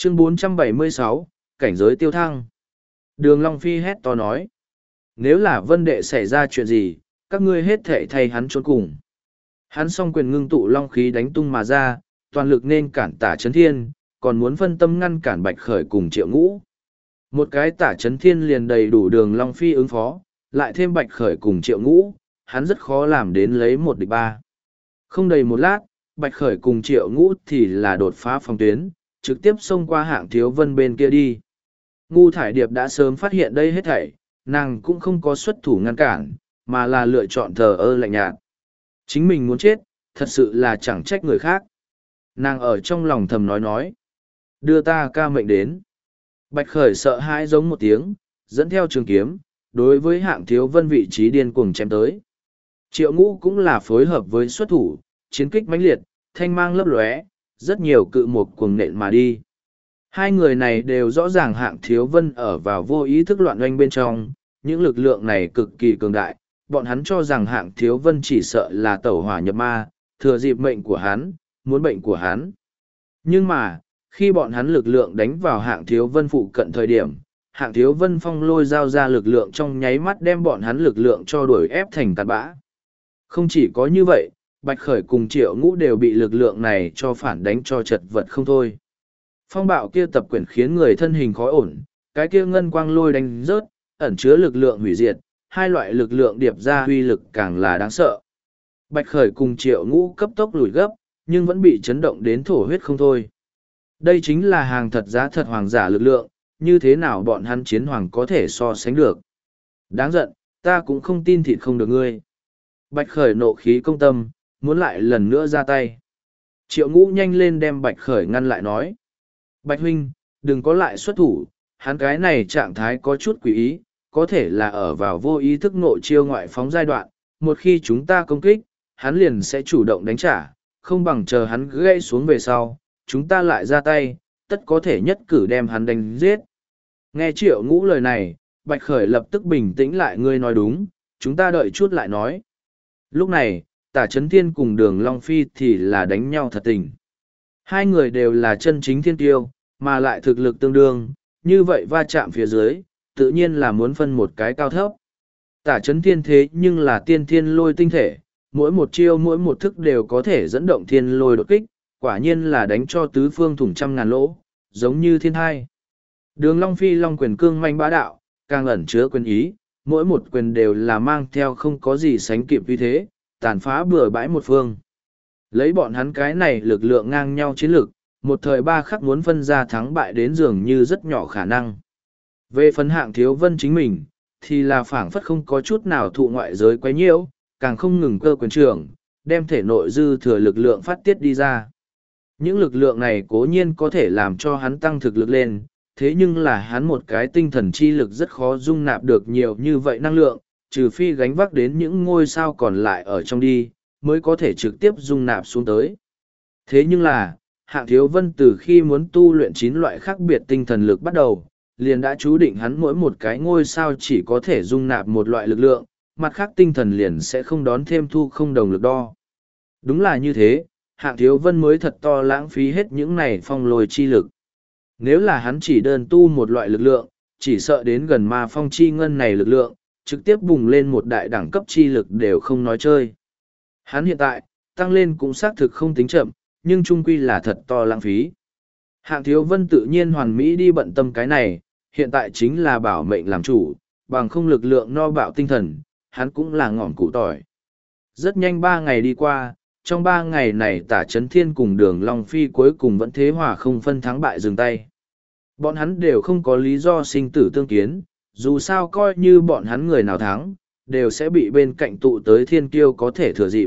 Chương 476, cảnh giới tiêu thăng. Đường Long Phi hét to nói. Nếu là Vân Đệ xảy ra chuyện gì, các ngươi hết thệ thay hắn trốn cùng. Hắn song quyền ngưng tụ long khí đánh tung mà ra, toàn lực nên cản Tả Chấn Thiên, còn muốn phân tâm ngăn cản Bạch Khởi cùng Triệu Ngũ. Một cái Tả Chấn Thiên liền đầy đủ Đường Long Phi ứng phó, lại thêm Bạch Khởi cùng Triệu Ngũ, hắn rất khó làm đến lấy 1 địch 3. Không đầy một lát, Bạch Khởi cùng Triệu Ngũ thì là đột phá phòng tuyến, trực tiếp xông qua Hạng Thiếu Vân bên kia đi. Ngu Thải Điệp đã sớm phát hiện đây hết thảy, nàng cũng không có xuất thủ ngăn cản, mà là lựa chọn thờ ơ lạnh nhạt. Chính mình muốn chết, thật sự là chẳng trách người khác. Nàng ở trong lòng thầm nói. Đưa ta ca mệnh đến. Bạch Khởi sợ hãi giống một tiếng, dẫn theo trường kiếm, đối với Hạng Thiếu Vân vị trí điên cuồng chém tới. Triệu Ngũ cũng là phối hợp với xuất thủ, chiến kích mãnh liệt, thanh mang lấp lóe, rất nhiều cự mục cuồng nện mà đi. Hai người này đều rõ ràng Hạng Thiếu Vân ở vào vô ý thức loạn oanh bên trong, những lực lượng này cực kỳ cường đại, bọn hắn cho rằng Hạng Thiếu Vân chỉ sợ là tẩu hỏa nhập ma, thừa dịp mệnh của hắn, muốn bệnh của hắn. Nhưng mà, khi bọn hắn lực lượng đánh vào Hạng Thiếu Vân phụ cận thời điểm, Hạng Thiếu Vân phong lôi giao ra lực lượng trong nháy mắt đem bọn hắn lực lượng cho đuổi ép thành tạt bã. Không chỉ có như vậy, Bạch Khởi cùng Triệu Ngũ đều bị lực lượng này cho phản đánh cho chật vật không thôi. Phong bạo kia tập quyển khiến người thân hình khó ổn, cái kia ngân quang lôi đánh rớt, ẩn chứa lực lượng hủy diệt, hai loại lực lượng điệp ra uy lực càng là đáng sợ. Bạch Khởi cùng Triệu Ngũ cấp tốc lùi gấp, nhưng vẫn bị chấn động đến thổ huyết không thôi. Đây chính là hàng thật giá thật hoàng giả lực lượng, như thế nào bọn hắn chiến hoàng có thể so sánh được. Đáng giận, ta cũng không tin thịt không được ngươi. Bạch Khởi nộ khí công tâm, muốn lại lần nữa ra tay. Triệu Ngũ nhanh lên đem Bạch Khởi ngăn lại nói. Bạch huynh, đừng có lại xuất thủ, hắn cái này trạng thái có chút quỷ ý, có thể là ở vào vô ý thức nội chiêu ngoại phóng giai đoạn, một khi chúng ta công kích, hắn liền sẽ chủ động đánh trả, không bằng chờ hắn gãy xuống về sau, chúng ta lại ra tay, tất có thể nhất cử đem hắn đánh giết. Nghe Triệu Ngũ lời này, Bạch Khởi lập tức bình tĩnh lại, ngươi nói đúng, chúng ta đợi chút lại nói. Lúc này, Tả Chấn Thiên cùng Đường Long Phi thì là đánh nhau thật tình. Hai người đều là chân chính thiên tiêu, mà lại thực lực tương đương, như vậy va chạm phía dưới, tự nhiên là muốn phân một cái cao thấp. Tả Chấn Thiên thế nhưng là tiên thiên lôi tinh thể, mỗi một chiêu mỗi một thức đều có thể dẫn động thiên lôi đột kích, quả nhiên là đánh cho tứ phương thủng trăm ngàn lỗ, giống như thiên hai. Đường Long Phi long quyền cương manh bá đạo, càng ẩn chứa quyền ý, mỗi một quyền đều là mang theo không có gì sánh kịp vì thế, tàn phá bừa bãi một phương. Lấy bọn hắn cái này lực lượng ngang nhau chiến lực, một thời ba khắc muốn phân ra thắng bại đến dường như rất nhỏ khả năng. Về phần Hạng Thiếu Vân chính mình, thì là phảng phất không có chút nào thụ ngoại giới quấy nhiễu, càng không ngừng cơ quyền trưởng, đem thể nội dư thừa lực lượng phát tiết đi ra. Những lực lượng này cố nhiên có thể làm cho hắn tăng thực lực lên, thế nhưng là hắn một cái tinh thần chi lực rất khó dung nạp được nhiều như vậy năng lượng, trừ phi gánh vác đến những ngôi sao còn lại ở trong đi, mới có thể trực tiếp dung nạp xuống tới. Thế nhưng là, Hạng Thiếu Vân từ khi muốn tu luyện 9 loại khác biệt tinh thần lực bắt đầu, liền đã chú định hắn mỗi một cái ngôi sao chỉ có thể dung nạp một loại lực lượng, mặt khác tinh thần liền sẽ không đón thêm thu không đồng lực đo. Đúng là như thế, Hạng Thiếu Vân mới thật to lãng phí hết những này phong lôi chi lực. Nếu là hắn chỉ đơn tu một loại lực lượng, chỉ sợ đến gần ma phong chi ngân này lực lượng, trực tiếp bùng lên một đại đẳng cấp chi lực đều không nói chơi. Hắn hiện tại, tăng lên cũng xác thực không tính chậm, nhưng trung quy là thật to lãng phí. Hạng Thiếu Vân tự nhiên hoàn mỹ đi bận tâm cái này, hiện tại chính là bảo mệnh làm chủ, bằng không lực lượng no bạo tinh thần, hắn cũng là ngọn củ tỏi. Rất nhanh 3 ngày đi qua, trong 3 ngày này Tả Chấn Thiên cùng Đường Long Phi cuối cùng vẫn thế hòa không phân thắng bại dừng tay. Bọn hắn đều không có lý do sinh tử tương kiến, dù sao coi như bọn hắn người nào thắng, đều sẽ bị bên cạnh tụ tới thiên kiêu có thể thừa dịp.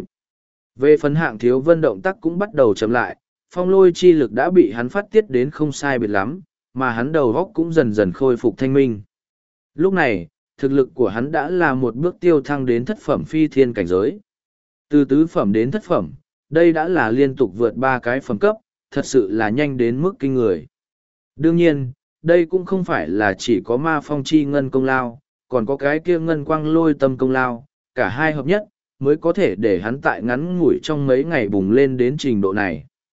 Về phần Hạng Thiếu Vân động tác cũng bắt đầu chậm lại, phong lôi chi lực đã bị hắn phát tiết đến không sai biệt lắm, mà hắn đầu góc cũng dần dần khôi phục thanh minh. Lúc này, thực lực của hắn đã là một bước tiêu thăng đến thất phẩm phi thiên cảnh giới. Từ tứ phẩm đến thất phẩm, đây đã là liên tục vượt 3 cái phẩm cấp, thật sự là nhanh đến mức kinh người. Đương nhiên, đây cũng không phải là chỉ có ma phong chi ngân công lao, còn có cái kia ngân quang lôi tâm công lao, cả hai hợp nhất, mới có thể để hắn tại ngắn ngủi trong mấy ngày bùng lên đến trình độ này.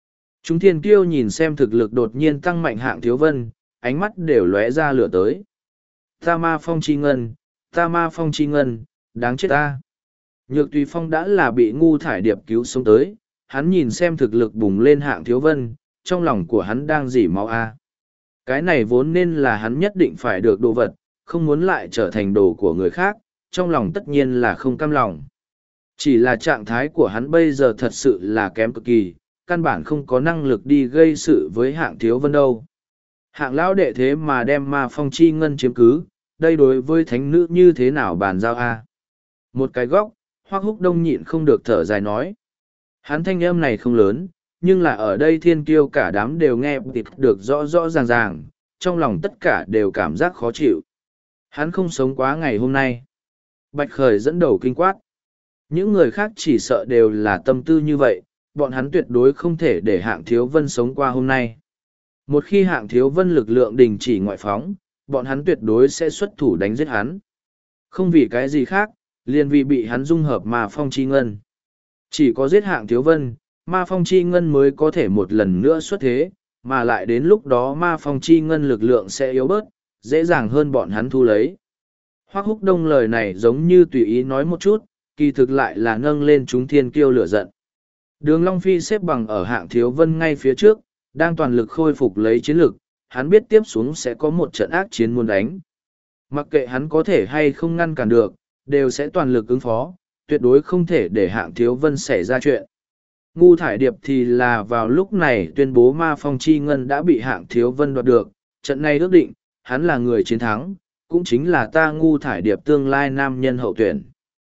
Chúng thiên kiêu nhìn xem thực lực đột nhiên tăng mạnh Hạng Thiếu Vân, ánh mắt đều lóe ra lửa tới. Ta ma phong chi ngân, ta ma phong chi ngân, đáng chết ta. Nhược Tùy Phong đã là bị Ngu Thải Điệp cứu sống tới, hắn nhìn xem thực lực bùng lên Hạng Thiếu Vân, trong lòng của hắn đang dỉ máu a. Cái này vốn nên là hắn nhất định phải được đồ vật, không muốn lại trở thành đồ của người khác, trong lòng tất nhiên là không cam lòng. Chỉ là trạng thái của hắn bây giờ thật sự là kém cực kỳ, căn bản không có năng lực đi gây sự với Hạng Thiếu Vân đâu. Hạng lão đệ thế mà đem ma phong chi ngân chiếm cứ, đây đối với thánh nữ như thế nào bàn giao a? Một cái góc, Hoắc Húc Đông nhịn không được thở dài nói. Hắn thanh âm này không lớn, nhưng là ở đây thiên kiêu cả đám đều nghe được rõ rõ ràng ràng, trong lòng tất cả đều cảm giác khó chịu. Hắn không sống quá ngày hôm nay. Bạch Khởi dẫn đầu kinh quát. Những người khác chỉ sợ đều là tâm tư như vậy, bọn hắn tuyệt đối không thể để Hạng Thiếu Vân sống qua hôm nay. Một khi Hạng Thiếu Vân lực lượng đình chỉ ngoại phóng, bọn hắn tuyệt đối sẽ xuất thủ đánh giết hắn. Không vì cái gì khác, liền vì bị hắn dung hợp ma phong chi ngân. Chỉ có giết Hạng Thiếu Vân, ma phong chi ngân mới có thể một lần nữa xuất thế, mà lại đến lúc đó ma phong chi ngân lực lượng sẽ yếu bớt, dễ dàng hơn bọn hắn thu lấy. Hoắc Húc Đông lời này giống như tùy ý nói một chút, kỳ thực lại là nâng lên chúng thiên kiêu lửa giận. Đường Long Phi xếp bằng ở Hạng Thiếu Vân ngay phía trước, đang toàn lực khôi phục lấy chiến lực, hắn biết tiếp xuống sẽ có một trận ác chiến muốn đánh. Mặc kệ hắn có thể hay không ngăn cản được, đều sẽ toàn lực ứng phó, tuyệt đối không thể để Hạng Thiếu Vân xảy ra chuyện. Ngu Thải Điệp thì là vào lúc này tuyên bố ma phong chi ngân đã bị Hạng Thiếu Vân đoạt được, trận này ước định, hắn là người chiến thắng, cũng chính là ta Ngu Thải Điệp tương lai nam nhân hậu tuyển.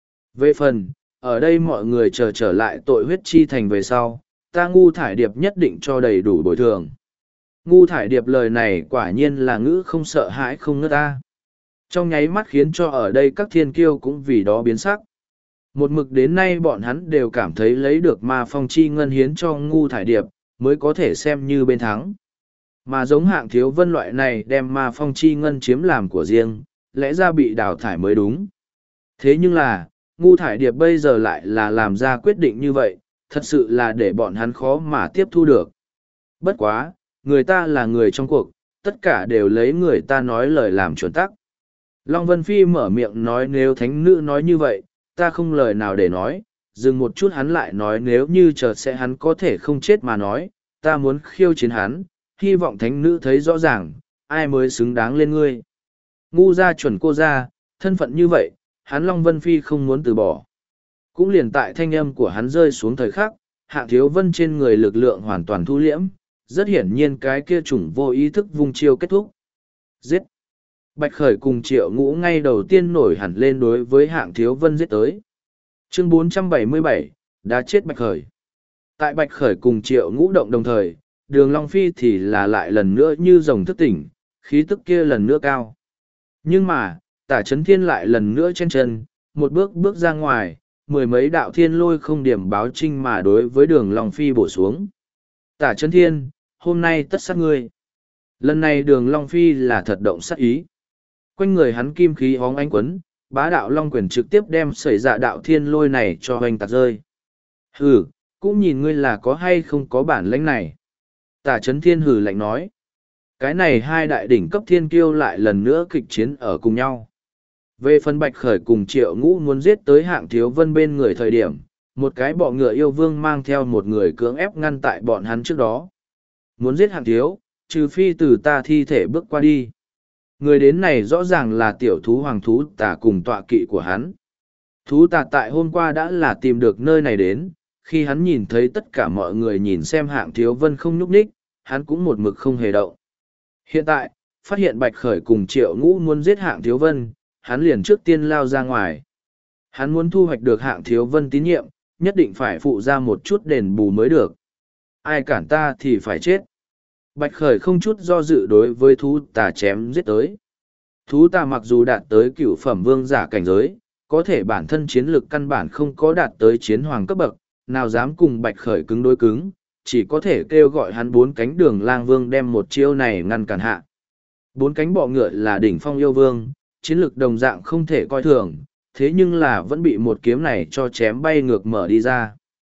Về phần, ở đây mọi người chờ trở lại tội huyết chi thành về sau, ta Ngu Thải Điệp nhất định cho đầy đủ bồi thường. Ngu Thải Điệp lời này quả nhiên là ngữ không sợ hãi không ngớt ta. Trong nháy mắt khiến cho ở đây các thiên kiêu cũng vì đó biến sắc. Một mực đến nay bọn hắn đều cảm thấy lấy được ma phong chi ngân hiến cho Ngu Thải Điệp, mới có thể xem như bên thắng. Mà giống Hạng Thiếu Vân loại này đem ma phong chi ngân chiếm làm của riêng, lẽ ra bị đào thải mới đúng. Thế nhưng là, Ngu Thải Điệp bây giờ lại là làm ra quyết định như vậy, thật sự là để bọn hắn khó mà tiếp thu được. Bất quá, người ta là người trong cuộc, tất cả đều lấy người ta nói lời làm chuẩn tắc. Long Vân Phi mở miệng nói nếu thánh nữ nói như vậy, ta không lời nào để nói, dừng một chút hắn lại nói nếu như chợt sẽ hắn có thể không chết mà nói, ta muốn khiêu chiến hắn, hy vọng thánh nữ thấy rõ ràng, ai mới xứng đáng lên ngươi. Ngu gia chuẩn cô gia, thân phận như vậy, hắn Long Vân Phi không muốn từ bỏ. Cũng liền tại thanh âm của hắn rơi xuống thời khắc, Hạng Thiếu Vân trên người lực lượng hoàn toàn thu liễm, rất hiển nhiên cái kia chủng vô ý thức vung chiêu kết thúc. Giết! Bạch Khởi cùng Triệu Ngũ ngay đầu tiên nổi hẳn lên đối với Hạng Thiếu Vân giết tới. Chương 477, đã chết Bạch Khởi. Tại Bạch Khởi cùng Triệu Ngũ động đồng thời, Đường Long Phi thì là lại lần nữa như rồng thức tỉnh, khí tức kia lần nữa cao. Nhưng mà, Tả Chấn Thiên lại lần nữa trên chân, một bước bước ra ngoài, mười mấy đạo thiên lôi không điểm báo trinh mà đối với Đường Long Phi bổ xuống. Tả Chấn Thiên, hôm nay tất sát ngươi. Lần này Đường Long Phi là thật động sát ý. Quanh người hắn kim khí hóng ánh quấn, bá đạo long quyền trực tiếp đem xảy ra đạo thiên lôi này cho hoành tạc rơi. Hừ, cũng nhìn ngươi là có hay không có bản lĩnh này. Tả Chấn Thiên hừ lạnh nói. Cái này hai đại đỉnh cấp thiên kiêu lại lần nữa kịch chiến ở cùng nhau. Về phần Bạch Khởi cùng Triệu Ngũ muốn giết tới Hạng Thiếu Vân bên người thời điểm, một cái bọ ngựa yêu vương mang theo một người cưỡng ép ngăn tại bọn hắn trước đó. Muốn giết Hạng Thiếu, trừ phi từ ta thi thể bước qua đi. Người đến này rõ ràng là tiểu thú hoàng thú tà cùng tọa kỵ của hắn. Thú tà tại hôm qua đã là tìm được nơi này đến, khi hắn nhìn thấy tất cả mọi người nhìn xem Hạng Thiếu Vân không nhúc nhích, hắn cũng một mực không hề động. Hiện tại, phát hiện Bạch Khởi cùng Triệu Ngũ muốn giết Hạng Thiếu Vân, hắn liền trước tiên lao ra ngoài. Hắn muốn thu hoạch được Hạng Thiếu Vân tín nhiệm, nhất định phải phụ ra một chút đền bù mới được. Ai cản ta thì phải chết. Bạch Khởi không chút do dự đối với thú tà chém giết tới. Thú tà mặc dù đạt tới cửu phẩm vương giả cảnh giới, có thể bản thân chiến lực căn bản không có đạt tới chiến hoàng cấp bậc, nào dám cùng Bạch Khởi cứng đối cứng, chỉ có thể kêu gọi hắn bốn cánh đường lang vương đem một chiêu này ngăn cản hạ. Bốn cánh bọ ngựa là đỉnh phong yêu vương, chiến lực đồng dạng không thể coi thường, thế nhưng là vẫn bị một kiếm này cho chém bay ngược mở đi ra.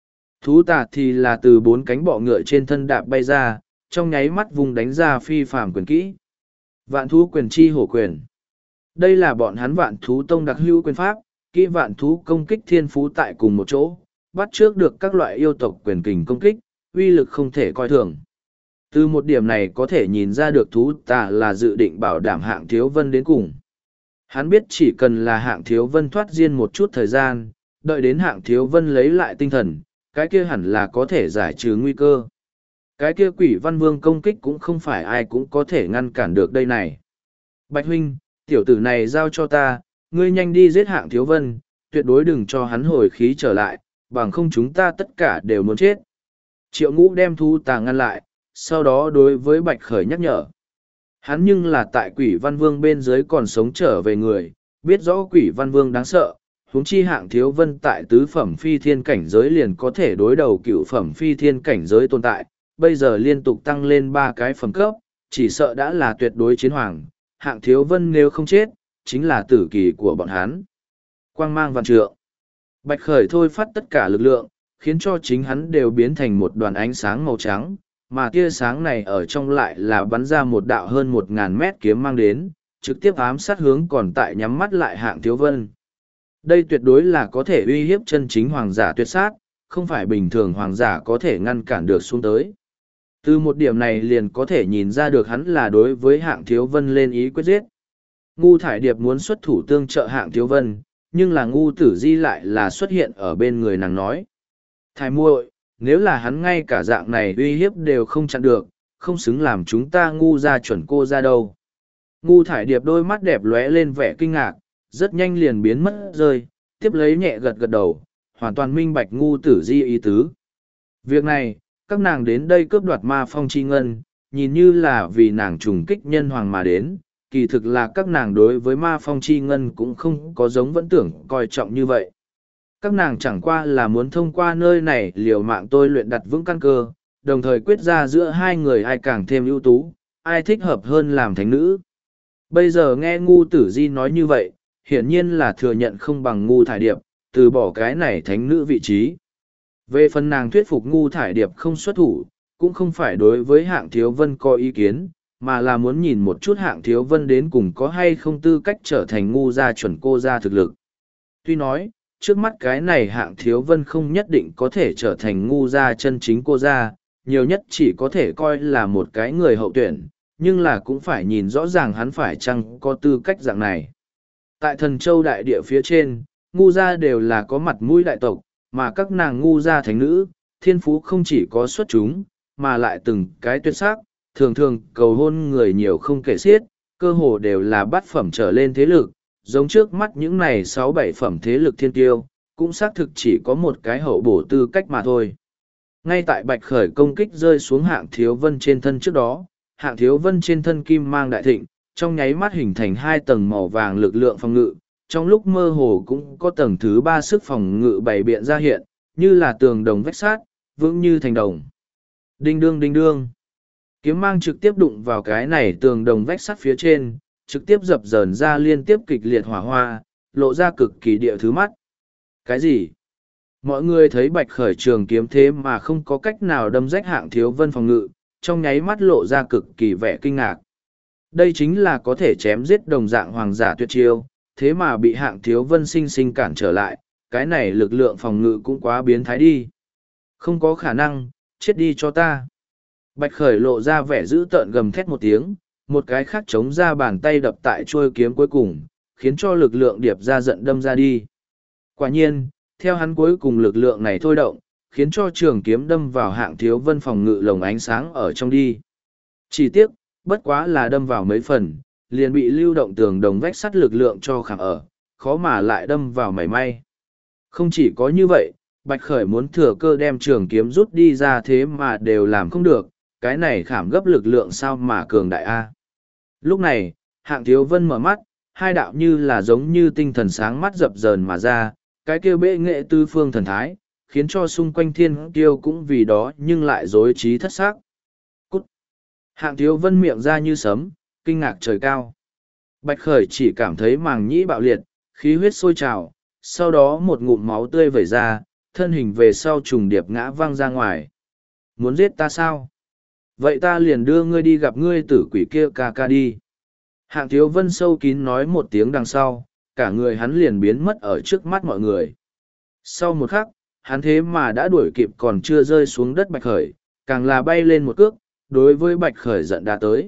Thú tà thì là từ bốn cánh bọ ngựa trên thân đạp bay ra, trong nháy mắt vùng đánh ra phi phàm quyền kỹ. Vạn thú quyền chi hổ quyền. Đây là bọn hắn vạn thú tông đặc hữu quyền pháp, kỹ vạn thú công kích thiên phú tại cùng một chỗ, bắt trước được các loại yêu tộc quyền kình công kích, uy lực không thể coi thường. Từ một điểm này có thể nhìn ra được thú tà là dự định bảo đảm Hạng Thiếu Vân đến cùng. Hắn biết chỉ cần là Hạng Thiếu Vân thoát riêng một chút thời gian, đợi đến Hạng Thiếu Vân lấy lại tinh thần, cái kia hẳn là có thể giải trừ nguy cơ. Cái kia Quỷ Văn Vương công kích cũng không phải ai cũng có thể ngăn cản được đây này. Bạch huynh, tiểu tử này giao cho ta, ngươi nhanh đi giết Hạng Thiếu Vân, tuyệt đối đừng cho hắn hồi khí trở lại, bằng không chúng ta tất cả đều muốn chết. Triệu Ngũ đem thú tà ngăn lại, sau đó đối với Bạch Khởi nhắc nhở. Hắn nhưng là tại Quỷ Văn Vương bên dưới còn sống trở về người, biết rõ Quỷ Văn Vương đáng sợ, huống chi Hạng Thiếu Vân tại tứ phẩm phi thiên cảnh giới liền có thể đối đầu cựu phẩm phi thiên cảnh giới tồn tại, bây giờ liên tục tăng lên 3 cái phẩm cấp, chỉ sợ đã là tuyệt đối chiến hoàng. Hạng Thiếu Vân nếu không chết, chính là tử kỳ của bọn hắn. Quang mang vạn trượng. Bạch Khởi thôi phát tất cả lực lượng, khiến cho chính hắn đều biến thành một đoàn ánh sáng màu trắng, mà tia sáng này ở trong lại là bắn ra một đạo hơn 1.000 mét kiếm mang đến, trực tiếp ám sát hướng còn tại nhắm mắt lại Hạng Thiếu Vân. Đây tuyệt đối là có thể uy hiếp chân chính hoàng giả tuyệt sát, không phải bình thường hoàng giả có thể ngăn cản được xuống tới. Từ một điểm này liền có thể nhìn ra được hắn là đối với Hạng Thiếu Vân lên ý quyết giết. Ngu Thải Điệp muốn xuất thủ tương trợ Hạng Thiếu Vân, nhưng là Ngu Tử Di lại là xuất hiện ở bên người nàng nói. Thải muội, nếu là hắn ngay cả dạng này uy hiếp đều không chặn được, không xứng làm chúng ta Ngu ra chuẩn cô ra đâu. Ngu Thải Điệp đôi mắt đẹp lóe lên vẻ kinh ngạc, rất nhanh liền biến mất rơi, tiếp lấy nhẹ gật gật đầu, hoàn toàn minh bạch Ngu Tử Di ý tứ. Việc này, các nàng đến đây cướp đoạt ma phong chi ngân, nhìn như là vì nàng trùng kích nhân hoàng mà đến, kỳ thực là các nàng đối với ma phong chi ngân cũng không có giống vẫn tưởng coi trọng như vậy. Các nàng chẳng qua là muốn thông qua nơi này liều mạng tôi luyện đặt vững căn cơ, đồng thời quyết ra giữa hai người ai càng thêm ưu tú, ai thích hợp hơn làm thánh nữ. Bây giờ nghe Ngu Tử Di nói như vậy, hiển nhiên là thừa nhận không bằng Ngu Thải Điệp, từ bỏ cái này thánh nữ vị trí. Về phần nàng thuyết phục Ngu Thải Điệp không xuất thủ, cũng không phải đối với Hạng Thiếu Vân có ý kiến, mà là muốn nhìn một chút Hạng Thiếu Vân đến cùng có hay không tư cách trở thành Ngu gia chuẩn cô gia thực lực. Tuy nói, trước mắt cái này Hạng Thiếu Vân không nhất định có thể trở thành Ngu gia chân chính cô gia, nhiều nhất chỉ có thể coi là một cái người hậu tuyển, nhưng là cũng phải nhìn rõ ràng hắn phải chăng có tư cách dạng này. Tại Thần Châu đại địa phía trên, Ngu gia đều là có mặt mũi đại tộc, mà các nàng Ngu gia thánh nữ, thiên phú không chỉ có xuất chúng, mà lại từng cái tuyệt sắc, thường thường cầu hôn người nhiều không kể xiết, cơ hồ đều là bát phẩm trở lên thế lực, giống trước mắt những này 6-7 phẩm thế lực thiên tiêu, cũng xác thực chỉ có một cái hậu bổ tư cách mà thôi. Ngay tại Bạch Khởi công kích rơi xuống Hạng Thiếu Vân trên thân trước đó, Hạng Thiếu Vân trên thân kim mang đại thịnh, trong nháy mắt hình thành 2 tầng màu vàng lực lượng phòng ngự, trong lúc mơ hồ cũng có tầng thứ 3 sức phòng ngự bày biện ra hiện, như là tường đồng vách sát, vững như thành đồng. Đinh đương đinh đương. Kiếm mang trực tiếp đụng vào cái này tường đồng vách sắt phía trên, trực tiếp dập dờn ra liên tiếp kịch liệt hỏa hoa, lộ ra cực kỳ địa thứ mắt. Cái gì? Mọi người thấy Bạch Khởi trường kiếm thế mà không có cách nào đâm rách Hạng Thiếu Vân phòng ngự, trong nháy mắt lộ ra cực kỳ vẻ kinh ngạc. Đây chính là có thể chém giết đồng dạng hoàng giả tuyệt chiêu, thế mà bị Hạng Thiếu Vân sinh sinh cản trở lại, cái này lực lượng phòng ngự cũng quá biến thái đi. Không có khả năng, chết đi cho ta. Bạch Khởi lộ ra vẻ dữ tợn gầm thét một tiếng, một cái khác chống ra bàn tay đập tại chuôi kiếm cuối cùng, khiến cho lực lượng điệp ra giận đâm ra đi. Quả nhiên, theo hắn cuối cùng lực lượng này thôi động, khiến cho trường kiếm đâm vào Hạng Thiếu Vân phòng ngự lồng ánh sáng ở trong đi. Chỉ tiếc, bất quá là đâm vào mấy phần, liền bị lưu động tường đồng vách sắt lực lượng cho khảm ở, khó mà lại đâm vào mảy may. Không chỉ có như vậy, Bạch Khởi muốn thừa cơ đem trường kiếm rút đi ra thế mà đều làm không được, cái này khảm gấp lực lượng sao mà cường đại a. Lúc này, Hạng Thiếu Vân mở mắt, hai đạo như là giống như tinh thần sáng mắt dập dờn mà ra, cái kia bệ nghệ tư phương thần thái, khiến cho xung quanh thiên kiêu cũng vì đó nhưng lại rối trí thất xác. Cút! Hạng Thiếu Vân miệng ra như sấm, kinh ngạc trời cao. Bạch Khởi chỉ cảm thấy màng nhĩ bạo liệt, khí huyết sôi trào, sau đó một ngụm máu tươi vẩy ra, thân hình về sau trùng điệp ngã văng ra ngoài. Muốn giết ta sao? Vậy ta liền đưa ngươi đi gặp ngươi tử quỷ kia ca ca đi. Hạng Thiếu Vân sâu kín nói một tiếng đằng sau, cả người hắn liền biến mất ở trước mắt mọi người. Sau một khắc, hắn thế mà đã đuổi kịp còn chưa rơi xuống đất Bạch Khởi, càng là bay lên một cước, đối với Bạch Khởi giận đã tới.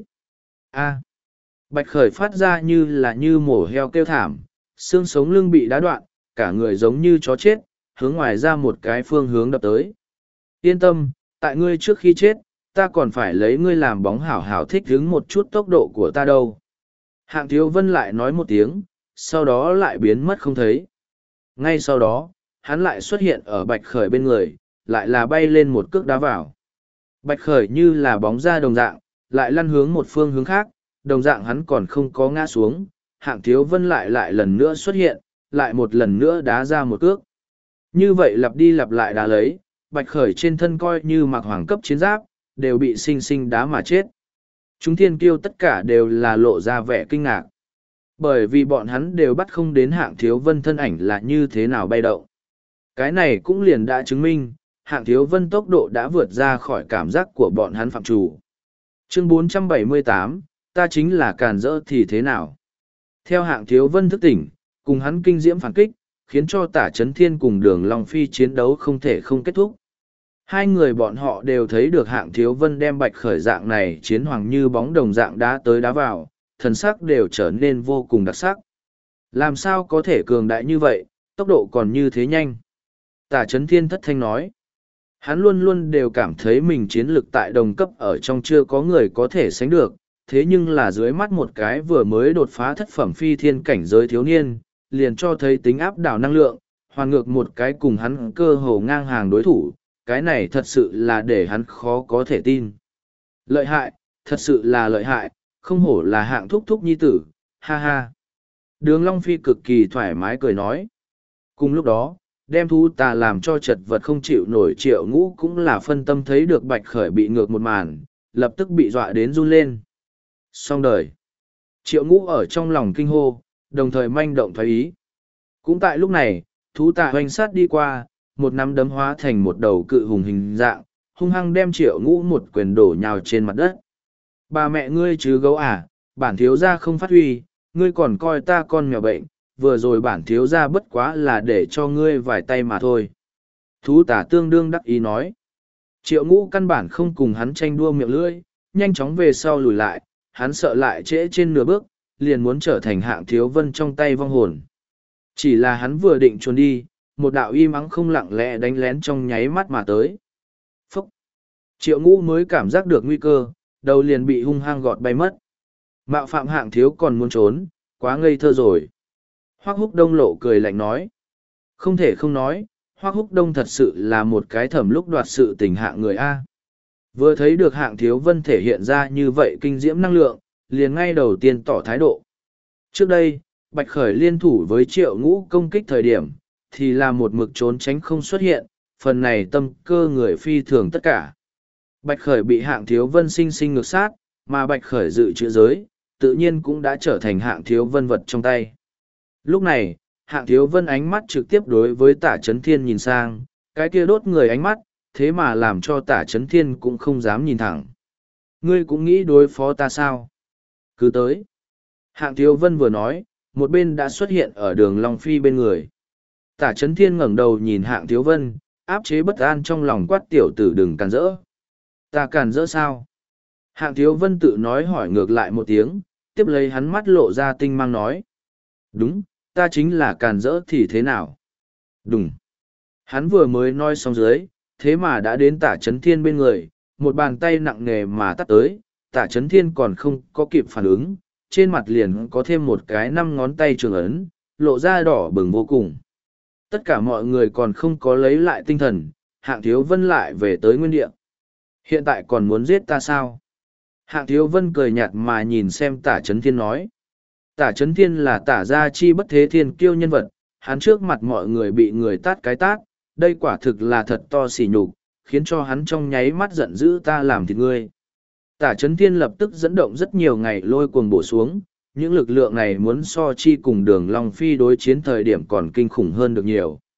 A. Bạch Khởi phát ra như mổ heo kêu thảm, xương sống lưng bị đá đoạn, cả người giống như chó chết, hướng ngoài ra một cái phương hướng đập tới. Yên tâm, tại ngươi trước khi chết, ta còn phải lấy ngươi làm bóng hảo hảo thích hứng một chút tốc độ của ta đâu. Hạng Thiếu Vân lại nói một tiếng, sau đó lại biến mất không thấy. Ngay sau đó, hắn lại xuất hiện ở Bạch Khởi bên người, lại là bay lên một cước đá vào. Bạch Khởi như là bóng ra đồng dạng, lại lăn hướng một phương hướng khác, đồng dạng hắn còn không có ngã xuống. Hạng Thiếu Vân lại lần nữa xuất hiện, lại một lần nữa đá ra một cước. Như vậy lặp đi lặp lại đá lấy, Bạch Khởi trên thân coi như mặc hoàng cấp chiến giáp, đều bị sinh sinh đá mà chết. Chúng thiên kiêu tất cả đều là lộ ra vẻ kinh ngạc. Bởi vì bọn hắn đều bắt không đến Hạng Thiếu Vân thân ảnh là như thế nào bay động. Cái này cũng liền đã chứng minh, Hạng Thiếu Vân tốc độ đã vượt ra khỏi cảm giác của bọn hắn phạm chủ. Chương 478, ta chính là càn rỡ thì thế nào? Theo Hạng Thiếu Vân thức tỉnh, cùng hắn kinh diễm phản kích, khiến cho Tả Chấn Thiên cùng Đường Long Phi chiến đấu không thể không kết thúc. Hai người bọn họ đều thấy được Hạng Thiếu Vân đem Bạch Khởi dạng này chiến hoàng như bóng đồng dạng đá tới đá vào, thần sắc đều trở nên vô cùng đặc sắc. Làm sao có thể cường đại như vậy, tốc độ còn như thế nhanh? Tả Chấn Thiên thất thanh nói. Hắn luôn luôn đều cảm thấy mình chiến lực tại đồng cấp ở trong chưa có người có thể sánh được, thế nhưng là dưới mắt một cái vừa mới đột phá thất phẩm phi thiên cảnh giới thiếu niên, liền cho thấy tính áp đảo năng lượng, hoàn ngược một cái cùng hắn cơ hồ ngang hàng đối thủ, cái này thật sự là để hắn khó có thể tin. Lợi hại, thật sự là lợi hại, không hổ là Hạng thúc thúc nhi tử, ha ha. Đường Long Phi cực kỳ thoải mái cười nói. Cùng lúc đó, đem thú tà làm cho chật vật không chịu nổi Triệu Ngũ cũng là phân tâm thấy được Bạch Khởi bị ngược một màn, lập tức bị dọa đến run lên. Xong đời. Triệu Ngũ ở trong lòng kinh hô, đồng thời manh động thoái ý. Cũng tại lúc này, thú tà hoành sát đi qua, một nắm đấm hóa thành một đầu cự hùng hình dạng, hung hăng đem Triệu Ngũ một quyền đổ nhào trên mặt đất. Bà mẹ ngươi chứ gấu à, bản thiếu gia không phát huy, ngươi còn coi ta con mèo bệnh, vừa rồi bản thiếu gia bất quá là để cho ngươi vài tay mà thôi. Thú tả tương đương đắc ý nói. Triệu Ngũ căn bản không cùng hắn tranh đua miệng lưỡi, nhanh chóng về sau lùi lại, hắn sợ lại trễ trên nửa bước, liền muốn trở thành Hạng Thiếu Vân trong tay vong hồn. Chỉ là hắn vừa định trốn đi, một đạo im ắng không lặng lẽ đánh lén trong nháy mắt mà tới. Phúc! Triệu Ngũ mới cảm giác được nguy cơ, đầu liền bị hung hăng gọt bay mất. Mạo phạm Hạng Thiếu còn muốn trốn, quá ngây thơ rồi. Hoắc Húc Đông lộ cười lạnh nói. Không thể không nói, Hoắc Húc Đông thật sự là một cái thẩm lúc đoạt sự tình Hạng người A. Vừa thấy được Hạng Thiếu Vân thể hiện ra như vậy kinh diễm năng lượng, liền ngay đầu tiên tỏ thái độ. Trước đây, Bạch Khởi liên thủ với Triệu Ngũ công kích thời điểm, thì là một mực trốn tránh không xuất hiện, phần này tâm cơ người phi thường tất cả. Bạch Khởi bị Hạng Thiếu Vân sinh sinh ngược sát, mà Bạch Khởi dự trữ giới, tự nhiên cũng đã trở thành Hạng Thiếu Vân vật trong tay. Lúc này, Hạng Thiếu Vân ánh mắt trực tiếp đối với Tả Chấn Thiên nhìn sang, cái kia đốt người ánh mắt, thế mà làm cho Tả Chấn Thiên cũng không dám nhìn thẳng. Ngươi cũng nghĩ đối phó ta sao? Cứ tới. Hạng Thiếu Vân vừa nói, một bên đã xuất hiện ở Đường Long Phi bên người. Tả Chấn Thiên ngẩng đầu nhìn Hạng Thiếu Vân, áp chế bất an trong lòng quát tiểu tử đừng càn rỡ. Ta càn rỡ sao? Hạng Thiếu Vân tự nói hỏi ngược lại một tiếng, tiếp lấy hắn mắt lộ ra tinh mang nói. Đúng, ta chính là càn rỡ thì thế nào? Đúng. Hắn vừa mới nói xong dưới, thế mà đã đến Tả Chấn Thiên bên người, một bàn tay nặng nề mà tắt tới, Tả Chấn Thiên còn không có kịp phản ứng, trên mặt liền có thêm một cái 5 ngón tay trường ấn, lộ ra đỏ bừng vô cùng. Tất cả mọi người còn không có lấy lại tinh thần, Hạng Thiếu Vân lại về tới nguyên địa. Hiện tại còn muốn giết ta sao? Hạng Thiếu Vân cười nhạt mà nhìn xem Tả Chấn Thiên nói. Tả Chấn Thiên là Tả gia chi bất thế thiên kiêu nhân vật, hắn trước mặt mọi người bị người tát cái tát, đây quả thực là thật to xỉ nhục, khiến cho hắn trong nháy mắt giận dữ ta làm thịt ngươi. Tả Chấn Thiên lập tức dẫn động rất nhiều ngày lôi cuồng bổ xuống, những lực lượng này muốn so chi cùng Đường Long Phi đối chiến thời điểm còn kinh khủng hơn được nhiều.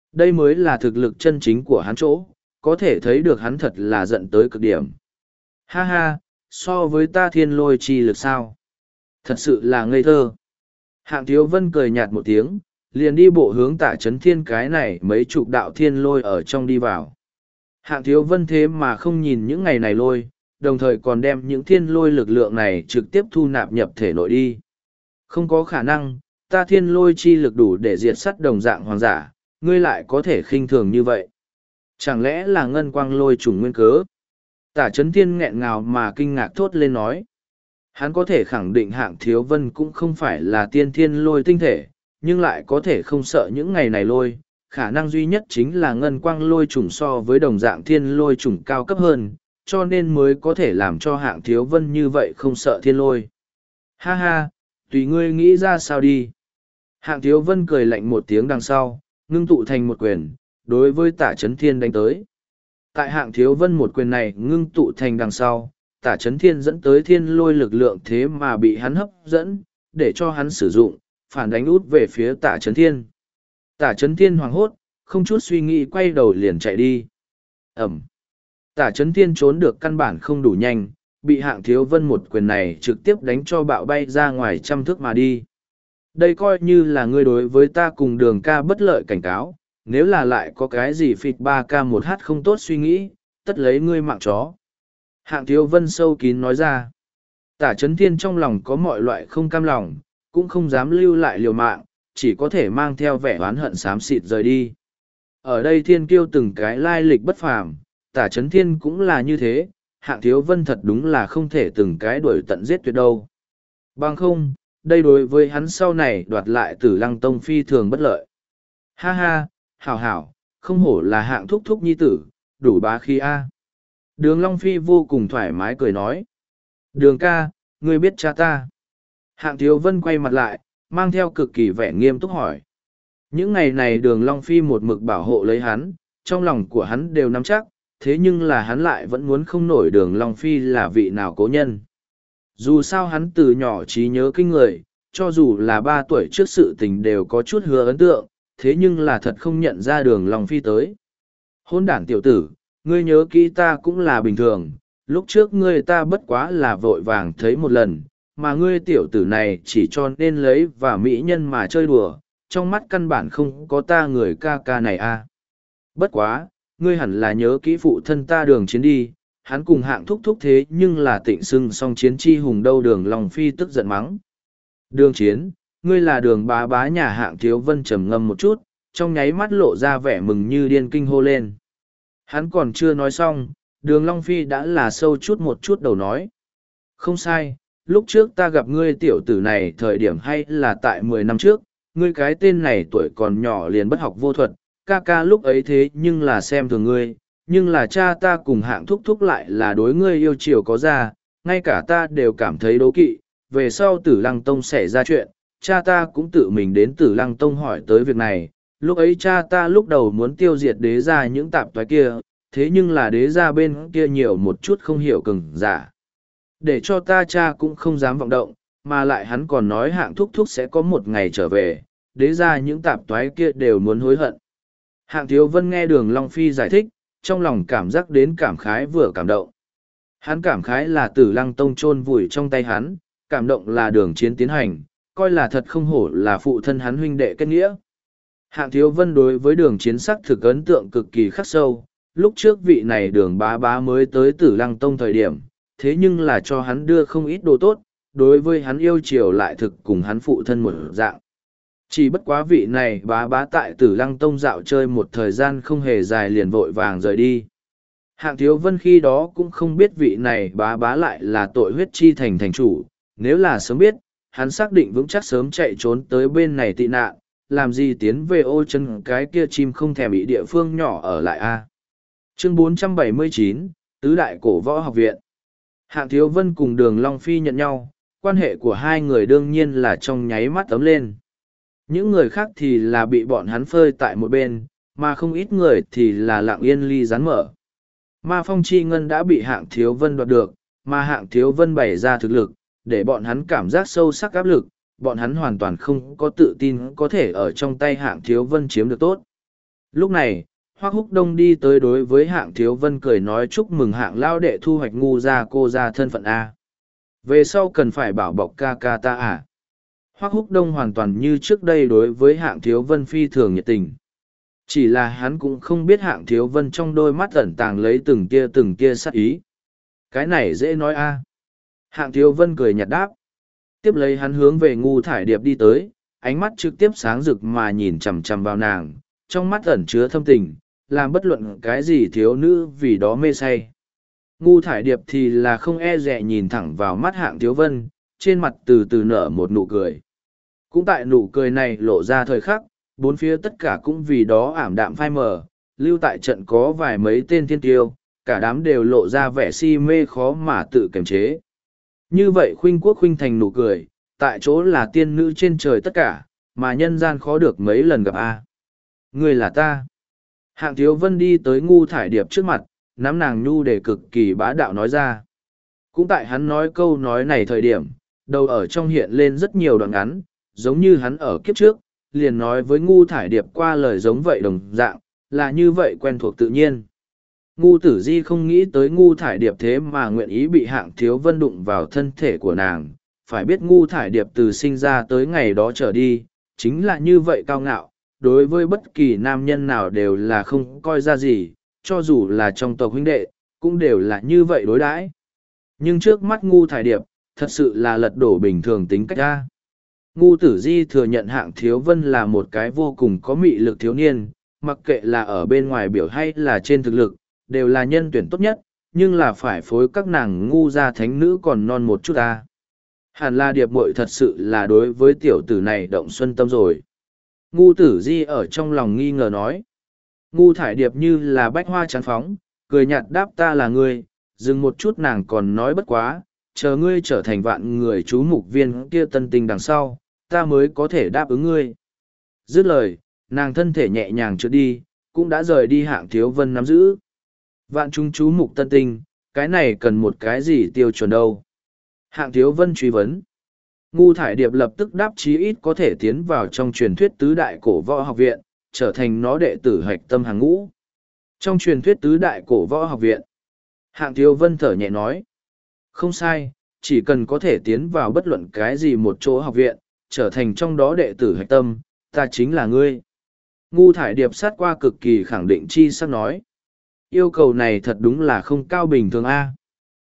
Đây mới là thực lực chân chính của hắn chỗ, có thể thấy được hắn thật là giận tới cực điểm. Ha ha, so với ta thiên lôi chi lực sao? Thật sự là ngây thơ. Hạng Thiếu Vân cười nhạt một tiếng, liền đi bộ hướng Tả Chấn Thiên cái này mấy chục đạo thiên lôi ở trong đi vào. Hạng Thiếu Vân thế mà không nhìn những ngày này lôi, đồng thời còn đem những thiên lôi lực lượng này trực tiếp thu nạp nhập thể nội đi. Không có khả năng, ta thiên lôi chi lực đủ để diệt sắt đồng dạng hoàng giả, ngươi lại có thể khinh thường như vậy. Chẳng lẽ là ngân quang lôi trùng nguyên cớ? Tả Chấn Thiên nghẹn ngào mà kinh ngạc thốt lên nói. Hắn có thể khẳng định Hạng Thiếu Vân cũng không phải là tiên thiên lôi tinh thể, nhưng lại có thể không sợ những ngày này lôi. Khả năng duy nhất chính là ngân quang lôi trùng so với đồng dạng thiên lôi trùng cao cấp hơn, cho nên mới có thể làm cho Hạng Thiếu Vân như vậy không sợ thiên lôi. Ha ha, tùy ngươi nghĩ ra sao đi. Hạng Thiếu Vân cười lạnh một tiếng đằng sau, ngưng tụ thành một quyền, đối với Tả Chấn Thiên đánh tới. Tại Hạng Thiếu Vân một quyền này ngưng tụ thành đằng sau, Tả Chấn Thiên dẫn tới thiên lôi lực lượng thế mà bị hắn hấp dẫn, để cho hắn sử dụng, phản đánh út về phía Tả Chấn Thiên. Tả Chấn Thiên hoảng hốt, không chút suy nghĩ quay đầu liền chạy đi. Ẩm. Tả Chấn Thiên trốn được căn bản không đủ nhanh, bị Hạng Thiếu Vân một quyền này trực tiếp đánh cho bạo bay ra ngoài trăm thước mà đi. Đây coi như là ngươi đối với ta cùng Đường ca bất lợi cảnh cáo, nếu là lại có cái gì phịt 3K1H không tốt suy nghĩ, tất lấy ngươi mạng chó. Hạng Thiếu Vân sâu kín nói ra. Tả Chấn Thiên trong lòng có mọi loại không cam lòng, cũng không dám lưu lại liều mạng, chỉ có thể mang theo vẻ oán hận xám xịt rời đi. Ở đây thiên kiêu từng cái lai lịch bất phàm, Tả Chấn Thiên cũng là như thế, Hạng Thiếu Vân thật đúng là không thể từng cái đuổi tận giết tuyệt đâu. Bằng không, đây đối với hắn sau này đoạt lại Tử Lăng Tông phi thường bất lợi. Ha ha, hảo hảo, không hổ là Hạng thúc thúc nhi tử, đủ bá khí a. Đường Long Phi vô cùng thoải mái cười nói. Đường ca, ngươi biết cha ta. Hạng Thiếu Vân quay mặt lại, mang theo cực kỳ vẻ nghiêm túc hỏi. Những ngày này Đường Long Phi một mực bảo hộ lấy hắn, trong lòng của hắn đều nắm chắc, thế nhưng là hắn lại vẫn muốn không nổi Đường Long Phi là vị nào cố nhân. Dù sao hắn từ nhỏ trí nhớ kinh người, cho dù là 3 tuổi trước sự tình đều có chút hứa ấn tượng, thế nhưng là thật không nhận ra Đường Long Phi tới. Hôn đản tiểu tử, ngươi nhớ kỹ ta cũng là bình thường, lúc trước ngươi ta bất quá là vội vàng thấy một lần, mà ngươi tiểu tử này chỉ cho nên lấy và mỹ nhân mà chơi đùa, trong mắt căn bản không có ta người ca ca này a. Bất quá, ngươi hẳn là nhớ kỹ phụ thân ta Đường Chiến đi, hắn cùng Hạng thúc thúc thế nhưng là tịnh xưng song chiến chi hùng đâu. Đường Long Phi tức giận mắng. Đường Chiến, ngươi là Đường bá bá nhà Hạng Thiếu Vân trầm ngâm một chút, trong nháy mắt lộ ra vẻ mừng như điên kinh hô lên. Hắn còn chưa nói xong, Đường Long Phi đã là sâu chút một chút đầu nói. Không sai, lúc trước ta gặp ngươi tiểu tử này thời điểm hay là tại 10 năm trước, ngươi cái tên này tuổi còn nhỏ liền bất học vô thuật, ca ca lúc ấy thế nhưng là xem thường ngươi, nhưng là cha ta cùng Hạng thúc thúc lại là đối ngươi yêu chiều có ra, ngay cả ta đều cảm thấy đố kỵ, về sau Tử Lăng Tông xảy ra chuyện, cha ta cũng tự mình đến Tử Lăng Tông hỏi tới việc này, lúc ấy cha ta lúc đầu muốn tiêu diệt đế gia những tạp toái kia, thế nhưng là đế gia bên kia nhiều một chút không hiểu cừng giả. Để cho ta cha cũng không dám vọng động, mà lại hắn còn nói Hạng thúc thúc sẽ có một ngày trở về, đế gia những tạp toái kia đều muốn hối hận. Hạng Thiếu Vân nghe Đường Long Phi giải thích, trong lòng cảm giác đến cảm khái vừa cảm động. Hắn cảm khái là Tử Lăng Tông chôn vùi trong tay hắn, cảm động là Đường Chiến tiến hành, coi là thật không hổ là phụ thân hắn huynh đệ kết nghĩa. Hạng Thiếu Vân đối với Đường Chiến sắc thực ấn tượng cực kỳ khắc sâu, lúc trước vị này Đường bá bá mới tới Tử Lăng Tông thời điểm, thế nhưng là cho hắn đưa không ít đồ tốt, đối với hắn yêu chiều lại thực cùng hắn phụ thân một dạng. Chỉ bất quá vị này bá bá tại Tử Lăng Tông dạo chơi một thời gian không hề dài liền vội vàng rời đi. Hạng Thiếu Vân khi đó cũng không biết vị này bá bá lại là tội huyết chi thành thành chủ, nếu là sớm biết, hắn xác định vững chắc sớm chạy trốn tới bên này tị nạn, làm gì tiến về ô chân cái kia chim không thèm bị địa phương nhỏ ở lại a. Chương 479, Tứ Đại Cổ Võ Học Viện. Hạng Thiếu Vân cùng Đường Long Phi nhận nhau, quan hệ của hai người đương nhiên là trong nháy mắt ấm lên. Những người khác thì là bị bọn hắn phơi tại một bên, mà không ít người thì là lặng yên ly rán mở. Ma Phong Chi Ngân đã bị Hạng Thiếu Vân đoạt được, mà Hạng Thiếu Vân bày ra thực lực, để bọn hắn cảm giác sâu sắc áp lực, bọn hắn hoàn toàn không có tự tin có thể ở trong tay Hạng Thiếu Vân chiếm được tốt. Lúc này, Hoắc Húc Đông đi tới đối với Hạng Thiếu Vân cười nói chúc mừng Hạng lao đệ thu hoạch ngu gia cô gia thân phận A. Về sau cần phải bảo bọc ca ca ta à? Hoắc Húc Đông hoàn toàn như trước đây đối với Hạng Thiếu Vân phi thường nhiệt tình. Chỉ là hắn cũng không biết Hạng Thiếu Vân trong đôi mắt ẩn tàng lấy từng kia sát ý. Cái này dễ nói a. Hạng Thiếu Vân cười nhạt đáp. Tiếp lấy hắn hướng về Ngu Thải Điệp đi tới, ánh mắt trực tiếp sáng rực mà nhìn chằm chằm vào nàng, trong mắt ẩn chứa thâm tình, làm bất luận cái gì thiếu nữ vì đó mê say. Ngu Thải Điệp thì là không e dè nhìn thẳng vào mắt Hạng Thiếu Vân, trên mặt từ từ nở một nụ cười. Cũng tại nụ cười này lộ ra thời khắc, bốn phía tất cả cũng vì đó ảm đạm phai mờ, lưu tại trận có vài mấy tên thiên tiêu, cả đám đều lộ ra vẻ si mê khó mà tự kiềm chế. Như vậy khuynh quốc khuynh thành nụ cười, tại chỗ là tiên nữ trên trời tất cả, mà nhân gian khó được mấy lần gặp a. Người là ta. Hạng Thiếu Vân đi tới Ngu Thải Điệp trước mặt, nắm nàng nhu để cực kỳ bá đạo nói ra. Cũng tại hắn nói câu nói này thời điểm, đầu ở trong hiện lên rất nhiều đoạn ngắn, giống như hắn ở kiếp trước, liền nói với Ngu Thải Điệp qua lời giống vậy đồng dạng, là như vậy quen thuộc tự nhiên. Ngu Tử Di không nghĩ tới Ngu Thải Điệp thế mà nguyện ý bị Hạng Thiếu Vân đụng vào thân thể của nàng, phải biết Ngu Thải Điệp từ sinh ra tới ngày đó trở đi, chính là như vậy cao ngạo, đối với bất kỳ nam nhân nào đều là không coi ra gì, cho dù là trong tộc huynh đệ, cũng đều là như vậy đối đãi. Nhưng trước mắt Ngu Thải Điệp, thật sự là lật đổ bình thường tính cách ra. Ngu Tử Di thừa nhận Hạng Thiếu Vân là một cái vô cùng có mị lực thiếu niên, mặc kệ là ở bên ngoài biểu hay là trên thực lực, đều là nhân tuyển tốt nhất, nhưng là phải phối các nàng ngu gia thánh nữ còn non một chút ta. Hẳn là Điệp muội thật sự là đối với tiểu tử này động xuân tâm rồi. Ngu Tử Di ở trong lòng nghi ngờ nói. Ngu Thải Điệp như là bách hoa tràn phóng, cười nhạt đáp ta là ngươi, dừng một chút nàng còn nói bất quá, chờ ngươi trở thành vạn người chú mục viên kia tân tình đằng sau, ta mới có thể đáp ứng ngươi. Dứt lời, nàng thân thể nhẹ nhàng trượt đi, cũng đã rời đi Hạng Thiếu Vân nắm giữ. Vạn chúng chú mục tân tinh, cái này cần một cái gì tiêu chuẩn đâu? Hạng Thiếu Vân truy vấn. Ngu Thải Điệp lập tức đáp chí ít có thể tiến vào trong truyền thuyết tứ đại cổ võ học viện, trở thành nó đệ tử hạch tâm hàng ngũ. Trong truyền thuyết tứ đại cổ võ học viện, Hạng Thiếu Vân thở nhẹ nói. Không sai, chỉ cần có thể tiến vào bất luận cái gì một chỗ học viện, trở thành trong đó đệ tử hạch tâm, ta chính là ngươi. Ngu Thải Điệp sát qua cực kỳ khẳng định chi sắc nói. Yêu cầu này thật đúng là không cao bình thường a.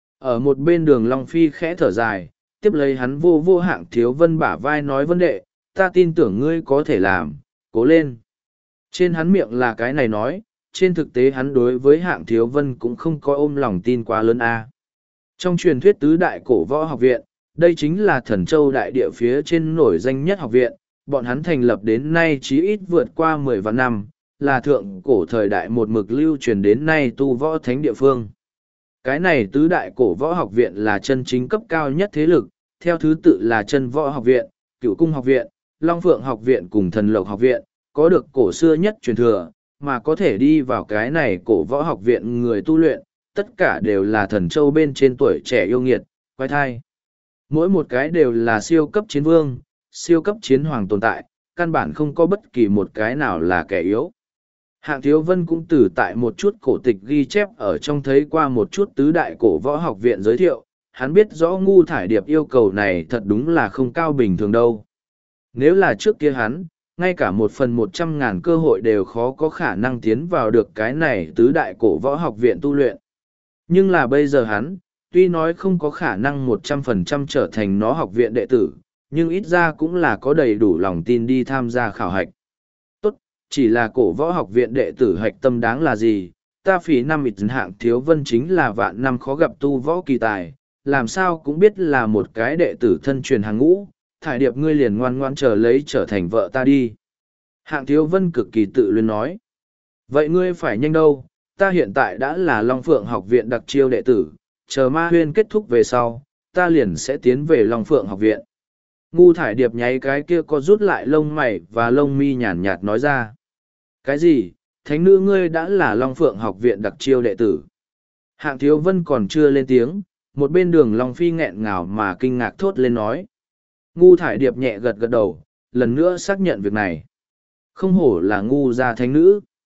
Ở một bên Đường Long Phi khẽ thở dài, tiếp lấy hắn vô Hạng Thiếu Vân bả vai nói vấn đề, ta tin tưởng ngươi có thể làm, cố lên. Trên hắn miệng là cái này nói, trên thực tế hắn đối với Hạng Thiếu Vân cũng không có ôm lòng tin quá lớn a. Trong truyền thuyết tứ đại cổ võ học viện, đây chính là Thần Châu đại địa phía trên nổi danh nhất học viện, bọn hắn thành lập đến nay chí ít vượt qua 10 vạn năm, là thượng cổ thời đại một mực lưu truyền đến nay tu võ thánh địa phương. Cái này tứ đại cổ võ học viện là chân chính cấp cao nhất thế lực, theo thứ tự là Chân Võ học viện, Cửu Cung học viện, Long Phượng học viện cùng Thần Lộc học viện, có được cổ xưa nhất truyền thừa, mà có thể đi vào cái này cổ võ học viện người tu luyện, tất cả đều là Thần Châu bên trên tuổi trẻ yêu nghiệt, quái thai. Mỗi một cái đều là siêu cấp chiến vương, siêu cấp chiến hoàng tồn tại, căn bản không có bất kỳ một cái nào là kẻ yếu. Hạng Thiếu Vân cũng từ tại một chút cổ tịch ghi chép ở trong thấy qua một chút tứ đại cổ võ học viện giới thiệu, hắn biết rõ Ngu Thải Điệp yêu cầu này thật đúng là không cao bình thường đâu. Nếu là trước kia hắn, ngay cả 1/100.000 cơ hội đều khó có khả năng tiến vào được cái này tứ đại cổ võ học viện tu luyện. Nhưng là bây giờ hắn, tuy nói không có khả năng 100% trở thành nó học viện đệ tử, nhưng ít ra cũng là có đầy đủ lòng tin đi tham gia khảo hạch. Tốt, chỉ là cổ võ học viện đệ tử hạch tâm đáng là gì, ta phí năm ít Hạng Thiếu Vân chính là vạn năm khó gặp tu võ kỳ tài, làm sao cũng biết là một cái đệ tử thân truyền hàng ngũ, Thải Điệp ngươi liền ngoan ngoan chờ lấy trở thành vợ ta đi. Hạng Thiếu Vân cực kỳ tự luyến nói. Vậy ngươi phải nhanh đâu, ta hiện tại đã là Long Phượng học viện đặc chiêu đệ tử, chờ ma huyên kết thúc về sau, ta liền sẽ tiến về Long Phượng học viện. Ngu Thải Điệp nháy cái kia có rút lại lông mày và lông mi nhàn nhạt nói ra. Cái gì, thánh nữ ngươi đã là Long Phượng học viện đặc chiêu đệ tử. Hạng Thiếu Vân còn chưa lên tiếng, một bên Đường Long Phi nghẹn ngào mà kinh ngạc thốt lên nói. Ngu Thải Điệp nhẹ gật gật đầu, lần nữa xác nhận việc này. Không hổ là ngu gia thánh nữ.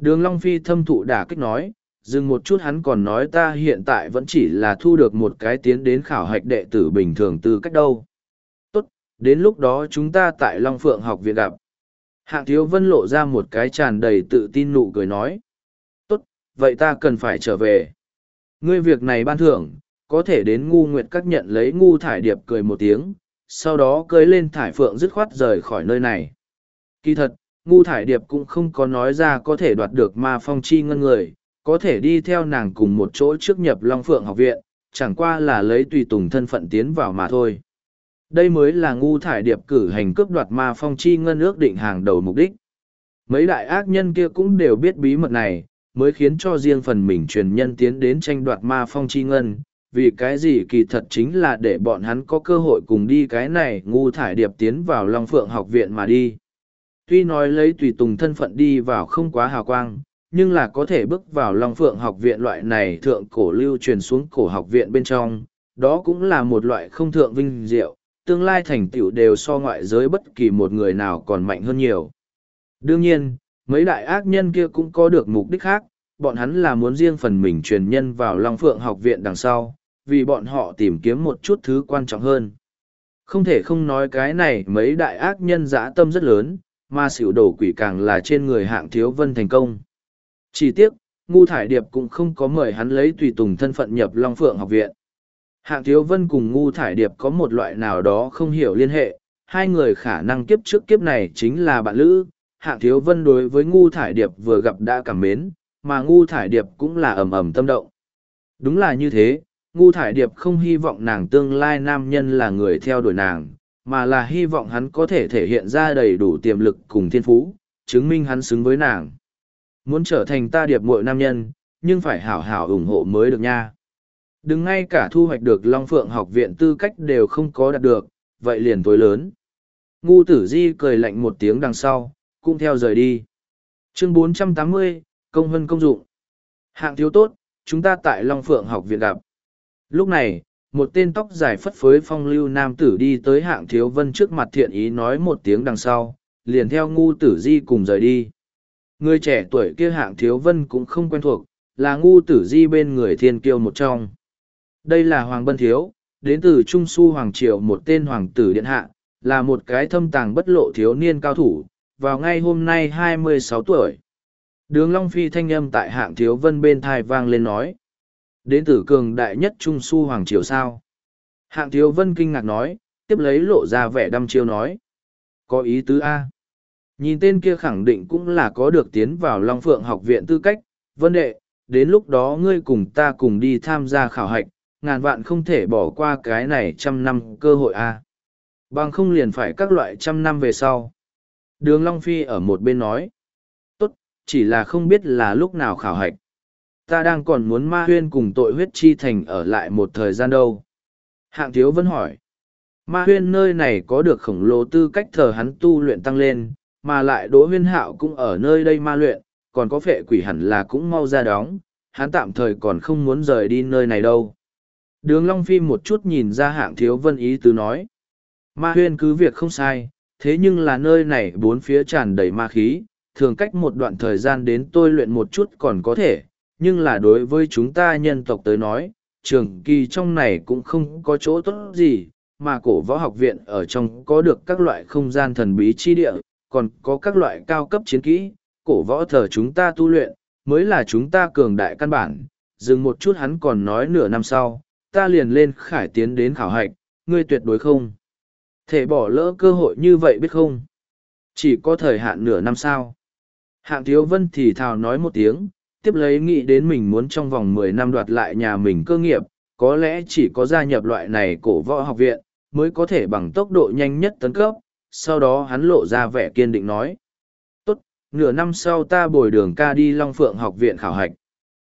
Đường Long Phi thâm thụ đả kích nói, dừng một chút hắn còn nói ta hiện tại vẫn chỉ là thu được một cái tiến đến khảo hạch đệ tử bình thường từ cách đâu. Tốt, đến lúc đó chúng ta tại Long Phượng học viện gặp. Hạng Thiếu Vân lộ ra một cái tràn đầy tự tin nụ cười nói. Tốt, vậy ta cần phải trở về. Ngươi việc này ban thưởng, có thể đến Ngu Nguyệt Các nhận lấy. Ngu Thải Điệp cười một tiếng, sau đó cưỡi lên Thải Phượng dứt khoát rời khỏi nơi này. Kỳ thật, Ngu Thải Điệp cũng không có nói ra có thể đoạt được ma phong chi ngân người, có thể đi theo nàng cùng một chỗ trước nhập Long Phượng học viện, chẳng qua là lấy tùy tùng thân phận tiến vào mà thôi. Đây mới là Ngu Thải Điệp cử hành cướp đoạt ma phong chi ngân ước định hàng đầu mục đích. Mấy đại ác nhân kia cũng đều biết bí mật này, mới khiến cho riêng phần mình truyền nhân tiến đến tranh đoạt ma phong chi ngân, vì cái gì kỳ thật chính là để bọn hắn có cơ hội cùng đi cái này. Ngu Thải Điệp tiến vào Long Phượng học viện mà đi. Tuy nói lấy tùy tùng thân phận đi vào không quá hào quang, nhưng là có thể bước vào Long Phượng học viện loại này thượng cổ lưu truyền xuống cổ học viện bên trong, đó cũng là một loại không thượng vinh diệu, tương lai thành tựu đều so ngoại giới bất kỳ một người nào còn mạnh hơn nhiều. Đương nhiên, mấy đại ác nhân kia cũng có được mục đích khác, bọn hắn là muốn riêng phần mình truyền nhân vào Long Phượng học viện đằng sau, vì bọn họ tìm kiếm một chút thứ quan trọng hơn. Không thể không nói cái này mấy đại ác nhân dã tâm rất lớn, mà xỉu đổ quỷ càng là trên người Hạng Thiếu Vân thành công. Chỉ tiếc, Ngu Thải Điệp cũng không có mời hắn lấy tùy tùng thân phận nhập Long Phượng học viện. Hạng Thiếu Vân cùng Ngu Thải Điệp có một loại nào đó không hiểu liên hệ, hai người khả năng kiếp trước kiếp này chính là bạn lữ. Hạng Thiếu Vân đối với Ngu Thải Điệp vừa gặp đã cảm mến, mà Ngu Thải Điệp cũng là ầm ầm tâm động. Đúng là như thế, Ngu Thải Điệp không hy vọng nàng tương lai nam nhân là người theo đuổi nàng, mà là hy vọng hắn có thể thể hiện ra đầy đủ tiềm lực cùng thiên phú, chứng minh hắn xứng với nàng. Muốn trở thành ta Điệp muội nam nhân, nhưng phải hảo hảo ủng hộ mới được nha. Đừng ngay cả thu hoạch được Long Phượng học viện tư cách đều không có đạt được, vậy liền tối lớn. Ngu Tử Di cười lạnh một tiếng đằng sau, cũng theo rời đi. Chương 480, Công Hân công dụng. Hạng Thiếu tốt, chúng ta tại Long Phượng học viện gặp. Lúc này, một tên tóc dài phất phới phong lưu nam tử đi tới Hạng Thiếu Vân trước mặt thiện ý nói một tiếng đằng sau, liền theo Ngu Tử Di cùng rời đi. Người trẻ tuổi kia Hạng Thiếu Vân cũng không quen thuộc, là Ngu Tử Di bên người thiên kiêu một trong. Đây là Hoàng Bân Thiếu, đến từ Trung Su Hoàng Triều một tên hoàng tử điện hạ, là một cái thâm tàng bất lộ thiếu niên cao thủ, vào ngay hôm nay 26 tuổi. Đường Long Phi thanh âm tại Hạng Thiếu Vân bên thai vang lên nói. Đến từ cường đại nhất Trung Su Hoàng Triều sao? Hạng Thiếu Vân kinh ngạc nói, tiếp lấy lộ ra vẻ đăm chiêu nói. Có ý tứ A. Nhìn tên kia khẳng định cũng là có được tiến vào Long Phượng học viện tư cách. Vân đệ, đến lúc đó ngươi cùng ta cùng đi tham gia khảo hạch, ngàn vạn không thể bỏ qua cái này 100 năm cơ hội A. Bằng không liền phải các loại 100 năm về sau. Đường Long Phi ở một bên nói. Tốt, chỉ là không biết là lúc nào khảo hạch. Ta đang còn muốn Ma Huyên cùng Tội Huyết Chi Thành ở lại một thời gian đâu. Hạng Thiếu Vân hỏi. Ma Huyên nơi này có được khổng lồ tư cách thờ hắn tu luyện tăng lên, mà lại Đỗ Huyên Hạo cũng ở nơi đây ma luyện, còn có Phệ Quỷ hẳn là cũng mau ra đóng, hắn tạm thời còn không muốn rời đi nơi này đâu. Đường Long Phi một chút nhìn ra Hạng Thiếu Vân ý tứ nói. Ma Huyên cứ việc không sai, thế nhưng là nơi này bốn phía tràn đầy ma khí, thường cách một đoạn thời gian đến tôi luyện một chút còn có thể, nhưng là đối với chúng ta nhân tộc tới nói, trường kỳ trong này cũng không có chỗ tốt gì, mà cổ võ học viện ở trong có được các loại không gian thần bí chi địa, còn có các loại cao cấp chiến kỹ, cổ võ thờ chúng ta tu luyện, mới là chúng ta cường đại căn bản. Dừng một chút hắn còn nói nửa năm sau, ta liền lên khải tiến đến khảo hạch, ngươi tuyệt đối không thể bỏ lỡ cơ hội như vậy biết không? Chỉ có thời hạn nửa năm sao? Hạng Thiếu Vân thì thào nói một tiếng, tiếp lấy nghĩ đến mình muốn trong vòng 10 năm đoạt lại nhà mình cơ nghiệp, có lẽ chỉ có gia nhập loại này cổ võ học viện, mới có thể bằng tốc độ nhanh nhất tấn cấp. Sau đó hắn lộ ra vẻ kiên định nói. Tốt, nửa năm sau ta bồi đường ca đi Long Phượng học viện khảo hạch.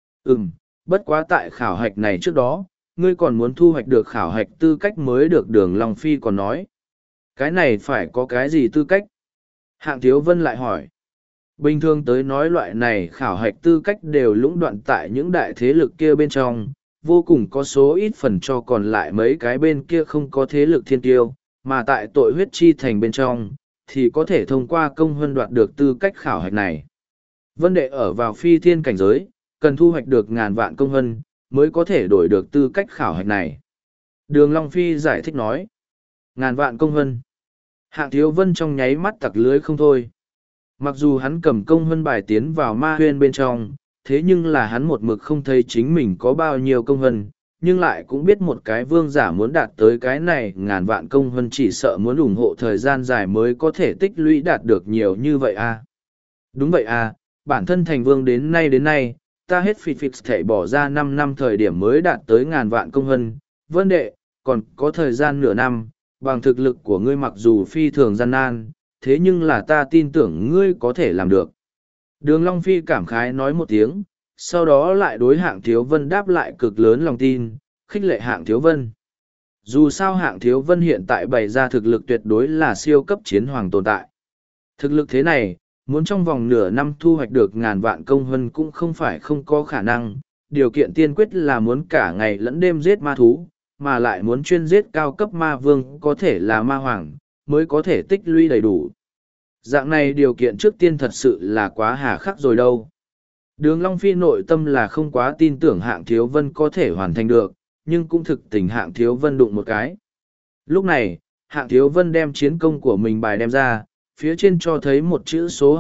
Bất quá tại khảo hạch này trước đó, ngươi còn muốn thu hoạch được khảo hạch tư cách mới được. Đường Long Phi còn nói. Cái này phải có cái gì tư cách? Hạng Thiếu Vân lại hỏi. Bình thường tới nói loại này khảo hạch tư cách đều lũng đoạn tại những đại thế lực kia bên trong, vô cùng có số ít phần cho còn lại mấy cái bên kia không có thế lực thiên tiêu, mà tại Tội Huyết Chi Thành bên trong, thì có thể thông qua công huân đoạt được tư cách khảo hạch này. Vân đệ ở vào phi thiên cảnh giới, cần thu hoạch được ngàn vạn công hân, mới có thể đổi được tư cách khảo hạch này. Đường Long Phi giải thích nói. Ngàn vạn công hân. Hạng Thiếu Vân trong nháy mắt tặc lưới không thôi. Mặc dù hắn cầm công hân bài tiến vào ma huyên bên trong, thế nhưng là hắn một mực không thấy chính mình có bao nhiêu công hân, nhưng lại cũng biết một cái vương giả muốn đạt tới cái này ngàn vạn công hân chỉ sợ muốn ủng hộ thời gian dài mới có thể tích lũy đạt được nhiều như vậy à. Đúng vậy à, bản thân thành vương đến nay, ta hết phì thể bỏ ra 5 năm thời điểm mới đạt tới ngàn vạn công hân. Vân đệ, còn có thời gian nửa năm, bằng thực lực của ngươi mặc dù phi thường gian nan, thế nhưng là ta tin tưởng ngươi có thể làm được. Đường Long Phi cảm khái nói một tiếng, sau đó lại đối Hạng Thiếu Vân đáp lại cực lớn lòng tin, khích lệ Hạng Thiếu Vân. Dù sao Hạng Thiếu Vân hiện tại bày ra thực lực tuyệt đối là siêu cấp chiến hoàng tồn tại. Thực lực thế này, muốn trong vòng nửa năm thu hoạch được ngàn vạn công hân cũng không phải không có khả năng, điều kiện tiên quyết là muốn cả ngày lẫn đêm giết ma thú, mà lại muốn chuyên giết cao cấp ma vương có thể là ma hoàng, mới có thể tích lũy đầy đủ. Dạng này điều kiện trước tiên thật sự là quá hà khắc rồi đâu. Đường Long Phi nội tâm là không quá tin tưởng Hạng Thiếu Vân có thể hoàn thành được, nhưng cũng thực tình Hạng Thiếu Vân đụng một cái. Lúc này, Hạng Thiếu Vân đem chiến công của mình bài đem ra, phía trên cho thấy một chữ số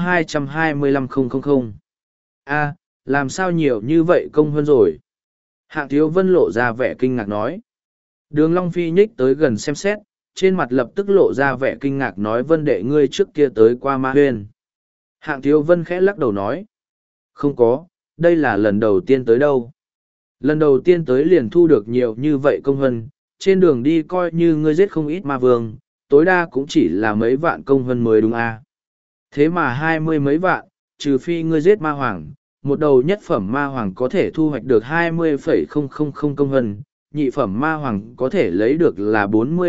225000. A, làm sao nhiều như vậy công hơn rồi? Hạng Thiếu Vân lộ ra vẻ kinh ngạc nói. Đường Long Phi nhích tới gần xem xét, trên mặt lập tức lộ ra vẻ kinh ngạc nói Vân đệ ngươi trước kia tới qua ma huyên. Hạng Thiếu Vân khẽ lắc đầu nói. Không có, đây là lần đầu tiên tới đâu. Lần đầu tiên tới liền thu được nhiều như vậy công hân, trên đường đi coi như ngươi giết không ít ma vương, tối đa cũng chỉ là mấy vạn công hân mới đúng à. Thế mà 20 mấy vạn, trừ phi ngươi giết ma hoàng, một đầu nhất phẩm ma hoàng có thể thu hoạch được 20,000 công hân, nhị phẩm ma hoàng có thể lấy được là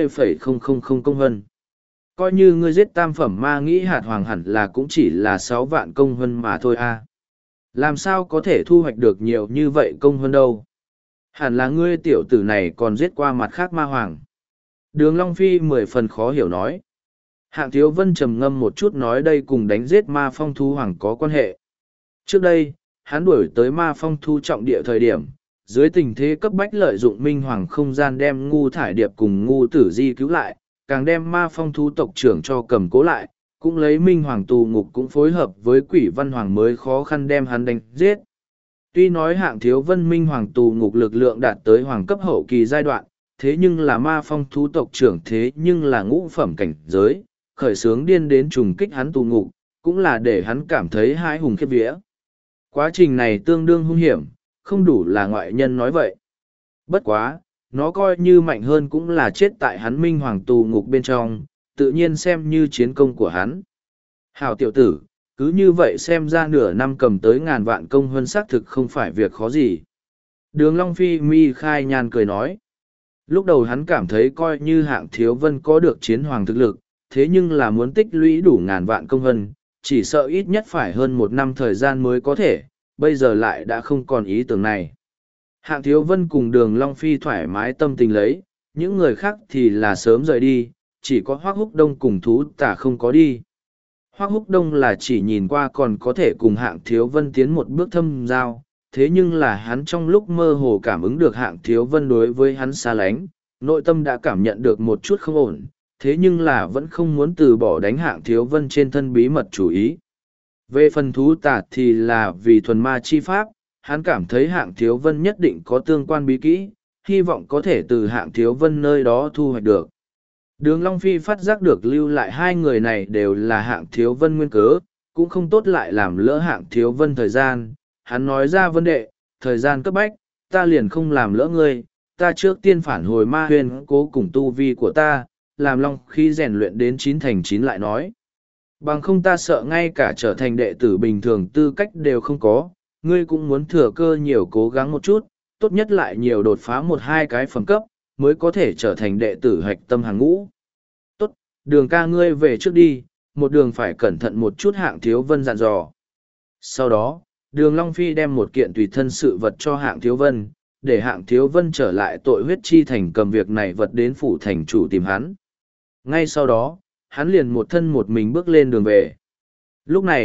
40,000 công hân. Coi như ngươi giết tam phẩm ma nghĩ hạt hoàng hẳn là cũng chỉ là 6 vạn công hân mà thôi à. Làm sao có thể thu hoạch được nhiều như vậy công hân đâu. Hẳn là ngươi tiểu tử này còn giết qua mặt khác ma hoàng. Đường Long Phi 10 phần khó hiểu nói. Hạng Thiếu Vân trầm ngâm một chút nói đây cùng đánh giết ma phong thú hoàng có quan hệ. Trước đây, hắn đuổi tới ma phong thú trọng địa thời điểm, dưới tình thế cấp bách lợi dụng minh hoàng không gian đem ngu thải điệp cùng ngu tử di cứu lại, càng đem ma phong thú tộc trưởng cho cầm cố lại, cũng lấy minh hoàng tù ngục cũng phối hợp với quỷ văn hoàng mới khó khăn đem hắn đánh giết. Tuy nói Hạng Thiếu Vân minh hoàng tù ngục lực lượng đạt tới hoàng cấp hậu kỳ giai đoạn, thế nhưng là ma phong thú tộc trưởng thế nhưng là ngũ phẩm cảnh giới, khởi sướng điên đến trùng kích hắn tù ngục, cũng là để hắn cảm thấy hãi hùng khiếp vía. Quá trình này tương đương hung hiểm, không đủ là ngoại nhân nói vậy. Bất quá, nó coi như mạnh hơn cũng là chết tại hắn minh hoàng tù ngục bên trong, tự nhiên xem như chiến công của hắn. Hảo tiểu tử, cứ như vậy xem ra nửa năm cầm tới ngàn vạn công hơn xác thực không phải việc khó gì. Đường Long Phi mi khai nhàn cười nói. Lúc đầu hắn cảm thấy coi như Hạng Thiếu Vân có được chiến hoàng thực lực, thế nhưng là muốn tích lũy đủ ngàn vạn công hân, chỉ sợ ít nhất phải hơn 1 năm thời gian mới có thể, bây giờ lại đã không còn ý tưởng này. Hạng Thiếu Vân cùng Đường Long Phi thoải mái tâm tình lấy, những người khác thì là sớm rời đi, chỉ có Hoắc Húc Đông cùng Thú Tả không có đi. Hoắc Húc Đông là chỉ nhìn qua còn có thể cùng Hạng Thiếu Vân tiến một bước thâm giao, thế nhưng là hắn trong lúc mơ hồ cảm ứng được Hạng Thiếu Vân đối với hắn xa lánh, nội tâm đã cảm nhận được một chút không ổn, thế nhưng là vẫn không muốn từ bỏ đánh Hạng Thiếu Vân trên thân bí mật chủ ý. Về phần Thú Tả thì là vì thuần ma chi pháp, hắn cảm thấy Hạng Thiếu Vân nhất định có tương quan bí kỹ, hy vọng có thể từ Hạng Thiếu Vân nơi đó thu hoạch được. Đường Long Phi phát giác được lưu lại hai người này đều là Hạng Thiếu Vân nguyên cớ, cũng không tốt lại làm lỡ Hạng Thiếu Vân thời gian. Hắn nói ra vấn đề, thời gian cấp bách, ta liền không làm lỡ ngươi, ta trước tiên phản hồi ma huyền cố cùng tu vi của ta, làm Long khi rèn luyện đến 9 thành 9 lại nói. Bằng không ta sợ ngay cả trở thành đệ tử bình thường tư cách đều không có, ngươi cũng muốn thừa cơ nhiều cố gắng một chút, tốt nhất lại nhiều đột phá 1-2 cái phẩm cấp, mới có thể trở thành đệ tử hạch tâm hàng ngũ. Tốt, Đường ca ngươi về trước đi, một đường phải cẩn thận một chút. Hạng Thiếu Vân dặn dò. Sau đó, Đường Long Phi đem một kiện tùy thân sự vật cho Hạng Thiếu Vân, để Hạng Thiếu Vân trở lại tội huyết chi thành cầm việc này vật đến phủ thành chủ tìm hắn. Ngay sau đó, hắn liền một thân một mình bước lên đường về. Lúc này,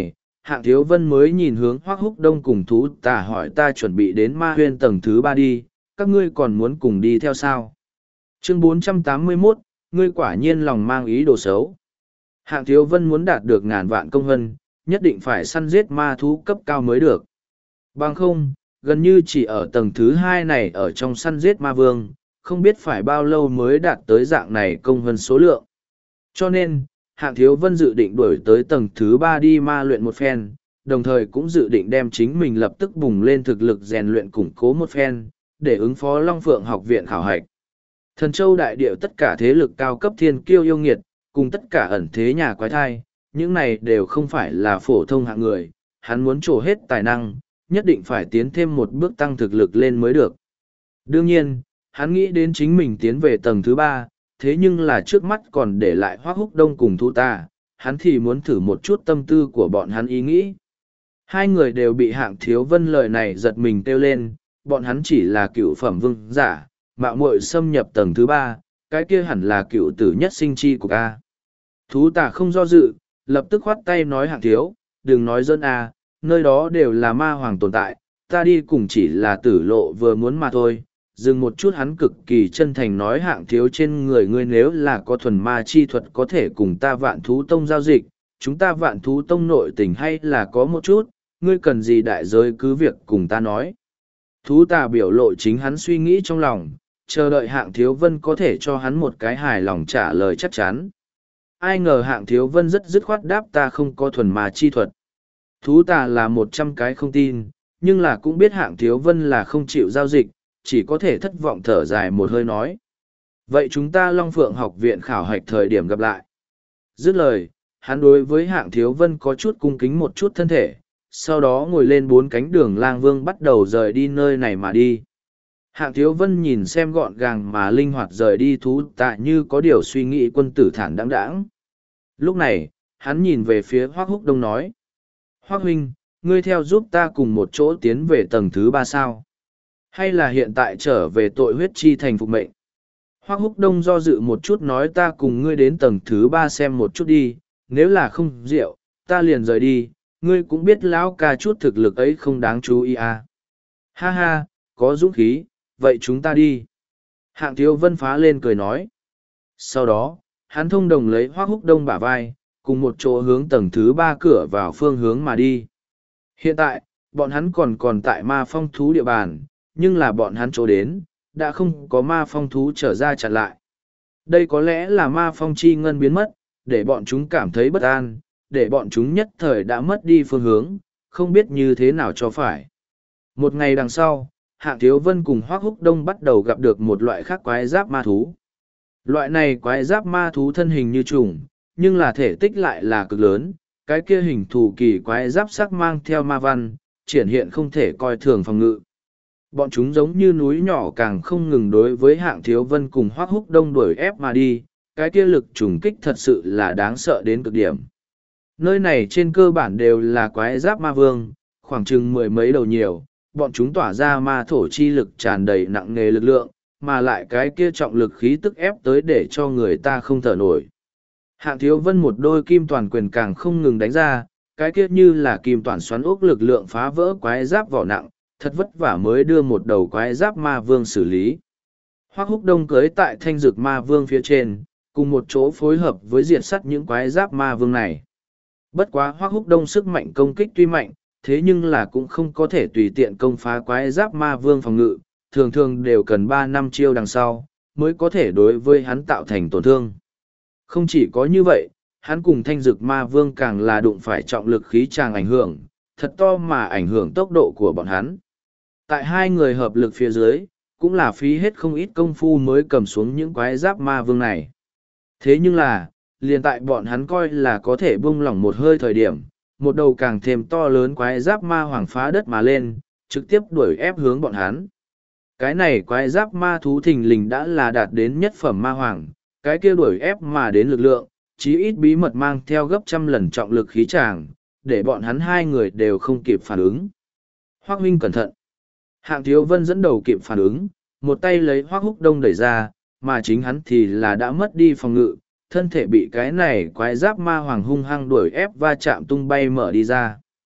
Hạng Thiếu Vân mới nhìn hướng Hoắc Húc Đông cùng Thú Tà hỏi ta chuẩn bị đến ma huyên tầng thứ 3 đi, các ngươi còn muốn cùng đi theo sao? Chương 481, ngươi quả nhiên lòng mang ý đồ xấu. Hạng Thiếu Vân muốn đạt được ngàn vạn công hân, nhất định phải săn giết ma thú cấp cao mới được. Bằng không, gần như chỉ ở tầng thứ 2 này ở trong săn giết ma vương, không biết phải bao lâu mới đạt tới dạng này công hân số lượng. Cho nên, Hạng Thiếu Vân dự định đuổi tới tầng thứ 3 đi ma luyện một phen, đồng thời cũng dự định đem chính mình lập tức bùng lên thực lực rèn luyện củng cố một phen, để ứng phó Long Phượng học viện khảo hạch. Thần Châu đại địa tất cả thế lực cao cấp thiên kiêu yêu nghiệt, cùng tất cả ẩn thế nhà quái thai, những này đều không phải là phổ thông hạng người, hắn muốn trổ hết tài năng, nhất định phải tiến thêm một bước tăng thực lực lên mới được. Đương nhiên, hắn nghĩ đến chính mình tiến về tầng thứ 3, thế nhưng là trước mắt còn để lại Hoắc Húc Đông cùng Thu Ta, hắn thì muốn thử một chút tâm tư của bọn hắn ý nghĩ. Hai người đều bị Hạng Thiếu Vân lời này giật mình kêu lên, bọn hắn chỉ là cựu phẩm vương giả, mạo muội xâm nhập tầng thứ 3, cái kia hẳn là cựu tử nhất sinh chi của ca. Thú Tà không do dự, lập tức khoát tay nói Hạng Thiếu, đừng nói dân a, nơi đó đều là ma hoàng tồn tại, ta đi cùng chỉ là tử lộ vừa muốn mà thôi. Dừng một chút hắn cực kỳ chân thành nói Hạng Thiếu trên người ngươi nếu là có thuần ma chi thuật có thể cùng ta Vạn Thú Tông giao dịch, chúng ta Vạn Thú Tông nội tình hay là có một chút, ngươi cần gì đại giới cứ việc cùng ta nói. Thú Tà biểu lộ chính hắn suy nghĩ trong lòng, chờ đợi Hạng Thiếu Vân có thể cho hắn một cái hài lòng trả lời chắc chắn. Ai ngờ Hạng Thiếu Vân rất dứt khoát đáp ta không có thuần ma chi thuật. Thú Tà là 100 cái không tin, nhưng là cũng biết Hạng Thiếu Vân là không chịu giao dịch, chỉ có thể thất vọng thở dài một hơi nói. Vậy chúng ta Long Phượng học viện khảo hạch thời điểm gặp lại. Dứt lời, hắn đối với Hạng Thiếu Vân có chút cung kính một chút thân thể, sau đó ngồi lên 4 cánh đường lang vương bắt đầu rời đi nơi này mà đi. Hạng Thiếu Vân nhìn xem gọn gàng mà linh hoạt rời đi Thú Tà như có điều suy nghĩ quân tử thản đáng đáng. Lúc này, hắn nhìn về phía Hoắc Húc Đông nói. Hoắc huynh, ngươi theo giúp ta cùng một chỗ tiến về tầng thứ 3 sao? Hay là hiện tại trở về tội huyết chi thành phục mệnh? Hoắc Húc Đông do dự một chút nói ta cùng ngươi đến tầng thứ 3 xem một chút đi, nếu là không rượu, ta liền rời đi, ngươi cũng biết lão ca chút thực lực ấy không đáng chú ý à. Ha ha, có dũng khí, vậy chúng ta đi. Hạng Thiếu Vân phá lên cười nói. Sau đó, hắn thông đồng lấy Hoắc Húc Đông bả vai, cùng một chỗ hướng tầng thứ 3 cửa vào phương hướng mà đi. Hiện tại, bọn hắn còn tại ma phong thú địa bàn, nhưng là bọn hắn chỗ đến, đã không có ma phong thú trở ra chặn lại. Đây có lẽ là ma phong chi ngân biến mất, để bọn chúng cảm thấy bất an, để bọn chúng nhất thời đã mất đi phương hướng, không biết như thế nào cho phải. Một ngày đằng sau, Hạng Thiếu Vân cùng Hoắc Húc Đông bắt đầu gặp được một loại khác quái giáp ma thú. Loại này quái giáp ma thú thân hình như trùng, nhưng là thể tích lại là cực lớn, cái kia hình thù kỳ quái giáp sắc mang theo ma văn, triển hiện không thể coi thường phòng ngự. Bọn chúng giống như núi nhỏ càng không ngừng đối với Hạng Thiếu Vân cùng Hoắc Húc Đông đuổi ép mà đi, cái kia lực trùng kích thật sự là đáng sợ đến cực điểm. Nơi này trên cơ bản đều là quái giáp ma vương, khoảng chừng 10 mấy đầu nhiều, bọn chúng tỏa ra ma thổ chi lực tràn đầy nặng nề lực lượng, mà lại cái kia trọng lực khí tức ép tới để cho người ta không thở nổi. Hạng Thiếu Vân một đôi kim toàn quyền càng không ngừng đánh ra, cái kia như là kim toàn xoắn ốc lực lượng phá vỡ quái giáp vỏ nặng, thật vất vả mới đưa một đầu quái giáp ma vương xử lý. Hoắc Húc Đông cưới tại thanh dược ma vương phía trên, cùng một chỗ phối hợp với diệt sắt những quái giáp ma vương này. Bất quá Hoắc Húc Đông sức mạnh công kích tuy mạnh, thế nhưng là cũng không có thể tùy tiện công phá quái giáp ma vương phòng ngự, thường thường đều cần 3 năm chiêu đằng sau, mới có thể đối với hắn tạo thành tổn thương. Không chỉ có như vậy, hắn cùng thanh dược ma vương càng là đụng phải trọng lực khí tràng ảnh hưởng, thật to mà ảnh hưởng tốc độ của bọn hắn. Tại hai người hợp lực phía dưới, cũng là phí hết không ít công phu mới cầm xuống những quái giáp ma vương này. Thế nhưng là, liền tại bọn hắn coi là có thể buông lỏng một hơi thời điểm, một đầu càng thêm to lớn quái giáp ma hoàng phá đất mà lên, trực tiếp đuổi ép hướng bọn hắn. Cái này quái giáp ma thú thình lình đã là đạt đến nhất phẩm ma hoàng, cái kia đuổi ép mà đến lực lượng, chí ít bí mật mang theo gấp trăm lần trọng lực khí tràng, để bọn hắn hai người đều không kịp phản ứng. Hoắc huynh cẩn thận. Hạng Thiếu Vân dẫn đầu kịp phản ứng, một tay lấy Hoắc Húc Đông đẩy ra, mà chính hắn thì là đã mất đi phòng ngự, thân thể bị cái này quái giáp ma hoàng hung hăng đuổi ép va chạm tung bay mở đi ra.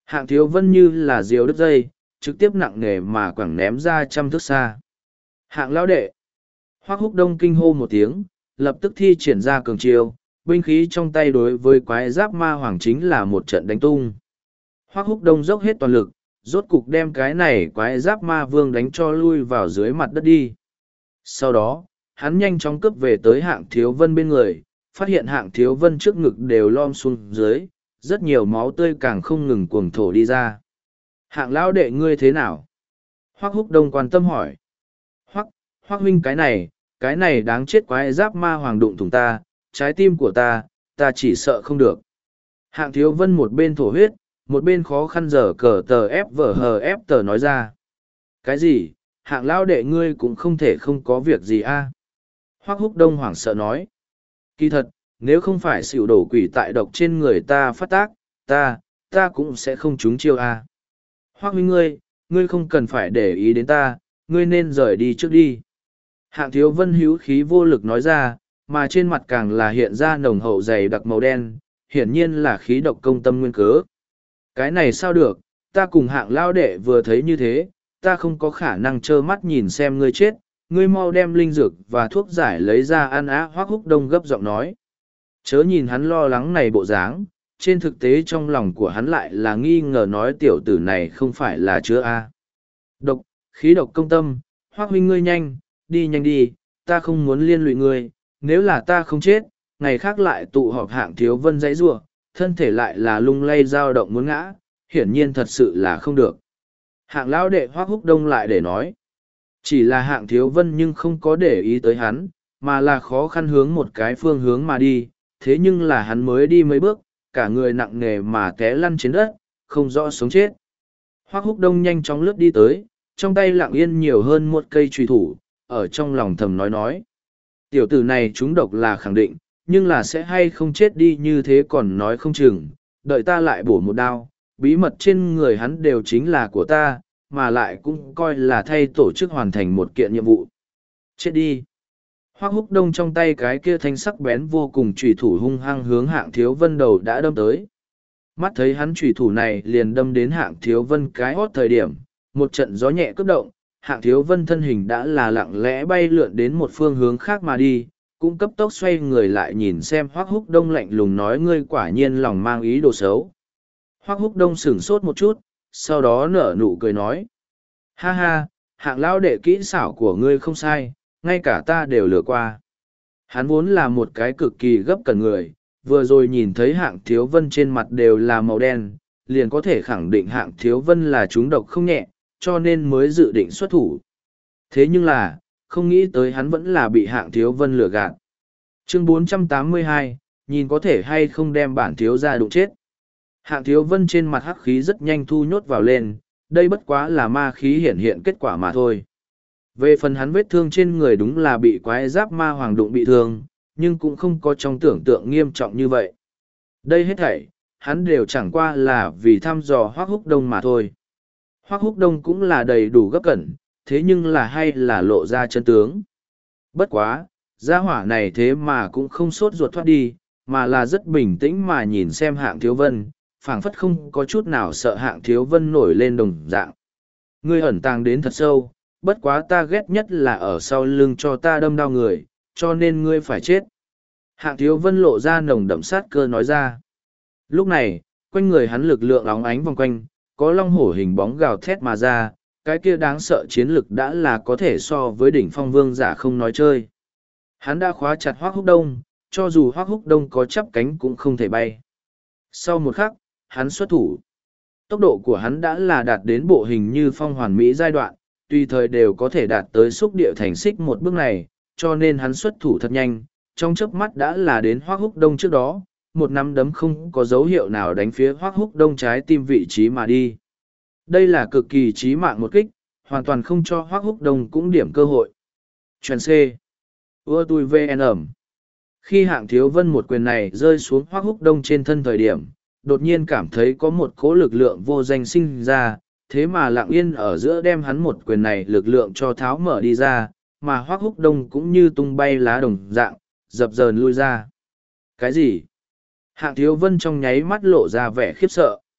Hạng Thiếu Vân như là diều đứt dây, trực tiếp nặng nề mà quẳng ném ra 100 thước xa. Hạng lão đệ. Hoắc Húc Đông kinh hô một tiếng, lập tức thi triển ra cường chiêu, binh khí trong tay đối với quái giáp ma hoàng chính là một trận đánh tung. Hoắc Húc Đông dốc hết toàn lực, rốt cục đem cái này quái giáp ma vương đánh cho lui vào dưới mặt đất đi. Sau đó, hắn nhanh chóng cướp về tới Hạng Thiếu Vân bên người, phát hiện Hạng Thiếu Vân trước ngực đều lom xuống dưới, rất nhiều máu tươi càng không ngừng cuồng thổ đi ra. Hạng lão đệ ngươi thế nào? Hoắc Húc Đông quan tâm hỏi. Hoắc huynh cái này đáng chết quái giáp ma hoàng đụng thủng ta, trái tim của ta chỉ sợ không được. Hạng Thiếu Vân một bên thổ huyết, một bên khó khăn dở cờ tờ ép vở hờ ép tờ nói ra. Cái gì, Hạng lão đệ ngươi cũng không thể không có việc gì a? Hoắc Húc Đông hoảng sợ nói. Kỳ thật, nếu không phải xỉu đổ quỷ tại độc trên người ta phát tác, ta cũng sẽ không trúng chiêu a. Hoắc huynh ngươi không cần phải để ý đến ta, ngươi nên rời đi trước đi. Hạng Thiếu Vân hữu khí vô lực nói ra, mà trên mặt càng là hiện ra nồng hậu dày đặc màu đen, hiển nhiên là khí độc công tâm nguyên cớ. Cái này sao được, ta cùng Hạng lao đệ vừa thấy như thế, ta không có khả năng trơ mắt nhìn xem ngươi chết, ngươi mau đem linh dược và thuốc giải lấy ra ăn á. Hoắc Húc Đông gấp giọng nói. Chớ nhìn hắn lo lắng này bộ dáng, trên thực tế trong lòng của hắn lại là nghi ngờ nói tiểu tử này không phải là chứa a. Độc, khí độc công tâm, Hoắc huynh ngươi nhanh đi, ta không muốn liên lụy ngươi, nếu là ta không chết, ngày khác lại tụ họp Hạng Thiếu Vân dãy rủa, thân thể lại là lung lay dao động muốn ngã, hiển nhiên thật sự là không được. Hạng lão đệ Hoắc Húc Đông lại để nói, chỉ là Hạng Thiếu Vân nhưng không có để ý tới hắn, mà là khó khăn hướng một cái phương hướng mà đi, thế nhưng là hắn mới đi mấy bước, cả người nặng nề mà té lăn trên đất, không rõ sống chết. Hoắc Húc Đông nhanh chóng lướt đi tới, trong tay lặng yên nhiều hơn một cây truy thủ, ở trong lòng thầm nói. Tiểu tử này trúng độc là khẳng định, nhưng là sẽ hay không chết đi như thế còn nói không chừng, đợi ta lại bổ một đao, bí mật trên người hắn đều chính là của ta, mà lại cũng coi là thay tổ chức hoàn thành một kiện nhiệm vụ. Chết đi. Hoắc Húc Đông trong tay cái kia thanh sắc bén vô cùng chủy thủ hung hăng hướng Hạng Thiếu Vân đầu đã đâm tới. Mắt thấy hắn chủy thủ này liền đâm đến Hạng Thiếu Vân cái hót thời điểm, một trận gió nhẹ cướp động, Hạng Thiếu Vân thân hình đã là lặng lẽ bay lượn đến một phương hướng khác mà đi, cũng cấp tốc xoay người lại nhìn xem Hoắc Húc Đông lạnh lùng nói ngươi quả nhiên lòng mang ý đồ xấu. Hoắc Húc Đông sửng sốt một chút, sau đó nở nụ cười nói. Ha ha, Hạng lão đệ kỹ xảo của ngươi không sai, ngay cả ta đều lừa qua. Hắn vốn là một cái cực kỳ gấp cẩn người, vừa rồi nhìn thấy Hạng Thiếu Vân trên mặt đều là màu đen, liền có thể khẳng định Hạng Thiếu Vân là trúng độc không nhẹ, cho nên mới dự định xuất thủ. Thế nhưng là, không nghĩ tới hắn vẫn là bị Hạng Thiếu Vân lừa gạt. Chương 482, nhìn có thể hay không đem bản thiếu gia đụng chết. Hạng Thiếu Vân trên mặt hắc khí rất nhanh thu nhốt vào lên, đây bất quá là ma khí hiển hiện kết quả mà thôi. Về phần hắn vết thương trên người đúng là bị quái giáp ma hoàng đụng bị thương, nhưng cũng không có trong tưởng tượng nghiêm trọng như vậy. Đây hết thảy, hắn đều chẳng qua là vì thăm dò Hoắc Húc Đông mà thôi. Hoắc Húc Đông cũng là đầy đủ gấp cẩn, thế nhưng là hay là lộ ra chân tướng. Bất quá, gia hỏa này thế mà cũng không sốt ruột thoát đi, mà là rất bình tĩnh mà nhìn xem Hạng Thiếu Vân, phảng phất không có chút nào sợ Hạng Thiếu Vân nổi lên đồng dạng. Ngươi ẩn tàng đến thật sâu, bất quá ta ghét nhất là ở sau lưng cho ta đâm đau người, cho nên ngươi phải chết. Hạng Thiếu Vân lộ ra nồng đậm sát cơ nói ra. Lúc này, quanh người hắn lực lượng óng ánh vòng quanh, có long hổ hình bóng gào thét mà ra, cái kia đáng sợ chiến lực đã là có thể so với đỉnh phong vương giả không nói chơi. Hắn đã khóa chặt Hoắc Húc Đông, cho dù Hoắc Húc Đông có chắp cánh cũng không thể bay. Sau một khắc, hắn xuất thủ. Tốc độ của hắn đã là đạt đến bộ hình như phong hoàn mỹ giai đoạn, tùy thời đều có thể đạt tới xúc địa thành xích một bước này, cho nên hắn xuất thủ thật nhanh, trong chớp mắt đã là đến Hoắc Húc Đông trước đó, một nắm đấm không có dấu hiệu nào đánh phía Hoắc Húc Đông trái tim vị trí mà đi. Đây là cực kỳ chí mạng một kích, hoàn toàn không cho Hoắc Húc Đông cũng điểm cơ hội. Chuyển C. Ua tui VN ẩm. Khi Hạng Thiếu Vân một quyền này rơi xuống Hoắc Húc Đông trên thân thời điểm, đột nhiên cảm thấy có một cỗ lực lượng vô danh sinh ra, thế mà lặng yên ở giữa đem hắn một quyền này lực lượng cho tháo mở đi ra, mà Hoắc Húc Đông cũng như tung bay lá đồng dạng, dập dờn lui ra. Cái gì? Hạng Thiếu Vân trong nháy mắt lộ ra vẻ khiếp sợ.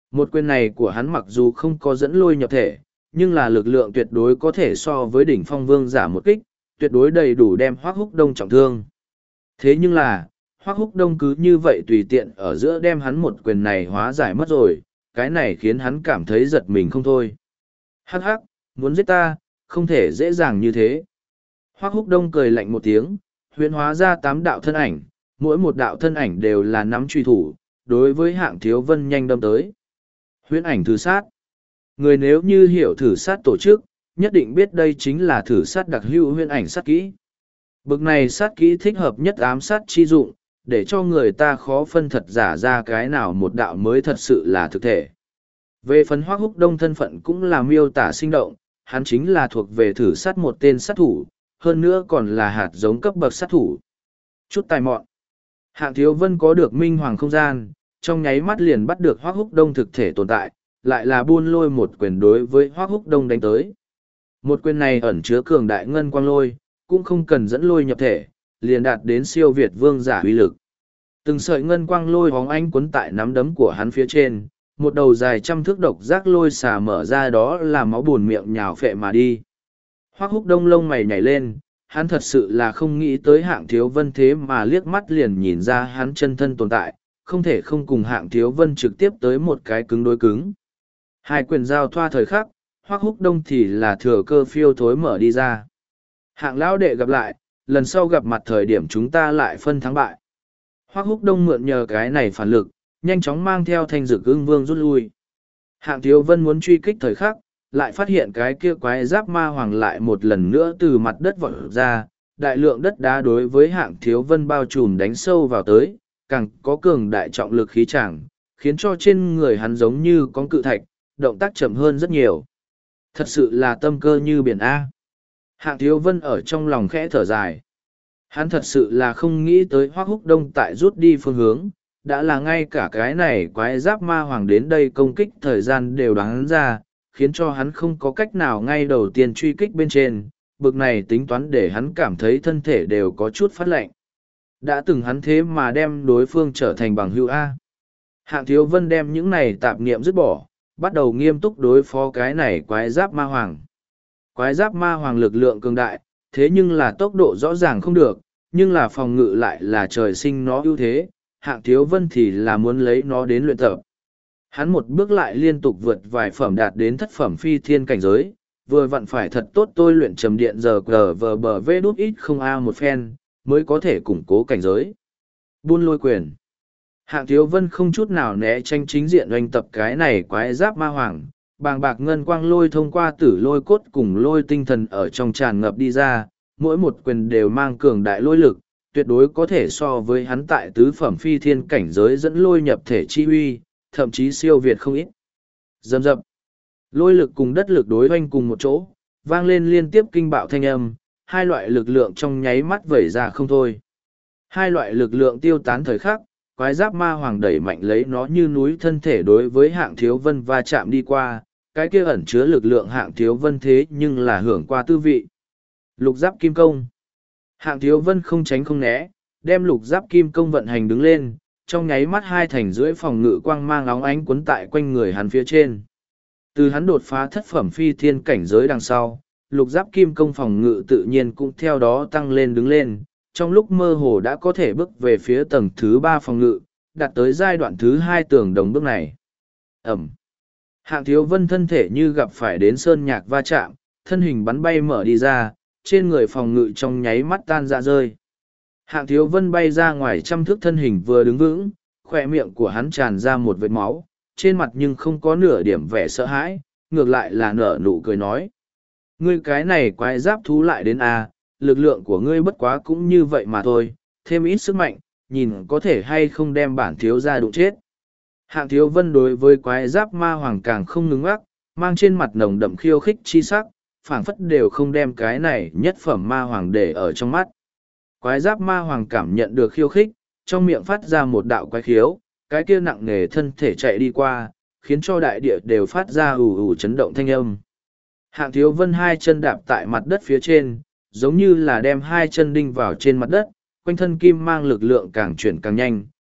Một quyền này của hắn mặc dù không có dẫn lôi nhập thể, nhưng là lực lượng tuyệt đối có thể so với đỉnh phong vương giả một kích, tuyệt đối đầy đủ đem Hoắc Húc Đông trọng thương. Thế nhưng là, Hoắc Húc Đông cứ như vậy tùy tiện ở giữa đem hắn một quyền này hóa giải mất rồi, cái này khiến hắn cảm thấy giật mình không thôi. Hắc hắc, muốn giết ta, không thể dễ dàng như thế. Hoắc Húc Đông cười lạnh một tiếng, huyễn hóa ra 8 đạo thân ảnh, mỗi một đạo thân ảnh đều là nắm truy thủ, đối với Hạng Thiếu Vân nhanh đâm tới. Huyễn ảnh thử sát. Người nếu như hiểu thử sát tổ chức, nhất định biết đây chính là thử sát đặc hữu huyễn ảnh sát kỹ. Bực này sát kỹ thích hợp nhất ám sát chi dụng, để cho người ta khó phân thật giả ra cái nào một đạo mới thật sự là thực thể. Về phần Hoắc Húc Đông thân phận cũng là miêu tả sinh động, hắn chính là thuộc về thử sát một tên sát thủ, hơn nữa còn là hạt giống cấp bậc sát thủ. Chút tài mọn. Hạng Thiếu Vân có được minh hoàng không gian, trong nháy mắt liền bắt được Hoắc Húc Đông thực thể tồn tại, lại là buôn lôi một quyền đối với Hoắc Húc Đông đánh tới. Một quyền này ẩn chứa cường đại ngân quang lôi, cũng không cần dẫn lôi nhập thể, liền đạt đến siêu việt vương giả uy lực. Từng sợi ngân quang lôi hóng ánh cuốn tại nắm đấm của hắn phía trên, một đầu dài 100 thước độc giác lôi xà mở ra đó là máu buồn miệng nhào phệ mà đi. Hoắc Húc Đông lông mày nhảy lên, hắn thật sự là không nghĩ tới Hạng Thiếu Vân thế mà liếc mắt liền nhìn ra hắn chân thân tồn tại, không thể không cùng Hạng Thiếu Vân trực tiếp tới một cái cứng đối cứng. Hai quyền giao thoa thời khắc, Hoắc Húc Đông thì là thừa cơ phiêu thối mở đi ra. Hạng lão đệ gặp lại, lần sau gặp mặt thời điểm chúng ta lại phân thắng bại. Hoắc Húc Đông mượn nhờ cái này phản lực, nhanh chóng mang theo Thanh Dực Ưng Vương rút lui. Hạng Thiếu Vân muốn truy kích thời khắc, lại phát hiện cái kia quái giáp ma hoàng lại một lần nữa từ mặt đất vọt ra, đại lượng đất đá đối với Hạng Thiếu Vân bao trùm đánh sâu vào tới, càng có cường đại trọng lực khí tràng, khiến cho trên người hắn giống như con cự thạch, động tác chậm hơn rất nhiều. Thật sự là tâm cơ như biển A. Hạng Thiếu Vân ở trong lòng khẽ thở dài. Hắn thật sự là không nghĩ tới Hoắc Húc Đông tại rút đi phương hướng, đã là ngay cả cái này quái giáp ma hoàng đến đây công kích thời gian đều đoán ra, khiến cho hắn không có cách nào ngay đầu tiên truy kích bên trên, bực này tính toán để hắn cảm thấy thân thể đều có chút phát lạnh. Đã từng hắn thế mà đem đối phương trở thành bằng hữu A. Hạng Thiếu Vân đem những này tạp niệm dứt bỏ, bắt đầu nghiêm túc đối phó cái này quái giáp ma hoàng. Quái giáp ma hoàng lực lượng cường đại, thế nhưng là tốc độ rõ ràng không được, nhưng là phòng ngự lại là trời sinh nó ưu thế, Hạng Thiếu Vân thì là muốn lấy nó đến luyện tập. Hắn một bước lại liên tục vượt vài phẩm đạt đến thất phẩm phi thiên cảnh giới, vừa vặn phải thật tốt tôi luyện trầm điện giờ cờ vờ bờ vê đút ít không a một phen, mới có thể củng cố cảnh giới. Buôn lôi quyền. Hạng Thiếu Vân không chút nào né tranh chính diện oanh tập cái này quái giáp ma hoàng, bàng bạc ngân quang lôi thông qua tử lôi cốt cùng lôi tinh thần ở trong tràn ngập đi ra, mỗi một quyền đều mang cường đại lôi lực, tuyệt đối có thể so với hắn tại tứ phẩm phi thiên cảnh giới dẫn lôi nhập thể chi uy, thậm chí siêu việt không ít. Dầm dập, lôi lực cùng đất lực đối hoanh cùng một chỗ, vang lên liên tiếp kinh bạo thanh âm, hai loại lực lượng trong nháy mắt vẩy ra không thôi. Hai loại lực lượng tiêu tán thời khắc, quái giáp ma hoàng đẩy mạnh lấy nó như núi thân thể đối với Hạng Thiếu Vân va chạm đi qua, cái kia ẩn chứa lực lượng Hạng Thiếu Vân thế nhưng là hưởng qua tư vị. Lục giáp kim công. Hạng Thiếu Vân không tránh không né, đem lục giáp kim công vận hành đứng lên, trong nháy mắt hai thành rưỡi phòng ngự quang mang óng ánh cuốn tại quanh người hắn phía trên. Từ hắn đột phá thất phẩm phi thiên cảnh giới đằng sau, lục giáp kim công phòng ngự tự nhiên cũng theo đó tăng lên đứng lên, trong lúc mơ hồ đã có thể bước về phía tầng thứ 3 phòng ngự, đạt tới giai đoạn thứ 2 tường đồng bước này. Ẩm. Hạng Thiếu Vân thân thể như gặp phải đến sơn nhạc va chạm, thân hình bắn bay mở đi ra, trên người phòng ngự trong nháy mắt tan ra rơi. Hạng Thiếu Vân bay ra ngoài 100 thước thân hình vừa đứng vững, khỏe miệng của hắn tràn ra một vệt máu, trên mặt nhưng không có nửa điểm vẻ sợ hãi, ngược lại là nở nụ cười nói. Ngươi cái này quái giáp thú lại đến à, lực lượng của ngươi bất quá cũng như vậy mà thôi, thêm ít sức mạnh, nhìn có thể hay không đem bản thiếu ra đụng chết. Hạng Thiếu Vân đối với quái giáp ma hoàng càng không ngừng ác, mang trên mặt nồng đậm khiêu khích chi sắc, phảng phất đều không đem cái này nhất phẩm ma hoàng để ở trong mắt. Quái giáp ma hoàng cảm nhận được khiêu khích, trong miệng phát ra một đạo quái khiếu, cái kia nặng nề thân thể chạy đi qua, khiến cho đại địa đều phát ra ù ù chấn động thanh âm. Hạng Thiếu Vân hai chân đạp tại mặt đất phía trên, giống như là đem hai chân đinh vào trên mặt đất, quanh thân kim mang lực lượng càng chuyển càng nhanh,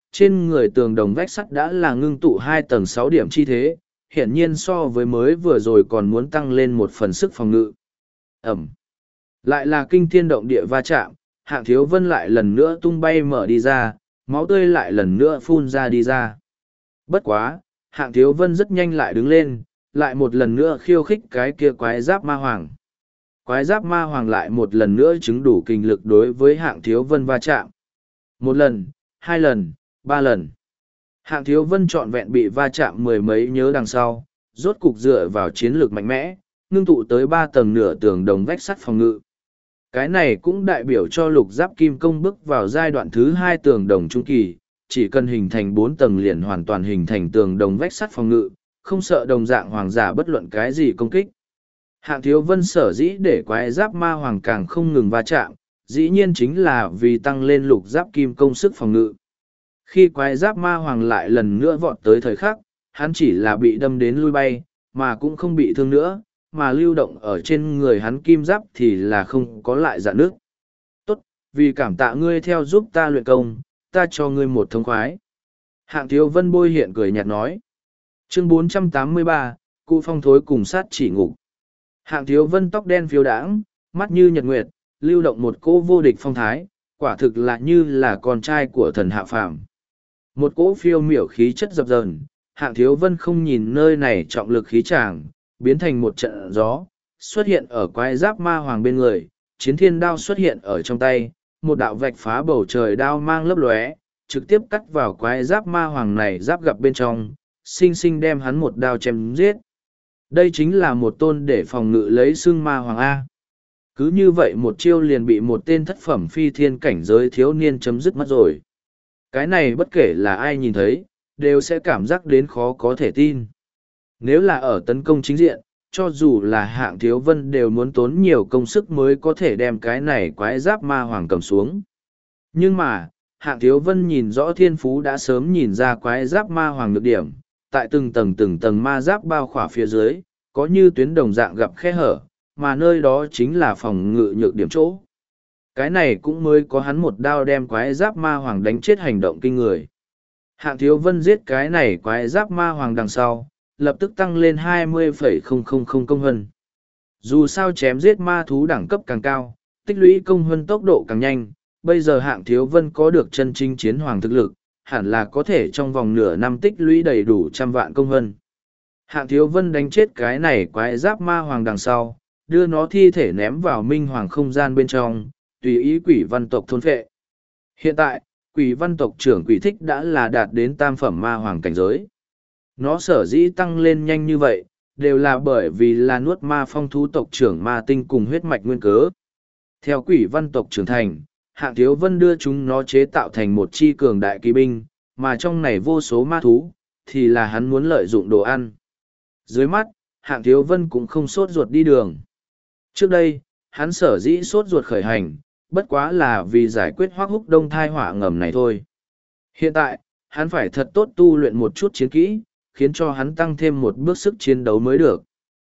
trên người tường đồng vách sắt đã là ngưng tụ 2 tầng 6 điểm chi thế, hiển nhiên so với mới vừa rồi còn muốn tăng lên một phần sức phòng ngự. Ẩm. Lại là kinh thiên động địa va chạm, Hạng Thiếu Vân lại lần nữa tung bay mở đi ra, máu tươi lại lần nữa phun ra đi ra. Bất quá, Hạng Thiếu Vân rất nhanh lại đứng lên, lại một lần nữa khiêu khích cái kia quái giáp ma hoàng. Quái giáp ma hoàng lại một lần nữa chứng đủ kinh lực đối với Hạng Thiếu Vân va chạm. 1 lần, 2 lần, 3 lần. Hạng Thiếu Vân trọn vẹn bị va chạm mười mấy nhớ đằng sau, rốt cục dựa vào chiến lược mạnh mẽ, ngưng tụ tới 3 tầng nửa tường đồng vách sắt phòng ngự. Cái này cũng đại biểu cho lục giáp kim công bước vào giai đoạn thứ 2 tường đồng trung kỳ, chỉ cần hình thành 4 tầng liền hoàn toàn hình thành tường đồng vách sắt phòng ngự, không sợ đồng dạng hoàng giả bất luận cái gì công kích. Hạng Thiếu Vân sở dĩ để quái giáp ma hoàng càng không ngừng va chạm, dĩ nhiên chính là vì tăng lên lục giáp kim công sức phòng ngự. Khi quái giáp ma hoàng lại lần nữa vọt tới thời khắc, hắn chỉ là bị đâm đến lui bay, mà cũng không bị thương nữa, mà lưu động ở trên người hắn kim giáp thì là không có lại dạn nước. Tốt, vì cảm tạ ngươi theo giúp ta luyện công, ta cho ngươi một thông khoái. Hạng Thiếu Vân bôi hiện cười nhạt nói. Chương 483, Cụ Phong Thối cùng sát chỉ ngục. Hạng Thiếu Vân tóc đen phiêu đãng, mắt như nhật nguyệt, lưu động một cỗ vô địch phong thái, quả thực là như là con trai của thần hạ phàm. Một cỗ phiêu miểu khí chất dập dờn, Hạng Thiếu Vân không nhìn nơi này trọng lực khí tràng, biến thành một trận gió, xuất hiện ở quái giáp ma hoàng bên người, chiến thiên đao xuất hiện ở trong tay, một đạo vạch phá bầu trời đao mang lấp lóe, trực tiếp cắt vào quái giáp ma hoàng này giáp gặp bên trong, xinh xinh đem hắn một đao chém giết. Đây chính là một tôn để phòng ngự lấy xương ma hoàng A. Cứ như vậy một chiêu liền bị một tên thất phẩm phi thiên cảnh giới thiếu niên chấm dứt mất rồi. Cái này bất kể là ai nhìn thấy, đều sẽ cảm giác đến khó có thể tin. Nếu là ở tấn công chính diện, cho dù là Hạng Thiếu Vân đều muốn tốn nhiều công sức mới có thể đem cái này quái giáp ma hoàng cầm xuống. Nhưng mà, Hạng Thiếu Vân nhìn rõ thiên phú đã sớm nhìn ra quái giáp ma hoàng nhược điểm, tại từng tầng ma giáp bao khỏa phía dưới, có như tuyến đồng dạng gặp khe hở, mà nơi đó chính là phòng ngự nhược điểm chỗ. Cái này cũng mới có hắn một đao đem quái giáp ma hoàng đánh chết hành động kinh người. Hạng Thiếu Vân giết cái này quái giáp ma hoàng đằng sau, lập tức tăng lên 20,000 công huân. Dù sao chém giết ma thú đẳng cấp càng cao, tích lũy công huân tốc độ càng nhanh, bây giờ Hạng Thiếu Vân có được chân chính chiến hoàng thực lực, hẳn là có thể trong vòng nửa năm tích lũy đầy đủ 100 vạn công huân. Hạng Thiếu Vân đánh chết cái này quái giáp ma hoàng đằng sau, đưa nó thi thể ném vào minh hoàng không gian bên trong, tùy ý quỷ văn tộc thôn phệ. Hiện tại, quỷ văn tộc trưởng quỷ thích đã là đạt đến tam phẩm ma hoàng cảnh giới. Nó sở dĩ tăng lên nhanh như vậy, đều là bởi vì là nuốt ma phong thú tộc trưởng ma tinh cùng huyết mạch nguyên cớ. Theo quỷ văn tộc trưởng thành, Hạng Thiếu Vân đưa chúng nó chế tạo thành một chi cường đại kỳ binh, mà trong này vô số ma thú, thì là hắn muốn lợi dụng đồ ăn. Dưới mắt, Hạng Thiếu Vân cũng không sốt ruột đi đường. Trước đây, hắn sở dĩ sốt ruột khởi hành, bất quá là vì giải quyết Hoắc Húc Đông thai họa ngầm này thôi. Hiện tại, hắn phải thật tốt tu luyện một chút chiến kỹ, khiến cho hắn tăng thêm một bước sức chiến đấu mới được.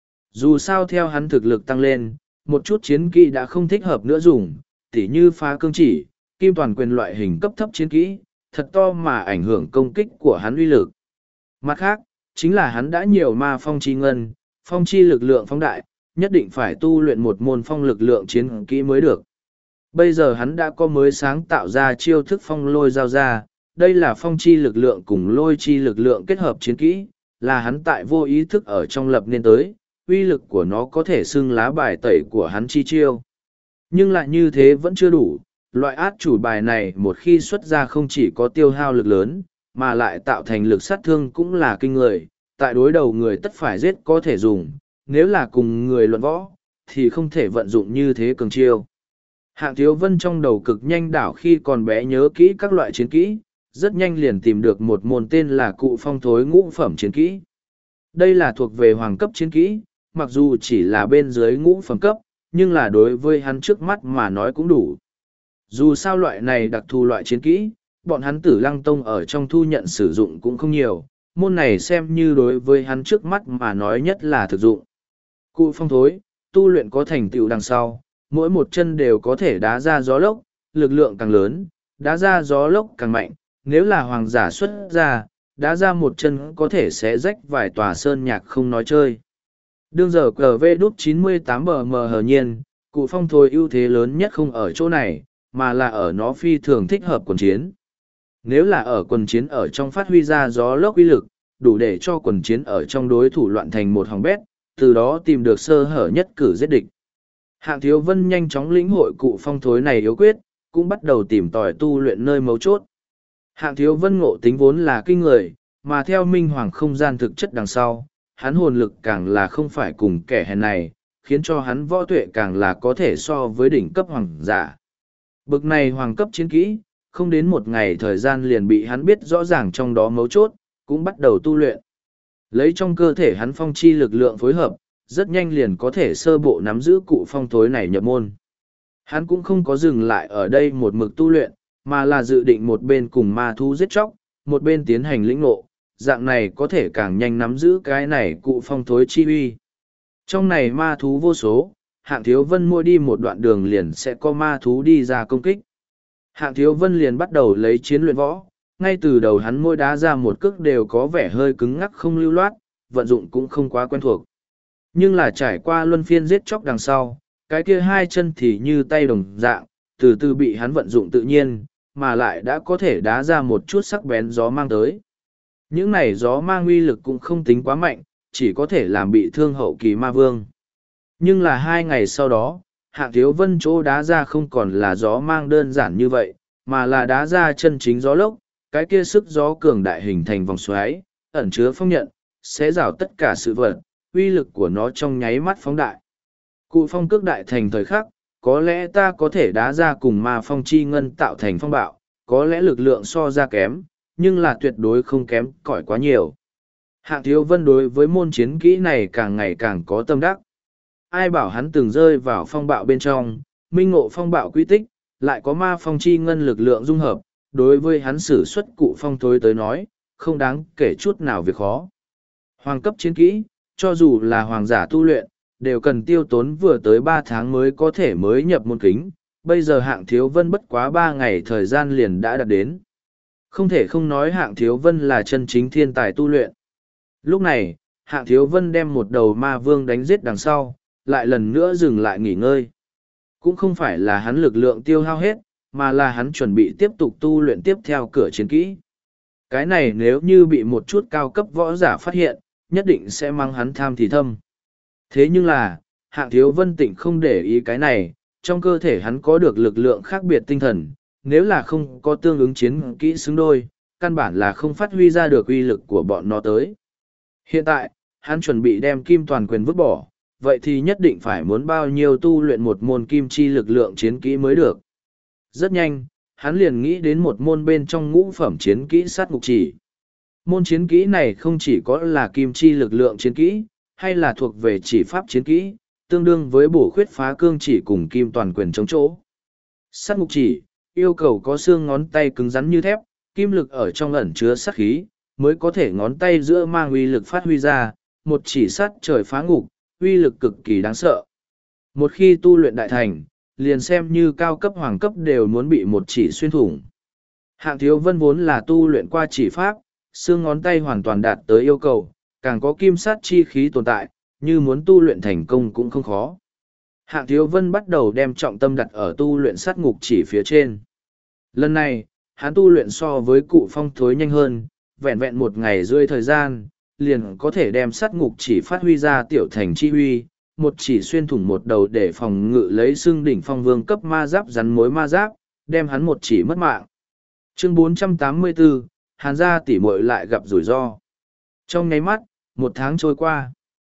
Dù sao theo hắn thực lực tăng lên, một chút chiến kỹ đã không thích hợp nữa dùng, tỉ như phá cương chỉ, kim toàn quyền loại hình cấp thấp chiến kỹ, thật to mà ảnh hưởng công kích của hắn uy lực. Mặt khác, chính là hắn đã nhiều ma phong chi ngân, phong chi lực lượng phong đại, nhất định phải tu luyện một môn phong lực lượng chiến kỹ mới được. Bây giờ hắn đã có mới sáng tạo ra chiêu thức phong lôi giao ra, đây là phong chi lực lượng cùng lôi chi lực lượng kết hợp chiến kỹ, là hắn tại vô ý thức ở trong lập nên tới, uy lực của nó có thể xưng lá bài tẩy của hắn chi chiêu. Nhưng lại như thế vẫn chưa đủ, loại át chủ bài này một khi xuất ra không chỉ có tiêu hao lực lớn, mà lại tạo thành lực sát thương cũng là kinh người, tại đối đầu người tất phải giết có thể dùng, nếu là cùng người luận võ, thì không thể vận dụng như thế cường chiêu. Hạng Thiếu Vân trong đầu cực nhanh đảo khi còn bé nhớ kỹ các loại chiến kỹ, rất nhanh liền tìm được một môn tên là Cụ Phong Thối ngũ phẩm chiến kỹ. Đây là thuộc về hoàng cấp chiến kỹ, mặc dù chỉ là bên dưới ngũ phẩm cấp, nhưng là đối với hắn trước mắt mà nói cũng đủ. Dù sao loại này đặc thù loại chiến kỹ, bọn hắn Tử Lăng Tông ở trong thu nhận sử dụng cũng không nhiều, môn này xem như đối với hắn trước mắt mà nói nhất là thực dụng. Cụ Phong Thối, tu luyện có thành tựu đằng sau, mỗi một chân đều có thể đá ra gió lốc, lực lượng càng lớn, đá ra gió lốc càng mạnh, nếu là hoàng giả xuất ra, đã ra một chân có thể sẽ rách vài tòa sơn nhạc không nói chơi. Đương giờ cờ vê đúc 98 bm hờ nhiên, cụ phong thối ưu thế lớn nhất không ở chỗ này, mà là ở nó phi thường thích hợp quần chiến. Nếu là ở quần chiến ở trong phát huy ra gió lốc uy lực, đủ để cho quần chiến ở trong đối thủ loạn thành một hòng bét, từ đó tìm được sơ hở nhất cử giết địch. Hạng Thiếu Vân nhanh chóng lĩnh hội cụ phong thối này yếu quyết, cũng bắt đầu tìm tòi tu luyện nơi mấu chốt. Hạng Thiếu Vân ngộ tính vốn là kinh người, mà theo minh hoàng không gian thực chất đằng sau, hắn hồn lực càng là không phải cùng kẻ hèn này, khiến cho hắn võ tuệ càng là có thể so với đỉnh cấp hoàng giả. Bực này hoàng cấp chiến kỹ, không đến một ngày thời gian liền bị hắn biết rõ ràng trong đó mấu chốt, cũng bắt đầu tu luyện. Lấy trong cơ thể hắn phong chi lực lượng phối hợp, rất nhanh liền có thể sơ bộ nắm giữ cụ phong thối này nhập môn. Hắn cũng không có dừng lại ở đây một mực tu luyện, mà là dự định một bên cùng ma thú giết chóc, một bên tiến hành lĩnh ngộ, dạng này có thể càng nhanh nắm giữ cái này cụ phong thối chi uy. Trong này ma thú vô số, Hạng Thiếu Vân mỗi đi một đoạn đường liền sẽ có ma thú đi ra công kích. Hạng Thiếu Vân liền bắt đầu lấy chiến luyện võ, ngay từ đầu hắn mỗi đá ra một cước đều có vẻ hơi cứng ngắc không lưu loát, vận dụng cũng không quá quen thuộc. Nhưng là trải qua luân phiên giết chóc đằng sau, cái kia hai chân thì như tay đồng dạng, từ từ bị hắn vận dụng tự nhiên, mà lại đã có thể đá ra một chút sắc bén gió mang tới. Những này gió mang uy lực cũng không tính quá mạnh, chỉ có thể làm bị thương hậu kỳ ma vương. Nhưng là 2 ngày sau đó, Hạng Thiếu Vân chỗ đá ra không còn là gió mang đơn giản như vậy, mà là đá ra chân chính gió lốc, cái kia sức gió cường đại hình thành vòng xoáy, ẩn chứa phong nhận, sẽ rào tất cả sự vật, uy lực của nó trong nháy mắt phóng đại. Cụ phong cước đại thành thời khắc, có lẽ ta có thể đá ra cùng ma phong chi ngân tạo thành phong bạo, có lẽ lực lượng so ra kém, nhưng là tuyệt đối không kém cỏi quá nhiều. Hạng Thiếu Vân đối với môn chiến kỹ này càng ngày càng có tâm đắc. Ai bảo hắn từng rơi vào phong bạo bên trong, minh ngộ phong bạo quy tích, lại có ma phong chi ngân lực lượng dung hợp, đối với hắn sử xuất cụ phong thối tới nói, không đáng kể chút nào việc khó. Hoàng cấp chiến kỹ, cho dù là hoàng giả tu luyện, đều cần tiêu tốn vừa tới 3 tháng mới có thể mới nhập môn kính, bây giờ Hạng Thiếu Vân bất quá 3 ngày thời gian liền đã đạt đến. Không thể không nói Hạng Thiếu Vân là chân chính thiên tài tu luyện. Lúc này, Hạng Thiếu Vân đem một đầu ma vương đánh giết đằng sau, lại lần nữa dừng lại nghỉ ngơi. Cũng không phải là hắn lực lượng tiêu hao hết, mà là hắn chuẩn bị tiếp tục tu luyện tiếp theo cửa chiến kỹ. Cái này nếu như bị một chút cao cấp võ giả phát hiện, nhất định sẽ mang hắn tham thì thâm. Thế nhưng là, Hạng Thiếu Vân Tịnh không để ý cái này, trong cơ thể hắn có được lực lượng khác biệt tinh thần, nếu là không có tương ứng chiến kỹ xứng đôi, căn bản là không phát huy ra được uy lực của bọn nó tới. Hiện tại, hắn chuẩn bị đem kim toàn quyền vứt bỏ, vậy thì nhất định phải muốn bao nhiêu tu luyện một môn kim chi lực lượng chiến kỹ mới được. Rất nhanh, hắn liền nghĩ đến một môn bên trong ngũ phẩm chiến kỹ sát ngục chỉ. Môn chiến kỹ này không chỉ có là kim chi lực lượng chiến kỹ, hay là thuộc về chỉ pháp chiến kỹ, tương đương với bổ khuyết phá cương chỉ cùng kim toàn quyền chống chỗ. Sát ngục chỉ, yêu cầu có xương ngón tay cứng rắn như thép, kim lực ở trong ẩn chứa sát khí, mới có thể ngón tay giữa mang uy lực phát huy ra, một chỉ sát trời phá ngục, uy lực cực kỳ đáng sợ. Một khi tu luyện đại thành, liền xem như cao cấp hoàng cấp đều muốn bị một chỉ xuyên thủng. Hạng Thiếu Vân vốn là tu luyện qua chỉ pháp, xương ngón tay hoàn toàn đạt tới yêu cầu, càng có kim sát chi khí tồn tại, như muốn tu luyện thành công cũng không khó. Hạng Thiếu Vân bắt đầu đem trọng tâm đặt ở tu luyện sát ngục chỉ phía trên. Lần này, hắn tu luyện so với cụ phong thối nhanh hơn, vẹn vẹn 1 ngày rưỡi thời gian, liền có thể đem sát ngục chỉ phát huy ra tiểu thành chi huy, một chỉ xuyên thủng một đầu để phòng ngự lấy xương đỉnh phong vương cấp ma giáp rắn mối ma giáp, đem hắn một chỉ mất mạng. Chương 484, Hàn gia tỷ muội lại gặp rủi ro. Trong nháy mắt, 1 tháng trôi qua.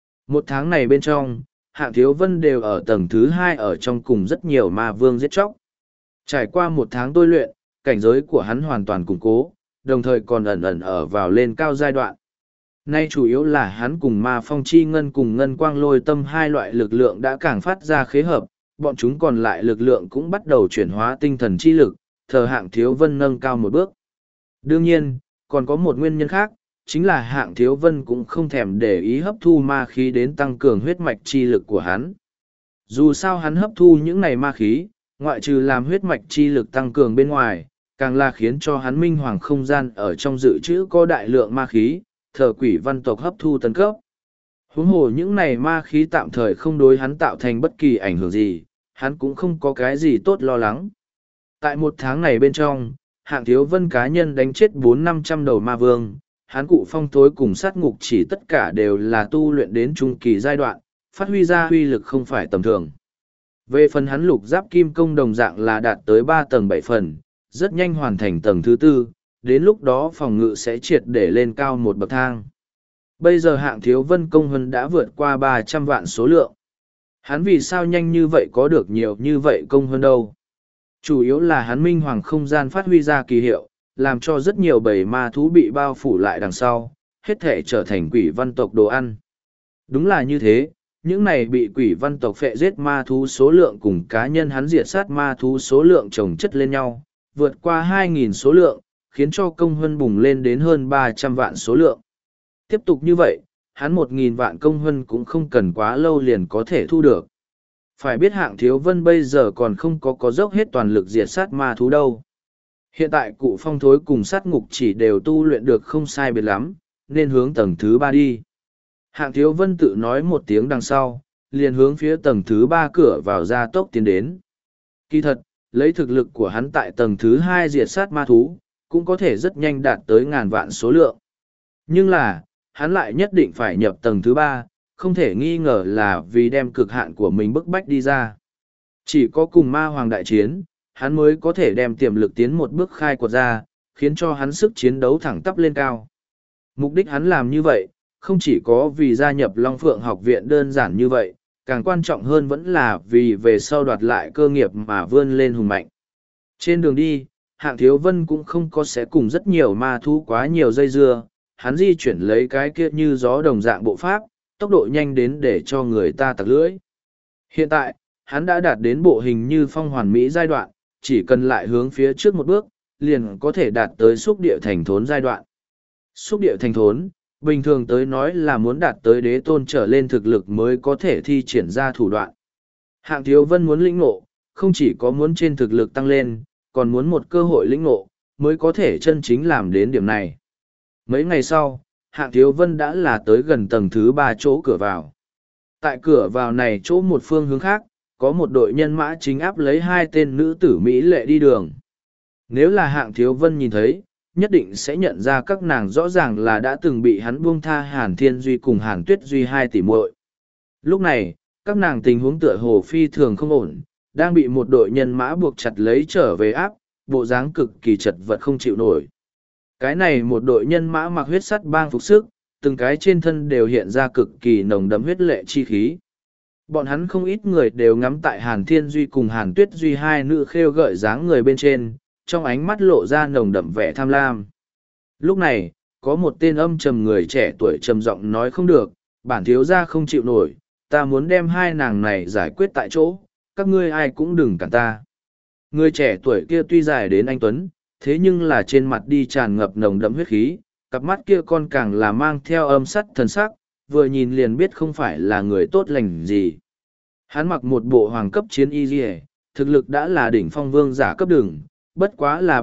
1 tháng này bên trong, Hạng Thiếu Vân đều ở tầng thứ 2 ở trong cùng rất nhiều ma vương giết chóc. Trải qua 1 tháng tôi luyện, cảnh giới của hắn hoàn toàn củng cố, đồng thời còn ẩn ẩn ở vào lên cao giai đoạn. Nay chủ yếu là hắn cùng ma phong chi ngân cùng ngân quang lôi tâm 2 loại lực lượng đã càng phát ra khế hợp, bọn chúng còn lại lực lượng cũng bắt đầu chuyển hóa tinh thần chi lực, thờ Hạng Thiếu Vân nâng cao một bước. Đương nhiên, còn có một nguyên nhân khác, chính là Hạng Thiếu Vân cũng không thèm để ý hấp thu ma khí đến tăng cường huyết mạch chi lực của hắn. Dù sao hắn hấp thu những này ma khí, ngoại trừ làm huyết mạch chi lực tăng cường bên ngoài, càng là khiến cho hắn minh hoàng không gian ở trong dự trữ có đại lượng ma khí, thờ quỷ văn tộc hấp thu tấn cấp. Huống hồ những này ma khí tạm thời không đối hắn tạo thành bất kỳ ảnh hưởng gì, hắn cũng không có cái gì tốt lo lắng. Tại một tháng này bên trong, Hạng Thiếu Vân cá nhân đánh chết 400-500 đầu ma vương, hắn Cụ Phong Thối cùng sát ngục chỉ tất cả đều là tu luyện đến trung kỳ giai đoạn, phát huy ra huy lực không phải tầm thường. Về phần hắn lục giáp kim công đồng dạng là đạt tới 3 tầng 7 phần, rất nhanh hoàn thành tầng thứ 4, đến lúc đó phòng ngự sẽ triệt để lên cao một bậc thang. Bây giờ Hạng Thiếu Vân công hơn đã vượt qua 300 vạn số lượng. Hắn vì sao nhanh như vậy có được nhiều như vậy công hơn đâu? Chủ yếu là hắn minh hoàng không gian phát huy ra kỳ hiệu, làm cho rất nhiều bầy ma thú bị bao phủ lại đằng sau, hết thể trở thành quỷ văn tộc đồ ăn. Đúng là như thế, những này bị quỷ văn tộc phệ giết ma thú số lượng cùng cá nhân hắn diệt sát ma thú số lượng chồng chất lên nhau, vượt qua 2.000 số lượng, khiến cho công huân bùng lên đến hơn 300 vạn số lượng. Tiếp tục như vậy, hắn 1.000 vạn công huân cũng không cần quá lâu liền có thể thu được. Phải biết Hạng Thiếu Vân bây giờ còn không có dốc hết toàn lực diệt sát ma thú đâu. Hiện tại Cụ Phong Thối cùng sát ngục chỉ đều tu luyện được không sai biệt lắm, nên hướng tầng thứ 3 đi. Hạng Thiếu Vân tự nói một tiếng đằng sau, liền hướng phía tầng thứ 3 cửa vào gia tốc tiến đến. Kỳ thật, lấy thực lực của hắn tại tầng thứ 2 diệt sát ma thú, cũng có thể rất nhanh đạt tới ngàn vạn số lượng. Nhưng là, hắn lại nhất định phải nhập tầng thứ 3, không thể nghi ngờ là vì đem cực hạn của mình bức bách đi ra. Chỉ có cùng ma hoàng đại chiến, hắn mới có thể đem tiềm lực tiến một bước khai quật ra, khiến cho hắn sức chiến đấu thẳng tắp lên cao. Mục đích hắn làm như vậy, không chỉ có vì gia nhập Long Phượng học viện đơn giản như vậy, càng quan trọng hơn vẫn là vì về sau đoạt lại cơ nghiệp mà vươn lên hùng mạnh. Trên đường đi, Hạng Thiếu Vân cũng không có sẽ cùng rất nhiều ma thú quá nhiều dây dưa, hắn di chuyển lấy cái kia như gió đồng dạng bộ pháp, tốc độ nhanh đến để cho người ta tặc lưỡi. Hiện tại, hắn đã đạt đến bộ hình như phong hoàn mỹ giai đoạn, chỉ cần lại hướng phía trước một bước, liền có thể đạt tới xúc địa thành thốn giai đoạn. Xúc địa thành thốn, bình thường tới nói là muốn đạt tới đế tôn trở lên thực lực mới có thể thi triển ra thủ đoạn. Hạng Thiếu Vân muốn lĩnh ngộ, không chỉ có muốn trên thực lực tăng lên, còn muốn một cơ hội lĩnh ngộ, mới có thể chân chính làm đến điểm này. Mấy ngày sau, Hạng Thiếu Vân đã là tới gần tầng thứ 3 chỗ cửa vào. Tại cửa vào này chỗ một phương hướng khác, có một đội nhân mã chính áp lấy 2 tên nữ tử Mỹ lệ đi đường. Nếu là Hạng Thiếu Vân nhìn thấy, nhất định sẽ nhận ra các nàng rõ ràng là đã từng bị hắn buông tha Hàn Thiên Duy cùng Hàn Tuyết Duy 2 tỷ muội. Lúc này, các nàng tình huống tựa hồ phi thường không ổn, đang bị một đội nhân mã buộc chặt lấy trở về áp, bộ dáng cực kỳ chật vật không chịu nổi. Cái này một đội nhân mã mặc huyết sắt bang phục sức, từng cái trên thân đều hiện ra cực kỳ nồng đậm huyết lệ chi khí. Bọn hắn không ít người đều ngắm tại Hàn Thiên Duy cùng Hàn Tuyết Duy 2 nữ khêu gợi dáng người bên trên, trong ánh mắt lộ ra nồng đậm vẻ tham lam. Lúc này, có một tên âm trầm người trẻ tuổi trầm giọng nói không được, bản thiếu gia không chịu nổi, ta muốn đem 2 nàng này giải quyết tại chỗ, các ngươi ai cũng đừng cản ta. Người trẻ tuổi kia tuy dài đến anh Tuấn, thế nhưng là trên mặt đi tràn ngập nồng đậm huyết khí, cặp mắt kia con càng là mang theo âm sắt thần sắc, vừa nhìn liền biết không phải là người tốt lành gì. Hắn mặc một bộ hoàng cấp chiến y dì, thực lực đã là đỉnh phong vương giả cấp đường, bất quá là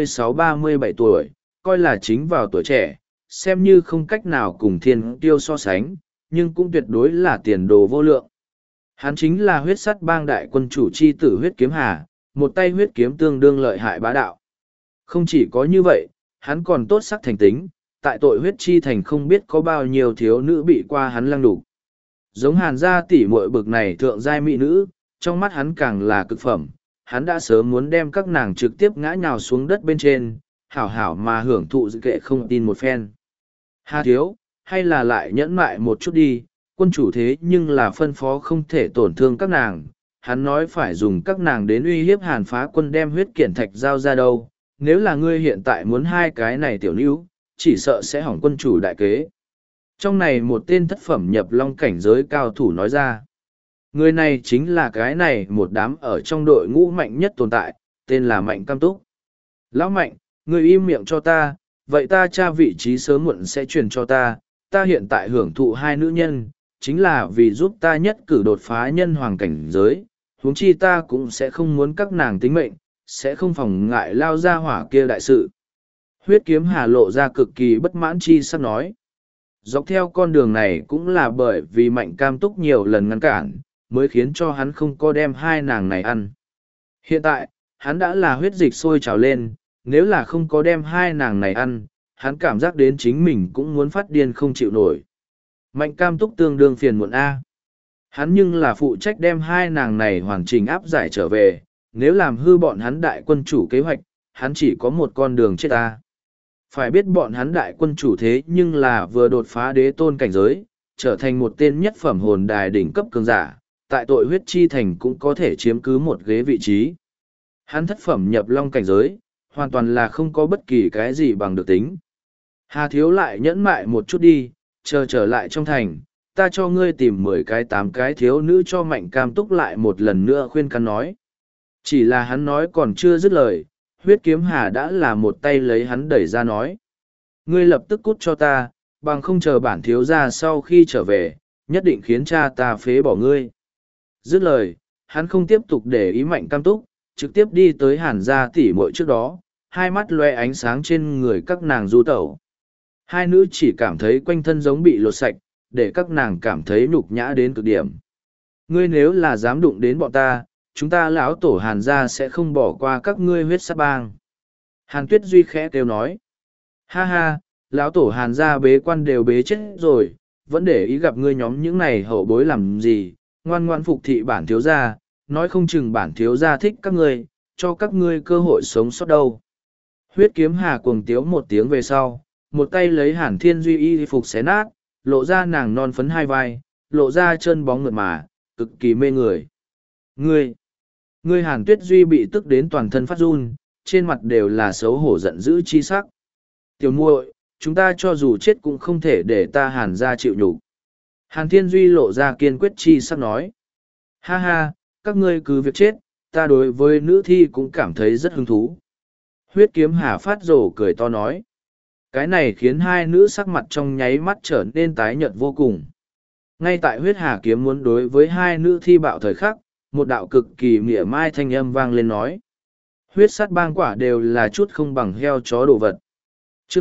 36-37 tuổi, coi là chính vào tuổi trẻ, xem như không cách nào cùng thiên tiêu so sánh, nhưng cũng tuyệt đối là tiền đồ vô lượng. Hắn chính là huyết sắt bang đại quân chủ chi tử huyết kiếm hà, một tay huyết kiếm tương đương lợi hại bá đạo. Không chỉ có như vậy, hắn còn tốt sắc thành tính, tại tội huyết chi thành không biết có bao nhiêu thiếu nữ bị qua hắn lăng đục. Giống Hàn gia tỷ muội bực này thượng giai mỹ nữ, trong mắt hắn càng là cực phẩm, hắn đã sớm muốn đem các nàng trực tiếp ngã nhào xuống đất bên trên, hảo hảo mà hưởng thụ dự kệ không tin một phen. Hà thiếu, hay là lại nhẫn mại một chút đi, quân chủ thế nhưng là phân phó không thể tổn thương các nàng, hắn nói phải dùng các nàng đến uy hiếp Hàn phá quân đem huyết kiển thạch giao ra đâu, nếu là ngươi hiện tại muốn 2 cái này tiểu níu, chỉ sợ sẽ hỏng quân chủ đại kế. Trong này một tên thất phẩm nhập long cảnh giới cao thủ nói ra. Người này chính là cái này một đám ở trong đội ngũ mạnh nhất tồn tại, tên là Mạnh Cam Túc. Lão Mạnh, người im miệng cho ta, vậy ta tra vị trí sớm muộn sẽ truyền cho ta hiện tại hưởng thụ 2 nữ nhân, chính là vì giúp ta nhất cử đột phá nhân hoàng cảnh giới, huống chi ta cũng sẽ không muốn các nàng tính mệnh, sẽ không phòng ngại lao ra hỏa kia đại sự. Huyết kiếm hà lộ ra cực kỳ bất mãn chi sắp nói. Dọc theo con đường này cũng là bởi vì Mạnh Cam Túc nhiều lần ngăn cản, mới khiến cho hắn không có đem hai nàng này ăn. Hiện tại, hắn đã là huyết dịch sôi trào lên, nếu là không có đem hai nàng này ăn, hắn cảm giác đến chính mình cũng muốn phát điên không chịu nổi. Mạnh Cam Túc tương đương phiền muộn A. Hắn nhưng là phụ trách đem hai nàng này hoàn chỉnh áp giải trở về, nếu làm hư bọn hắn đại quân chủ kế hoạch, hắn chỉ có một con đường chết A. Phải biết bọn hắn đại quân chủ thế nhưng là vừa đột phá đế tôn cảnh giới, trở thành một tên nhất phẩm hồn đài đỉnh cấp cường giả, tại tội huyết chi thành cũng có thể chiếm cứ một ghế vị trí. Hắn thất phẩm nhập long cảnh giới, hoàn toàn là không có bất kỳ cái gì bằng được tính. Hà thiếu lại nhẫn mại một chút đi, chờ trở lại trong thành, ta cho ngươi tìm 10 cái 8 cái thiếu nữ cho Mạnh Cam Túc lại một lần nữa khuyên can nói. Chỉ là hắn nói còn chưa dứt lời, huyết kiếm hà đã là một tay lấy hắn đẩy ra nói. Ngươi lập tức cút cho ta, bằng không chờ bản thiếu ra sau khi trở về, nhất định khiến cha ta phế bỏ ngươi. Dứt lời, hắn không tiếp tục để ý Mạnh Cam Túc, trực tiếp đi tới Hàn gia tỷ muội trước đó, hai mắt loe ánh sáng trên người các nàng du tẩu. Hai nữ chỉ cảm thấy quanh thân giống bị lột sạch, để các nàng cảm thấy nhục nhã đến cực điểm. Ngươi nếu là dám đụng đến bọn ta, chúng ta lão tổ Hàn gia sẽ không bỏ qua các ngươi huyết sát bang. Hàn Tuyết Duy khẽ kêu nói. Ha ha, lão tổ Hàn gia bế quan đều bế chết rồi, vẫn để ý gặp ngươi nhóm những này hậu bối làm gì, ngoan ngoan phục thị bản thiếu gia, nói không chừng bản thiếu gia thích các ngươi, cho các ngươi cơ hội sống sót đâu. Huyết kiếm hà cuồng tiếu một tiếng về sau, một tay lấy Hàn Thiên Duy y phục xé nát, lộ ra nàng non phấn hai vai, lộ ra chân bóng mượt mà, cực kỳ mê người. Ngươi Hàn Tuyết Duy bị tức đến toàn thân phát run, trên mặt đều là xấu hổ giận dữ chi sắc. Tiểu muội, chúng ta cho dù chết cũng không thể để ta Hàn gia chịu nhục. Hàn Thiên Duy lộ ra kiên quyết chi sắc nói. Ha ha, các ngươi cứ việc chết, ta đối với nữ thi cũng cảm thấy rất hứng thú. Huyết kiếm hà phát rồ cười to nói. Cái này khiến hai nữ sắc mặt trong nháy mắt trở nên tái nhợt vô cùng. Ngay tại huyết hà kiếm muốn đối với hai nữ thi bạo thời khắc, một đạo cực kỳ mỉa mai thanh âm vang lên nói. Huyết sát bang quả đều là chút không bằng heo chó đồ vật. Chương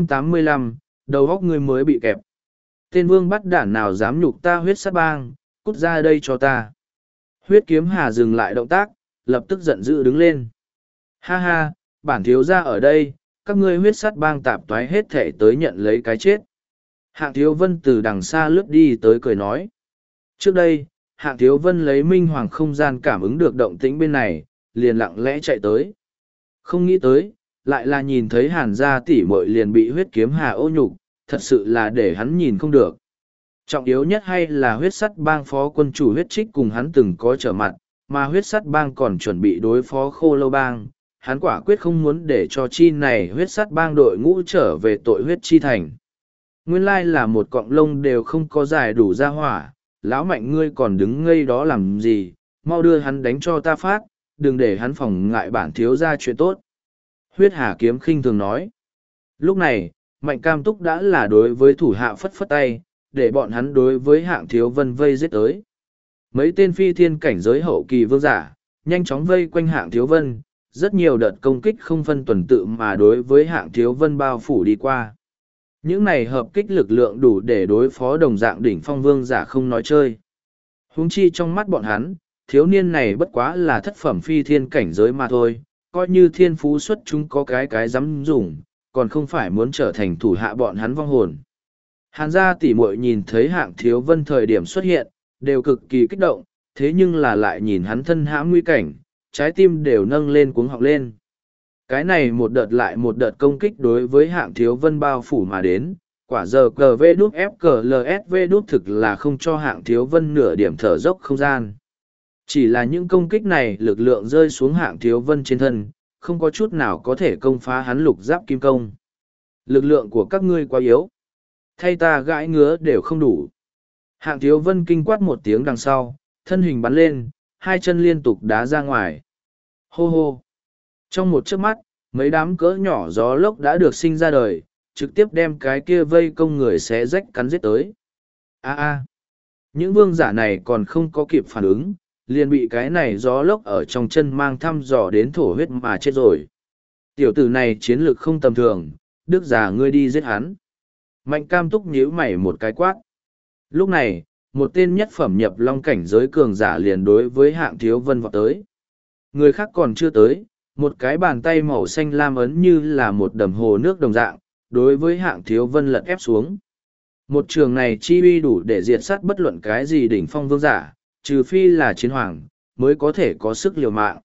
485, đầu góc ngươi mới bị kẹp. Tên vương bắt đản nào dám nhục ta huyết sát bang, cút ra đây cho ta. Huyết kiếm hà dừng lại động tác, lập tức giận dữ đứng lên. Ha ha, bản thiếu gia ở đây, các ngươi huyết sát bang tạp toái hết thể tới nhận lấy cái chết. Hạng Thiếu Vân từ đằng xa lướt đi tới cười nói. Trước đây, Hạng Thiếu Vân lấy minh hoàng không gian cảm ứng được động tĩnh bên này, liền lặng lẽ chạy tới. Không nghĩ tới, lại là nhìn thấy Hàn gia tỷ muội liền bị huyết kiếm hà ô nhục, thật sự là để hắn nhìn không được. Trọng yếu nhất hay là huyết sắt bang phó quân chủ huyết trích cùng hắn từng có trở mặt, mà huyết sắt bang còn chuẩn bị đối phó khô lâu bang. Hắn quả quyết không muốn để cho chi này huyết sắt bang đội ngũ trở về tội huyết chi thành. Nguyên lai là một cọng lông đều không có dài đủ ra hỏa, lão Mạnh ngươi còn đứng ngây đó làm gì, mau đưa hắn đánh cho ta phát, đừng để hắn phòng ngại bản thiếu ra chuyện tốt. Huyết hà kiếm khinh thường nói. Lúc này, Mạnh Cam Túc đã là đối với thủ hạ phất phất tay, để bọn hắn đối với Hạng Thiếu Vân vây giết tới. Mấy tên phi thiên cảnh giới hậu kỳ vương giả, nhanh chóng vây quanh Hạng Thiếu Vân, rất nhiều đợt công kích không phân tuần tự mà đối với Hạng Thiếu Vân bao phủ đi qua. Những này hợp kích lực lượng đủ để đối phó đồng dạng đỉnh phong vương giả không nói chơi. Huống chi trong mắt bọn hắn, thiếu niên này bất quá là thất phẩm phi thiên cảnh giới mà thôi, coi như thiên phú xuất chúng có cái dám dùng, còn không phải muốn trở thành thủ hạ bọn hắn vong hồn. Hàn gia tỷ muội nhìn thấy Hạng Thiếu Vân thời điểm xuất hiện, đều cực kỳ kích động, thế nhưng là lại nhìn hắn thân hãm nguy cảnh, trái tim đều nâng lên cuống họng lên. Cái này một đợt lại một đợt công kích đối với Hạng Thiếu Vân bao phủ mà đến, quả giờ cờ vê đút ép cờ lsv đút thực là không cho Hạng Thiếu Vân nửa điểm thở dốc không gian. Chỉ là những công kích này lực lượng rơi xuống Hạng Thiếu Vân trên thân, không có chút nào có thể công phá hắn lục giáp kim công. Lực lượng của các ngươi quá yếu. Thay ta gãi ngứa đều không đủ. Hạng Thiếu Vân kinh quát một tiếng đằng sau, thân hình bắn lên, hai chân liên tục đá ra ngoài. Hô hô. Trong một chớp mắt, mấy đám cỡ nhỏ gió lốc đã được sinh ra đời, trực tiếp đem cái kia vây công người xé rách cắn giết tới. A a. Những vương giả này còn không có kịp phản ứng, liền bị cái này gió lốc ở trong chân mang thăm dò đến thổ huyết mà chết rồi. Tiểu tử này chiến lược không tầm thường, Đức già ngươi đi giết hắn. Mạnh Cam Túc nhíu mày một cái quát. Lúc này, một tên nhất phẩm nhập long cảnh giới cường giả liền đối với Hạng Thiếu Vân vọt tới. Người khác còn chưa tới, một cái bàn tay màu xanh lam ấn như là một đầm hồ nước đồng dạng, đối với Hạng Thiếu Vân lật ép xuống. Một trường này chi uy đủ để diệt sát bất luận cái gì đỉnh phong vương giả, trừ phi là chiến hoàng, mới có thể có sức liều mạng.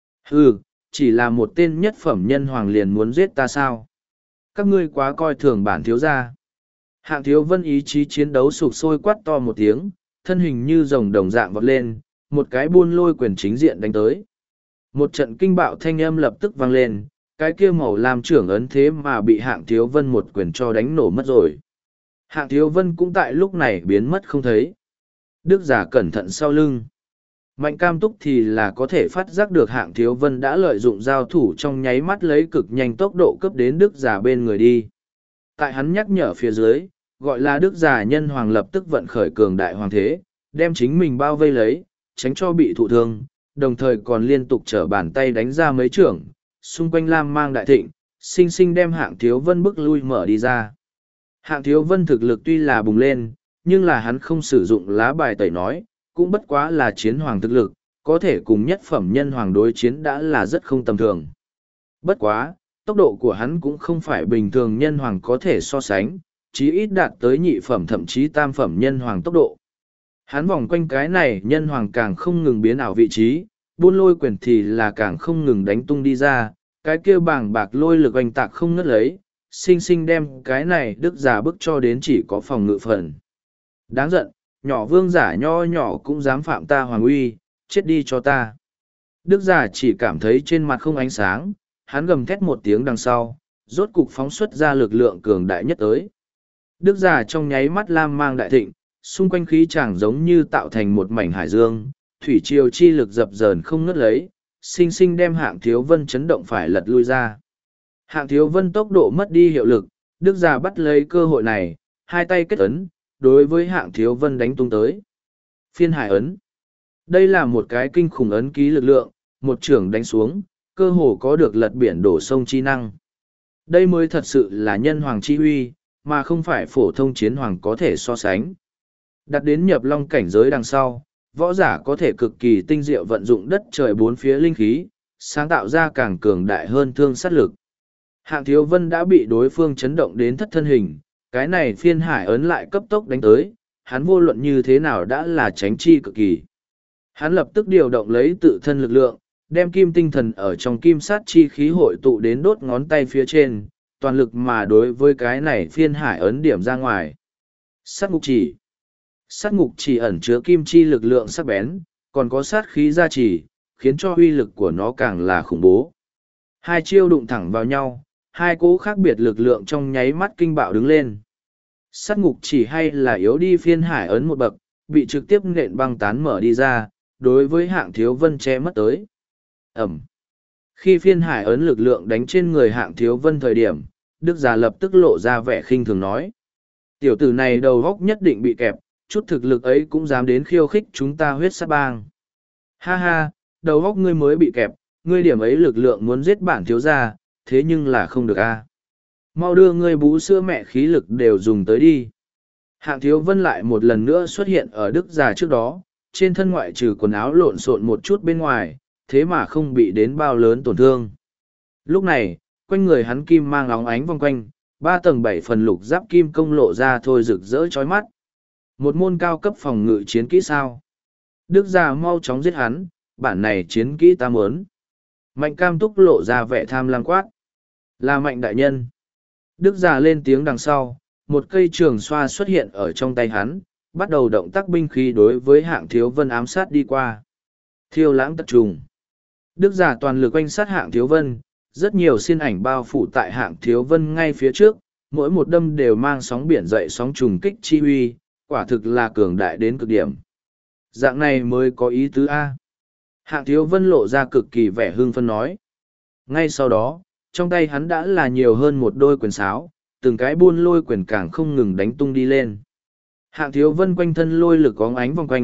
Chỉ là một tên nhất phẩm nhân hoàng liền muốn giết ta sao? Các ngươi quá coi thường bản thiếu gia. Hạng Thiếu Vân ý chí chiến đấu sục sôi quát to một tiếng, thân hình như rồng đồng dạng vọt lên, một cái buôn lôi quyền chính diện đánh tới. Một trận kinh bạo thanh âm lập tức vang lên, cái kia màu làm trưởng ấn thế mà bị Hạng Thiếu Vân một quyền cho đánh nổ mất rồi. Hạng Thiếu Vân cũng tại lúc này biến mất không thấy. Đức giả cẩn thận sau lưng. Mạnh Cam Túc thì là có thể phát giác được Hạng Thiếu Vân đã lợi dụng giao thủ trong nháy mắt lấy cực nhanh tốc độ cấp đến Đức giả bên người đi. Tại hắn nhắc nhở phía dưới, gọi là Đức giả nhân hoàng lập tức vận khởi cường đại hoàng thế, đem chính mình bao vây lấy, tránh cho bị thụ thương, đồng thời còn liên tục trở bàn tay đánh ra mấy trưởng, xung quanh lam mang đại thịnh, sinh sinh đem Hạng Thiếu Vân bức lui mở đi ra. Hạng Thiếu Vân thực lực tuy là bùng lên, nhưng là hắn không sử dụng lá bài tẩy nói, cũng bất quá là chiến hoàng thực lực, có thể cùng nhất phẩm nhân hoàng đối chiến đã là rất không tầm thường. Bất quá, tốc độ của hắn cũng không phải bình thường nhân hoàng có thể so sánh, chí ít đạt tới nhị phẩm thậm chí tam phẩm nhân hoàng tốc độ. Hắn vòng quanh cái này nhân hoàng càng không ngừng biến ảo vị trí, buôn lôi quyền thì là càng không ngừng đánh tung đi ra, cái kia bàng bạc lôi lực oanh tạc không ngất lấy, sinh sinh đem cái này đức giả bức cho đến chỉ có phòng ngự phần. Đáng giận, nhỏ vương giả nho nhỏ cũng dám phạm ta hoàng uy, chết đi cho ta. Đức giả chỉ cảm thấy trên mặt không ánh sáng, hắn gầm thét một tiếng đằng sau, rốt cục phóng xuất ra lực lượng cường đại nhất tới. Đức giả trong nháy mắt lam mang đại thịnh, xung quanh khí chàng giống như tạo thành một mảnh hải dương, thủy triều chi lực dập dờn không ngất lấy, sinh sinh đem Hạng Thiếu Vân chấn động phải lật lui ra. Hạng Thiếu Vân tốc độ mất đi hiệu lực, Đức già bắt lấy cơ hội này, hai tay kết ấn, đối với Hạng Thiếu Vân đánh tung tới. Phiên hải ấn. Đây là một cái kinh khủng ấn ký lực lượng, một trưởng đánh xuống, cơ hồ có được lật biển đổ sông chi năng. Đây mới thật sự là nhân hoàng chi huy, mà không phải phổ thông chiến hoàng có thể so sánh. Đặt đến nhập long cảnh giới đằng sau, võ giả có thể cực kỳ tinh diệu vận dụng đất trời bốn phía linh khí, sáng tạo ra càng cường đại hơn thương sát lực. Hạng Thiếu Vân đã bị đối phương chấn động đến thất thân hình, cái này phiên hải ấn lại cấp tốc đánh tới, hắn vô luận như thế nào đã là tránh chi cực kỳ. Hắn lập tức điều động lấy tự thân lực lượng, đem kim tinh thần ở trong kim sát chi khí hội tụ đến đốt ngón tay phía trên, toàn lực mà đối với cái này phiên hải ấn điểm ra ngoài. Sát ngục chỉ. Sát ngục chỉ ẩn chứa kim chi lực lượng sắc bén, còn có sát khí gia trì, khiến cho uy lực của nó càng là khủng bố. Hai chiêu đụng thẳng vào nhau, hai cỗ khác biệt lực lượng trong nháy mắt kinh bạo đứng lên. Sát ngục chỉ hay là yếu đi phiên hải ấn một bậc, bị trực tiếp nện băng tán mở đi ra, đối với Hạng Thiếu Vân che mất tới. Ẩm. Khi phiên hải ấn lực lượng đánh trên người Hạng Thiếu Vân thời điểm, Đức già lập tức lộ ra vẻ khinh thường nói. Tiểu tử này đầu góc nhất định bị kẹp, chút thực lực ấy cũng dám đến khiêu khích chúng ta huyết sát bang. Ha ha, đầu góc ngươi mới bị kẹp, ngươi điểm ấy lực lượng muốn giết bản thiếu gia, thế nhưng là không được a. Mau đưa ngươi bú sữa mẹ khí lực đều dùng tới đi. Hạng Thiếu Vân lại một lần nữa xuất hiện ở Đức già trước đó, trên thân ngoại trừ quần áo lộn xộn một chút bên ngoài, thế mà không bị đến bao lớn tổn thương. Lúc này, quanh người hắn kim mang óng ánh vòng quanh, 3 tầng 7 phần lục giáp kim công lộ ra thôi rực rỡ chói mắt. Một môn cao cấp phòng ngự chiến kỹ sao. Đức già mau chóng giết hắn, bản này chiến kỹ ta muốn. Mạnh Cam Túc lộ ra vẻ tham lam quát. Là Mạnh đại nhân. Đức già lên tiếng đằng sau, một cây trường xoa xuất hiện ở trong tay hắn, bắt đầu động tác binh khí đối với Hạng Thiếu Vân ám sát đi qua. Thiêu lãng tật trùng. Đức già toàn lực quanh sát Hạng Thiếu Vân, rất nhiều xiên ảnh bao phủ tại Hạng Thiếu Vân ngay phía trước, mỗi một đâm đều mang sóng biển dậy sóng trùng kích chi uy, quả thực là cường đại đến cực điểm. Dạng này mới có ý tứ A. Hạng Thiếu Vân lộ ra cực kỳ vẻ hưng phấn nói. Ngay sau đó, trong tay hắn đã là nhiều hơn một đôi quyền sáo, từng cái buôn lôi quyền càng không ngừng đánh tung đi lên. Hạng Thiếu Vân quanh thân lôi lực óng ánh vòng quanh,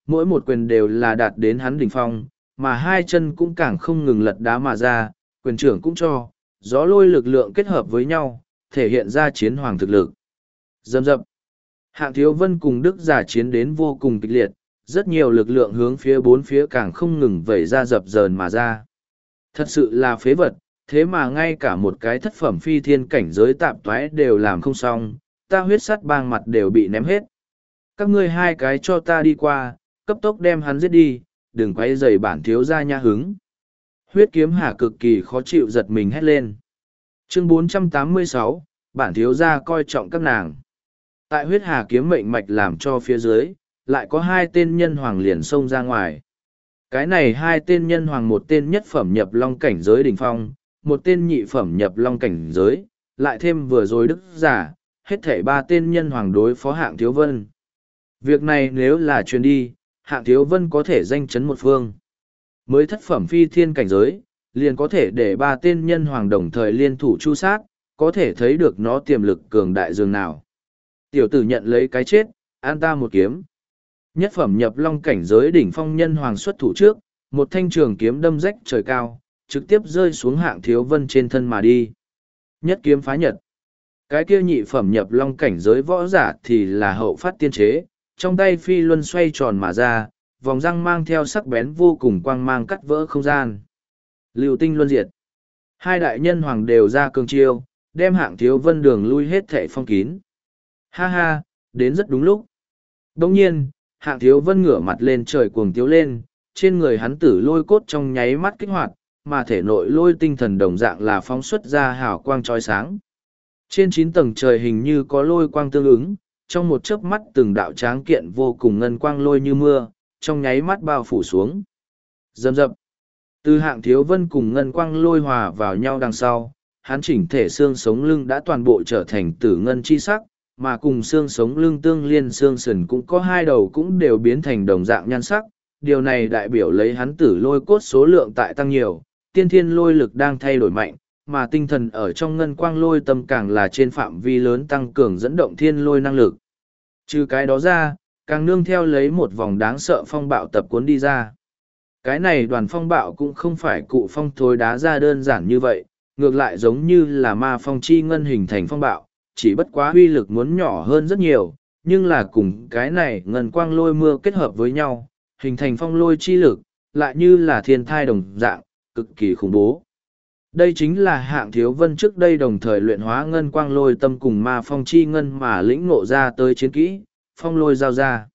mỗi một quyền đều là đạt đến hắn đỉnh phong, mà hai chân cũng càng không ngừng lật đá mà ra, quyền trưởng cũng cho, gió lôi lực lượng kết hợp với nhau, thể hiện ra chiến hoàng thực lực. Dầm dập. Hạng Thiếu Vân cùng Đức Giả chiến đến vô cùng kịch liệt, rất nhiều lực lượng hướng phía bốn phía càng không ngừng vẩy ra dập dờn mà ra. Thật sự là phế vật, thế mà ngay cả một cái thất phẩm phi thiên cảnh giới tạp toái đều làm không xong, ta huyết sắt bang mặt đều bị ném hết. Các ngươi hai cái cho ta đi qua, cấp tốc đem hắn giết đi, đừng quay dày bản thiếu gia nha hứng. Huyết kiếm hà cực kỳ khó chịu giật mình hét lên. Chương 486, bản thiếu gia coi trọng các nàng. Tại huyết hà kiếm mệnh mạch làm cho phía dưới, lại có hai tên nhân hoàng liền xông ra ngoài. Cái này hai tên nhân hoàng, một tên nhất phẩm nhập long cảnh giới đỉnh phong, một tên nhị phẩm nhập long cảnh giới, lại thêm vừa rồi Đức Giả, hết thảy ba tên nhân hoàng đối phó Hạng Thiếu Vân. Việc này nếu là truyền đi, Hạng Thiếu Vân có thể danh chấn một phương. Mới thất phẩm phi thiên cảnh giới, liền có thể để ba tên nhân hoàng đồng thời liên thủ chu sát, có thể thấy được nó tiềm lực cường đại dường nào. Tiểu tử nhận lấy cái chết, an ta một kiếm. Nhất phẩm nhập long cảnh giới đỉnh phong nhân hoàng xuất thủ trước, một thanh trường kiếm đâm rách trời cao, trực tiếp rơi xuống Hạng Thiếu Vân trên thân mà đi. Nhất kiếm phá nhật. Cái kia nhị phẩm nhập long cảnh giới võ giả thì là hậu phát tiên chế, trong tay phi luân xoay tròn mà ra, vòng răng mang theo sắc bén vô cùng quang mang cắt vỡ không gian. Lưu tinh luân diệt. Hai đại nhân hoàng đều ra cường chiêu, đem Hạng Thiếu Vân đường lui hết thảy phong kín. Ha ha, đến rất đúng lúc. Đồng nhiên, Hạng Thiếu Vân ngửa mặt lên trời cuồng tiếu lên, trên người hắn tử lôi cốt trong nháy mắt kích hoạt, mà thể nội lôi tinh thần đồng dạng là phóng xuất ra hào quang trói sáng. Trên 9 tầng trời hình như có lôi quang tương ứng, trong một chớp mắt từng đạo tráng kiện vô cùng ngân quang lôi như mưa, trong nháy mắt bao phủ xuống. Rầm rập. Từ Hạng Thiếu Vân cùng ngân quang lôi hòa vào nhau đằng sau, hắn chỉnh thể xương sống lưng đã toàn bộ trở thành tử ngân chi sắc, mà cùng xương sống lưng tương liên xương sườn cũng có hai đầu cũng đều biến thành đồng dạng nhan sắc. Điều này đại biểu lấy hắn tử lôi cốt số lượng tại tăng nhiều, tiên thiên lôi lực đang thay đổi mạnh, mà tinh thần ở trong ngân quang lôi tâm càng là trên phạm vi lớn tăng cường dẫn động thiên lôi năng lực. Trừ cái đó ra, càng nương theo lấy một vòng đáng sợ phong bạo tập cuốn đi ra. Cái này đoàn phong bạo cũng không phải cụ phong thối đá ra đơn giản như vậy, ngược lại giống như là ma phong chi ngân hình thành phong bạo, chỉ bất quá uy lực muốn nhỏ hơn rất nhiều, nhưng là cùng cái này ngân quang lôi mưa kết hợp với nhau, hình thành phong lôi chi lực, lại như là thiên thai đồng dạng, cực kỳ khủng bố. Đây chính là Hạng Thiếu Vân trước đây đồng thời luyện hóa ngân quang lôi tâm cùng ma phong chi ngân mà lĩnh ngộ ra tới chiến kỹ, phong lôi giao ra.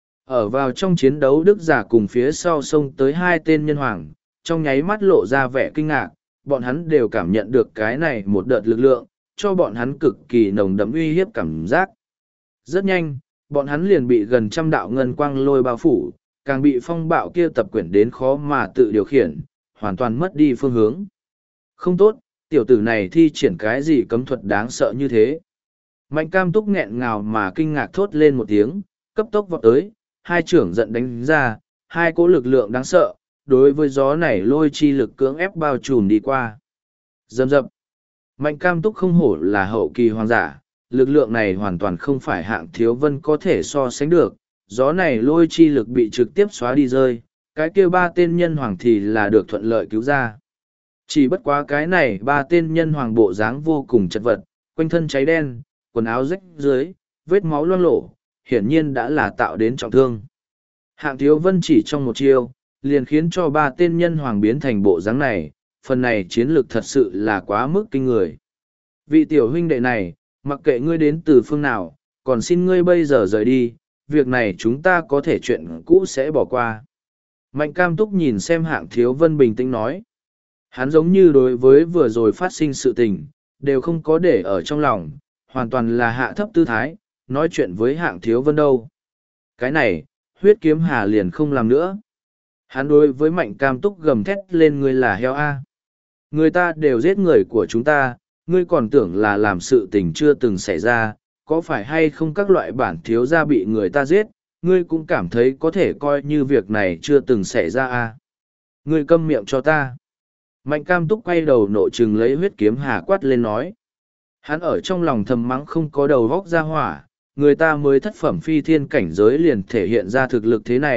Ở vào trong chiến đấu Đức Giả cùng phía sau xông tới hai tên nhân hoàng, trong nháy mắt lộ ra vẻ kinh ngạc, bọn hắn đều cảm nhận được cái này một đợt lực lượng, cho bọn hắn cực kỳ nồng đậm uy hiếp cảm giác. Rất nhanh, bọn hắn liền bị gần trăm đạo ngân quang lôi bao phủ, càng bị phong bạo kia tập quyển đến khó mà tự điều khiển, hoàn toàn mất đi phương hướng. Không tốt, tiểu tử này thi triển cái gì cấm thuật đáng sợ như thế. Mạnh Cam Túc nghẹn ngào mà kinh ngạc thốt lên một tiếng, cấp tốc vọt tới, hai trưởng giận đánh ra, hai cỗ lực lượng đáng sợ, đối với gió này lôi chi lực cưỡng ép bao trùm đi qua. Dầm dập. Mạnh Cam Túc không hổ là hậu kỳ hoàng giả, lực lượng này hoàn toàn không phải Hạng Thiếu Vân có thể so sánh được, gió này lôi chi lực bị trực tiếp xóa đi rơi, cái kia ba tên nhân hoàng thì là được thuận lợi cứu ra. Chỉ bất quá cái này ba tên nhân hoàng bộ dáng vô cùng chật vật, quanh thân cháy đen, quần áo rách dưới, vết máu loang lổ, hiển nhiên đã là tạo đến trọng thương. Hạng Thiếu Vân chỉ trong một chiêu, liền khiến cho ba tên nhân hoàng biến thành bộ dáng này, phần này chiến lược thật sự là quá mức kinh người. Vị tiểu huynh đệ này, mặc kệ ngươi đến từ phương nào, còn xin ngươi bây giờ rời đi, việc này chúng ta có thể chuyện cũ sẽ bỏ qua. Mạnh Cam Túc nhìn xem Hạng Thiếu Vân bình tĩnh nói. Hắn giống như đối với vừa rồi phát sinh sự tình, đều không có để ở trong lòng, hoàn toàn là hạ thấp tư thái, nói chuyện với Hạng Thiếu Vân đâu. Cái này, huyết kiếm hà liền không làm nữa. Hắn đối với Mạnh Cam Túc gầm thét lên, ngươi là heo A. Người ta đều giết người của chúng ta, ngươi còn tưởng là làm sự tình chưa từng xảy ra, có phải hay không các loại bản thiếu gia bị người ta giết, ngươi cũng cảm thấy có thể coi như việc này chưa từng xảy ra A. Ngươi câm miệng cho ta. Mạnh Cam Túc quay đầu nộ trừng lấy huyết kiếm hà quát lên nói. Hắn ở trong lòng thầm mắng không có đầu vóc ra hỏa, người ta mới thất phẩm phi thiên cảnh giới liền thể hiện ra thực lực thế này,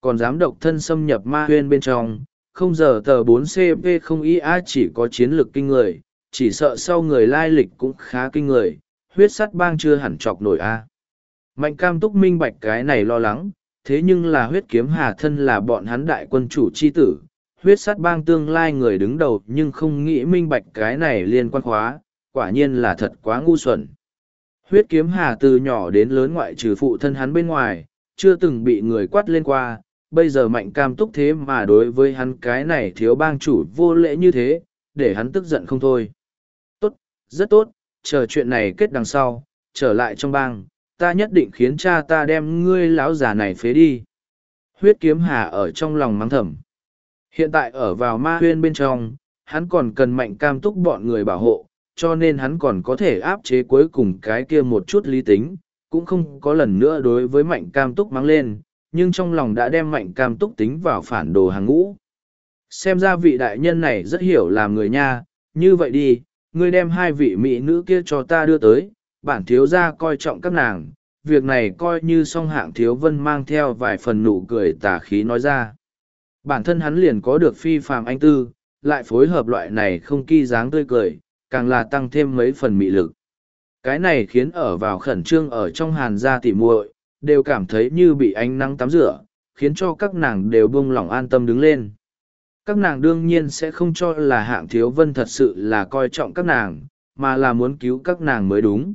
còn dám độc thân xâm nhập ma huyên bên trong, không giờ tờ 4CP không ý á chỉ có chiến lược kinh người, chỉ sợ sau người lai lịch cũng khá kinh người, huyết sắt bang chưa hẳn chọc nổi a. Mạnh Cam Túc minh bạch cái này lo lắng, thế nhưng là huyết kiếm hà thân là bọn hắn đại quân chủ chi tử, huyết sắt bang tương lai người đứng đầu nhưng không nghĩ minh bạch cái này liên quan khóa, quả nhiên là thật quá ngu xuẩn. Huyết kiếm hà từ nhỏ đến lớn ngoại trừ phụ thân hắn bên ngoài, chưa từng bị người quát lên qua, bây giờ Mạnh Cam Túc thế mà đối với hắn cái này thiếu bang chủ vô lễ như thế, để hắn tức giận không thôi. Tốt, rất tốt, chờ chuyện này kết đằng sau, trở lại trong bang, ta nhất định khiến cha ta đem ngươi lão già này phế đi. Huyết kiếm hà ở trong lòng mắng thầm. Hiện tại ở vào ma huyên bên trong, hắn còn cần Mạnh Cam Túc bọn người bảo hộ, cho nên hắn còn có thể áp chế cuối cùng cái kia một chút lý tính, cũng không có lần nữa đối với Mạnh Cam Túc mắng lên, nhưng trong lòng đã đem Mạnh Cam Túc tính vào phản đồ hàng ngũ. Xem ra vị đại nhân này rất hiểu làm người nha, như vậy đi, ngươi đem hai vị mỹ nữ kia cho ta đưa tới, bản thiếu gia coi trọng các nàng, việc này coi như song Hạng Thiếu Vân mang theo vài phần nụ cười tà khí nói ra. Bản thân hắn liền có được phi phàm anh tư, lại phối hợp loại này không ki dáng tươi cười, càng là tăng thêm mấy phần mị lực. Cái này khiến ở vào khẩn trương ở trong Hàn gia tỉ muội đều cảm thấy như bị ánh nắng tắm rửa, khiến cho các nàng đều buông lỏng an tâm đứng lên. Các nàng đương nhiên sẽ không cho là Hạng Thiếu Vân thật sự là coi trọng các nàng, mà là muốn cứu các nàng mới đúng.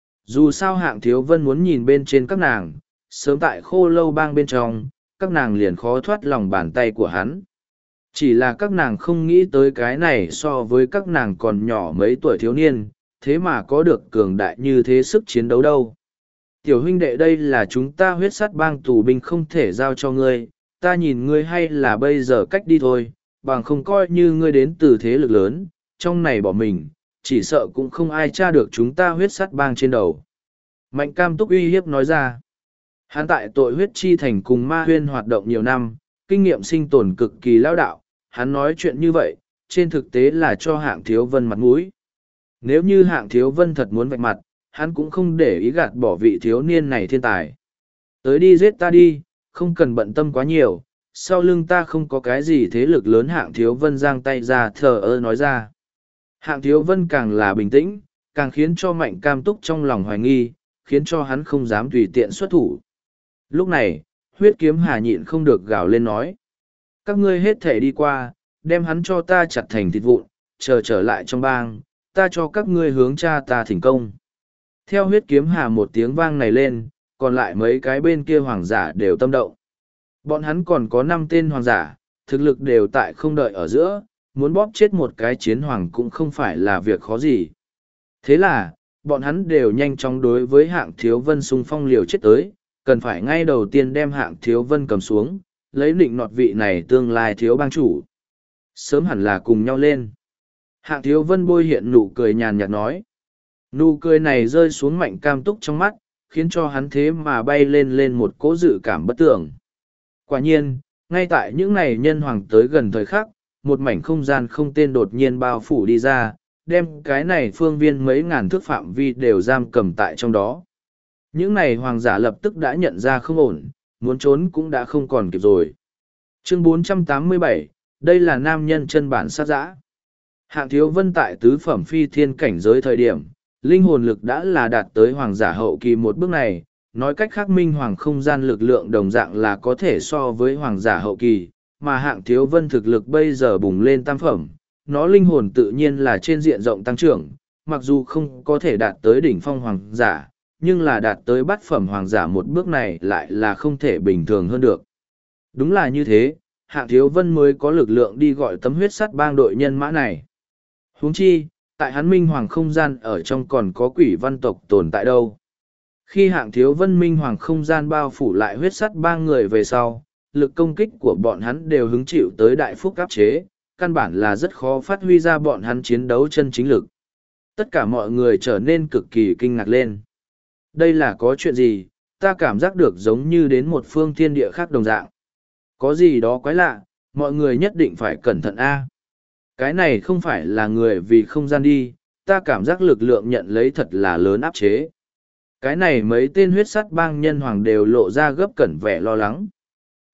Dù sao Hạng Thiếu Vân muốn nhìn bên trên các nàng, sớm tại Khô Lâu Bang bên trong, các nàng liền khó thoát lòng bàn tay của hắn. Chỉ là các nàng không nghĩ tới cái này so với các nàng còn nhỏ mấy tuổi thiếu niên, thế mà có được cường đại như thế sức chiến đấu đâu. Tiểu huynh đệ, đây là chúng ta huyết sắt bang tù binh không thể giao cho ngươi, ta nhìn ngươi hay là bây giờ cách đi thôi, bằng không coi như ngươi đến từ thế lực lớn, trong này bỏ mình, chỉ sợ cũng không ai tra được chúng ta huyết sắt bang trên đầu. Mạnh Cam Túc uy hiếp nói ra. Hắn tại tội huyết chi thành cùng ma huyên hoạt động nhiều năm, kinh nghiệm sinh tồn cực kỳ lao đạo, hắn nói chuyện như vậy, trên thực tế là cho Hạng Thiếu Vân mặt mũi. Nếu như Hạng Thiếu Vân thật muốn vạch mặt, hắn cũng không để ý gạt bỏ vị thiếu niên này thiên tài. Tới đi giết ta đi, không cần bận tâm quá nhiều, sau lưng ta không có cái gì thế lực lớn. Hạng Thiếu Vân giang tay ra thờ ơ nói ra. Hạng Thiếu Vân càng là bình tĩnh, càng khiến cho Mạnh Cam Túc trong lòng hoài nghi, khiến cho hắn không dám tùy tiện xuất thủ. Lúc này, huyết kiếm hà nhịn không được gào lên nói. Các ngươi hết thể đi qua, đem hắn cho ta chặt thành thịt vụn, chờ trở lại trong bang, ta cho các ngươi hướng cha ta thỉnh công. Theo huyết kiếm hà một tiếng vang này lên, còn lại mấy cái bên kia hoàng giả đều tâm động. Bọn hắn còn có 5 tên hoàng giả, thực lực đều tại không đợi ở giữa, muốn bóp chết một cái chiến hoàng cũng không phải là việc khó gì. Thế là, bọn hắn đều nhanh chóng đối với Hạng Thiếu Vân xung phong liều chết tới, cần phải ngay đầu tiên đem Hạng Thiếu Vân cầm xuống, lấy định nọt vị này tương lai thiếu bang chủ. Sớm hẳn là cùng nhau lên. Hạng Thiếu Vân bôi hiện nụ cười nhàn nhạt nói. Nụ cười này rơi xuống Mạnh Cam Túc trong mắt, khiến cho hắn thế mà bay lên một cỗ dự cảm bất tưởng. Quả nhiên, ngay tại những ngày nhân hoàng tới gần thời khắc, một mảnh không gian không tên đột nhiên bao phủ đi ra, đem cái này phương viên mấy ngàn thước phạm vi đều giam cầm tại trong đó. Những này hoàng giả lập tức đã nhận ra không ổn, muốn trốn cũng đã không còn kịp rồi. Chương 487, đây là nam nhân chân bản sát giã. Hạng Thiếu Vân tại tứ phẩm phi thiên cảnh giới thời điểm, linh hồn lực đã là đạt tới hoàng giả hậu kỳ một bước này, nói cách khác minh hoàng không gian lực lượng đồng dạng là có thể so với hoàng giả hậu kỳ, mà Hạng Thiếu Vân thực lực bây giờ bùng lên tam phẩm, nó linh hồn tự nhiên là trên diện rộng tăng trưởng, mặc dù không có thể đạt tới đỉnh phong hoàng giả, nhưng là đạt tới bát phẩm hoàng giả một bước này lại là không thể bình thường hơn được. Đúng là như thế, Hạng Thiếu Vân mới có lực lượng đi gọi tấm huyết sắt bang đội nhân mã này. Huống chi, tại hắn minh hoàng không gian ở trong còn có quỷ văn tộc tồn tại đâu. Khi Hạng Thiếu Vân minh hoàng không gian bao phủ lại huyết sắt bang người về sau, lực công kích của bọn hắn đều hứng chịu tới đại phúc áp chế, căn bản là rất khó phát huy ra bọn hắn chiến đấu chân chính lực. Tất cả mọi người trở nên cực kỳ kinh ngạc lên. Đây là có chuyện gì, ta cảm giác được giống như đến một phương thiên địa khác đồng dạng. Có gì đó quái lạ, mọi người nhất định phải cẩn thận a. Cái này không phải là người vì không gian đi, ta cảm giác lực lượng nhận lấy thật là lớn áp chế. Cái này mấy tên huyết sắt bang nhân hoàng đều lộ ra gấp cẩn vẻ lo lắng.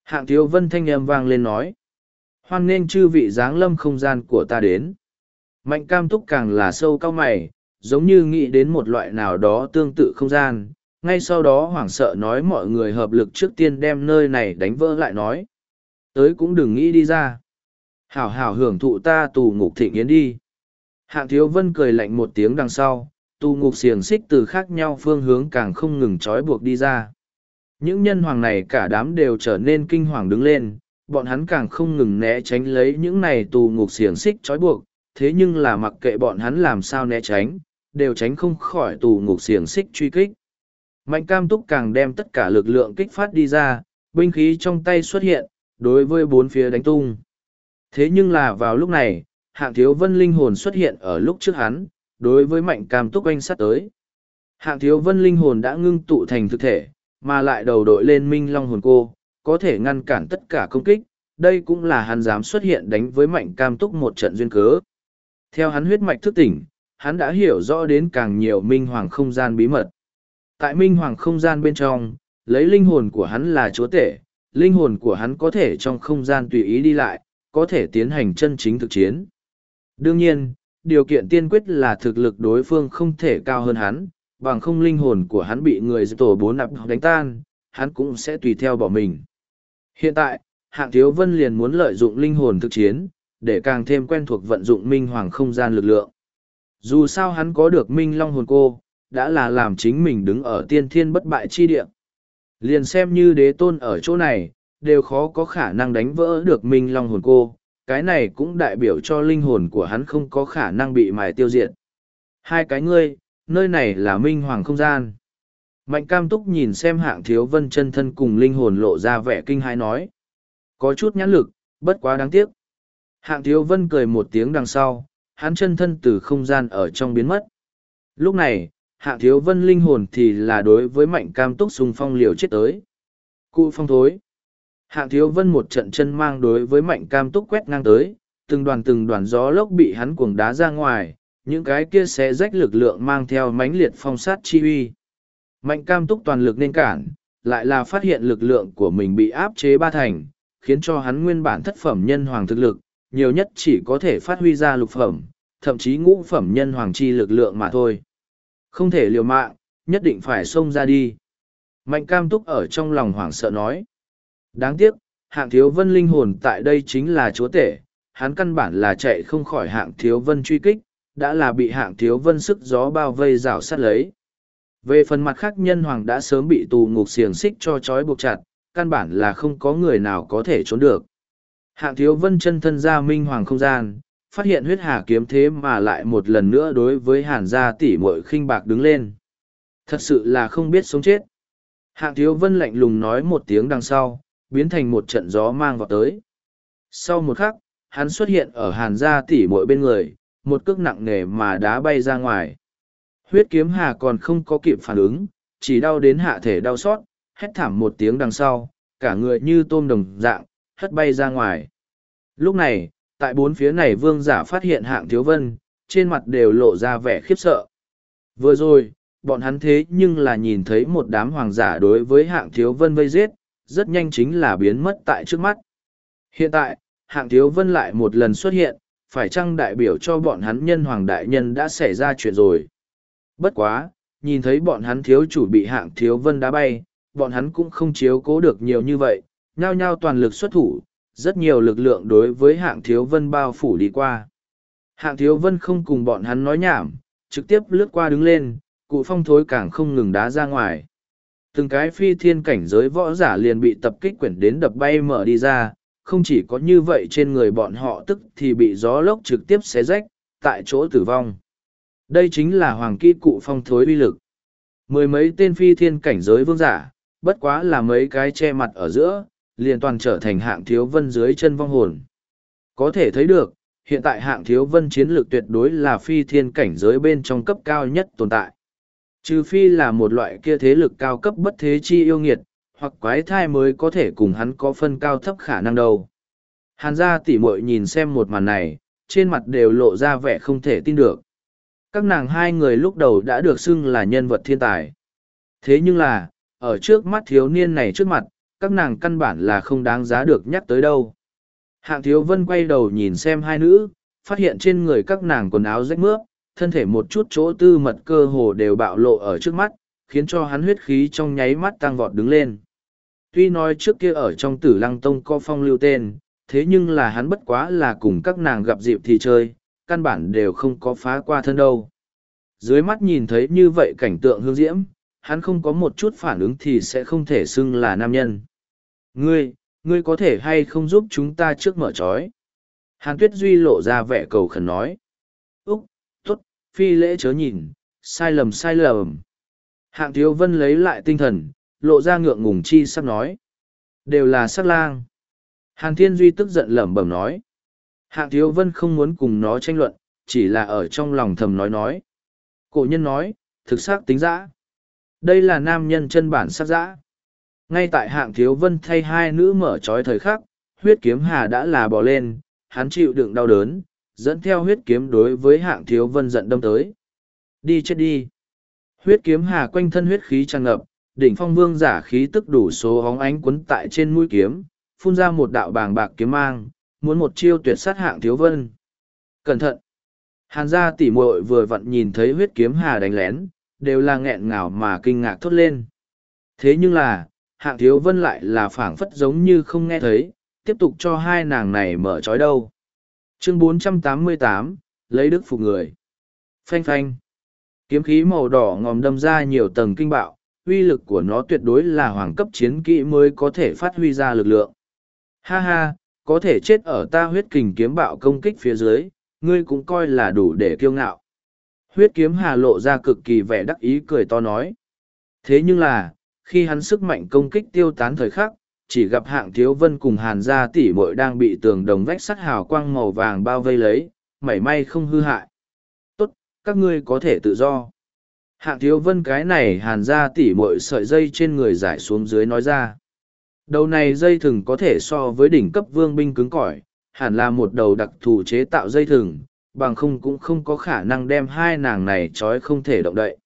Hạng Thiếu Vân thanh âm vang lên nói. Hoan nghênh chư vị giáng lâm không gian của ta đến. Mạnh Cam Túc càng là sâu cao mày, giống như nghĩ đến một loại nào đó tương tự không gian. Ngay sau đó hoảng sợ nói mọi người hợp lực trước tiên đem nơi này đánh vỡ lại nói. Tới cũng đừng nghĩ đi ra. Hảo hảo hưởng thụ ta tù ngục thịnh yến đi. Hạng Thiếu Vân cười lạnh một tiếng đằng sau, tù ngục xiềng xích từ khác nhau phương hướng càng không ngừng trói buộc đi ra. Những nhân hoàng này cả đám đều trở nên kinh hoàng đứng lên, bọn hắn càng không ngừng né tránh lấy những này tù ngục xiềng xích trói buộc, thế nhưng là mặc kệ bọn hắn làm sao né tránh, đều tránh không khỏi tù ngục xiềng xích truy kích. Mạnh Cam Túc càng đem tất cả lực lượng kích phát đi ra, binh khí trong tay xuất hiện, đối với bốn phía đánh tung. Thế nhưng là vào lúc này, Hạng Thiếu Vân linh hồn xuất hiện ở lúc trước hắn, đối với Mạnh Cam Túc oanh sát tới. Hạng Thiếu Vân linh hồn đã ngưng tụ thành thực thể, mà lại đầu đội lên Minh Long hồn cô, có thể ngăn cản tất cả công kích, đây cũng là hắn dám xuất hiện đánh với Mạnh Cam Túc một trận duyên cớ. Theo hắn huyết mạch thức tỉnh, hắn đã hiểu rõ đến càng nhiều Minh Hoàng không gian bí mật. Tại Minh Hoàng không gian bên trong, lấy linh hồn của hắn là chúa tể, linh hồn của hắn có thể trong không gian tùy ý đi lại, có thể tiến hành chân chính thực chiến. Đương nhiên, điều kiện tiên quyết là thực lực đối phương không thể cao hơn hắn, bằng không linh hồn của hắn bị người tổ 4 nạp đánh tan, hắn cũng sẽ tùy theo bỏ mình. Hiện tại, Hạng Thiếu Vân liền muốn lợi dụng linh hồn thực chiến, để càng thêm quen thuộc vận dụng Minh Hoàng không gian lực lượng. Dù sao hắn có được Minh Long hồn cô, đã là làm chính mình đứng ở tiên thiên bất bại chi địa. Liền xem như đế tôn ở chỗ này, đều khó có khả năng đánh vỡ được Minh Long hồn cô, cái này cũng đại biểu cho linh hồn của hắn không có khả năng bị mài tiêu diệt. Hai cái ngươi, nơi này là Minh Hoàng không gian. Mạnh Cam Túc nhìn xem Hạng Thiếu Vân chân thân cùng linh hồn lộ ra vẻ kinh hãi nói. Có chút nhãn lực, bất quá đáng tiếc. Hạng Thiếu Vân cười một tiếng đằng sau, hắn chân thân từ không gian ở trong biến mất. Lúc này, Hạng Thiếu Vân linh hồn thì là đối với Mạnh Cam Túc xung phong liều chết tới. Cụ phong thối. Hạng Thiếu Vân một trận chân mang đối với Mạnh Cam Túc quét ngang tới, từng đoàn gió lốc bị hắn cuồng đá ra ngoài, những cái kia sẽ rách lực lượng mang theo mãnh liệt phong sát chi uy. Mạnh Cam Túc toàn lực nên cản, lại là phát hiện lực lượng của mình bị áp chế ba thành, khiến cho hắn nguyên bản thất phẩm nhân hoàng thực lực, nhiều nhất chỉ có thể phát huy ra lục phẩm, thậm chí ngũ phẩm nhân hoàng chi lực lượng mà thôi. Không thể liều mạng, nhất định phải xông ra đi. Mạnh Cam Túc ở trong lòng hoảng sợ nói. Đáng tiếc, Hạng Thiếu Vân linh hồn tại đây chính là chúa tể, hắn căn bản là chạy không khỏi Hạng Thiếu Vân truy kích, đã là bị Hạng Thiếu Vân sức gió bao vây rào sát lấy. Về phần mặt khác nhân hoàng đã sớm bị tù ngục xiềng xích cho trói buộc chặt, căn bản là không có người nào có thể trốn được. Hạng Thiếu Vân chân thân ra Minh Hoàng không gian, phát hiện huyết hà kiếm thế mà lại một lần nữa đối với Hàn gia tỷ muội khinh bạc đứng lên. Thật sự là không biết sống chết. Hạng Thiếu Vân lạnh lùng nói một tiếng đằng sau, biến thành một trận gió mang vào tới. Sau một khắc, hắn xuất hiện ở Hàn gia tỷ muội bên người, một cước nặng nề mà đá bay ra ngoài. Huyết kiếm hà còn không có kịp phản ứng, chỉ đau đến hạ thể đau xót, hét thảm một tiếng đằng sau, cả người như tôm đồng dạng, hất bay ra ngoài. Lúc này, tại bốn phía này vương giả phát hiện Hạng Thiếu Vân, trên mặt đều lộ ra vẻ khiếp sợ. Vừa rồi, bọn hắn thế nhưng là nhìn thấy một đám hoàng giả đối với Hạng Thiếu Vân vây giết, rất nhanh chính là biến mất tại trước mắt. Hiện tại, Hạng Thiếu Vân lại một lần xuất hiện, phải chăng đại biểu cho bọn hắn nhân hoàng đại nhân đã xảy ra chuyện rồi. Bất quá, nhìn thấy bọn hắn thiếu chủ bị Hạng Thiếu Vân đá bay, bọn hắn cũng không chiếu cố được nhiều như vậy, nhao nhao toàn lực xuất thủ, rất nhiều lực lượng đối với Hạng Thiếu Vân bao phủ đi qua. Hạng Thiếu Vân không cùng bọn hắn nói nhảm, trực tiếp lướt qua đứng lên, cụ phong thối càng không ngừng đá ra ngoài. Từng cái phi thiên cảnh giới võ giả liền bị tập kích quyển đến đập bay mở đi ra, không chỉ có như vậy trên người bọn họ tức thì bị gió lốc trực tiếp xé rách, tại chỗ tử vong. Đây chính là hoàng kỹ cụ phong thối uy lực. Mười mấy tên phi thiên cảnh giới vương giả, bất quá là mấy cái che mặt ở giữa, liền toàn trở thành Hạng Thiếu Vân dưới chân vong hồn. Có thể thấy được, hiện tại Hạng Thiếu Vân chiến lược tuyệt đối là phi thiên cảnh giới bên trong cấp cao nhất tồn tại. Trừ phi là một loại kia thế lực cao cấp bất thế chi yêu nghiệt, hoặc quái thai mới có thể cùng hắn có phân cao thấp khả năng đâu. Hàn gia tỷ muội nhìn xem một màn này, trên mặt đều lộ ra vẻ không thể tin được. Các nàng hai người lúc đầu đã được xưng là nhân vật thiên tài. Thế nhưng là, ở trước mắt thiếu niên này trước mặt, các nàng căn bản là không đáng giá được nhắc tới đâu. Hạng Thiếu Vân quay đầu nhìn xem hai nữ, phát hiện trên người các nàng quần áo rách mướp, thân thể một chút chỗ tư mật cơ hồ đều bạo lộ ở trước mắt, khiến cho hắn huyết khí trong nháy mắt tăng vọt đứng lên. Tuy nói trước kia ở trong Tử Lăng Tông có phong lưu tên, thế nhưng là hắn bất quá là cùng các nàng gặp dịp thì chơi, căn bản đều không có phá qua thân đâu. Dưới mắt nhìn thấy như vậy cảnh tượng hương diễm, hắn không có một chút phản ứng thì sẽ không thể xưng là nam nhân. Ngươi có thể hay không giúp chúng ta trước mở trói? Hàn Tuyết Duy lộ ra vẻ cầu khẩn nói. Úc, tốt, phi lễ chớ nhìn, sai lầm sai lầm. Hạng Thiếu Vân lấy lại tinh thần, lộ ra ngượng ngùng chi sắp nói. Đều là sắc lang. Hàn Thiên Duy tức giận lẩm bẩm nói. Hạng Thiếu Vân không muốn cùng nó tranh luận, chỉ là ở trong lòng thầm nói. Cổ nhân nói, thực xác tính dã. Đây là nam nhân chân bản sắc dã. Ngay tại Hạng Thiếu Vân thay hai nữ mở trói thời khắc, huyết kiếm hà đã là bò lên, hắn chịu đựng đau đớn, dẫn theo huyết kiếm đối với Hạng Thiếu Vân giận đâm tới. Đi chết đi. Huyết kiếm hà quanh thân huyết khí tràn ngập, đỉnh phong vương giả khí tức đủ số hóng ánh quấn tại trên mũi kiếm, phun ra một đạo bàng bạc kiếm mang, muốn một chiêu tuyệt sát Hạng Thiếu Vân. Cẩn thận! Hàn gia tỉ muội vừa vặn nhìn thấy huyết kiếm hà đánh lén, đều là nghẹn ngào mà kinh ngạc thốt lên. Thế nhưng là, Hạng Thiếu Vân lại là phảng phất giống như không nghe thấy, tiếp tục cho hai nàng này mở trói đâu. Chương 488, lấy đức phục người. Phanh phanh. Kiếm khí màu đỏ ngòm đâm ra nhiều tầng kinh bạo, uy lực của nó tuyệt đối là hoàng cấp chiến kỹ mới có thể phát huy ra lực lượng. Ha ha, có thể chết ở ta huyết kình kiếm bạo công kích phía dưới, ngươi cũng coi là đủ để kiêu ngạo. Huyết kiếm hà lộ ra cực kỳ vẻ đắc ý cười to nói. Thế nhưng là, khi hắn sức mạnh công kích tiêu tán thời khắc, chỉ gặp Hạng Thiếu Vân cùng Hàn gia tỷ muội đang bị tường đồng vách sắt hào quang màu vàng bao vây lấy, mảy may không hư hại. Tốt, các ngươi có thể tự do. Hạng Thiếu Vân cái này Hàn gia tỷ muội sợi dây trên người giải xuống dưới nói ra. Đầu này dây thừng có thể so với đỉnh cấp vương binh cứng cỏi, hẳn là một đầu đặc thù chế tạo dây thừng, bằng không cũng không có khả năng đem hai nàng này trói không thể động đậy.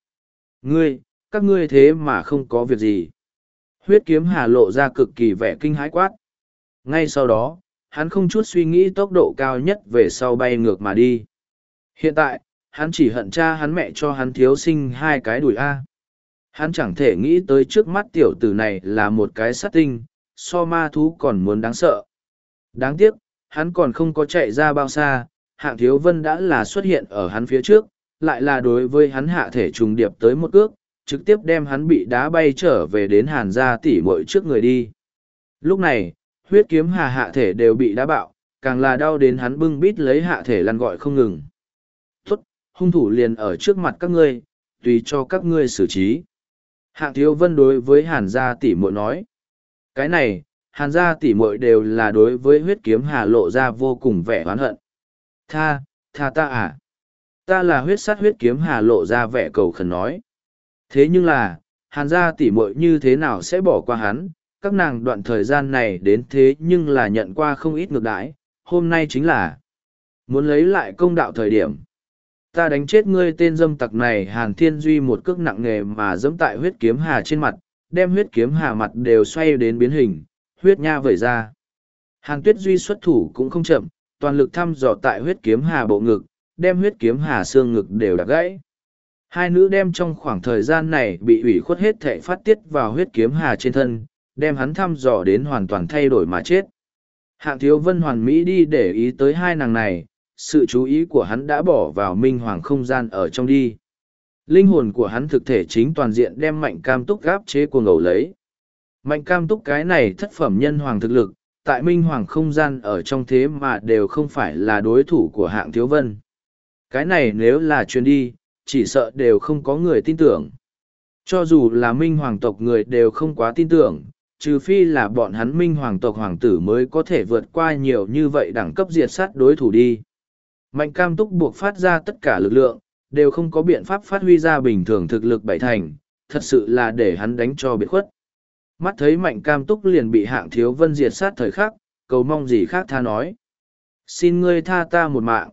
Các ngươi thế mà không có việc gì. Huyết kiếm hà lộ ra cực kỳ vẻ kinh hãi quát. Ngay sau đó, hắn không chút suy nghĩ tốc độ cao nhất về sau bay ngược mà đi. Hiện tại, hắn chỉ hận cha hắn mẹ cho hắn thiếu sinh hai cái đùi A. Hắn chẳng thể nghĩ tới trước mắt tiểu tử này là một cái sát tinh, so ma thú còn muốn đáng sợ. Đáng tiếc, hắn còn không có chạy ra bao xa, Hạng Thiếu Vân đã là xuất hiện ở hắn phía trước, lại là đối với hắn hạ thể trùng điệp tới một cước, trực tiếp đem hắn bị đá bay trở về đến Hàn gia tỷ muội trước người đi. Lúc này, huyết kiếm hà hạ thể đều bị đá bạo, càng là đau đến hắn bưng bít lấy hạ thể lăn gọi không ngừng. Tốt, hung thủ liền ở trước mặt các ngươi, tùy cho các ngươi xử trí. Hạng Thiếu Vân đối với Hàn gia tỷ muội nói. Cái này, Hàn gia tỷ muội đều là đối với huyết kiếm hà lộ ra vô cùng vẻ oán hận. Tha ta à? Ta là huyết sát huyết kiếm hà lộ ra vẻ cầu khẩn nói. Thế nhưng là, Hàn gia tỷ muội như thế nào sẽ bỏ qua hắn, các nàng đoạn thời gian này đến thế nhưng là nhận qua không ít ngược đãi, hôm nay chính là muốn lấy lại công đạo thời điểm. Ta đánh chết ngươi tên dâm tặc này. Hàn Thiên Duy một cước nặng nề mà dẫm tại huyết kiếm hà trên mặt, đem huyết kiếm hà mặt đều xoay đến biến hình, huyết nha vẩy ra. Hàn Tuyết Duy xuất thủ cũng không chậm, toàn lực thăm dò tại huyết kiếm hà bộ ngực, đem huyết kiếm hà xương ngực đều đạp gãy. Hai nữ đem trong khoảng thời gian này bị ủy khuất hết thệ phát tiết vào huyết kiếm hà trên thân, đem hắn thăm dò đến hoàn toàn thay đổi mà chết. Hạng Thiếu Vân hoàn mỹ đi để ý tới hai nàng này, sự chú ý của hắn đã bỏ vào minh hoàng không gian ở trong đi. Linh hồn của hắn thực thể chính toàn diện đem Mạnh Cam Túc gáp chế cuồng ngầu lấy. Mạnh Cam Túc cái này thất phẩm nhân hoàng thực lực, tại minh hoàng không gian ở trong thế mà đều không phải là đối thủ của Hạng Thiếu Vân. Cái này nếu là truyền đi, chỉ sợ đều không có người tin tưởng. Cho dù là minh hoàng tộc người đều không quá tin tưởng, trừ phi là bọn hắn minh hoàng tộc hoàng tử mới có thể vượt qua nhiều như vậy đẳng cấp diệt sát đối thủ đi. Mạnh Cam Túc buộc phát ra tất cả lực lượng, đều không có biện pháp phát huy ra bình thường thực lực bảy thành, thật sự là để hắn đánh cho biệt khuất. Mắt thấy Mạnh Cam Túc liền bị Hạng Thiếu Vân diệt sát thời khắc, cầu mong gì khác tha nói. Xin ngươi tha ta một mạng,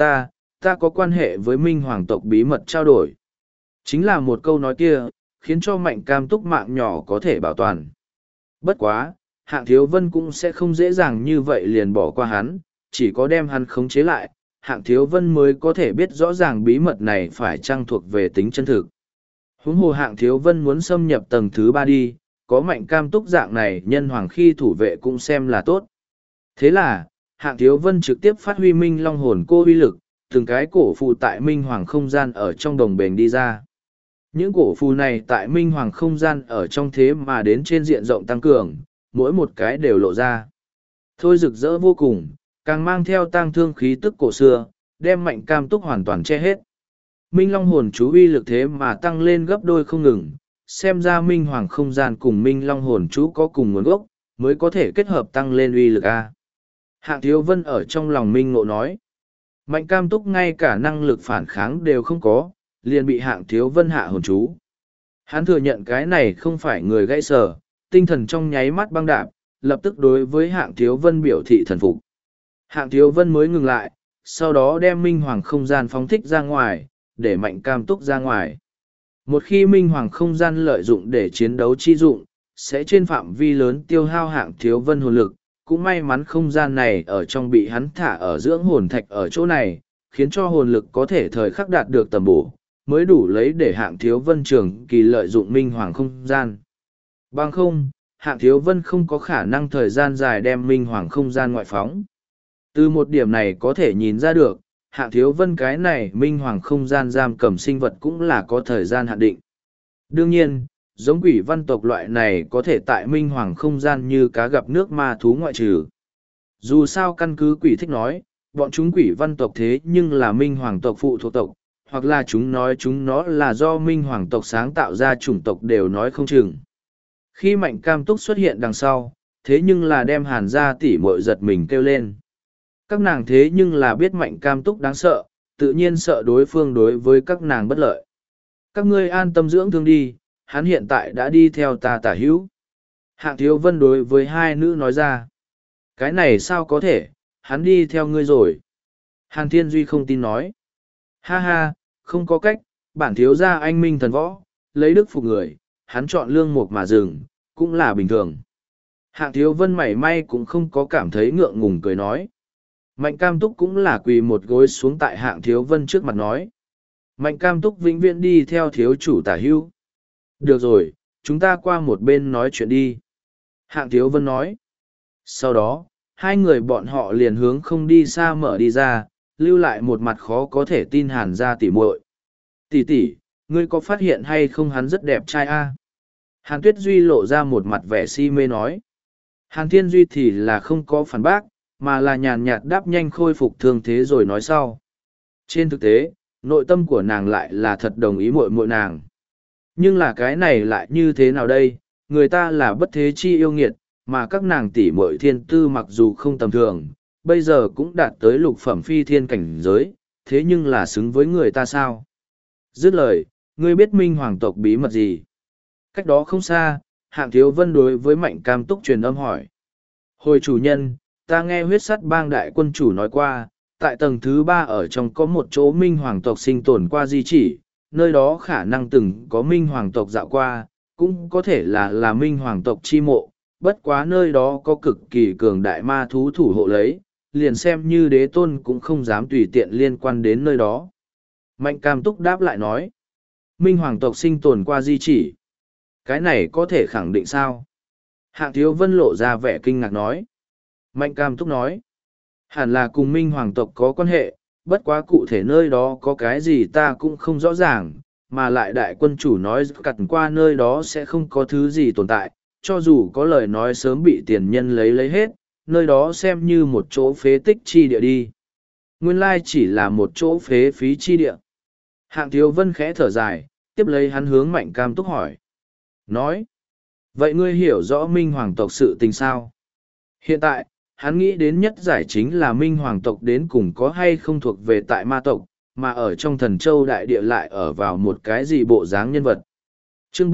ta có quan hệ với minh hoàng tộc bí mật trao đổi. Chính là một câu nói kia, khiến cho Mạnh Cam Túc mạng nhỏ có thể bảo toàn. Bất quá, Hạng Thiếu Vân cũng sẽ không dễ dàng như vậy liền bỏ qua hắn, chỉ có đem hắn khống chế lại, Hạng Thiếu Vân mới có thể biết rõ ràng bí mật này phải chăng thuộc về tính chân thực. Huống hồ Hạng Thiếu Vân muốn xâm nhập tầng thứ ba đi, có Mạnh Cam Túc dạng này nhân hoàng khi thủ vệ cũng xem là tốt. Thế là, Hạng Thiếu Vân trực tiếp phát huy Minh Long hồn cô uy lực, từng cái cổ phù tại Minh Hoàng không gian ở trong đồng bền đi ra. Những cổ phù này tại Minh Hoàng không gian ở trong thế mà đến trên diện rộng tăng cường, mỗi một cái đều lộ ra. Thôi rực rỡ vô cùng, càng mang theo tang thương khí tức cổ xưa, đem Mạnh Cam Túc hoàn toàn che hết. Minh Long hồn chú uy lực thế mà tăng lên gấp đôi không ngừng, xem ra Minh Hoàng không gian cùng Minh Long hồn chú có cùng nguồn gốc, mới có thể kết hợp tăng lên uy lực A. Hạng Thiếu Vân ở trong lòng Minh Ngộ nói. Mạnh Cam Túc ngay cả năng lực phản kháng đều không có, liền bị Hạng Thiếu Vân hạ hồn chú. Hắn thừa nhận cái này không phải người gãy sở, tinh thần trong nháy mắt băng đạp, lập tức đối với Hạng Thiếu Vân biểu thị thần phục. Hạng Thiếu Vân mới ngừng lại, sau đó đem Minh Hoàng không gian phóng thích ra ngoài, để Mạnh Cam Túc ra ngoài. Một khi Minh Hoàng không gian lợi dụng để chiến đấu chi dụng, sẽ trên phạm vi lớn tiêu hao Hạng Thiếu Vân hồn lực. Cũng may mắn không gian này ở trong bị hắn thả ở dưỡng hồn thạch ở chỗ này, khiến cho hồn lực có thể thời khắc đạt được tầm bổ, mới đủ lấy để Hạng Thiếu Vân trường kỳ lợi dụng Minh Hoàng không gian. Bằng không, Hạng Thiếu Vân không có khả năng thời gian dài đem Minh Hoàng không gian ngoại phóng. Từ một điểm này có thể nhìn ra được, Hạng Thiếu Vân cái này Minh Hoàng không gian giam cầm sinh vật cũng là có thời gian hạn định. Đương nhiên, giống quỷ văn tộc loại này có thể tại Minh Hoàng không gian như cá gặp nước ma thú ngoại trừ. Dù sao căn cứ quỷ thích nói, bọn chúng quỷ văn tộc thế nhưng là Minh Hoàng tộc phụ thuộc tộc, hoặc là chúng nói chúng nó là do Minh Hoàng tộc sáng tạo ra chủng tộc đều nói không chừng. Khi Mạnh Cam Túc xuất hiện đằng sau, thế nhưng là đem Hàn gia tỷ muội giật mình kêu lên. Các nàng thế nhưng là biết Mạnh Cam Túc đáng sợ, tự nhiên sợ đối phương đối với các nàng bất lợi. Các ngươi an tâm dưỡng thương đi, hắn hiện tại đã đi theo ta tả hữu. Hạng Thiếu Vân đối với hai nữ nói ra. Cái này sao có thể, hắn đi theo ngươi rồi. Hàn Thiên Duy không tin nói. Ha ha, không có cách, bản thiếu gia anh minh thần võ, lấy đức phục người, hắn chọn lương mục mà dừng, cũng là bình thường. Hạng Thiếu Vân mảy may cũng không có cảm thấy ngượng ngùng cười nói. Mạnh Cam Túc cũng là quỳ một gối xuống tại Hạng Thiếu Vân trước mặt nói. Mạnh Cam Túc vĩnh viễn đi theo thiếu chủ tả hữu. Được rồi, chúng ta qua một bên nói chuyện đi. Hạng Thiếu Vân nói. Sau đó, hai người bọn họ liền hướng không đi xa mở đi ra, lưu lại một mặt khó có thể tin Hàn gia tỉ muội. Tỷ tỷ, ngươi có phát hiện hay không hắn rất đẹp trai a? Hàn Tuyết Duy lộ ra một mặt vẻ si mê nói. Hàn Thiên Duy thì là không có phản bác, mà là nhàn nhạt đáp nhanh khôi phục thương thế rồi nói sau. Trên thực tế, nội tâm của nàng lại là thật đồng ý muội muội nàng. Nhưng là cái này lại như thế nào đây, người ta là bất thế chi yêu nghiệt, mà các nàng tỷ muội thiên tư mặc dù không tầm thường, bây giờ cũng đạt tới lục phẩm phi thiên cảnh giới, thế nhưng là xứng với người ta sao? Dứt lời, ngươi biết Minh Hoàng tộc bí mật gì? Cách đó không xa, Hạng Thiếu Vân đối với Mạnh Cam Túc truyền âm hỏi. Hồi chủ nhân, ta nghe huyết sắt bang đại quân chủ nói qua, tại tầng thứ ba ở trong có một chỗ Minh Hoàng tộc sinh tồn qua di chỉ, nơi đó khả năng từng có Minh Hoàng tộc dạo qua, cũng có thể là Minh Hoàng tộc chi mộ, bất quá nơi đó có cực kỳ cường đại ma thú thủ hộ lấy, liền xem như đế tôn cũng không dám tùy tiện liên quan đến nơi đó. Mạnh Cam Túc đáp lại nói, Minh Hoàng tộc sinh tồn qua di chỉ. Cái này có thể khẳng định sao? Hạng Thiếu Vân lộ ra vẻ kinh ngạc nói. Mạnh Cam Túc nói, hẳn là cùng Minh Hoàng tộc có quan hệ, bất quá cụ thể nơi đó có cái gì ta cũng không rõ ràng, mà lại đại quân chủ nói cặt qua nơi đó sẽ không có thứ gì tồn tại, cho dù có lời nói sớm bị tiền nhân lấy hết, nơi đó xem như một chỗ phế tích chi địa đi. Nguyên lai chỉ là một chỗ phế phí chi địa. Hạng Thiếu Vân khẽ thở dài, tiếp lấy hắn hướng Mạnh Cam Túc hỏi. Nói, vậy ngươi hiểu rõ Minh Hoàng tộc sự tình sao? Hiện tại, hắn nghĩ đến nhất giải chính là Minh Hoàng tộc đến cùng có hay không thuộc về tại ma tộc, mà ở trong Thần Châu đại địa lại ở vào một cái gì bộ dáng nhân vật. Chương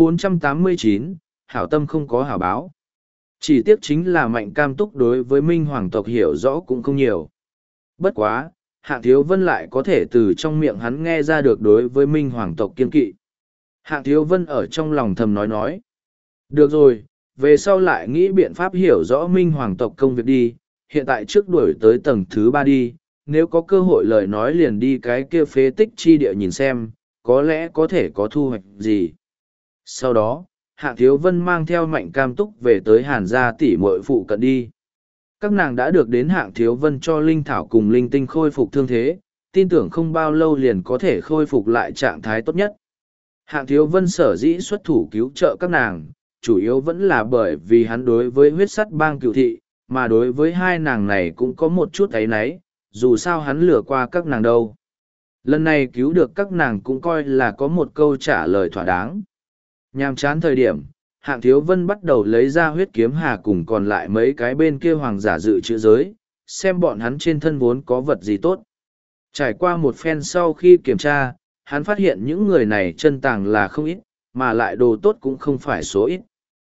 489, hảo tâm không có hảo báo. Chỉ tiếc chính là Mạnh Cam Túc đối với Minh Hoàng tộc hiểu rõ cũng không nhiều. Bất quá, Hạng Thiếu Vân lại có thể từ trong miệng hắn nghe ra được đối với Minh Hoàng tộc kiên kỵ. Hạng Thiếu Vân ở trong lòng thầm nói. Được rồi, về sau lại nghĩ biện pháp hiểu rõ minh hoàng tộc công việc đi, hiện tại trước đuổi tới tầng thứ 3 đi, nếu có cơ hội lời nói liền đi cái kia phế tích chi địa nhìn xem, có lẽ có thể có thu hoạch gì. Sau đó, Hạng Thiếu Vân mang theo Mạnh Cam Túc về tới Hàn gia tỷ muội phụ cận đi. Các nàng đã được đến Hạng Thiếu Vân cho linh thảo cùng linh tinh khôi phục thương thế, tin tưởng không bao lâu liền có thể khôi phục lại trạng thái tốt nhất. Hạng Thiếu Vân sở dĩ xuất thủ cứu trợ các nàng, chủ yếu vẫn là bởi vì hắn đối với huyết sắt bang cựu thị, mà đối với hai nàng này cũng có một chút áy náy, dù sao hắn lừa qua các nàng đâu. Lần này cứu được các nàng cũng coi là có một câu trả lời thỏa đáng. Nhàm chán thời điểm, Hạng Thiếu Vân bắt đầu lấy ra huyết kiếm hà cùng còn lại mấy cái bên kia hoàng giả dự trữ giới, xem bọn hắn trên thân vốn có vật gì tốt. Trải qua một phen sau khi kiểm tra, hắn phát hiện những người này chân tàng là không ít, mà lại đồ tốt cũng không phải số ít.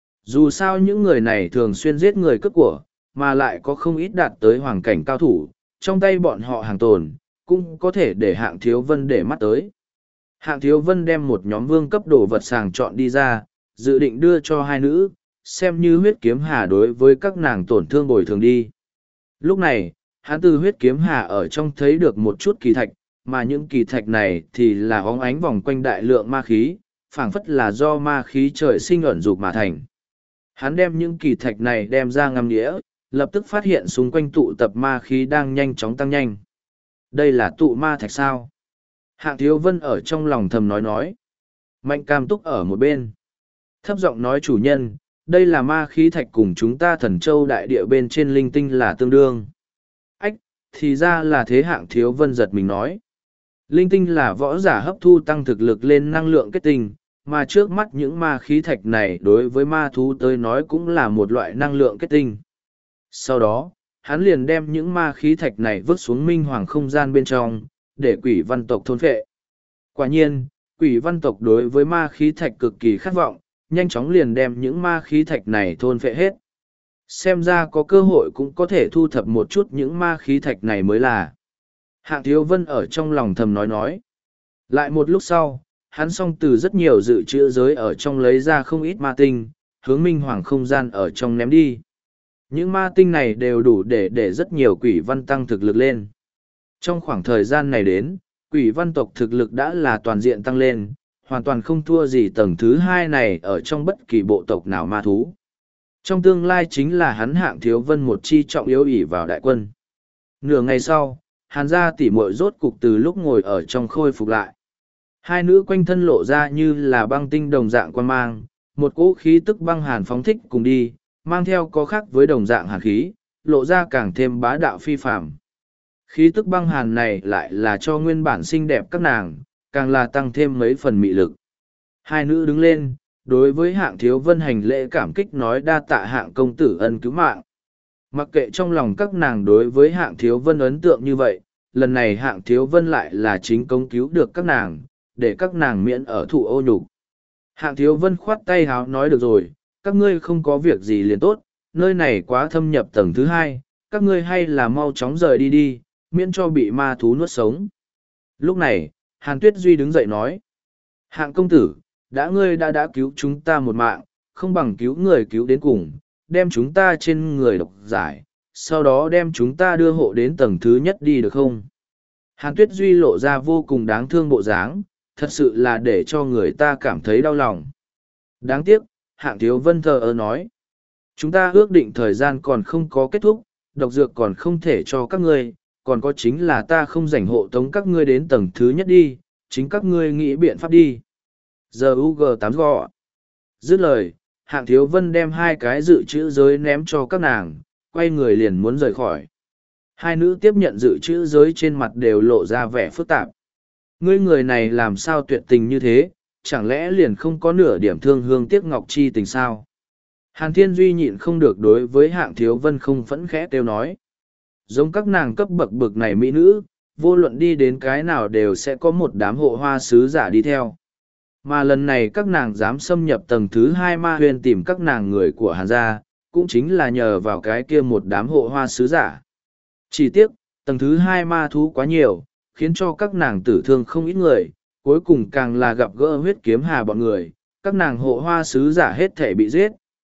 Dù sao những người này thường xuyên giết người cướp của, mà lại có không ít đạt tới hoàng cảnh cao thủ, trong tay bọn họ hàng tồn, cũng có thể để Hạng Thiếu Vân để mắt tới. Hạng Thiếu Vân đem một nhóm vương cấp đồ vật sàng chọn đi ra, dự định đưa cho hai nữ, xem như huyết kiếm hà đối với các nàng tổn thương bồi thường đi. Lúc này, hắn từ huyết kiếm hà ở trong thấy được một chút kỳ thạch, mà những kỳ thạch này thì là óng ánh vòng quanh đại lượng ma khí, phảng phất là do ma khí trời sinh ẩn dục mà thành. Hắn đem những kỳ thạch này đem ra ngắm nghĩa, lập tức phát hiện xung quanh tụ tập ma khí đang nhanh chóng tăng nhanh. Đây là tụ ma thạch sao? Hạng Thiếu Vân ở trong lòng thầm nói. Mạnh Cam Túc ở một bên. Thấp giọng nói chủ nhân, đây là ma khí thạch cùng chúng ta Thần Châu đại địa bên trên linh tinh là tương đương. Ách, thì ra là thế. Hạng Thiếu Vân giật mình nói. Linh tinh là võ giả hấp thu tăng thực lực lên năng lượng kết tinh, mà trước mắt những ma khí thạch này đối với ma thú tới nói cũng là một loại năng lượng kết tinh. Sau đó, hắn liền đem những ma khí thạch này vứt xuống minh hoàng không gian bên trong, để quỷ văn tộc thôn phệ. Quả nhiên, quỷ văn tộc đối với ma khí thạch cực kỳ khát vọng, nhanh chóng liền đem những ma khí thạch này thôn phệ hết. Xem ra có cơ hội cũng có thể thu thập một chút những ma khí thạch này mới là. Hạng Thiếu Vân ở trong lòng thầm nói. Lại một lúc sau, hắn xong từ rất nhiều dự trữ giới ở trong lấy ra không ít ma tinh, hướng minh hoàng không gian ở trong ném đi. Những ma tinh này đều đủ để rất nhiều quỷ văn tăng thực lực lên. Trong khoảng thời gian này đến, quỷ văn tộc thực lực đã là toàn diện tăng lên, hoàn toàn không thua gì tầng thứ 2 này ở trong bất kỳ bộ tộc nào ma thú. Trong tương lai chính là hắn Hạng Thiếu Vân một chi trọng yếu ỷ vào đại quân. Nửa ngày sau, Hàn gia tỷ muội rốt cục từ lúc ngồi ở trong khôi phục lại. Hai nữ quanh thân lộ ra như là băng tinh đồng dạng quan mang, một cỗ khí tức băng hàn phóng thích cùng đi, mang theo có khác với đồng dạng hàn khí, lộ ra càng thêm bá đạo phi phàm. Khí tức băng hàn này lại là cho nguyên bản xinh đẹp các nàng, càng là tăng thêm mấy phần mị lực. Hai nữ đứng lên, đối với Hạng Thiếu Vân hành lễ cảm kích nói đa tạ Hạng công tử ân cứu mạng. Mặc kệ trong lòng các nàng đối với Hạng Thiếu Vân ấn tượng như vậy, lần này Hạng Thiếu Vân lại là chính công cứu được các nàng, để các nàng miễn ở thụ ô nhục. Hạng Thiếu Vân khoát tay háo nói được rồi, các ngươi không có việc gì liền tốt, nơi này quá thâm nhập tầng thứ 2, các ngươi hay là mau chóng rời đi đi, miễn cho bị ma thú nuốt sống. Lúc này, Hàn Tuyết Duy đứng dậy nói, Hạng công tử, ngươi đã cứu chúng ta một mạng, không bằng cứu người cứu đến cùng, đem chúng ta trên người độc giải, sau đó đem chúng ta đưa hộ đến tầng thứ nhất đi được không? Hàn Tuyết Duy lộ ra vô cùng đáng thương bộ dáng, thật sự là để cho người ta cảm thấy đau lòng. Đáng tiếc, Hạng Thiếu Vân thờ ơ nói, chúng ta ước định thời gian còn không có kết thúc, độc dược còn không thể cho các ngươi, còn có chính là ta không rảnh hộ tống các ngươi đến tầng thứ nhất đi, chính các ngươi nghĩ biện pháp đi. Giờ UG8 gọ. Dứt lời, Hạng Thiếu Vân đem hai cái dự trữ giới ném cho các nàng, quay người liền muốn rời khỏi. Hai nữ tiếp nhận dự trữ giới trên mặt đều lộ ra vẻ phức tạp. Ngươi người này làm sao tuyệt tình như thế, chẳng lẽ liền không có nửa điểm thương hương tiếc ngọc chi tình sao? Hàn Thiên Duy nhịn không được đối với Hạng Thiếu Vân không phẫn khẽ kêu nói. Giống các nàng cấp bậc bực này mỹ nữ, vô luận đi đến cái nào đều sẽ có một đám hộ hoa sứ giả đi theo. Mà lần này các nàng dám xâm nhập tầng thứ 2 ma huyền tìm các nàng người của Hàn gia, cũng chính là nhờ vào cái kia một đám hộ hoa sứ giả. Chỉ tiếc, tầng thứ 2 ma thú quá nhiều, khiến cho các nàng tử thương không ít người, cuối cùng càng là gặp gỡ huyết kiếm hà bọn người, các nàng hộ hoa sứ giả hết thể bị giết,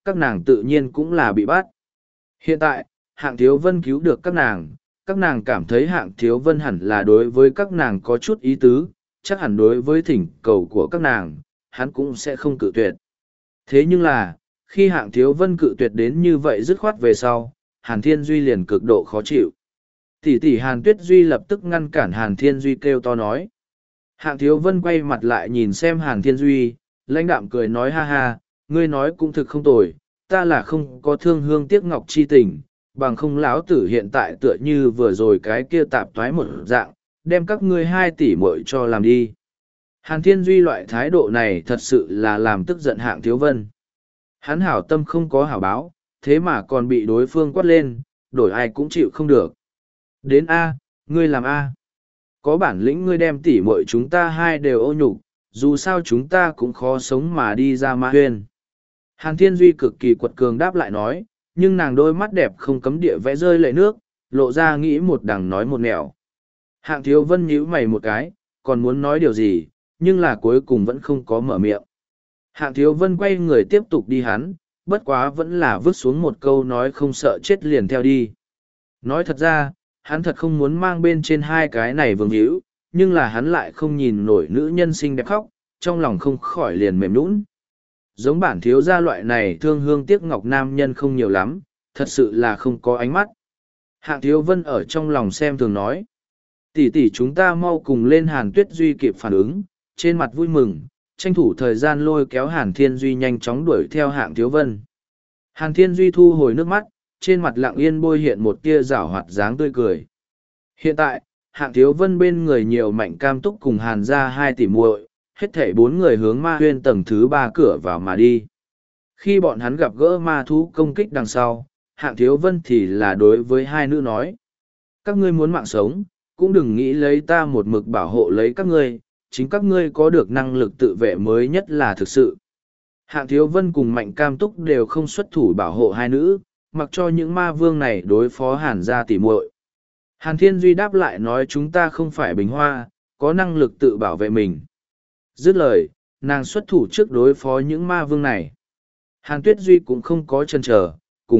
các nàng tự nhiên cũng là bị bắt. Hiện tại, Hạng Thiếu Vân cứu được các nàng cảm thấy Hạng Thiếu Vân hẳn là đối với các nàng có chút ý tứ, chắc hẳn đối với thỉnh cầu của các nàng, hắn cũng sẽ không cự tuyệt. Thế nhưng là, khi Hạng Thiếu Vân cự tuyệt đến như vậy dứt khoát về sau, Hàn Thiên Duy liền cực độ khó chịu. Tỷ tỷ Hàn Tuyết Duy lập tức ngăn cản Hàn Thiên Duy kêu to nói. Hạng Thiếu Vân quay mặt lại nhìn xem Hàn Thiên Duy, lãnh đạm cười nói ha ha, ngươi nói cũng thực không tồi, ta là không có thương hương tiếc ngọc chi tình, bằng không lão tử hiện tại tựa như vừa rồi cái kia tạp thoái một dạng, đem các ngươi 2 tỷ muội cho làm đi. Hàn Thiên Duy loại thái độ này thật sự là làm tức giận Hạng Thiếu Vân. Hắn hảo tâm không có hảo báo, thế mà còn bị đối phương quát lên, đổi ai cũng chịu không được. Đến A, ngươi làm A. Có bản lĩnh ngươi đem tỉ muội chúng ta 2 đều ô nhục, dù sao chúng ta cũng khó sống mà đi ra ma huyên. Hàn Thiên Duy cực kỳ quật cường đáp lại nói, nhưng nàng đôi mắt đẹp không cấm địa vẽ rơi lệ nước, lộ ra nghĩ một đằng nói một nẻo. Hạng Thiếu Vân nhíu mày một cái, còn muốn nói điều gì, nhưng là cuối cùng vẫn không có mở miệng. Hạng Thiếu Vân quay người tiếp tục đi hắn, bất quá vẫn là vứt xuống một câu nói không sợ chết liền theo đi. Nói thật ra, hắn thật không muốn mang bên trên 2 cái này vương hữu, nhưng là hắn lại không nhìn nổi nữ nhân xinh đẹp khóc, trong lòng không khỏi liền mềm nũng. Giống bản thiếu gia loại này thương hương tiếc ngọc nam nhân không nhiều lắm, thật sự là không có ánh mắt. Hạng Thiếu Vân ở trong lòng xem thường nói. Tỷ tỷ chúng ta mau cùng lên. Hàn Tuyết Duy kịp phản ứng, trên mặt vui mừng, tranh thủ thời gian lôi kéo Hàn Thiên Duy nhanh chóng đuổi theo Hạng Thiếu Vân. Hàn Thiên Duy thu hồi nước mắt, trên mặt lặng yên bôi hiện một tia rảo hoạt dáng tươi cười. Hiện tại, Hạng Thiếu Vân bên người nhiều Mạnh Cam Túc cùng Hàn ra 2 tỷ muội, hết thảy 4 người hướng ma huyên tầng thứ 3 cửa vào mà đi. Khi bọn hắn gặp gỡ ma thú công kích đằng sau, Hạng Thiếu Vân thì là đối với 2 nữ nói. Các ngươi muốn mạng sống, cũng đừng nghĩ lấy ta một mực bảo hộ lấy các ngươi, chính các ngươi có được năng lực tự vệ mới nhất là thực sự. Hạng Thiếu Vân cùng Mạnh Cam Túc đều không xuất thủ bảo hộ 2 nữ, mặc cho những ma vương này đối phó Hàn gia tỉ muội. Hàn Thiên Duy đáp lại nói chúng ta không phải bình hoa, có năng lực tự bảo vệ mình. Dứt lời, nàng xuất thủ trước đối phó những ma vương này. Hàn Tuyết Duy cũng không có chần chờ,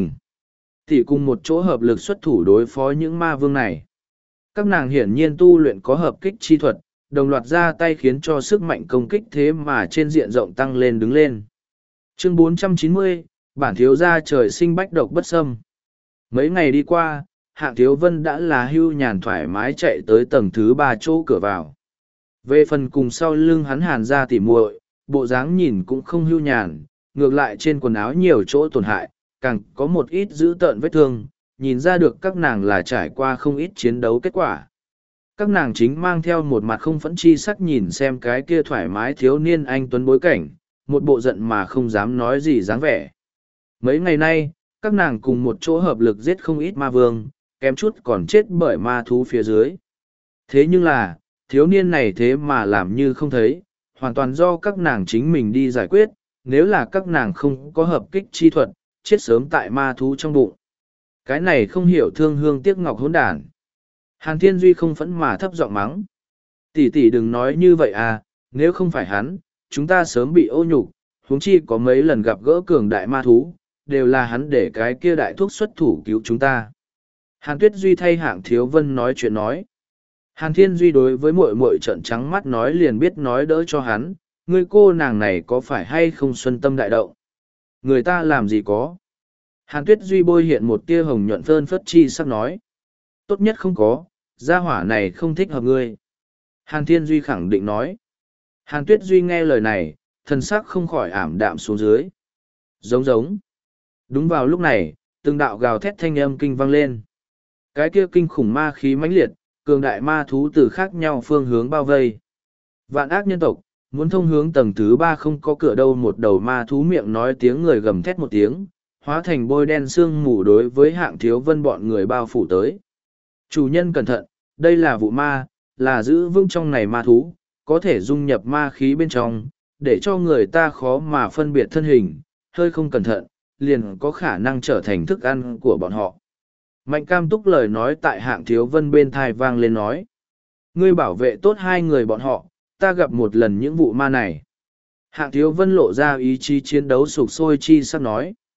cùng một chỗ hợp lực xuất thủ đối phó những ma vương này. Các nàng hiển nhiên tu luyện có hợp kích chi thuật, đồng loạt ra tay khiến cho sức mạnh công kích thế mà trên diện rộng tăng lên đứng lên. Chương 490, bản thiếu gia trời sinh bách độc bất xâm. Mấy ngày đi qua, Hạng Thiếu Vân đã là hưu nhàn thoải mái chạy tới tầng thứ 3 chỗ cửa vào. Về phần cùng sau lưng hắn Hàn ra tỉ muội, bộ dáng nhìn cũng không hưu nhàn, ngược lại trên quần áo nhiều chỗ tổn hại, càng có một ít dữ tợn vết thương, nhìn ra được các nàng là trải qua không ít chiến đấu kết quả. Các nàng chính mang theo một mặt không phẫn chi sắc nhìn xem cái kia thoải mái thiếu niên anh tuấn bối cảnh, một bộ giận mà không dám nói gì dáng vẻ. Mấy ngày nay, các nàng cùng một chỗ hợp lực giết không ít ma vương, kém chút còn chết bởi ma thú phía dưới. Thế nhưng là, thiếu niên này thế mà làm như không thấy, hoàn toàn do các nàng chính mình đi giải quyết, nếu là các nàng không có hợp kích chi thuật, chết sớm tại ma thú trong bụng. Cái này không hiểu thương hương tiếc ngọc hỗn đản. Hàn Thiên Duy không phẫn mà thấp giọng mắng. Tỷ tỷ đừng nói như vậy à, nếu không phải hắn, chúng ta sớm bị ô nhục, huống chi có mấy lần gặp gỡ cường đại ma thú, đều là hắn để cái kia đại thuốc xuất thủ cứu chúng ta. Hàn Tuyết Duy thay Hạng Thiếu Vân nói chuyện nói. Hàn Thiên Duy đối với muội muội trợn trắng mắt nói liền biết nói đỡ cho hắn, người cô nàng này có phải hay không xuân tâm đại động. Người ta làm gì có. Hàn Tuyết Duy bôi hiện một tia hồng nhuận phơn phất chi sắc nói. Tốt nhất không có, gia hỏa này không thích hợp ngươi. Hàn Thiên Duy khẳng định nói. Hàn Tuyết Duy nghe lời này, thần sắc không khỏi ảm đạm xuống dưới. Giống giống. Đúng vào lúc này, từng đạo gào thét thanh âm kinh vang lên. Cái kia kinh khủng ma khí mãnh liệt, cường đại ma thú từ khác nhau phương hướng bao vây. Vạn ác nhân tộc, muốn thông hướng tầng thứ 3 không có cửa đâu, một đầu ma thú miệng nói tiếng người gầm thét một tiếng, hóa thành bôi đen sương mù đối với Hạng Thiếu Vân bọn người bao phủ tới. Chủ nhân cẩn thận, đây là vụ ma, là giữ vững trong này ma thú, có thể dung nhập ma khí bên trong, để cho người ta khó mà phân biệt thân hình, hơi không cẩn thận, liền có khả năng trở thành thức ăn của bọn họ. Mạnh Cam Túc lời nói tại Hạng Thiếu Vân bên thai vang lên nói. Ngươi bảo vệ tốt 2 người bọn họ, ta gặp một lần những vụ ma này. Hạng Thiếu Vân lộ ra ý chí chiến đấu sục sôi chi sắc nói.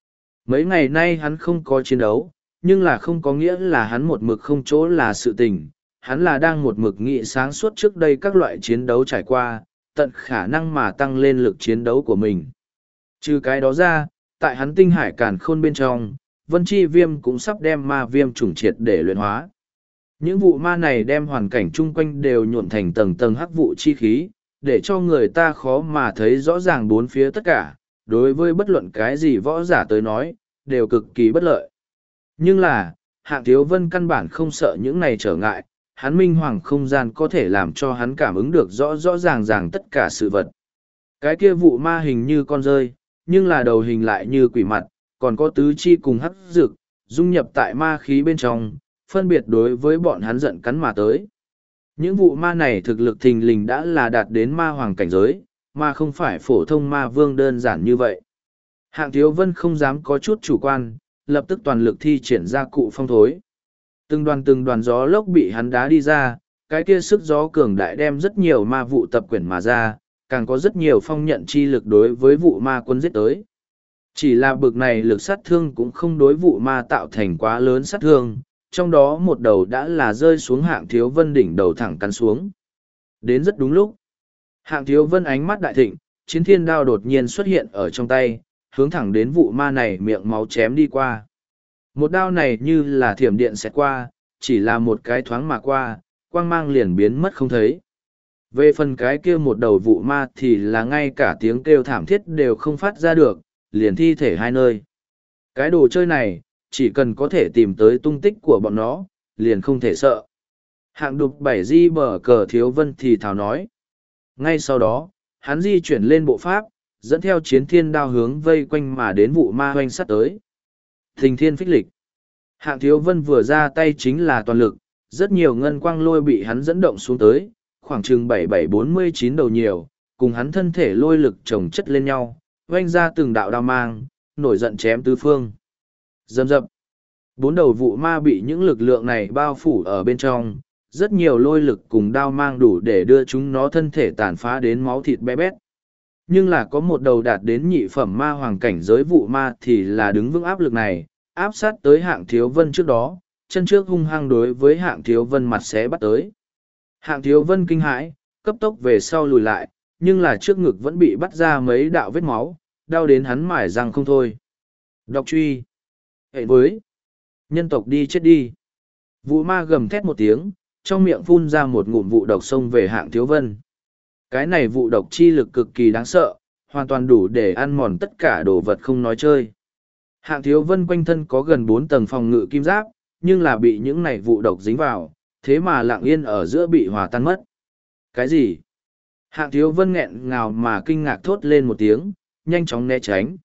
Mấy ngày nay hắn không có chiến đấu, nhưng là không có nghĩa là hắn một mực không chỗ là sự tình. Hắn là đang một mực nghĩ sáng suốt trước đây các loại chiến đấu trải qua, tận khả năng mà tăng lên lực chiến đấu của mình. Trừ cái đó ra, tại hắn tinh hải càn khôn bên trong, Vân Chi Viêm cũng sắp đem ma viêm chủng triệt để luyện hóa. Những vụ ma này đem hoàn cảnh chung quanh đều nhuộn thành tầng tầng hắc vụ chi khí, để cho người ta khó mà thấy rõ ràng bốn phía tất cả, đối với bất luận cái gì võ giả tới nói, đều cực kỳ bất lợi. Nhưng là, Hạng Thiếu Vân căn bản không sợ những này trở ngại, hắn minh hoàng không gian có thể làm cho hắn cảm ứng được rõ rõ ràng ràng tất cả sự vật. Cái kia vụ ma hình như con rơi, nhưng là đầu hình lại như quỷ mặt, còn có tứ chi cùng hắc dực, dung nhập tại ma khí bên trong, phân biệt đối với bọn hắn giận cắn mà tới. Những vụ ma này thực lực thình lình đã là đạt đến ma hoàng cảnh giới, mà không phải phổ thông ma vương đơn giản như vậy. Hạng Thiếu Vân không dám có chút chủ quan, lập tức toàn lực thi triển ra cụ phong thối. Từng đoàn gió lốc bị hắn đá đi ra, cái kia sức gió cường đại đem rất nhiều ma vụ tập quyển mà ra, càng có rất nhiều phong nhận chi lực đối với vụ ma quân giết tới. Chỉ là bực này lực sát thương cũng không đối vụ ma tạo thành quá lớn sát thương, trong đó một đầu đã là rơi xuống Hạng Thiếu Vân đỉnh đầu thẳng cắn xuống. Đến rất đúng lúc. Hạng Thiếu Vân ánh mắt đại thịnh, chiến thiên đao đột nhiên xuất hiện ở trong tay, hướng thẳng đến vụ ma này miệng máu chém đi qua. Một đao này như là thiểm điện xẹt qua, chỉ là một cái thoáng mà qua, quang mang liền biến mất không thấy. Về phần cái kia một đầu vụ ma thì là ngay cả tiếng kêu thảm thiết đều không phát ra được, liền thi thể hai nơi. Cái đồ chơi này, chỉ cần có thể tìm tới tung tích của bọn nó, liền không thể sợ. Hạng đục 7 di bờ cờ Thiếu Vân thì thào nói. Ngay sau đó, hắn di chuyển lên bộ pháp, dẫn theo chiến thiên đao hướng vây quanh mà đến vụ ma hoanh sắt tới. Thình thiên phích lịch. Hạng Thiếu Vân vừa ra tay chính là toàn lực, rất nhiều ngân quang lôi bị hắn dẫn động xuống tới, khoảng chừng 7749 đầu nhiều, cùng hắn thân thể lôi lực chồng chất lên nhau, hoanh ra từng đạo đao mang, nổi giận chém tứ phương. Dầm dập. Bốn đầu vụ ma bị những lực lượng này bao phủ ở bên trong, rất nhiều lôi lực cùng đao mang đủ để đưa chúng nó thân thể tàn phá đến máu thịt bé bét. Nhưng là có một đầu đạt đến nhị phẩm ma hoàng cảnh giới vụ ma thì là đứng vững áp lực này, áp sát tới Hạng Thiếu Vân trước đó, chân trước hung hăng đối với Hạng Thiếu Vân mặt xé bắt tới. Hạng Thiếu Vân kinh hãi, cấp tốc về sau lùi lại, nhưng là trước ngực vẫn bị bắt ra mấy đạo vết máu, đau đến hắn mải răng không thôi. Độc truy. Hệ với. Nhân tộc đi chết đi. Vụ ma gầm thét một tiếng, trong miệng phun ra một ngụm vụ độc xông về Hạng Thiếu Vân. Cái này vụ độc chi lực cực kỳ đáng sợ, hoàn toàn đủ để ăn mòn tất cả đồ vật không nói chơi. Hạng Thiếu Vân quanh thân có gần 4 tầng phòng ngự kim giáp, nhưng là bị những này vụ độc dính vào, thế mà lặng yên ở giữa bị hòa tan mất. Cái gì? Hạng Thiếu Vân nghẹn ngào mà kinh ngạc thốt lên một tiếng, nhanh chóng né tránh.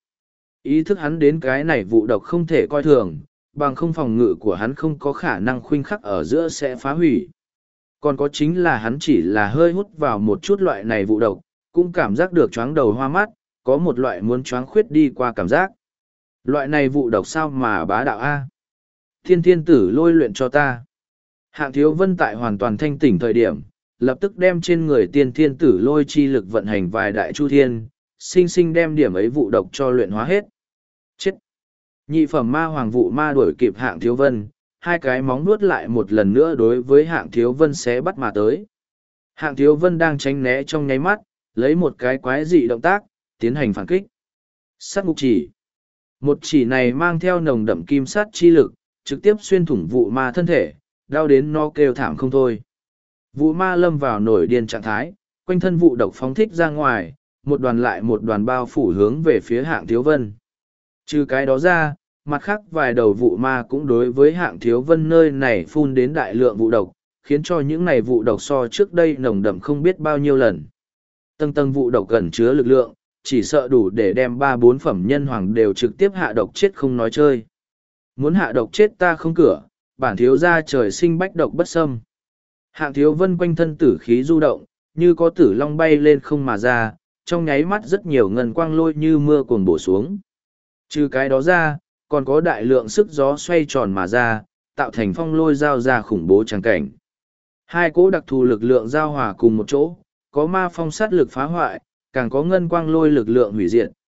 Ý thức hắn đến cái này vụ độc không thể coi thường, bằng không phòng ngự của hắn không có khả năng khuynh khắc ở giữa sẽ phá hủy. Còn có chính là hắn chỉ là hơi hút vào một chút loại này vụ độc, cũng cảm giác được choáng đầu hoa mắt, có một loại muốn choáng khuyết đi qua cảm giác. Loại này vụ độc sao mà bá đạo A. Thiên thiên tử lôi luyện cho ta. Hạng Thiếu Vân tại hoàn toàn thanh tỉnh thời điểm, lập tức đem trên người tiên thiên tử lôi chi lực vận hành vài đại chu thiên, sinh sinh đem điểm ấy vụ độc cho luyện hóa hết. Chết! Nhị phẩm ma hoàng vụ ma đuổi kịp Hạng Thiếu Vân, hai cái móng nuốt lại một lần nữa đối với Hạng Thiếu Vân xé bắt mà tới. Hạng Thiếu Vân đang tránh né trong nháy mắt, lấy một cái quái dị động tác, tiến hành phản kích. Sát ngục chỉ. Một chỉ này mang theo nồng đậm kim sát chi lực, trực tiếp xuyên thủng vụ ma thân thể, đau đến nó kêu thảm không thôi. Vụ ma lâm vào nổi điên trạng thái, quanh thân vụ độc phóng thích ra ngoài, một đoàn lại một đoàn bao phủ hướng về phía Hạng Thiếu Vân. Trừ cái đó ra, mặt khác vài đầu vụ ma cũng đối với Hạng Thiếu Vân nơi này phun đến đại lượng vụ độc, khiến cho những này vụ độc so trước đây nồng đậm không biết bao nhiêu lần. Tầng tầng vụ độc gần chứa lực lượng, chỉ sợ đủ để đem 3-4 phẩm nhân hoàng đều trực tiếp hạ độc chết không nói chơi. Muốn hạ độc chết ta không cửa, bản thiếu gia trời sinh bách độc bất xâm. Hạng Thiếu Vân quanh thân tử khí du động, như có tử long bay lên không mà ra, trong nháy mắt rất nhiều ngân quang lôi như mưa cuồng bổ xuống. Trừ cái đó ra, còn có đại lượng sức gió xoay tròn mà ra, tạo thành phong lôi giao ra khủng bố tràng cảnh. Hai cỗ đặc thù lực lượng giao hòa cùng một chỗ, có ma phong sát lực phá hoại, càng có ngân quang lôi lực lượng hủy diệt,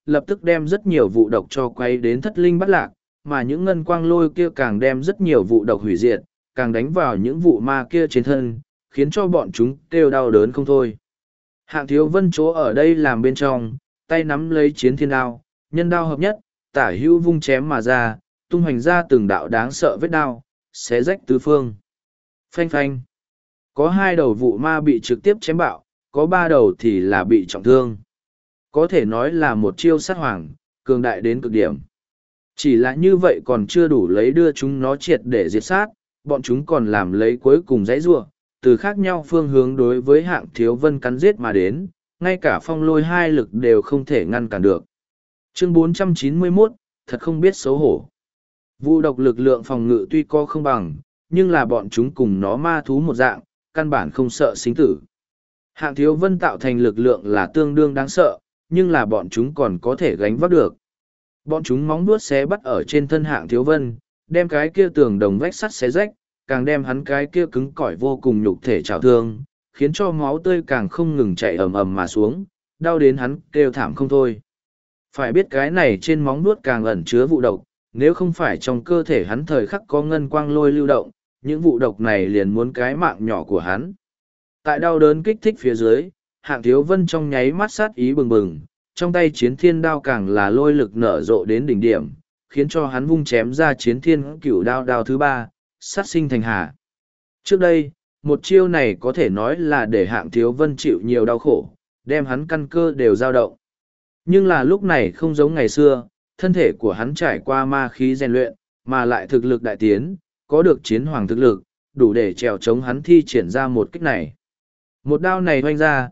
lập tức đem rất nhiều vụ độc cho quay đến thất linh bắt lạc, mà những ngân quang lôi kia càng đem rất nhiều vụ độc hủy diệt, càng đánh vào những vụ ma kia trên thân, khiến cho bọn chúng kêu đau đớn không thôi. Hạng Thiếu Vân chỗ ở đây làm bên trong, tay nắm lấy chiến thiên đao, nhân đao hợp nhất, tả hữu vung chém mà ra, tung hoành ra từng đạo đáng sợ vết đao, xé rách tứ phương. Phanh phanh. Có 2 đầu vụ ma bị trực tiếp chém bạo, có 3 đầu thì là bị trọng thương. Có thể nói là một chiêu sát hoàng, cường đại đến cực điểm. Chỉ là như vậy còn chưa đủ lấy đưa chúng nó triệt để diệt sát, bọn chúng còn làm lấy cuối cùng dãy ruộng, từ khác nhau phương hướng đối với Hạng Thiếu Vân cắn giết mà đến, ngay cả phong lôi 2 lực đều không thể ngăn cản được. Chương 491, thật không biết xấu hổ. Vụ độc lực lượng phòng ngự tuy có không bằng, nhưng là bọn chúng cùng nó ma thú một dạng, căn bản không sợ sinh tử. Hạng Thiếu Vân tạo thành lực lượng là tương đương đáng sợ, nhưng là bọn chúng còn có thể gánh vác được. Bọn chúng móng vuốt xé bắt ở trên thân Hạng Thiếu Vân, đem cái kia tường đồng vách sắt xé rách, càng đem hắn cái kia cứng cỏi vô cùng nhục thể trào thương, khiến cho máu tươi càng không ngừng chảy ầm ầm mà xuống, đau đến hắn kêu thảm không thôi. Phải biết cái này trên móng vuốt càng ẩn chứa vụ độc, nếu không phải trong cơ thể hắn thời khắc có ngân quang lôi lưu động, những vụ độc này liền muốn cái mạng nhỏ của hắn. Tại đau đớn kích thích phía dưới, Hạng Thiếu Vân trong nháy mắt sát ý bừng bừng, trong tay chiến thiên đao càng là lôi lực nở rộ đến đỉnh điểm, khiến cho hắn vung chém ra chiến thiên cửu đao đao thứ 3, sát sinh thành hà. Trước đây, một chiêu này có thể nói là để Hạng Thiếu Vân chịu nhiều đau khổ, đem hắn căn cơ đều dao động. Nhưng là lúc này không giống ngày xưa, thân thể của hắn trải qua ma khí rèn luyện, mà lại thực lực đại tiến, có được chiến hoàng thực lực, đủ để trèo chống hắn thi triển ra một kích này. Một đao này hoanh ra,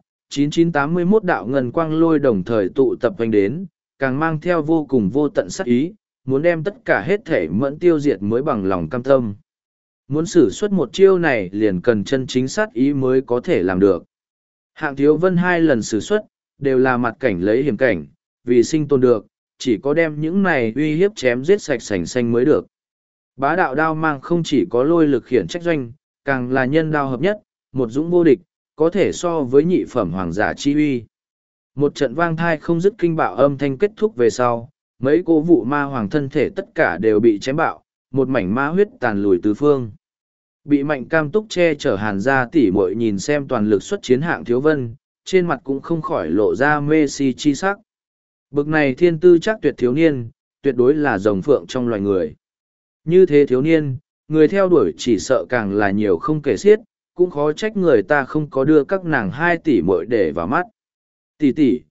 9981 đạo ngân quang lôi đồng thời tụ tập hoanh đến, càng mang theo vô cùng vô tận sát ý, muốn đem tất cả hết thể mẫn tiêu diệt mới bằng lòng cam tâm. Muốn sử xuất một chiêu này liền cần chân chính sát ý mới có thể làm được. Hạng Thiếu Vân 2 lần sử xuất, đều là mặt cảnh lấy hiểm cảnh, vì sinh tồn được, chỉ có đem những này uy hiếp chém giết sạch sành xanh mới được. Bá đạo đao mang không chỉ có lôi lực khiển trách doanh, càng là nhân đao hợp nhất, một dũng vô địch, có thể so với nhị phẩm hoàng giả chi uy. Một trận vang thai không dứt kinh bạo âm thanh kết thúc về sau, mấy cô vụ ma hoàng thân thể tất cả đều bị chém bạo, một mảnh ma huyết tàn lùi tứ phương. Bị Mạnh Cam Túc che chở Hàn gia tỷ muội nhìn xem toàn lực xuất chiến Hạng Thiếu Vân, trên mặt cũng không khỏi lộ ra mê si chi sắc. Bực này thiên tư chắc tuyệt thiếu niên, tuyệt đối là rồng phượng trong loài người. Như thế thiếu niên, người theo đuổi chỉ sợ càng là nhiều không kể xiết, cũng khó trách người ta không có đưa các nàng 2 tỷ muội để vào mắt. Tỷ tỷ,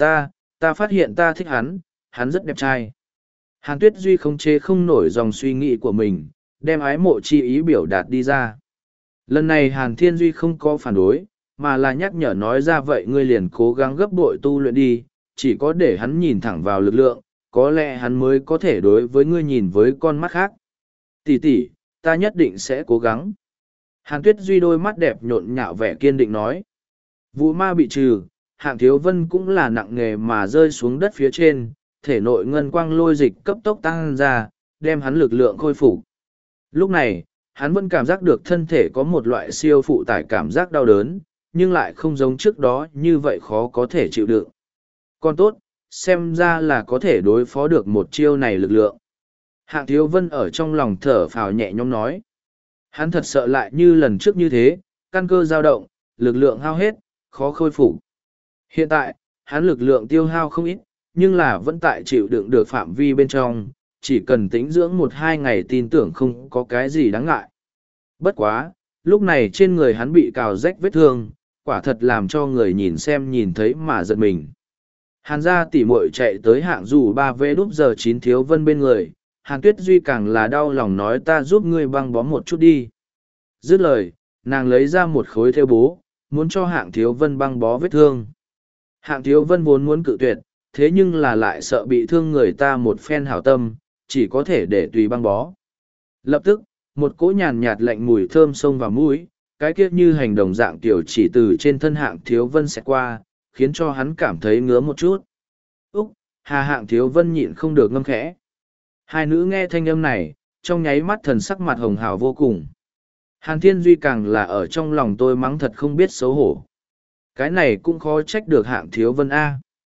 ta phát hiện ta thích hắn, hắn rất đẹp trai. Hàn Tuyết Duy không chế không nổi dòng suy nghĩ của mình, đem ái mộ chi ý biểu đạt đi ra. Lần này Hàn Thiên Duy không có phản đối, mà là nhắc nhở nói ra vậy ngươi liền cố gắng gấp bội tu luyện đi, chỉ có để hắn nhìn thẳng vào lực lượng, có lẽ hắn mới có thể đối với ngươi nhìn với con mắt khác. Tỷ tỷ, ta nhất định sẽ cố gắng. Hàn Tuyết Duy đôi mắt đẹp nhộn nhạo vẻ kiên định nói. Vụ ma bị trừ, Hạng Thiếu Vân cũng là nặng nề mà rơi xuống đất phía trên, thể nội ngân quang lôi dịch cấp tốc tăng ra, đem hắn lực lượng khôi phục. Lúc này, hắn vẫn cảm giác được thân thể có một loại siêu phụ tải cảm giác đau đớn, nhưng lại không giống trước đó như vậy khó có thể chịu đựng. Còn tốt, xem ra là có thể đối phó được một chiêu này lực lượng. Hạng Thiếu Vân ở trong lòng thở phào nhẹ nhõm nói. Hắn thật sợ lại như lần trước như thế, căn cơ dao động, lực lượng hao hết, khó khôi phục. Hiện tại, hắn lực lượng tiêu hao không ít, nhưng là vẫn tại chịu đựng được phạm vi bên trong, chỉ cần tĩnh dưỡng 1-2 ngày tin tưởng không có cái gì đáng ngại. Bất quá, lúc này trên người hắn bị cào rách vết thương, quả thật làm cho người nhìn xem nhìn thấy mà giật mình. Hàn gia tỉ muội chạy tới Hạng dù 3V9 Thiếu Vân bên người, Hàn Tuyết Duy càng là đau lòng nói ta giúp ngươi băng bó một chút đi. Dứt lời, nàng lấy ra một khối theo bố, muốn cho Hạng Thiếu Vân băng bó vết thương. Hạng Thiếu Vân vốn muốn cự tuyệt, thế nhưng là lại sợ bị thương người ta một phen hảo tâm, chỉ có thể để tùy băng bó. Lập tức, một cỗ nhàn nhạt lạnh mùi thơm xông vào mũi, cái kia như hành động dạng tiểu chỉ từ trên thân Hạng Thiếu Vân xẹt qua, khiến cho hắn cảm thấy ngứa một chút. Úc, Hạng Thiếu Vân nhịn không được ngâm khẽ. Hai nữ nghe thanh âm này, trong nháy mắt thần sắc mặt hồng hào vô cùng. Hàn Thiên Duy càng là ở trong lòng tôi mắng thật không biết xấu hổ. Cái này cũng khó trách được Hạng Thiếu Vân A.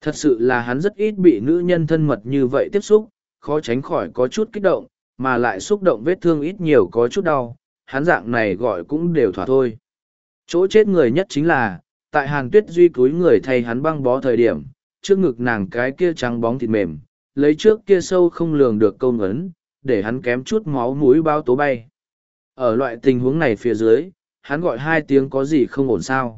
Thật sự là hắn rất ít bị nữ nhân thân mật như vậy tiếp xúc, khó tránh khỏi có chút kích động, mà lại xúc động vết thương ít nhiều có chút đau, hắn dạng này gọi cũng đều thỏa thôi. Chỗ chết người nhất chính là, tại Hàn Tuyết Duy cúi người thay hắn băng bó thời điểm, trước ngực nàng cái kia trắng bóng thịt mềm, lấy trước kia sâu không lường được câu ngấn, để hắn kém chút máu mũi bao tố bay. Ở loại tình huống này phía dưới, hắn gọi hai tiếng có gì không ổn sao.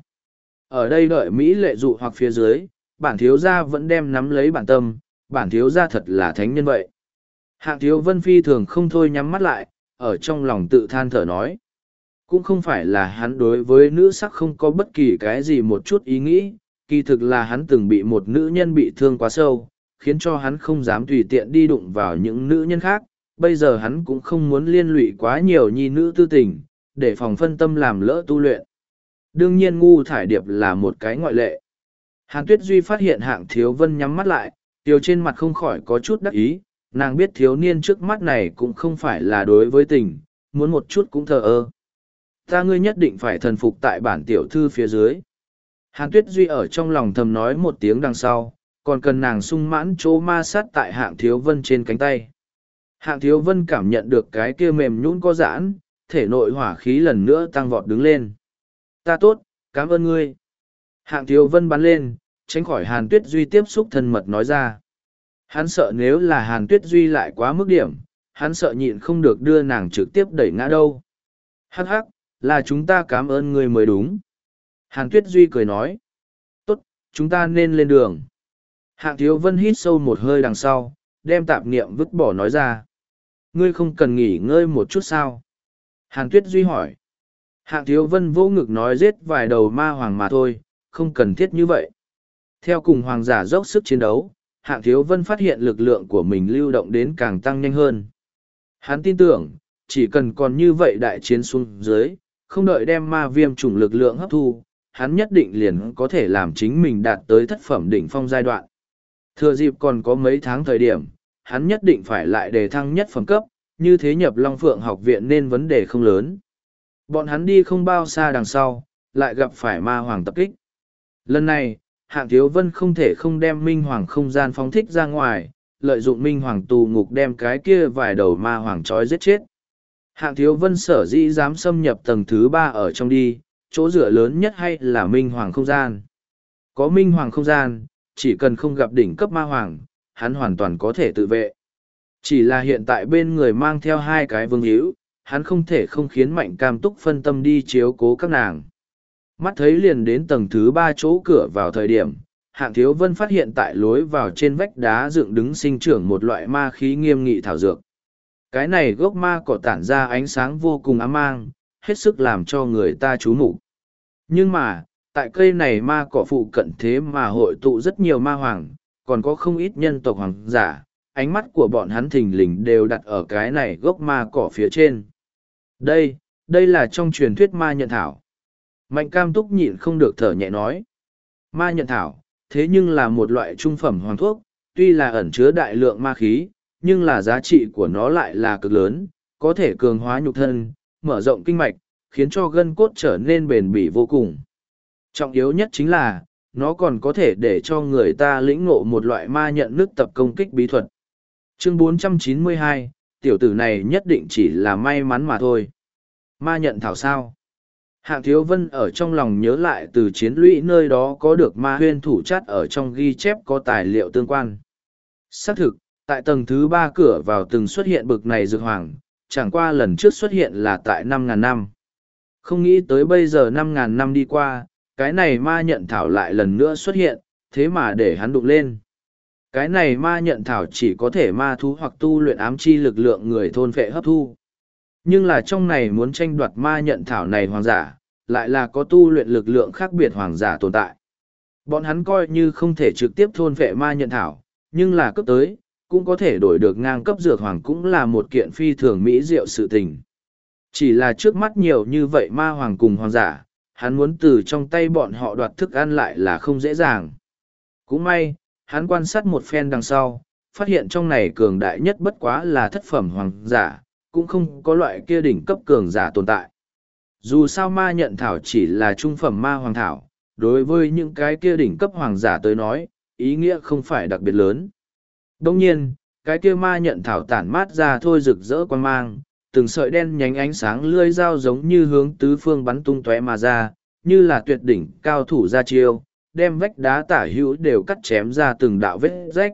Ở đây đợi Mỹ lệ dụ hoặc phía dưới, bản thiếu gia vẫn đem nắm lấy bản tâm, bản thiếu gia thật là thánh nhân vậy. Hạng thiếu vân phi thường không thôi nhắm mắt lại, ở trong lòng tự than thở nói. Cũng không phải là hắn đối với nữ sắc không có bất kỳ cái gì một chút ý nghĩ, kỳ thực là hắn từng bị một nữ nhân bị thương quá sâu, khiến cho hắn không dám tùy tiện đi đụng vào những nữ nhân khác. Bây giờ hắn cũng không muốn liên lụy quá nhiều nhi nữ tư tình, để phòng phân tâm làm lỡ tu luyện. Đương nhiên ngu thải điệp là một cái ngoại lệ. Hàn Tuyết Duy phát hiện Hạng Thiếu Vân nhắm mắt lại, tiêu trên mặt không khỏi có chút đắc ý, nàng biết thiếu niên trước mắt này cũng không phải là đối với tình, muốn một chút cũng thờ ơ. Ta ngươi nhất định phải thần phục tại bản tiểu thư phía dưới. Hàn Tuyết Duy ở trong lòng thầm nói một tiếng đằng sau, còn cần nàng sung mãn chỗ ma sát tại Hạng Thiếu Vân trên cánh tay. Hạng Thiếu Vân cảm nhận được cái kia mềm nhũn có giãn, thể nội hỏa khí lần nữa tăng vọt đứng lên. Ta tốt, cảm ơn ngươi. Hạng Thiếu Vân bắn lên, tránh khỏi Hàn Tuyết Duy tiếp xúc thân mật nói ra. Hắn sợ nếu là Hàn Tuyết Duy lại quá mức điểm, hắn sợ nhịn không được đưa nàng trực tiếp đẩy ngã đâu. Hắc hắc, là chúng ta cảm ơn ngươi mới đúng. Hàn Tuyết Duy cười nói. Tốt, chúng ta nên lên đường. Hạng Thiếu Vân hít sâu một hơi đằng sau, đem tạp niệm vứt bỏ nói ra. Ngươi không cần nghỉ ngơi một chút sao? Hàn Tuyết Duy hỏi. Hạng Thiếu Vân vô ngực nói giết vài đầu ma hoàng mà thôi, không cần thiết như vậy. Theo cùng hoàng giả dốc sức chiến đấu, Hạng Thiếu Vân phát hiện lực lượng của mình lưu động đến càng tăng nhanh hơn. Hắn tin tưởng, chỉ cần còn như vậy đại chiến xuống dưới, không đợi đem ma viêm chủng lực lượng hấp thu, hắn nhất định liền có thể làm chính mình đạt tới thất phẩm đỉnh phong giai đoạn. Thừa dịp còn có mấy tháng thời điểm, hắn nhất định phải lại đề thăng nhất phẩm cấp, như thế nhập Long Phượng học viện nên vấn đề không lớn. Bọn hắn đi không bao xa đằng sau, lại gặp phải ma hoàng tập kích. Lần này, Hạng Thiếu Vân không thể không đem Minh Hoàng không gian phóng thích ra ngoài, lợi dụng Minh Hoàng tù ngục đem cái kia vài đầu ma hoàng trói giết chết. Hạng Thiếu Vân sở dĩ dám xâm nhập tầng thứ 3 ở trong đi, chỗ dựa lớn nhất hay là Minh Hoàng không gian. Có Minh Hoàng không gian, chỉ cần không gặp đỉnh cấp ma hoàng, hắn hoàn toàn có thể tự vệ. Chỉ là hiện tại bên người mang theo hai cái vương hữu, hắn không thể không khiến Mạnh Cam Túc phân tâm đi chiếu cố các nàng. Mắt thấy liền đến tầng thứ 3 chỗ cửa vào thời điểm, Hạng Thiếu Vân phát hiện tại lối vào trên vách đá dựng đứng sinh trưởng một loại ma khí nghiêm nghị thảo dược. Cái này gốc ma cỏ tản ra ánh sáng vô cùng ám mang, hết sức làm cho người ta chú mục. Nhưng mà, tại cây này ma cỏ phụ cận thế mà hội tụ rất nhiều ma hoàng, còn có không ít nhân tộc hoàng giả, ánh mắt của bọn hắn thình lình đều đặt ở cái này gốc ma cỏ phía trên. Đây là trong truyền thuyết ma nhận thảo. Mạnh Cam Túc nhịn không được thở nhẹ nói. Ma nhận thảo, thế nhưng là một loại trung phẩm hoàng thuốc, tuy là ẩn chứa đại lượng ma khí, nhưng là giá trị của nó lại là cực lớn, có thể cường hóa nhục thân, mở rộng kinh mạch, khiến cho gân cốt trở nên bền bỉ vô cùng. Trọng yếu nhất chính là, nó còn có thể để cho người ta lĩnh ngộ một loại ma nhận nước tập công kích bí thuật. Chương 492, tiểu tử này nhất định chỉ là may mắn mà thôi. Ma nhận thảo sao? Hạng Thiếu Vân ở trong lòng nhớ lại từ chiến lũy nơi đó có được ma huyên thủ chát ở trong ghi chép có tài liệu tương quan. Xác thực, tại tầng thứ 3 cửa vào từng xuất hiện bực này dược hoàng, chẳng qua lần trước xuất hiện là tại 5.000 năm. Không nghĩ tới bây giờ 5.000 năm đi qua, cái này ma nhận thảo lại lần nữa xuất hiện, thế mà để hắn đụng lên. Cái này ma nhận thảo chỉ có thể ma thú hoặc tu luyện ám chi lực lượng người thôn phệ hấp thu. Nhưng là trong này muốn tranh đoạt ma nhận thảo này hoàng giả, lại là có tu luyện lực lượng khác biệt hoàng giả tồn tại. Bọn hắn coi như không thể trực tiếp thôn phệ ma nhận thảo, nhưng là cấp tới, cũng có thể đổi được ngang cấp dược hoàng cũng là một kiện phi thường mỹ diệu sự tình. Chỉ là trước mắt nhiều như vậy ma hoàng cùng hoàng giả, hắn muốn từ trong tay bọn họ đoạt thức ăn lại là không dễ dàng. Cũng may, hắn quan sát một phen đằng sau, phát hiện trong này cường đại nhất bất quá là thất phẩm hoàng giả, cũng không có loại kia đỉnh cấp cường giả tồn tại. Dù sao ma nhận thảo chỉ là trung phẩm ma hoàng thảo, đối với những cái kia đỉnh cấp hoàng giả tới nói, ý nghĩa không phải đặc biệt lớn. Đồng nhiên, cái kia ma nhận thảo tản mát ra thôi rực rỡ quan mang, từng sợi đen nhánh ánh sáng lưỡi dao giống như hướng tứ phương bắn tung tóe mà ra, như là tuyệt đỉnh cao thủ ra chiêu, đem vách đá tả hữu đều cắt chém ra từng đạo vết rách.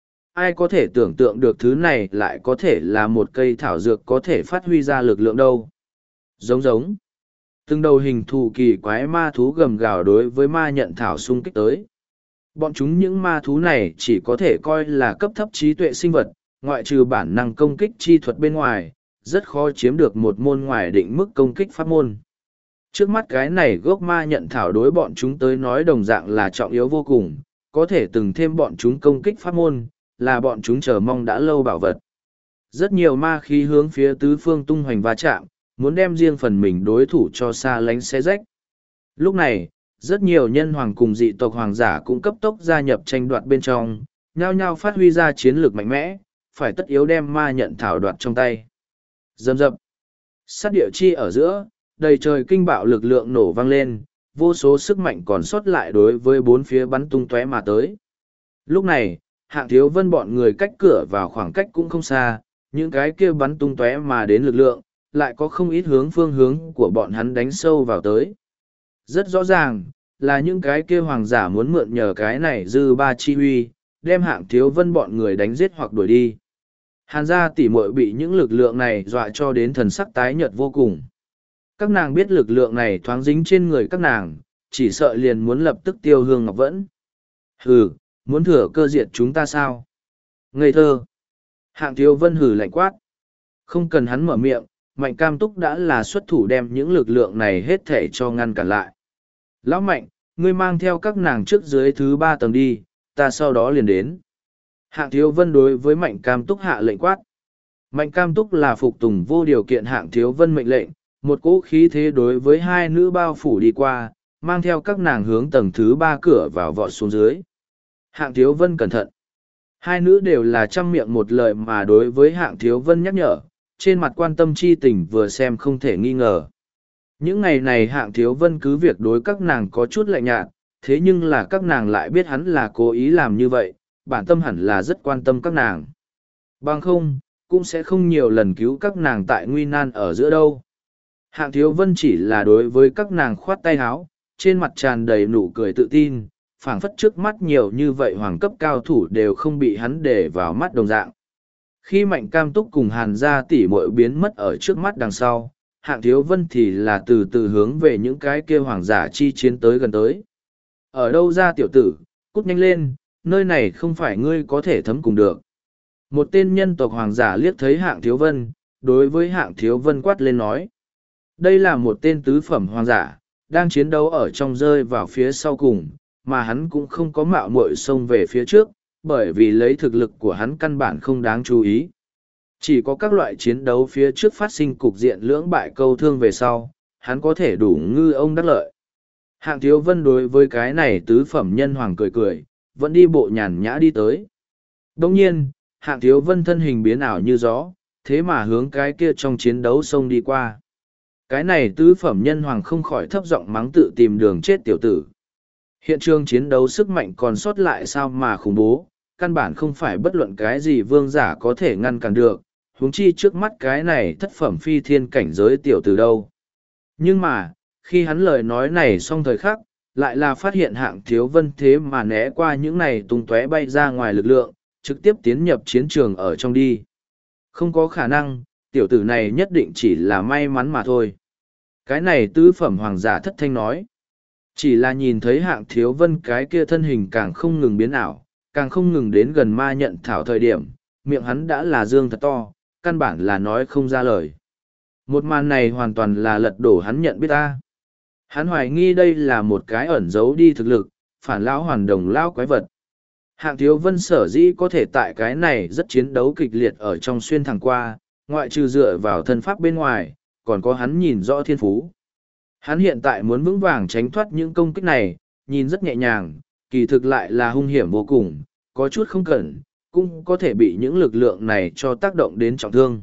Ai có thể tưởng tượng được thứ này lại có thể là một cây thảo dược có thể phát huy ra lực lượng đâu. Giống giống. Từng đầu hình thù kỳ quái ma thú gầm gào đối với ma nhận thảo xung kích tới. Bọn chúng những ma thú này chỉ có thể coi là cấp thấp trí tuệ sinh vật, ngoại trừ bản năng công kích chi thuật bên ngoài, rất khó chiếm được một môn ngoài định mức công kích pháp môn. Trước mắt cái này gốc ma nhận thảo đối bọn chúng tới nói đồng dạng là trọng yếu vô cùng, có thể từng thêm bọn chúng công kích pháp môn, là bọn chúng chờ mong đã lâu bảo vật. Rất nhiều ma khí hướng phía tứ phương tung hoành va chạm, muốn đem riêng phần mình đối thủ cho xa lánh xé rách. Lúc này, rất nhiều nhân hoàng cùng dị tộc hoàng giả cũng cấp tốc gia nhập tranh đoạt bên trong, nhao nhao phát huy ra chiến lược mạnh mẽ, phải tất yếu đem ma nhận thảo đoạt trong tay. Rầm rập. Sát địa chi ở giữa, đầy trời kinh bạo lực lượng nổ vang lên, vô số sức mạnh còn sót lại đối với bốn phía bắn tung tóe mà tới. Lúc này, Hạng Thiếu Vân bọn người cách cửa vào khoảng cách cũng không xa, những cái kia bắn tung tóe mà đến lực lượng, lại có không ít hướng phương hướng của bọn hắn đánh sâu vào tới. Rất rõ ràng, là những cái kia hoàng giả muốn mượn nhờ cái này dư ba chi huy, đem Hạng Thiếu Vân bọn người đánh giết hoặc đuổi đi. Hàn gia tỷ muội bị những lực lượng này dọa cho đến thần sắc tái nhợt vô cùng. Các nàng biết lực lượng này thoáng dính trên người các nàng, chỉ sợ liền muốn lập tức tiêu hương ngọc vẫn. Hừ, muốn thừa cơ diệt chúng ta sao? Ngây thơ. Hạng Thiếu Vân hừ lạnh quát. Không cần hắn mở miệng, Mạnh Cam Túc đã là xuất thủ đem những lực lượng này hết thể cho ngăn cản lại. Lão Mạnh, ngươi mang theo các nàng trước dưới thứ 3 tầng đi, ta sau đó liền đến. Hạng Thiếu Vân đối với Mạnh Cam Túc hạ lệnh quát. Mạnh Cam Túc là phục tùng vô điều kiện Hạng Thiếu Vân mệnh lệnh, một cỗ khí thế đối với hai nữ bao phủ đi qua, mang theo các nàng hướng tầng thứ 3 cửa vào vọt xuống dưới. Hạng Thiếu Vân cẩn thận. Hai nữ đều là trăm miệng một lời mà đối với Hạng Thiếu Vân nhắc nhở, trên mặt quan tâm chi tình vừa xem không thể nghi ngờ. Những ngày này Hạng Thiếu Vân cứ việc đối các nàng có chút lạnh nhạt, thế nhưng là các nàng lại biết hắn là cố ý làm như vậy, bản tâm hẳn là rất quan tâm các nàng. Bằng không, cũng sẽ không nhiều lần cứu các nàng tại nguy nan ở giữa đâu. Hạng Thiếu Vân chỉ là đối với các nàng khoát tay háo, trên mặt tràn đầy nụ cười tự tin, phảng phất trước mắt nhiều như vậy hoàng cấp cao thủ đều không bị hắn để vào mắt đồng dạng. Khi Mạnh Cam Túc cùng Hàn gia tỷ muội biến mất ở trước mắt đằng sau, Hạng Thiếu Vân thì là từ từ hướng về những cái kia hoàng giả chi chiến tới gần tới. Ở đâu ra tiểu tử, cút nhanh lên, nơi này không phải ngươi có thể thấm cùng được. Một tên nhân tộc hoàng giả liếc thấy Hạng Thiếu Vân, đối với Hạng Thiếu Vân quát lên nói. Đây là một tên tứ phẩm hoàng giả, đang chiến đấu ở trong rơi vào phía sau cùng, mà hắn cũng không có mạo muội xông về phía trước, bởi vì lấy thực lực của hắn căn bản không đáng chú ý. Chỉ có các loại chiến đấu phía trước phát sinh cục diện lưỡng bại câu thương về sau, hắn có thể đủ ngư ông đắc lợi. Hạng Thiếu Vân đối với cái này tứ phẩm nhân hoàng cười cười, vẫn đi bộ nhàn nhã đi tới. Đồng nhiên, Hạng Thiếu Vân thân hình biến ảo như gió, thế mà hướng cái kia trong chiến đấu xông đi qua. Cái này tứ phẩm nhân hoàng không khỏi thấp giọng mắng tự tìm đường chết tiểu tử. Hiện trường chiến đấu sức mạnh còn sót lại sao mà khủng bố, căn bản không phải bất luận cái gì vương giả có thể ngăn cản được, huống chi trước mắt cái này thất phẩm phi thiên cảnh giới tiểu tử đâu. Nhưng mà, khi hắn lời nói này xong thời khắc, lại là phát hiện Hạng Thiếu Vân thế mà né qua những này tung tóe bay ra ngoài lực lượng, trực tiếp tiến nhập chiến trường ở trong đi. Không có khả năng, tiểu tử này nhất định chỉ là may mắn mà thôi. Cái này tứ phẩm hoàng giả thất thanh nói. Chỉ là nhìn thấy Hạng Thiếu Vân cái kia thân hình càng không ngừng biến ảo, càng không ngừng đến gần ma nhận thảo thời điểm, miệng hắn đã là dương thật to, căn bản là nói không ra lời. Một màn này hoàn toàn là lật đổ hắn nhận biết ta. Hắn hoài nghi đây là một cái ẩn giấu đi thực lực, phản lão hoàn đồng lão quái vật. Hạng Thiếu Vân sở dĩ có thể tại cái này rất chiến đấu kịch liệt ở trong xuyên thẳng qua, ngoại trừ dựa vào thân pháp bên ngoài, còn có hắn nhìn rõ thiên phú. Hắn hiện tại muốn vững vàng tránh thoát những công kích này, nhìn rất nhẹ nhàng, kỳ thực lại là hung hiểm vô cùng, có chút không cẩn, cũng có thể bị những lực lượng này cho tác động đến trọng thương.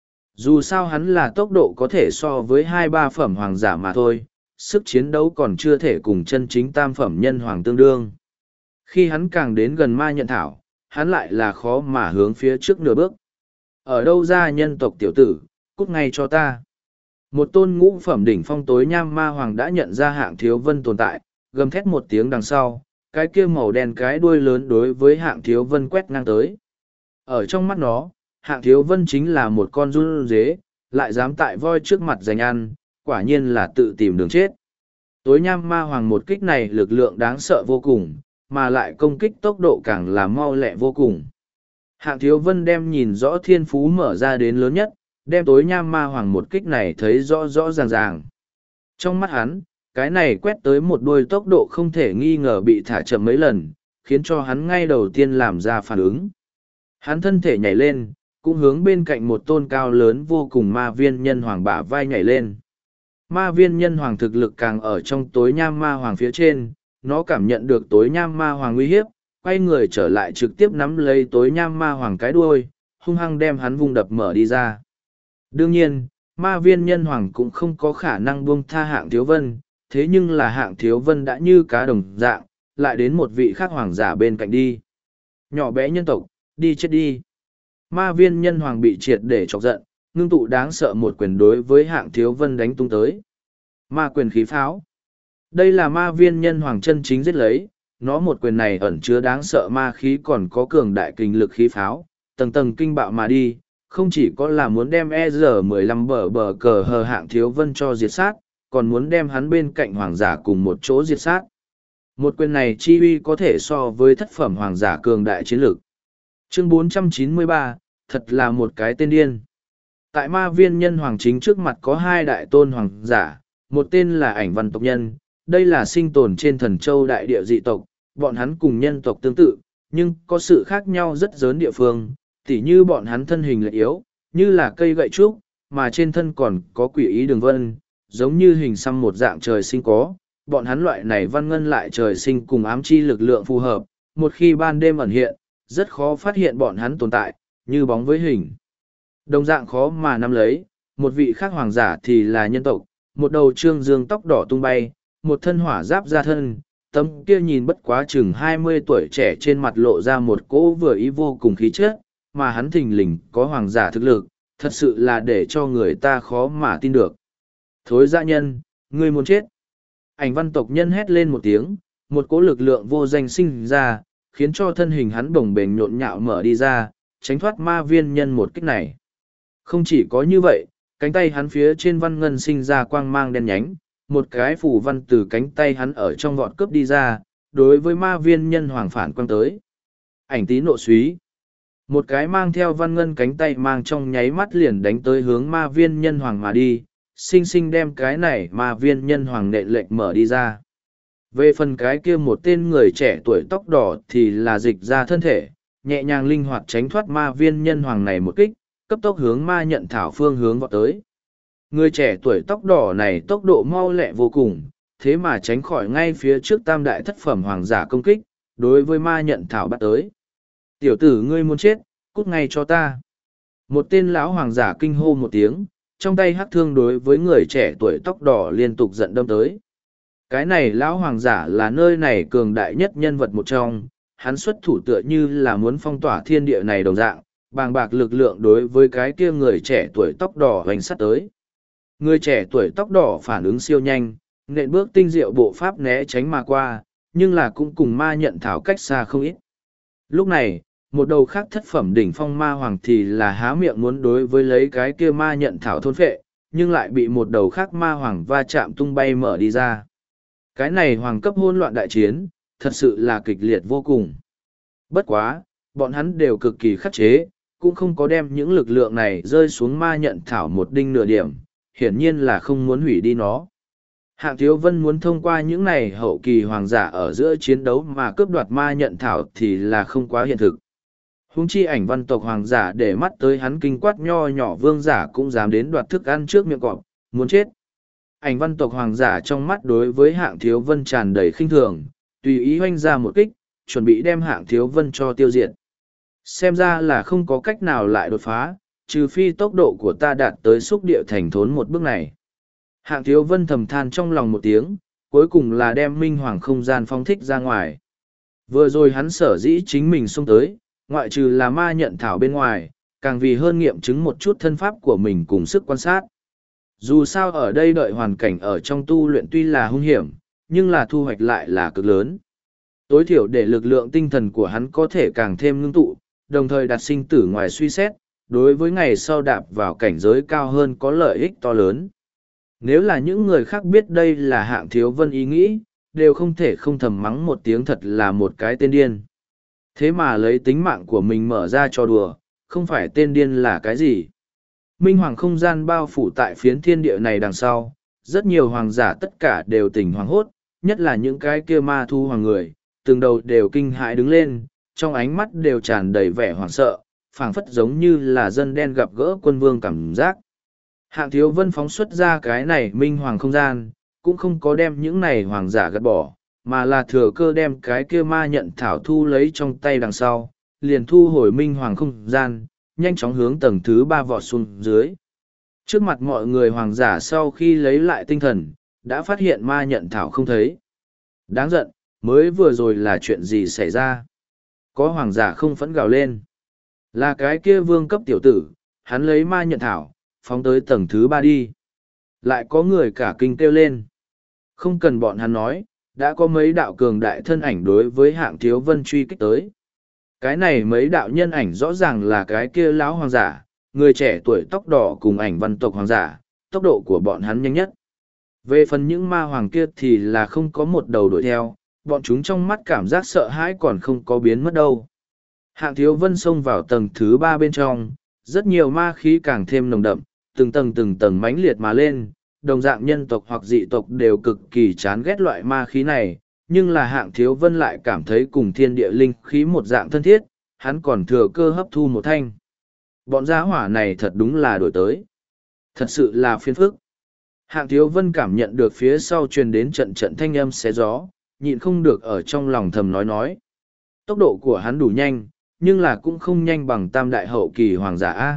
Dù sao hắn là tốc độ có thể so với 2-3 phẩm hoàng giả mà thôi, sức chiến đấu còn chưa thể cùng chân chính tam phẩm nhân hoàng tương đương. Khi hắn càng đến gần ma nhận thảo, hắn lại là khó mà hướng phía trước nửa bước. Ở đâu ra nhân tộc tiểu tử, cút ngay cho ta. Một tôn ngũ phẩm đỉnh phong tối nham ma hoàng đã nhận ra Hạng Thiếu Vân tồn tại, gầm thét một tiếng đằng sau, cái kia màu đen cái đuôi lớn đối với Hạng Thiếu Vân quét ngang tới. Ở trong mắt nó, Hạng Thiếu Vân chính là một con run dế, lại dám tại voi trước mặt giành ăn, quả nhiên là tự tìm đường chết. Tối nham ma hoàng một kích này lực lượng đáng sợ vô cùng, mà lại công kích tốc độ càng là mau lẹ vô cùng. Hạng Thiếu Vân đem nhìn rõ thiên phú mở ra đến lớn nhất, đem tối nham ma hoàng một kích này thấy rõ rõ ràng ràng. Trong mắt hắn, cái này quét tới một đuôi tốc độ không thể nghi ngờ bị thả chậm mấy lần, khiến cho hắn ngay đầu tiên làm ra phản ứng. Hắn thân thể nhảy lên, cũng hướng bên cạnh một tôn cao lớn vô cùng ma viên nhân hoàng bả vai nhảy lên. Ma viên nhân hoàng thực lực càng ở trong tối nham ma hoàng phía trên, nó cảm nhận được tối nham ma hoàng uy hiếp, quay người trở lại trực tiếp nắm lấy tối nham ma hoàng cái đuôi, hung hăng đem hắn vung đập mở đi ra. Đương nhiên, ma viên nhân hoàng cũng không có khả năng buông tha Hạng Thiếu Vân, thế nhưng là Hạng Thiếu Vân đã như cá đồng dạng, lại đến một vị khác hoàng giả bên cạnh đi. Nhỏ bé nhân tộc, đi chết đi. Ma viên nhân hoàng bị triệt để chọc giận, ngưng tụ đáng sợ một quyền đối với Hạng Thiếu Vân đánh tung tới. Ma quyền khí pháo. Đây là ma viên nhân hoàng chân chính giết lấy, nó một quyền này ẩn chứa đáng sợ ma khí còn có cường đại kinh lực khí pháo, tầng tầng kinh bạo mà đi, không chỉ có là muốn đem ER-15 bờ cờ hờ Hạng Thiếu Vân cho diệt sát, còn muốn đem hắn bên cạnh hoàng giả cùng một chỗ diệt sát. Một quyền này chi uy có thể so với thất phẩm hoàng giả cường đại chiến lực. Chương 493, thật là một cái tên điên. Tại ma viên nhân hoàng chính trước mặt có hai đại tôn hoàng giả, một tên là Ảnh Văn tộc nhân, đây là sinh tồn trên Thần Châu đại địa dị tộc, bọn hắn cùng nhân tộc tương tự, nhưng có sự khác nhau rất lớn địa phương, tỉ như bọn hắn thân hình lại yếu, như là cây gậy trúc, mà trên thân còn có quỷ ý đường vân, giống như hình xăm một dạng trời sinh có, bọn hắn loại này văn ngân lại trời sinh cùng ám chi lực lượng phù hợp, một khi ban đêm ẩn hiện, rất khó phát hiện bọn hắn tồn tại, như bóng với hình. Đồng dạng khó mà nắm lấy, một vị khác hoàng giả thì là nhân tộc, một đầu trương dương tóc đỏ tung bay, một thân hỏa giáp ra thân, tấm kia nhìn bất quá chừng 20 tuổi trẻ trên mặt lộ ra một cỗ vừa ý vô cùng khí chất, mà hắn thình lình có hoàng giả thực lực, thật sự là để cho người ta khó mà tin được. Thối dã nhân, ngươi muốn chết. Ảnh Văn tộc nhân hét lên một tiếng, một cỗ lực lượng vô danh sinh ra, khiến cho thân hình hắn bồng bềnh nhộn nhạo mở đi ra, tránh thoát ma viên nhân một kích này. Không chỉ có như vậy, cánh tay hắn phía trên văn ngân sinh ra quang mang đen nhánh, một cái phủ văn từ cánh tay hắn ở trong vọt cướp đi ra, đối với ma viên nhân hoàng phản quang tới. Ảnh tí nộ súy. Một cái mang theo văn ngân cánh tay mang trong nháy mắt liền đánh tới hướng ma viên nhân hoàng mà đi, sinh sinh đem cái này ma viên nhân hoàng nện lệnh mở đi ra. Về phần cái kia một tên người trẻ tuổi tóc đỏ thì là dịch ra thân thể, nhẹ nhàng linh hoạt tránh thoát ma viên nhân hoàng này một kích, cấp tốc hướng ma nhận thảo phương hướng vọt tới. Người trẻ tuổi tóc đỏ này tốc độ mau lẹ vô cùng, thế mà tránh khỏi ngay phía trước tam đại thất phẩm hoàng giả công kích, đối với ma nhận thảo bắt tới. Tiểu tử ngươi muốn chết, cút ngay cho ta. Một tên lão hoàng giả kinh hô một tiếng, trong tay hắc thương đối với người trẻ tuổi tóc đỏ liên tục giận đâm tới. Cái này lão hoàng giả là nơi này cường đại nhất nhân vật một trong, hắn xuất thủ tựa như là muốn phong tỏa thiên địa này đồng dạng, bàng bạc lực lượng đối với cái kia người trẻ tuổi tóc đỏ hoành sắt tới. Người trẻ tuổi tóc đỏ phản ứng siêu nhanh, nện bước tinh diệu bộ pháp né tránh mà qua, nhưng là cũng cùng ma nhận thảo cách xa không ít. Lúc này, một đầu khác thất phẩm đỉnh phong ma hoàng thì là há miệng muốn đối với lấy cái kia ma nhận thảo thôn phệ, nhưng lại bị một đầu khác ma hoàng va chạm tung bay mở đi ra. Cái này hoàng cấp hỗn loạn đại chiến, thật sự là kịch liệt vô cùng. Bất quá, bọn hắn đều cực kỳ khắc chế, cũng không có đem những lực lượng này rơi xuống ma nhận thảo một đinh nửa điểm, hiển nhiên là không muốn hủy đi nó. Hạng Thiếu Vân muốn thông qua những này hậu kỳ hoàng giả ở giữa chiến đấu mà cướp đoạt ma nhận thảo thì là không quá hiện thực. Huống chi Ảnh Văn tộc hoàng giả để mắt tới hắn kinh quát nho nhỏ vương giả cũng dám đến đoạt thức ăn trước miệng cọp, muốn chết. Ảnh Văn tộc hoàng giả trong mắt đối với Hạng Thiếu Vân tràn đầy khinh thường, tùy ý hoanh ra một kích, chuẩn bị đem Hạng Thiếu Vân cho tiêu diệt. Xem ra là không có cách nào lại đột phá, trừ phi tốc độ của ta đạt tới xúc địa thành thốn một bước này. Hạng Thiếu Vân thầm than trong lòng một tiếng, cuối cùng là đem minh hoàng không gian phóng thích ra ngoài. Vừa rồi hắn sở dĩ chính mình xông tới, ngoại trừ là ma nhận thảo bên ngoài, càng vì hơn nghiệm chứng một chút thân pháp của mình cùng sức quan sát. Dù sao ở đây đợi hoàn cảnh ở trong tu luyện tuy là hung hiểm, nhưng là thu hoạch lại là cực lớn. Tối thiểu để lực lượng tinh thần của hắn có thể càng thêm ngưng tụ, đồng thời đặt sinh tử ngoài suy xét, đối với ngày sau đạp vào cảnh giới cao hơn có lợi ích to lớn. Nếu là những người khác biết đây là Hạng Thiếu Vân ý nghĩ, đều không thể không thầm mắng một tiếng thật là một cái tên điên. Thế mà lấy tính mạng của mình mở ra cho đùa, không phải tên điên là cái gì. Minh hoàng không gian bao phủ tại phiến thiên địa này đằng sau, rất nhiều hoàng giả tất cả đều tỉnh hoàng hốt, nhất là những cái kia ma thu hoàng người, từng đầu đều kinh hãi đứng lên, trong ánh mắt đều tràn đầy vẻ hoảng sợ, phảng phất giống như là dân đen gặp gỡ quân vương cảm giác. Hạng Thiếu Vân phóng xuất ra cái này minh hoàng không gian, cũng không có đem những này hoàng giả gạt bỏ, mà là thừa cơ đem cái kia ma nhận thảo thu lấy trong tay đằng sau, liền thu hồi minh hoàng không gian, nhanh chóng hướng tầng thứ 3 vọt xuống dưới. Trước mặt mọi người hoàng giả sau khi lấy lại tinh thần, đã phát hiện ma nhận thảo không thấy. Đáng giận, mới vừa rồi là chuyện gì xảy ra? Có hoàng giả không phẫn gào lên. Là cái kia vương cấp tiểu tử, hắn lấy ma nhận thảo, phóng tới tầng thứ 3 đi. Lại có người cả kinh kêu lên. Không cần bọn hắn nói, đã có mấy đạo cường đại thân ảnh đối với Hạng Thiếu Vân truy kích tới. Cái này mấy đạo nhân ảnh rõ ràng là cái kia lão hoàng giả, người trẻ tuổi tóc đỏ cùng ảnh văn tộc hoàng giả, tốc độ của bọn hắn nhanh nhất. Về phần những ma hoàng kia thì là không có một đầu đuổi theo, bọn chúng trong mắt cảm giác sợ hãi còn không có biến mất đâu. Hạng Thiếu Vân xông vào tầng thứ 3 bên trong, rất nhiều ma khí càng thêm nồng đậm, từng tầng mãnh liệt mà lên, đồng dạng nhân tộc hoặc dị tộc đều cực kỳ chán ghét loại ma khí này, nhưng là Hạng Thiếu Vân lại cảm thấy cùng thiên địa linh khí một dạng thân thiết, hắn còn thừa cơ hấp thu một thanh. Bọn gia hỏa này thật đúng là đổi tới. Thật sự là phiền phức. Hạng Thiếu Vân cảm nhận được phía sau truyền đến trận trận thanh âm xé gió, nhịn không được ở trong lòng thầm nói. Tốc độ của hắn đủ nhanh, nhưng là cũng không nhanh bằng tam đại hậu kỳ hoàng giả A.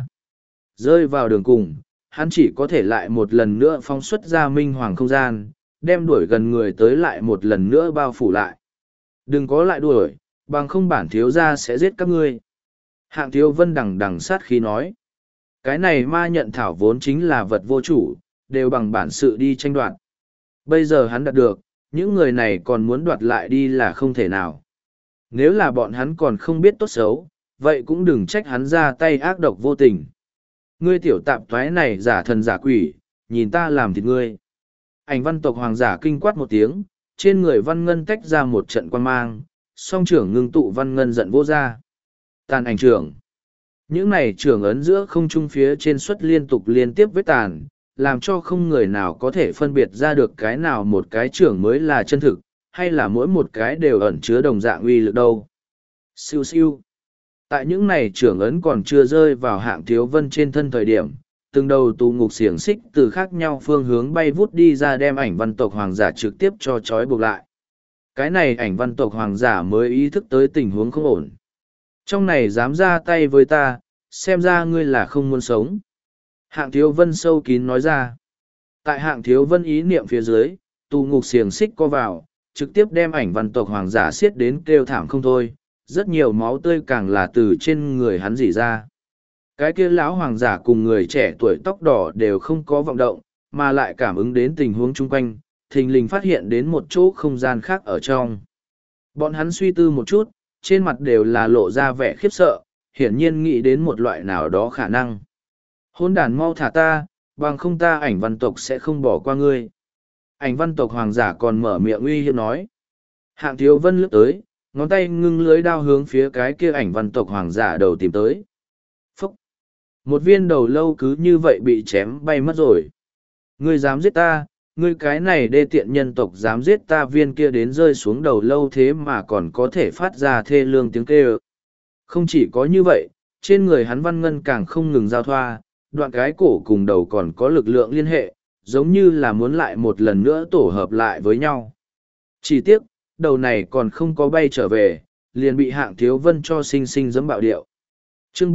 Rơi vào đường cùng, hắn chỉ có thể lại một lần nữa phóng xuất ra minh hoàng không gian, đem đuổi gần người tới lại một lần nữa bao phủ lại. Đừng có lại đuổi, bằng không bản thiếu gia sẽ giết các ngươi. Hạng Thiếu Vân đằng sát khí nói. Cái này ma nhận thảo vốn chính là vật vô chủ, đều bằng bản sự đi tranh đoạt. Bây giờ hắn đạt được, những người này còn muốn đoạt lại đi là không thể nào. Nếu là bọn hắn còn không biết tốt xấu, vậy cũng đừng trách hắn ra tay ác độc vô tình. Ngươi tiểu tạp toái này giả thần giả quỷ, nhìn ta làm thịt ngươi. Ảnh văn tộc hoàng giả kinh quát một tiếng, trên người văn ngân tách ra một trận quan mang, song trưởng ngưng tụ văn ngân giận vô ra. Tàn ảnh trưởng. Những này trưởng ấn giữa không trung phía trên suất liên tục liên tiếp với tàn, làm cho không người nào có thể phân biệt ra được cái nào một cái trưởng mới là chân thực, hay là mỗi một cái đều ẩn chứa đồng dạng uy lực đâu. Siêu siêu. Tại những này trưởng ấn còn chưa rơi vào Hạng Thiếu Vân trên thân thời điểm, từng đầu tù ngục xiềng xích từ khác nhau phương hướng bay vút đi ra đem ảnh văn tộc hoàng giả trực tiếp cho trói buộc lại. Cái này ảnh văn tộc hoàng giả mới ý thức tới tình huống không ổn. Trong này dám ra tay với ta, xem ra ngươi là không muốn sống. Hạng Thiếu Vân sâu kín nói ra. Tại Hạng Thiếu Vân ý niệm phía dưới, tù ngục xiềng xích co vào, trực tiếp đem ảnh văn tộc hoàng giả xiết đến kêu thảm không thôi, rất nhiều máu tươi càng là từ trên người hắn rỉ ra. Cái kia lão hoàng giả cùng người trẻ tuổi tóc đỏ đều không có vọng động, mà lại cảm ứng đến tình huống chung quanh, thình lình phát hiện đến một chỗ không gian khác ở trong. Bọn hắn suy tư một chút, trên mặt đều là lộ ra vẻ khiếp sợ, hiển nhiên nghĩ đến một loại nào đó khả năng. Hôn đàn mau thả ta, bằng không ta ảnh văn tộc sẽ không bỏ qua ngươi. Ảnh văn tộc hoàng giả còn mở miệng uy hiếp nói. Hạng Thiếu Vân lướt tới, ngón tay ngưng lưới đao hướng phía cái kia ảnh văn tộc hoàng giả đầu tìm tới. Phúc! Một viên đầu lâu cứ như vậy bị chém bay mất rồi. Ngươi dám giết ta, ngươi cái này đê tiện nhân tộc dám giết ta, viên kia đến rơi xuống đầu lâu thế mà còn có thể phát ra thê lương tiếng kêu. Không chỉ có như vậy, trên người hắn văn ngân càng không ngừng giao thoa, đoạn cái cổ cùng đầu còn có lực lượng liên hệ, giống như là muốn lại một lần nữa tổ hợp lại với nhau. Chỉ tiếc, đầu này còn không có bay trở về, liền bị Hạng Thiếu Vân cho sinh sinh giẫm bạo điệu. Chương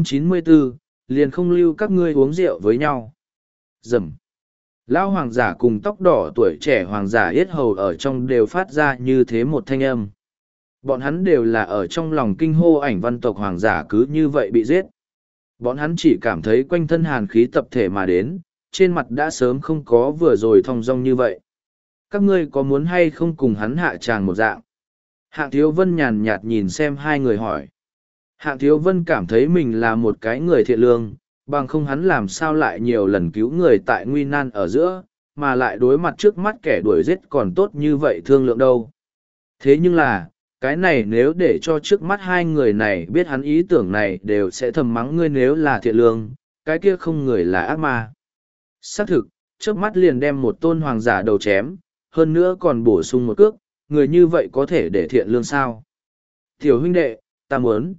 494, liền không lưu các ngươi uống rượu với nhau. Dầm. Lão hoàng giả cùng tóc đỏ tuổi trẻ hoàng giả yết hầu ở trong đều phát ra như thế một thanh âm. Bọn hắn đều là ở trong lòng kinh hô ảnh văn tộc hoàng giả cứ như vậy bị giết. Bọn hắn chỉ cảm thấy quanh thân hàn khí tập thể mà đến, trên mặt đã sớm không có vừa rồi thong dong như vậy. Các ngươi có muốn hay không cùng hắn hạ tràng một dạng? Hạng Thiếu Vân nhàn nhạt nhìn xem hai người hỏi. Hạng Thiếu Vân cảm thấy mình là một cái người thiện lương, bằng không hắn làm sao lại nhiều lần cứu người tại nguy nan ở giữa, mà lại đối mặt trước mắt kẻ đuổi giết còn tốt như vậy thương lượng đâu. Thế nhưng là, cái này nếu để cho trước mắt hai người này biết hắn ý tưởng này đều sẽ thầm mắng ngươi nếu là thiện lương, cái kia không người là ác ma. Xác thực, trước mắt liền đem một tôn hoàng giả đầu chém, hơn nữa còn bổ sung một cước, người như vậy có thể để thiện lương sao? Tiểu huynh đệ, ta muốn,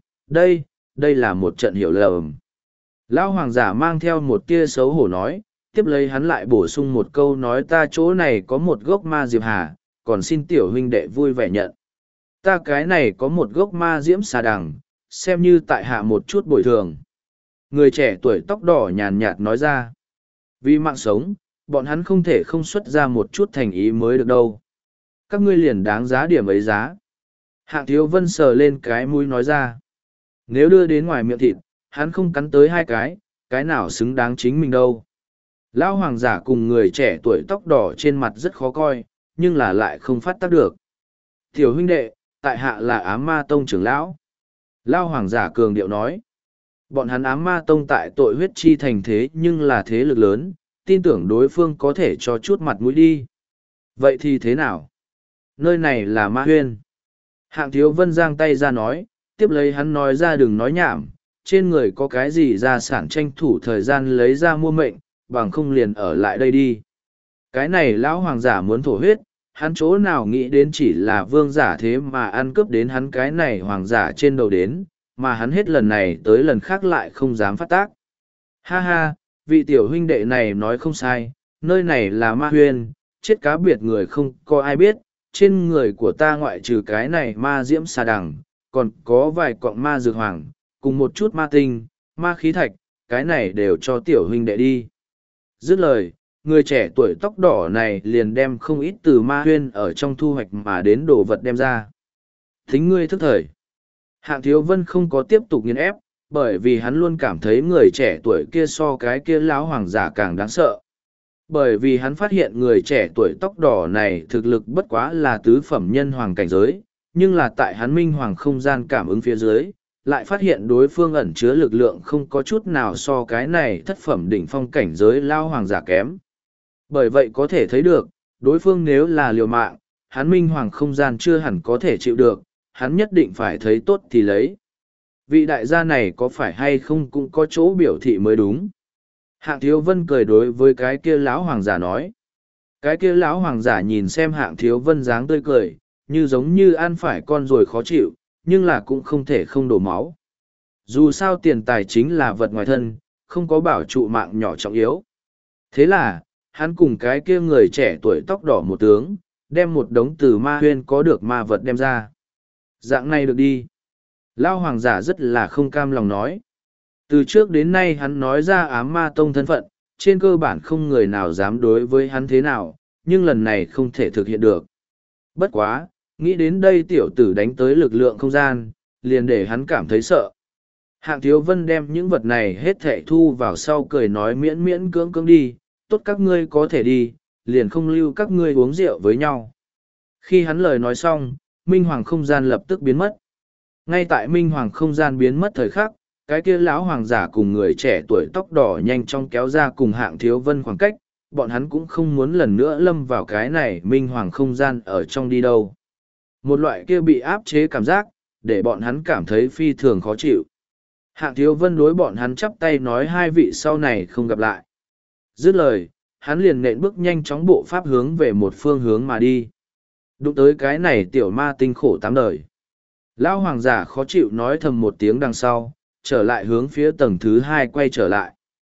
đây là một trận hiểu lầm. Lão hoàng giả mang theo một tia xấu hổ nói, tiếp lấy hắn lại bổ sung một câu nói ta chỗ này có một gốc ma diệp hà, còn xin tiểu huynh đệ vui vẻ nhận. Ta cái này có một gốc ma diễm xà đằng, xem như tại hạ một chút bồi thường. Người trẻ tuổi tóc đỏ nhàn nhạt nói ra. Vì mạng sống, bọn hắn không thể không xuất ra một chút thành ý mới được đâu. Các ngươi liền đáng giá điểm ấy giá. Hạng Thiếu Vân sờ lên cái mũi nói ra. Nếu đưa đến ngoài miệng thịt, hắn không cắn tới hai cái nào xứng đáng chính mình đâu. Lão hoàng giả cùng người trẻ tuổi tóc đỏ trên mặt rất khó coi, nhưng là lại không phát tác được. Tiểu huynh đệ, tại hạ là ám ma tông trưởng lão. Lão hoàng giả cường điệu nói. Bọn hắn ám ma tông tại tội huyết chi thành thế nhưng là thế lực lớn, tin tưởng đối phương có thể cho chút mặt mũi đi. Vậy thì thế nào? Nơi này là ma huyên. Hạng Thiếu Vân giang tay ra nói, tiếp lấy hắn nói ra đừng nói nhảm, trên người có cái gì ra sản tranh thủ thời gian lấy ra mua mệnh, bằng không liền ở lại đây đi. Cái này lão hoàng giả muốn thổ huyết, hắn chỗ nào nghĩ đến chỉ là vương giả thế mà ăn cướp đến hắn cái này hoàng giả trên đầu đến, mà hắn hết lần này tới lần khác lại không dám phát tác. Ha ha, vị tiểu huynh đệ này nói không sai, nơi này là ma huyên, chết cá biệt người không có ai biết, trên người của ta ngoại trừ cái này ma diễm xà đằng, còn có vài cọng ma dược hoàng, cùng một chút ma tinh, ma khí thạch, cái này đều cho tiểu huynh đệ đi. Dứt lời, người trẻ tuổi tóc đỏ này liền đem không ít từ ma huyên ở trong thu hoạch mà đến đồ vật đem ra. Thính ngươi thức thời. Hạng Thiếu Vân không có tiếp tục nghiền ép, bởi vì hắn luôn cảm thấy người trẻ tuổi kia so cái kia lão hoàng giả càng đáng sợ. Bởi vì hắn phát hiện người trẻ tuổi tóc đỏ này thực lực bất quá là tứ phẩm nhân hoàng cảnh giới, nhưng là tại hắn minh hoàng không gian cảm ứng phía dưới, lại phát hiện đối phương ẩn chứa lực lượng không có chút nào so cái này thất phẩm đỉnh phong cảnh giới lao hoàng giả kém. Bởi vậy có thể thấy được, đối phương nếu là liều mạng, hắn minh hoàng không gian chưa hẳn có thể chịu được, hắn nhất định phải thấy tốt thì lấy. Vị đại gia này có phải hay không cũng có chỗ biểu thị mới đúng. Hạng Thiếu Vân cười đối với cái kia lão hoàng giả nói. Cái kia lão hoàng giả nhìn xem Hạng Thiếu Vân dáng tươi cười, như giống như ăn phải con rồi khó chịu, nhưng là cũng không thể không đổ máu. Dù sao tiền tài chính là vật ngoài thân, không có bảo trụ mạng nhỏ trọng yếu. Thế là, hắn cùng cái kia người trẻ tuổi tóc đỏ một tướng, đem một đống từ ma huyên có được ma vật đem ra. Dạng này được đi. Lão hoàng giả rất là không cam lòng nói. Từ trước đến nay hắn nói ra ám ma tông thân phận, trên cơ bản không người nào dám đối với hắn thế nào, nhưng lần này không thể thực hiện được. Bất quá, nghĩ đến đây tiểu tử đánh tới lực lượng không gian, liền để hắn cảm thấy sợ. Hạng Thiếu Vân đem những vật này hết thảy thu vào sau cười nói miễn miễn cưỡng cưỡng đi, tốt các ngươi có thể đi, liền không lưu các ngươi uống rượu với nhau. Khi hắn lời nói xong, Minh Hoàng không gian lập tức biến mất. Ngay tại Minh Hoàng không gian biến mất thời khắc, cái kia lão hoàng giả cùng người trẻ tuổi tóc đỏ nhanh chóng kéo ra cùng Hạng Thiếu Vân khoảng cách, bọn hắn cũng không muốn lần nữa lâm vào cái này Minh Hoàng không gian ở trong đi đâu. Một loại kia bị áp chế cảm giác, để bọn hắn cảm thấy phi thường khó chịu. Hạng Thiếu Vân đối bọn hắn chắp tay nói hai vị sau này không gặp lại. Dứt lời, hắn liền nện bước nhanh chóng bộ pháp hướng về một phương hướng mà đi. Đụng tới cái này tiểu ma tinh khổ tám đời. Lão hoàng giả khó chịu nói thầm một tiếng đằng sau, trở lại hướng phía tầng thứ hai quay trở lại.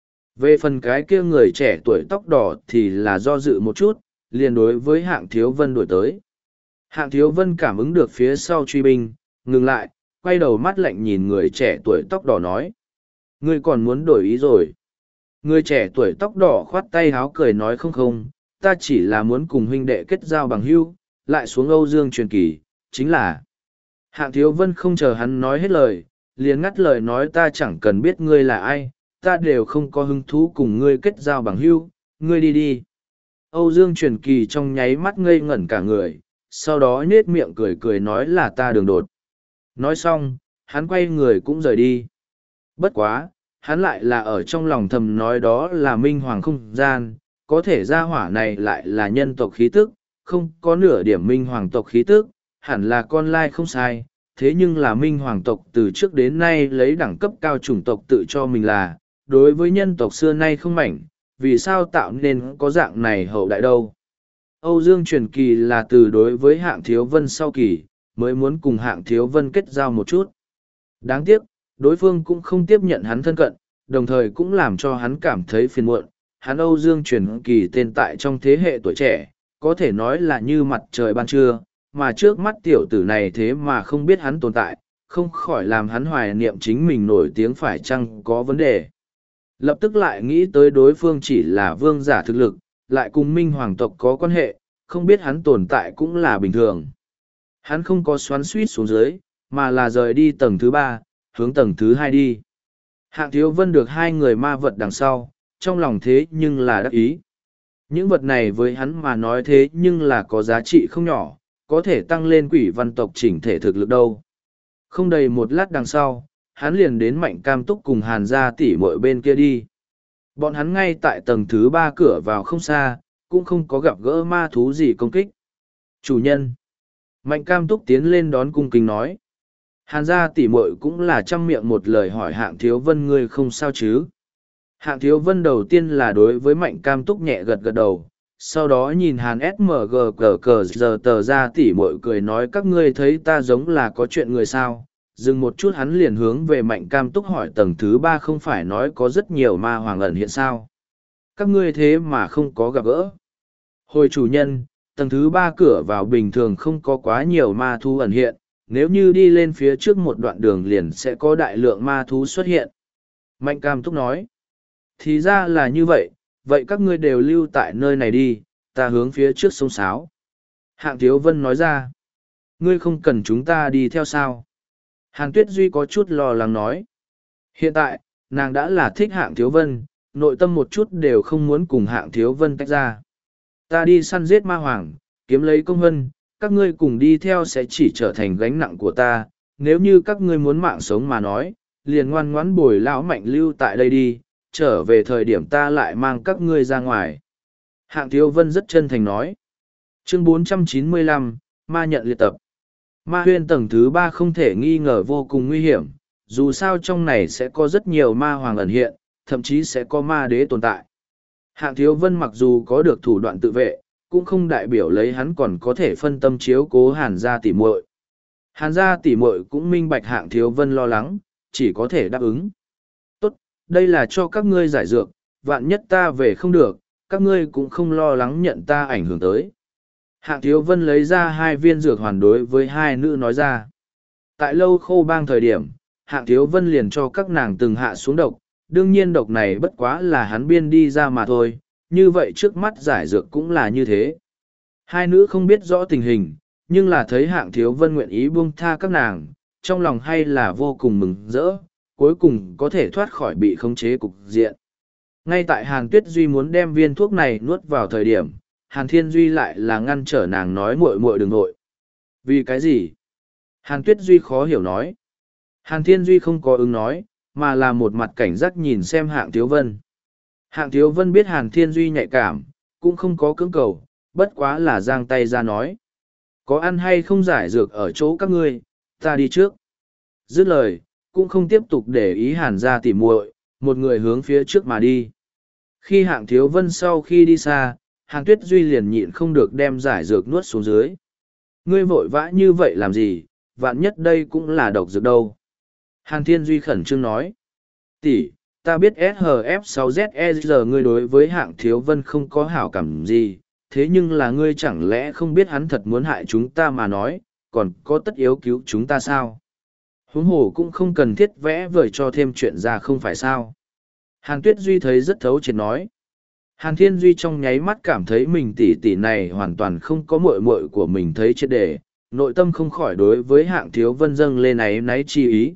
Về phần cái kia người trẻ tuổi tóc đỏ thì là do dự một chút, liền đối với Hạng Thiếu Vân đuổi tới. Hạng Thiếu Vân cảm ứng được phía sau truy binh, ngừng lại, quay đầu mắt lạnh nhìn người trẻ tuổi tóc đỏ nói. Ngươi còn muốn đổi ý rồi. Người trẻ tuổi tóc đỏ khoát tay háo cười nói không không, ta chỉ là muốn cùng huynh đệ kết giao bằng hữu, lại xuống Âu Dương truyền kỳ, chính là. Hạng Thiếu Vân không chờ hắn nói hết lời, liền ngắt lời nói ta chẳng cần biết ngươi là ai, ta đều không có hứng thú cùng ngươi kết giao bằng hữu, ngươi đi đi. Âu Dương Truyền Kỳ trong nháy mắt ngây ngẩn cả người, sau đó nhếch miệng cười cười nói là ta đường đột. Nói xong, hắn quay người cũng rời đi. Bất quá, hắn lại là ở trong lòng thầm nói đó là minh hoàng không gian, có thể ra hỏa này lại là nhân tộc khí tức, không có nửa điểm minh hoàng tộc khí tức, hẳn là con lai không sai, thế nhưng là minh hoàng tộc từ trước đến nay lấy đẳng cấp cao chủng tộc tự cho mình là, đối với nhân tộc xưa nay không mảnh, vì sao tạo nên có dạng này hậu đại đâu. Âu Dương Truyền Kỳ là từ đối với Hạng Thiếu Vân sau kỳ, mới muốn cùng Hạng Thiếu Vân kết giao một chút. Đáng tiếc, đối phương cũng không tiếp nhận hắn thân cận, đồng thời cũng làm cho hắn cảm thấy phiền muộn. Hắn Âu Dương Truyền Kỳ tên tại trong thế hệ tuổi trẻ, có thể nói là như mặt trời ban trưa, mà trước mắt tiểu tử này thế mà không biết hắn tồn tại, không khỏi làm hắn hoài niệm chính mình nổi tiếng phải chăng có vấn đề. Lập tức lại nghĩ tới đối phương chỉ là vương giả thực lực, lại cùng minh hoàng tộc có quan hệ, không biết hắn tồn tại cũng là bình thường. Hắn không có xoắn suýt xuống dưới, mà là rời đi tầng thứ ba, hướng tầng thứ hai đi. Hạng Thiếu Vân được hai người ma vật đằng sau, trong lòng thế nhưng là đắc ý. Những vật này với hắn mà nói thế nhưng là có giá trị không nhỏ, có thể tăng lên quỷ văn tộc chỉnh thể thực lực đâu. Không đầy một lát đằng sau, hắn liền đến Mạnh Cam Túc cùng Hàn gia tỷ muội bên kia đi. Bọn hắn ngay tại tầng thứ ba cửa vào không xa, cũng không có gặp gỡ ma thú gì công kích. Chủ nhân. Mạnh Cam Túc tiến lên đón cung kính nói. Hàn gia tỷ muội cũng là trăm miệng một lời hỏi Hạng Thiếu Vân ngươi không sao chứ. Hạng Thiếu Vân đầu tiên là đối với Mạnh Cam Túc nhẹ gật gật đầu, sau đó nhìn Hàn SMG cờ giờ tờ ra tỷ muội cười nói các ngươi thấy ta giống là có chuyện người sao. Dừng một chút hắn liền hướng về Mạnh Cam Túc hỏi tầng thứ ba không phải nói có rất nhiều ma hoàng ẩn hiện sao. Các ngươi thế mà không có gặp gỡ. Hồi chủ nhân, tầng thứ ba cửa vào bình thường không có quá nhiều ma thú ẩn hiện, nếu như đi lên phía trước một đoạn đường liền sẽ có đại lượng ma thú xuất hiện. Mạnh Cam Túc nói, thì ra là như vậy, vậy các ngươi đều lưu tại nơi này đi, ta hướng phía trước sông Sáo. Hạng Thiếu Vân nói ra, ngươi không cần chúng ta đi theo sao. Hàn Tuyết Duy có chút lo lắng nói, hiện tại, nàng đã là thích Hạng Thiếu Vân, nội tâm một chút đều không muốn cùng Hạng Thiếu Vân tách ra. Ta đi săn giết ma hoàng, kiếm lấy công hân, các ngươi cùng đi theo sẽ chỉ trở thành gánh nặng của ta, nếu như các ngươi muốn mạng sống mà nói, liền ngoan ngoãn bồi lão Mạnh lưu tại đây đi, trở về thời điểm ta lại mang các ngươi ra ngoài. Hạng Thiếu Vân rất chân thành nói. Chương 495, Ma nhận liệt tập. Ma huyên tầng thứ ba không thể nghi ngờ vô cùng nguy hiểm, dù sao trong này sẽ có rất nhiều ma hoàng ẩn hiện, thậm chí sẽ có ma đế tồn tại. Hạng Thiếu Vân mặc dù có được thủ đoạn tự vệ, cũng không đại biểu lấy hắn còn có thể phân tâm chiếu cố Hàn gia tỷ muội. Hàn gia tỷ muội cũng minh bạch Hạng Thiếu Vân lo lắng, chỉ có thể đáp ứng. Tốt, đây là cho các ngươi giải dược, vạn nhất ta về không được, các ngươi cũng không lo lắng nhận ta ảnh hưởng tới. Hạng Thiếu Vân lấy ra 2 viên dược hoàn đối với 2 nữ nói ra. Tại lâu khô bang thời điểm, Hạng Thiếu Vân liền cho các nàng từng hạ xuống độc, đương nhiên độc này bất quá là hắn biên đi ra mà thôi, như vậy trước mắt giải dược cũng là như thế. 2 nữ không biết rõ tình hình, nhưng là thấy Hạng Thiếu Vân nguyện ý buông tha các nàng, trong lòng hay là vô cùng mừng rỡ, cuối cùng có thể thoát khỏi bị khống chế cục diện. Ngay tại Hàn Tuyết Duy muốn đem viên thuốc này nuốt vào thời điểm, Hàn Thiên Duy lại là ngăn trở nàng nói muội muội đừng nội. Vì cái gì? Hàn Tuyết Duy khó hiểu nói. Hàn Thiên Duy không có ứng nói, mà là một mặt cảnh giác nhìn xem Hạng Thiếu Vân. Hạng Thiếu Vân biết Hàn Thiên Duy nhạy cảm, cũng không có cưỡng cầu, bất quá là giang tay ra nói. Có ăn hay không giải dược ở chỗ các ngươi, ta đi trước. Dứt lời, cũng không tiếp tục để ý Hàn gia tỉ muội, một người hướng phía trước mà đi. Khi Hạng Thiếu Vân sau khi đi xa, Hàn Tuyết Duy liền nhịn không được đem giải dược nuốt xuống dưới. Ngươi vội vã như vậy làm gì, vạn nhất đây cũng là độc dược đâu. Hàn Thiên Duy khẩn trương nói. Tỷ, ta biết SHF6ZE ngươi đối với Hạng Thiếu Vân không có hảo cảm gì, thế nhưng là ngươi chẳng lẽ không biết hắn thật muốn hại chúng ta mà nói, còn có tất yếu cứu chúng ta sao? Huống hồ cũng không cần thiết vẽ vời cho thêm chuyện ra không phải sao? Hàn Tuyết Duy thấy rất thấu triệt nói. Hàn Thiên Duy trong nháy mắt cảm thấy mình tỷ tỷ này hoàn toàn không có muội muội của mình thấy triệt để, nội tâm không khỏi đối với Hạng Thiếu Vân dâng lên áy náy chi ý.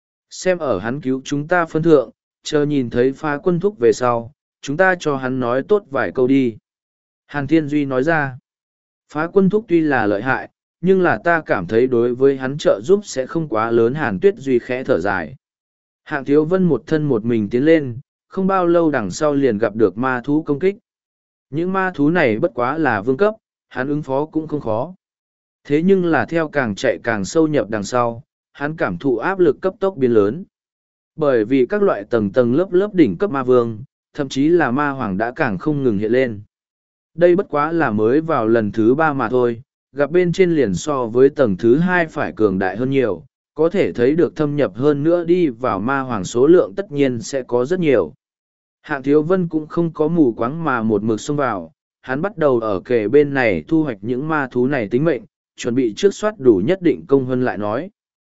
Xem ở hắn cứu chúng ta phân thượng, chờ nhìn thấy Phá Quân Thúc về sau, chúng ta cho hắn nói tốt vài câu đi. Hàn Thiên Duy nói ra, Phá Quân Thúc tuy là lợi hại, nhưng là ta cảm thấy đối với hắn trợ giúp sẽ không quá lớn. Hàn Tuyết Duy khẽ thở dài. Hạng Thiếu Vân một thân một mình tiến lên, không bao lâu đằng sau liền gặp được ma thú công kích. Những ma thú này bất quá là vương cấp, hắn ứng phó cũng không khó. Thế nhưng là theo càng chạy càng sâu nhập đằng sau, hắn cảm thụ áp lực cấp tốc biến lớn. Bởi vì các loại tầng tầng lớp lớp đỉnh cấp ma vương, thậm chí là ma hoàng đã càng không ngừng hiện lên. Đây bất quá là mới vào lần thứ 3 mà thôi, gặp bên trên liền so với tầng thứ 2 phải cường đại hơn nhiều, có thể thấy được thâm nhập hơn nữa đi vào ma hoàng số lượng tất nhiên sẽ có rất nhiều. Hạng Thiếu Vân cũng không có mù quáng mà một mực xông vào, hắn bắt đầu ở kề bên này thu hoạch những ma thú này tính mệnh, chuẩn bị trước soát đủ nhất định công hơn lại nói.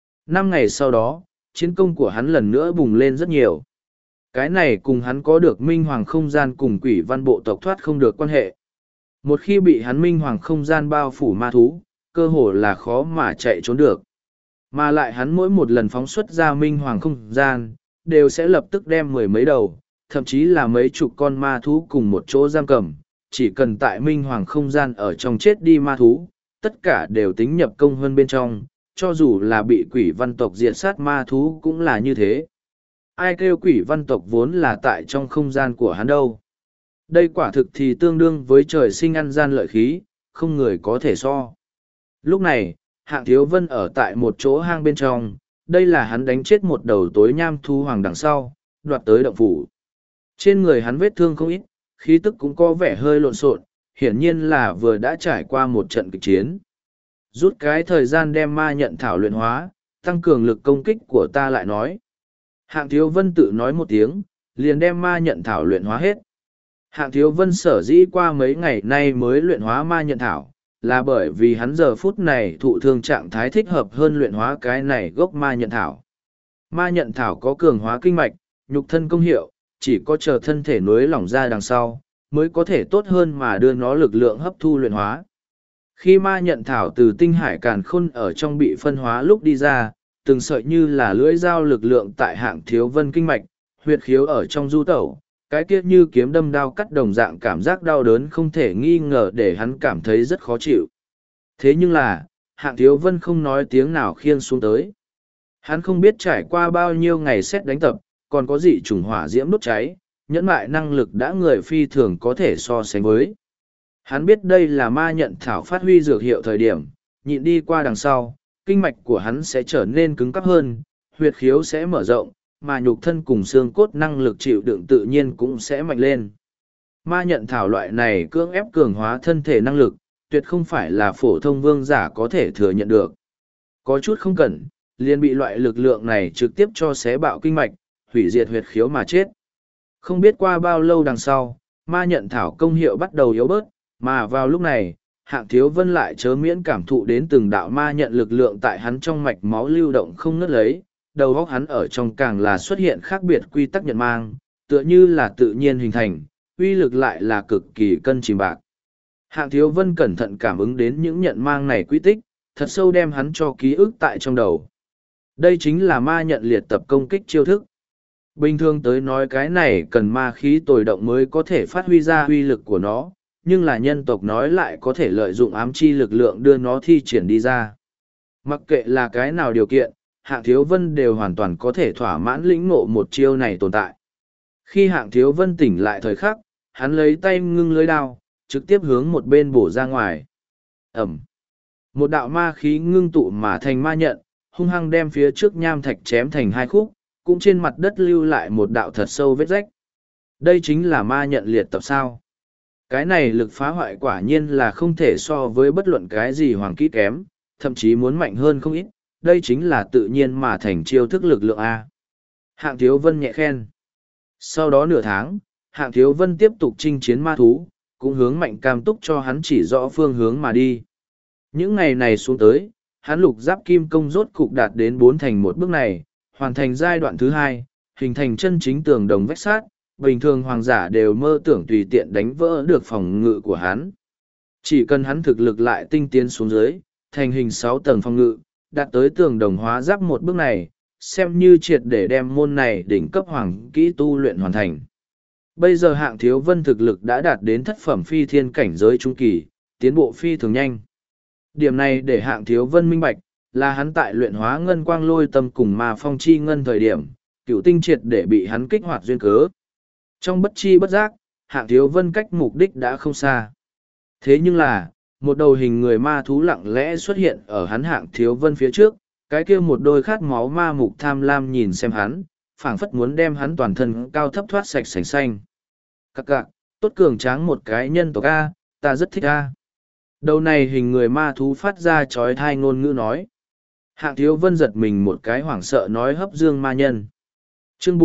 5 ngày sau đó, chiến công của hắn lần nữa bùng lên rất nhiều. Cái này cùng hắn có được minh hoàng không gian cùng quỷ văn bộ tộc thoát không được quan hệ. Một khi bị hắn minh hoàng không gian bao phủ ma thú, cơ hồ là khó mà chạy trốn được. Mà lại hắn mỗi một lần phóng xuất ra minh hoàng không gian, đều sẽ lập tức đem mười mấy đầu, thậm chí là mấy chục con ma thú cùng một chỗ giam cầm. Chỉ cần tại minh hoàng không gian ở trong chết đi ma thú, tất cả đều tính nhập công hơn bên trong, cho dù là bị quỷ văn tộc diệt sát ma thú cũng là như thế. Ai kêu quỷ văn tộc vốn là tại trong không gian của hắn đâu. Đây quả thực thì tương đương với trời sinh ăn gian lợi khí, không người có thể so. Lúc này, Hạng Thiếu Vân ở tại một chỗ hang bên trong, đây là hắn đánh chết một đầu tối nham thu hoàng đằng sau, đoạt tới động phủ. Trên người hắn vết thương không ít, khí tức cũng có vẻ hơi lộn xộn, hiển nhiên là vừa đã trải qua một trận kịch chiến. Rút cái thời gian đem ma nhận thảo luyện hóa, tăng cường lực công kích của ta lại nói. Hạng Thiếu Vân tự nói một tiếng, liền đem ma nhận thảo luyện hóa hết. Hạng Thiếu Vân sở dĩ qua mấy ngày nay mới luyện hóa ma nhận thảo, là bởi vì hắn giờ phút này thụ thương trạng thái thích hợp hơn luyện hóa cái này gốc ma nhận thảo. Ma nhận thảo có cường hóa kinh mạch, nhục thân công hiệu, chỉ có chờ thân thể nối lỏng ra đằng sau, mới có thể tốt hơn mà đưa nó lực lượng hấp thu luyện hóa. Khi ma nhận thảo từ tinh hải càn khôn ở trong bị phân hóa lúc đi ra, từng sợi như là lưỡi dao lực lượng tại Hạng Thiếu Vân kinh mạch, huyệt khiếu ở trong du tẩu, cái kia như kiếm đâm đao cắt đồng dạng cảm giác đau đớn không thể nghi ngờ để hắn cảm thấy rất khó chịu. Thế nhưng là, Hạng Thiếu Vân không nói tiếng nào khiêng xuống tới. Hắn không biết trải qua bao nhiêu ngày xét đánh tập, còn có dị chủng hỏa diễm đốt cháy, nhẫn mại năng lực đã người phi thường có thể so sánh với. Hắn biết đây là ma nhận thảo phát huy dược hiệu thời điểm, nhịn đi qua đằng sau, kinh mạch của hắn sẽ trở nên cứng cáp hơn, huyệt khiếu sẽ mở rộng, mà nhục thân cùng xương cốt năng lực chịu đựng tự nhiên cũng sẽ mạnh lên. Ma nhận thảo loại này cưỡng ép cường hóa thân thể năng lực, tuyệt không phải là phổ thông vương giả có thể thừa nhận được. Có chút không cẩn, liền bị loại lực lượng này trực tiếp cho xé bạo kinh mạch, hủy diệt huyệt khiếu mà chết. Không biết qua bao lâu đằng sau, ma nhận thảo công hiệu bắt đầu yếu bớt, mà vào lúc này, Hạng Thiếu Vân lại chớ miễn cảm thụ đến từng đạo ma nhận lực lượng tại hắn trong mạch máu lưu động không ngớt lấy, đầu óc hắn ở trong càng là xuất hiện khác biệt quy tắc nhận mang, tựa như là tự nhiên hình thành, uy lực lại là cực kỳ cân chìm bạc. Hạng Thiếu Vân cẩn thận cảm ứng đến những nhận mang này quy tích, thật sâu đem hắn cho ký ức tại trong đầu. Đây chính là ma nhận liệt tập công kích chiêu thức. Bình thường tới nói cái này cần ma khí tồi động mới có thể phát huy ra uy lực của nó, nhưng là nhân tộc nói lại có thể lợi dụng ám chi lực lượng đưa nó thi triển đi ra. Mặc kệ là cái nào điều kiện, Hạng Thiếu Vân đều hoàn toàn có thể thỏa mãn lĩnh ngộ một chiêu này tồn tại. Khi Hạng Thiếu Vân tỉnh lại thời khắc, hắn lấy tay ngưng lưới đao, trực tiếp hướng một bên bổ ra ngoài. Ẩm. Một đạo ma khí ngưng tụ mà thành ma nhận, hung hăng đem phía trước nham thạch chém thành hai khúc, cũng trên mặt đất lưu lại một đạo thật sâu vết rách. Đây chính là ma nhận liệt tập sao. Cái này lực phá hoại quả nhiên là không thể so với bất luận cái gì hoàng kỹ kém, thậm chí muốn mạnh hơn không ít, đây chính là tự nhiên mà thành chiêu thức lực lượng A. Hạng Thiếu Vân nhẹ khen. Sau đó nửa tháng, Hạng Thiếu Vân tiếp tục chinh chiến ma thú, cũng hướng Mạnh Cam Túc cho hắn chỉ rõ phương hướng mà đi. Những ngày này xuống tới, hắn lục giáp kim công rốt cục đạt đến 4 thành một bước này, hoàn thành giai đoạn thứ 2, hình thành chân chính tường đồng vách sát, bình thường hoàng giả đều mơ tưởng tùy tiện đánh vỡ được phòng ngự của hắn. Chỉ cần hắn thực lực lại tinh tiến xuống dưới, thành hình 6 tầng phòng ngự, đạt tới tường đồng hóa giáp một bước này, xem như triệt để đem môn này đỉnh cấp hoàng kỹ tu luyện hoàn thành. Bây giờ Hạng Thiếu Vân thực lực đã đạt đến thất phẩm phi thiên cảnh giới trung kỳ, tiến bộ phi thường nhanh. Điểm này để Hạng Thiếu Vân minh bạch, là hắn tại luyện hóa ngân quang lôi tâm cùng ma phong chi ngân thời điểm, cựu tinh triệt để bị hắn kích hoạt duyên cớ. Trong bất chi bất giác, Hạng Thiếu Vân cách mục đích đã không xa. Thế nhưng là, một đầu hình người ma thú lặng lẽ xuất hiện ở hắn Hạng Thiếu Vân phía trước, cái kia một đôi khát máu ma mục tham lam nhìn xem hắn, phảng phất muốn đem hắn toàn thân cao thấp thoát sạch sành xanh. Các cạc, tốt cường tráng một cái nhân tộc A, ta rất thích A. Đầu này hình người ma thú phát ra trói thai ngôn ngữ nói. Hạng Thiếu Vân giật mình một cái hoảng sợ nói hấp dương ma nhân. Chương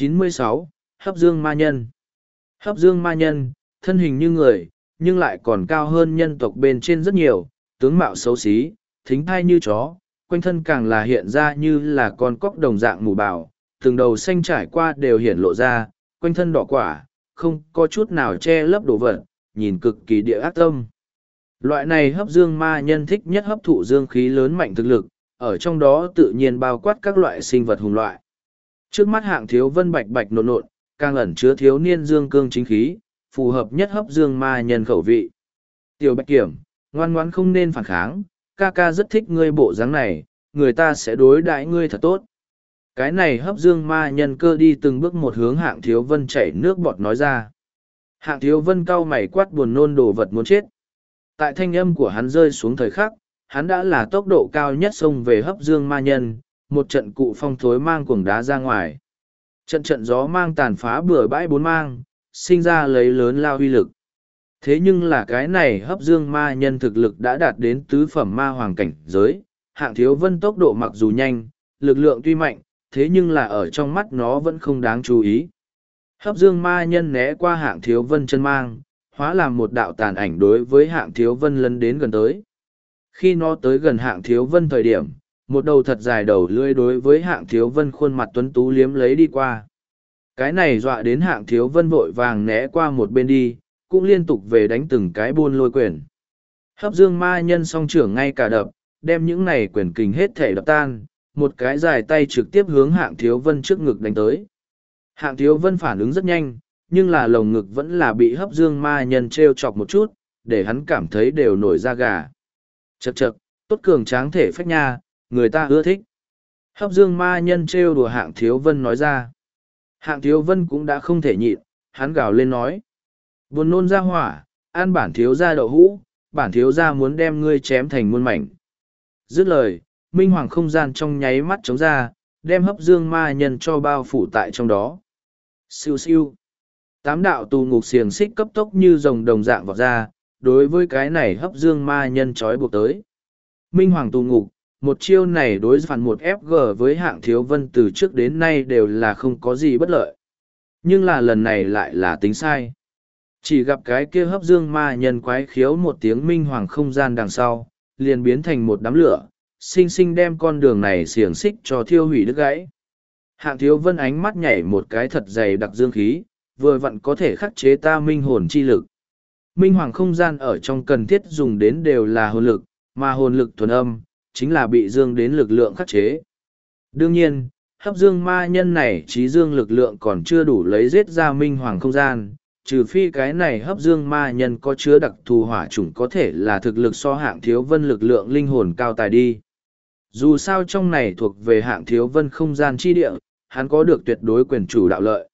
496, hấp dương ma nhân. Hấp dương ma nhân, thân hình như người, nhưng lại còn cao hơn nhân tộc bên trên rất nhiều, tướng mạo xấu xí, thính thai như chó, quanh thân càng là hiện ra như là con cóc đồng dạng mù bảo, từng đầu xanh trải qua đều hiển lộ ra, quanh thân đỏ quả, không có chút nào che lấp đồ vật, nhìn cực kỳ địa ác tâm. Loại này hấp dương ma nhân thích nhất hấp thụ dương khí lớn mạnh thực lực, ở trong đó tự nhiên bao quát các loại sinh vật hùng loại. Trước mắt Hạng Thiếu Vân bạch bạch nộn nộn, càng ẩn chứa thiếu niên dương cương chính khí, phù hợp nhất hấp dương ma nhân khẩu vị. Tiểu Bạch Kiểm, ngoan ngoãn không nên phản kháng, ca ca rất thích ngươi bộ dáng này, người ta sẽ đối đãi ngươi thật tốt. Cái này hấp dương ma nhân cơ đi từng bước một hướng Hạng Thiếu Vân chảy nước bọt nói ra. Hạng Thiếu Vân cau mày quát buồn nôn đồ vật muốn chết. Tại thanh âm của hắn rơi xuống thời khắc, hắn đã là tốc độ cao nhất xông về hấp dương ma nhân, một trận cụ phong thối mang cuồng đá ra ngoài. Trận trận gió mang tàn phá bừa bãi bốn mang, sinh ra lấy lớn lao huy lực. Thế nhưng là cái này hấp dương ma nhân thực lực đã đạt đến tứ phẩm ma hoàng cảnh giới, Hạng Thiếu Vân tốc độ mặc dù nhanh, lực lượng tuy mạnh, thế nhưng là ở trong mắt nó vẫn không đáng chú ý. Hấp dương ma nhân né qua Hạng Thiếu Vân chân mang, hóa làm một đạo tàn ảnh đối với Hạng Thiếu Vân lấn đến gần tới. Khi nó tới gần Hạng Thiếu Vân thời điểm, một đầu thật dài đầu lưỡi đối với Hạng Thiếu Vân khuôn mặt tuấn tú liếm lấy đi qua. Cái này dọa đến Hạng Thiếu Vân vội vàng né qua một bên đi, cũng liên tục về đánh từng cái buôn lôi quyền. Hấp dương ma nhân song trưởng ngay cả đập, đem những này quyền kình hết thể đập tan, một cái dài tay trực tiếp hướng Hạng Thiếu Vân trước ngực đánh tới. Hạng Thiếu Vân phản ứng rất nhanh, nhưng là lồng ngực vẫn là bị hấp dương ma nhân treo chọc một chút, để hắn cảm thấy đều nổi da gà. Chậc chậc, tốt cường tráng thể phách nha, người ta ưa thích. Hấp dương ma nhân trêu đùa Hạng Thiếu Vân nói ra. Hạng Thiếu Vân cũng đã không thể nhịn, hắn gào lên nói. Buồn nôn ra hỏa, ăn bản thiếu gia đậu hũ, bản thiếu gia muốn đem ngươi chém thành muôn mảnh. Dứt lời, minh hoàng không gian trong nháy mắt trống ra, đem hấp dương ma nhân cho bao phủ tại trong đó. Siêu siêu. 8 đạo tù ngục xiềng xích cấp tốc như rồng đồng dạng vọt ra, đối với cái này hấp dương ma nhân trói buộc tới. Minh hoàng tù ngục, một chiêu này đối phản một FG với Hạng Thiếu Vân từ trước đến nay đều là không có gì bất lợi. Nhưng là lần này lại là tính sai. Chỉ gặp cái kia hấp dương ma nhân quái khiếu một tiếng minh hoàng không gian đằng sau, liền biến thành một đám lửa, xinh xinh đem con đường này xiềng xích cho thiêu hủy đứt gãy. Hạng Thiếu Vân ánh mắt nhảy một cái thật dày đặc dương khí, vừa vặn có thể khắc chế ta minh hồn chi lực. Minh hoàng không gian ở trong cần thiết dùng đến đều là hồn lực, mà hồn lực thuần âm, chính là bị dương đến lực lượng khắc chế. Đương nhiên, hấp dương ma nhân này trí dương lực lượng còn chưa đủ lấy giết ra minh hoàng không gian, trừ phi cái này hấp dương ma nhân có chứa đặc thù hỏa chủng có thể là thực lực so Hạng Thiếu Vân lực lượng linh hồn cao tài đi. Dù sao trong này thuộc về Hạng Thiếu Vân không gian chi địa, hắn có được tuyệt đối quyền chủ đạo lợi.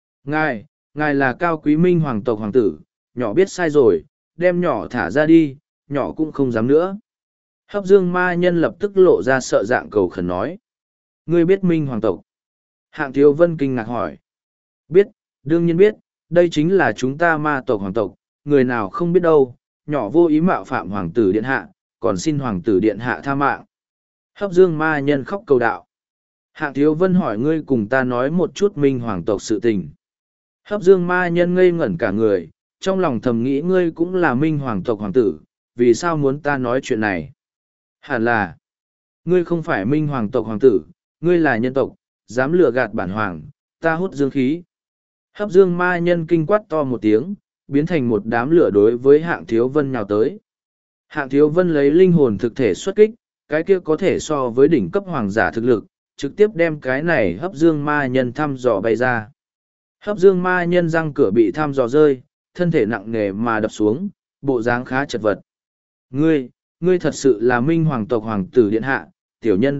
Ngài là cao quý minh hoàng tộc hoàng tử, nhỏ biết sai rồi, đem nhỏ thả ra đi, nhỏ cũng không dám nữa. Hấp dương ma nhân lập tức lộ ra sợ dạng cầu khẩn nói. Ngươi biết minh hoàng tộc? Hạng Thiếu Vân kinh ngạc hỏi. Biết, đương nhiên biết, đây chính là chúng ta ma tộc hoàng tộc, người nào không biết đâu, nhỏ vô ý mạo phạm hoàng tử điện hạ, còn xin hoàng tử điện hạ tha mạng. Hấp dương ma nhân khóc cầu đạo. Hạng Thiếu Vân hỏi ngươi cùng ta nói một chút minh hoàng tộc sự tình. Hấp dương ma nhân ngây ngẩn cả người, trong lòng thầm nghĩ ngươi cũng là minh hoàng tộc hoàng tử, vì sao muốn ta nói chuyện này? Hẳn là, ngươi không phải minh hoàng tộc hoàng tử, ngươi là nhân tộc, dám lừa gạt bản hoàng, ta hút dương khí. Hấp dương ma nhân kinh quát to một tiếng, biến thành một đám lửa đối với Hạng Thiếu Vân nhào tới. Hạng Thiếu Vân lấy linh hồn thực thể xuất kích, cái kia có thể so với đỉnh cấp hoàng giả thực lực, trực tiếp đem cái này hấp dương ma nhân thăm dò bay ra. Hấp dương ma nhân răng cửa bị thăm dò rơi, thân thể nặng nề mà đập xuống, bộ dáng khá chật vật. Ngươi thật sự là Minh Hoàng tộc hoàng tử điện hạ, tiểu nhân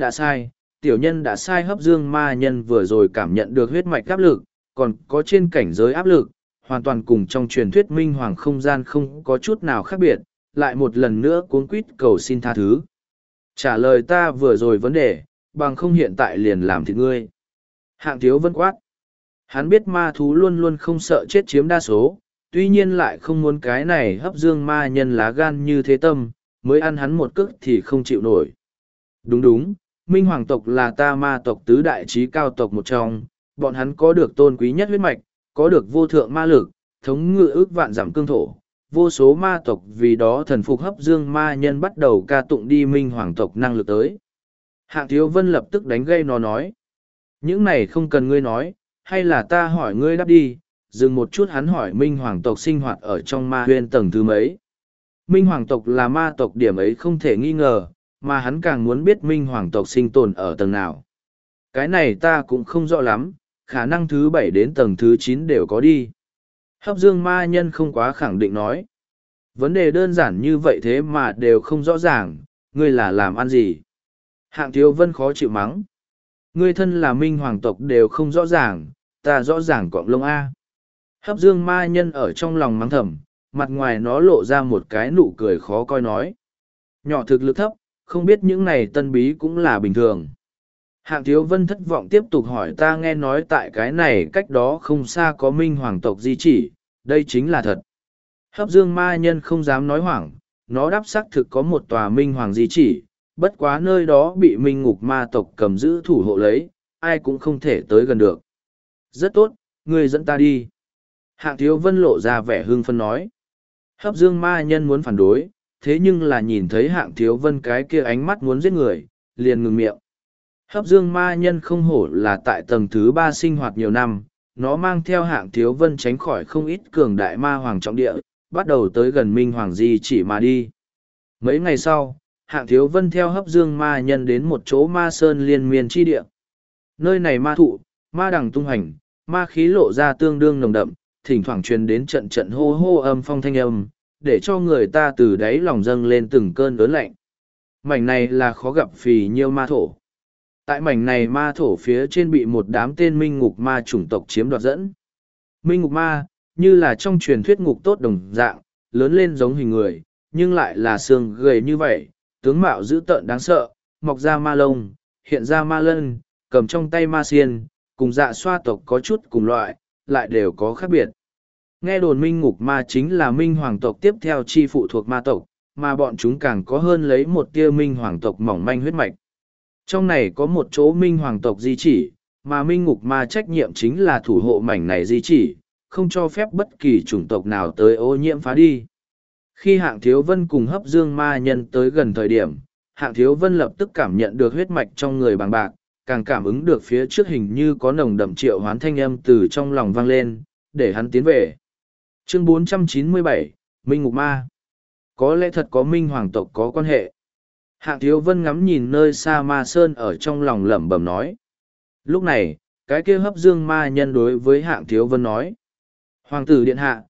đã sai hấp dương ma nhân vừa rồi cảm nhận được huyết mạch áp lực, còn có trên cảnh giới áp lực, hoàn toàn cùng trong truyền thuyết Minh Hoàng không gian không có chút nào khác biệt, lại một lần nữa cuống quýt cầu xin tha thứ. Trả lời ta vừa rồi vấn đề, bằng không hiện tại liền làm thịt ngươi. Hạng Thiếu Vân quát. Hắn biết ma thú luôn luôn không sợ chết chiếm đa số, tuy nhiên lại không muốn cái này hấp dương ma nhân lá gan như thế tâm, mới ăn hắn một cước thì không chịu nổi. Đúng, Minh Hoàng tộc là ta ma tộc tứ đại trí cao tộc một trong, bọn hắn có được tôn quý nhất huyết mạch, có được vô thượng ma lực, thống ngự ước vạn giảm cương thổ. Vô số ma tộc vì đó thần phục hấp dương ma nhân bắt đầu ca tụng đi Minh Hoàng tộc năng lực tới. Hạng Thiếu Vân lập tức đánh gây nó nói. Những này không cần ngươi nói, hay là ta hỏi ngươi đáp đi. Dừng một chút hắn hỏi Minh Hoàng tộc sinh hoạt ở trong ma huyên tầng thứ mấy. Minh Hoàng tộc là ma tộc điểm ấy không thể nghi ngờ, mà hắn càng muốn biết Minh Hoàng tộc sinh tồn ở tầng nào. Cái này ta cũng không rõ lắm, khả năng thứ 7 đến tầng thứ 9 đều có đi. Hấp dương ma nhân không quá khẳng định nói. Vấn đề đơn giản như vậy thế mà đều không rõ ràng, ngươi là làm ăn gì? Hạng Thiếu Vân khó chịu mắng. Ngươi thân là Minh Hoàng tộc đều không rõ ràng, ta rõ ràng cọng lông A. Hấp dương ma nhân ở trong lòng mắng thầm, mặt ngoài nó lộ ra một cái nụ cười khó coi nói. Nhỏ thực lực thấp, không biết những này tân bí cũng là bình thường. Hạng Thiếu Vân thất vọng tiếp tục hỏi ta nghe nói tại cái này cách đó không xa có Minh Hoàng tộc di chỉ, đây chính là thật. Hấp dương ma nhân không dám nói hoảng, nó đáp xác thực có một tòa Minh Hoàng di chỉ, bất quá nơi đó bị Minh Ngục ma tộc cầm giữ thủ hộ lấy, ai cũng không thể tới gần được. Rất tốt, ngươi dẫn ta đi. Hạng Thiếu Vân lộ ra vẻ hưng phấn nói. Hấp dương ma nhân muốn phản đối, thế nhưng là nhìn thấy Hạng Thiếu Vân cái kia ánh mắt muốn giết người, liền ngừng miệng. Hấp dương ma nhân không hổ là tại tầng thứ 3 sinh hoạt nhiều năm, nó mang theo Hạng Thiếu Vân tránh khỏi không ít cường đại ma hoàng trọng địa, bắt đầu tới gần Minh Hoàng di chỉ mà đi. Mấy ngày sau, Hạng Thiếu Vân theo hấp dương ma nhân đến một chỗ ma sơn liên miên chi địa. Nơi này ma thụ, ma đằng tung hành, ma khí lộ ra tương đương nồng đậm, thỉnh thoảng truyền đến trận trận hô hô âm phong thanh âm, để cho người ta từ đáy lòng dâng lên từng cơn ớn lạnh. Mảnh này là khó gặp phì nhiêu ma thổ. Tại mảnh này ma thổ phía trên bị một đám tên minh ngục ma chủng tộc chiếm đoạt dẫn. Minh ngục ma, như là trong truyền thuyết ngục tốt đồng dạng, lớn lên giống hình người, nhưng lại là xương gầy như vậy, tướng mạo dữ tợn đáng sợ, mọc ra ma lông, hiện ra ma lân, cầm trong tay ma xiên, cùng dạ xoa tộc có chút cùng loại, lại đều có khác biệt. Nghe đồn minh ngục ma chính là minh hoàng tộc tiếp theo chi phụ thuộc ma tộc, mà bọn chúng càng có hơn lấy một tia minh hoàng tộc mỏng manh huyết mạch. Trong này có một chỗ minh hoàng tộc di chỉ, mà minh ngục ma trách nhiệm chính là thủ hộ mảnh này di chỉ, không cho phép bất kỳ chủng tộc nào tới ô nhiễm phá đi. Khi Hạng Thiếu Vân cùng hấp dương ma nhân tới gần thời điểm, Hạng Thiếu Vân lập tức cảm nhận được huyết mạch trong người bằng bạc, càng cảm ứng được phía trước hình như có nồng đậm triệu hoán thanh âm từ trong lòng vang lên, để hắn tiến về. Chương 497, Minh Ngục Ma. Có lẽ thật có Minh Hoàng tộc có quan hệ. Hạng Thiếu Vân ngắm nhìn nơi xa ma sơn ở trong lòng lẩm bẩm nói. Lúc này, cái kia hấp dương ma nhân đối với Hạng Thiếu Vân nói. Hoàng tử điện hạ,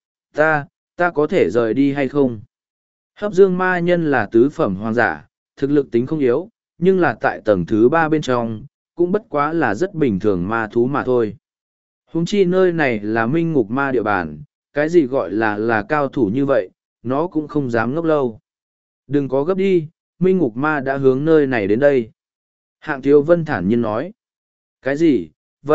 ta có thể rời đi hay không? Hấp dương ma nhân là tứ phẩm hoàng giả, thực lực tính không yếu, nhưng là tại tầng thứ 3 bên trong, cũng bất quá là rất bình thường ma thú mà thôi. Huống chi nơi này là minh ngục ma địa bàn, cái gì gọi là cao thủ như vậy, nó cũng không dám ngốc lâu. Đừng có gấp đi, minh ngục ma đã hướng nơi này đến đây. Hạng Thiếu Vân thản nhiên nói. Cái gì,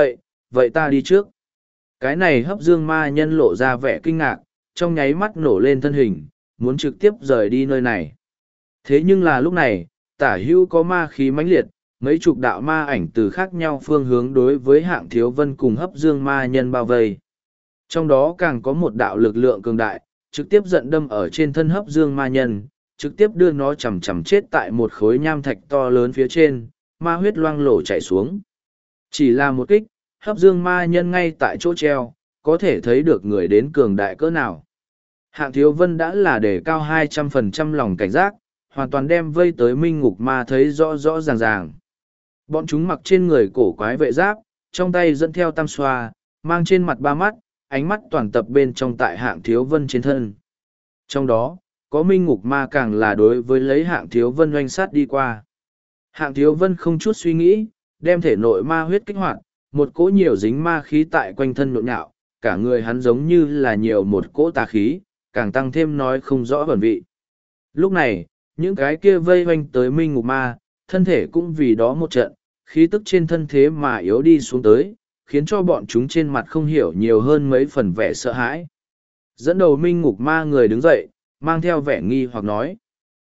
vậy ta đi trước. Cái này hấp dương ma nhân lộ ra vẻ kinh ngạc, trong nháy mắt nổ lên thân hình, muốn trực tiếp rời đi nơi này. Thế nhưng là lúc này, tả hữu có ma khí mãnh liệt, mấy chục đạo ma ảnh từ khác nhau phương hướng đối với Hạng Thiếu Vân cùng hấp dương ma nhân bao vây. Trong đó càng có một đạo lực lượng cường đại, trực tiếp giận đâm ở trên thân hấp dương ma nhân, trực tiếp đưa nó chầm chết tại một khối nham thạch to lớn phía trên, ma huyết loang lổ chảy xuống. Chỉ là một kích, hấp dương ma nhân ngay tại chỗ treo, có thể thấy được người đến cường đại cỡ nào. Hạng Thiếu Vân đã là để cao 200% lòng cảnh giác, hoàn toàn đem vây tới minh ngục ma thấy rõ rõ ràng ràng. Bọn chúng mặc trên người cổ quái vệ giáp, trong tay dẫn theo tam xoa, mang trên mặt ba mắt, ánh mắt toàn tập bên trong tại Hạng Thiếu Vân trên thân. Trong đó, có minh ngục ma càng là đối với lấy Hạng Thiếu Vân oanh sát đi qua. Hạng Thiếu Vân không chút suy nghĩ, đem thể nội ma huyết kích hoạt, một cỗ nhiều dính ma khí tại quanh thân nhộn nhạo, cả người hắn giống như là nhiều một cỗ tà khí, càng tăng thêm nói không rõ vẩn vị. Lúc này, những cái kia vây quanh tới minh ngục ma, thân thể cũng vì đó một trận, khí tức trên thân thế mà yếu đi xuống tới, khiến cho bọn chúng trên mặt không hiểu nhiều hơn mấy phần vẻ sợ hãi. Dẫn đầu minh ngục ma người đứng dậy, mang theo vẻ nghi hoặc nói.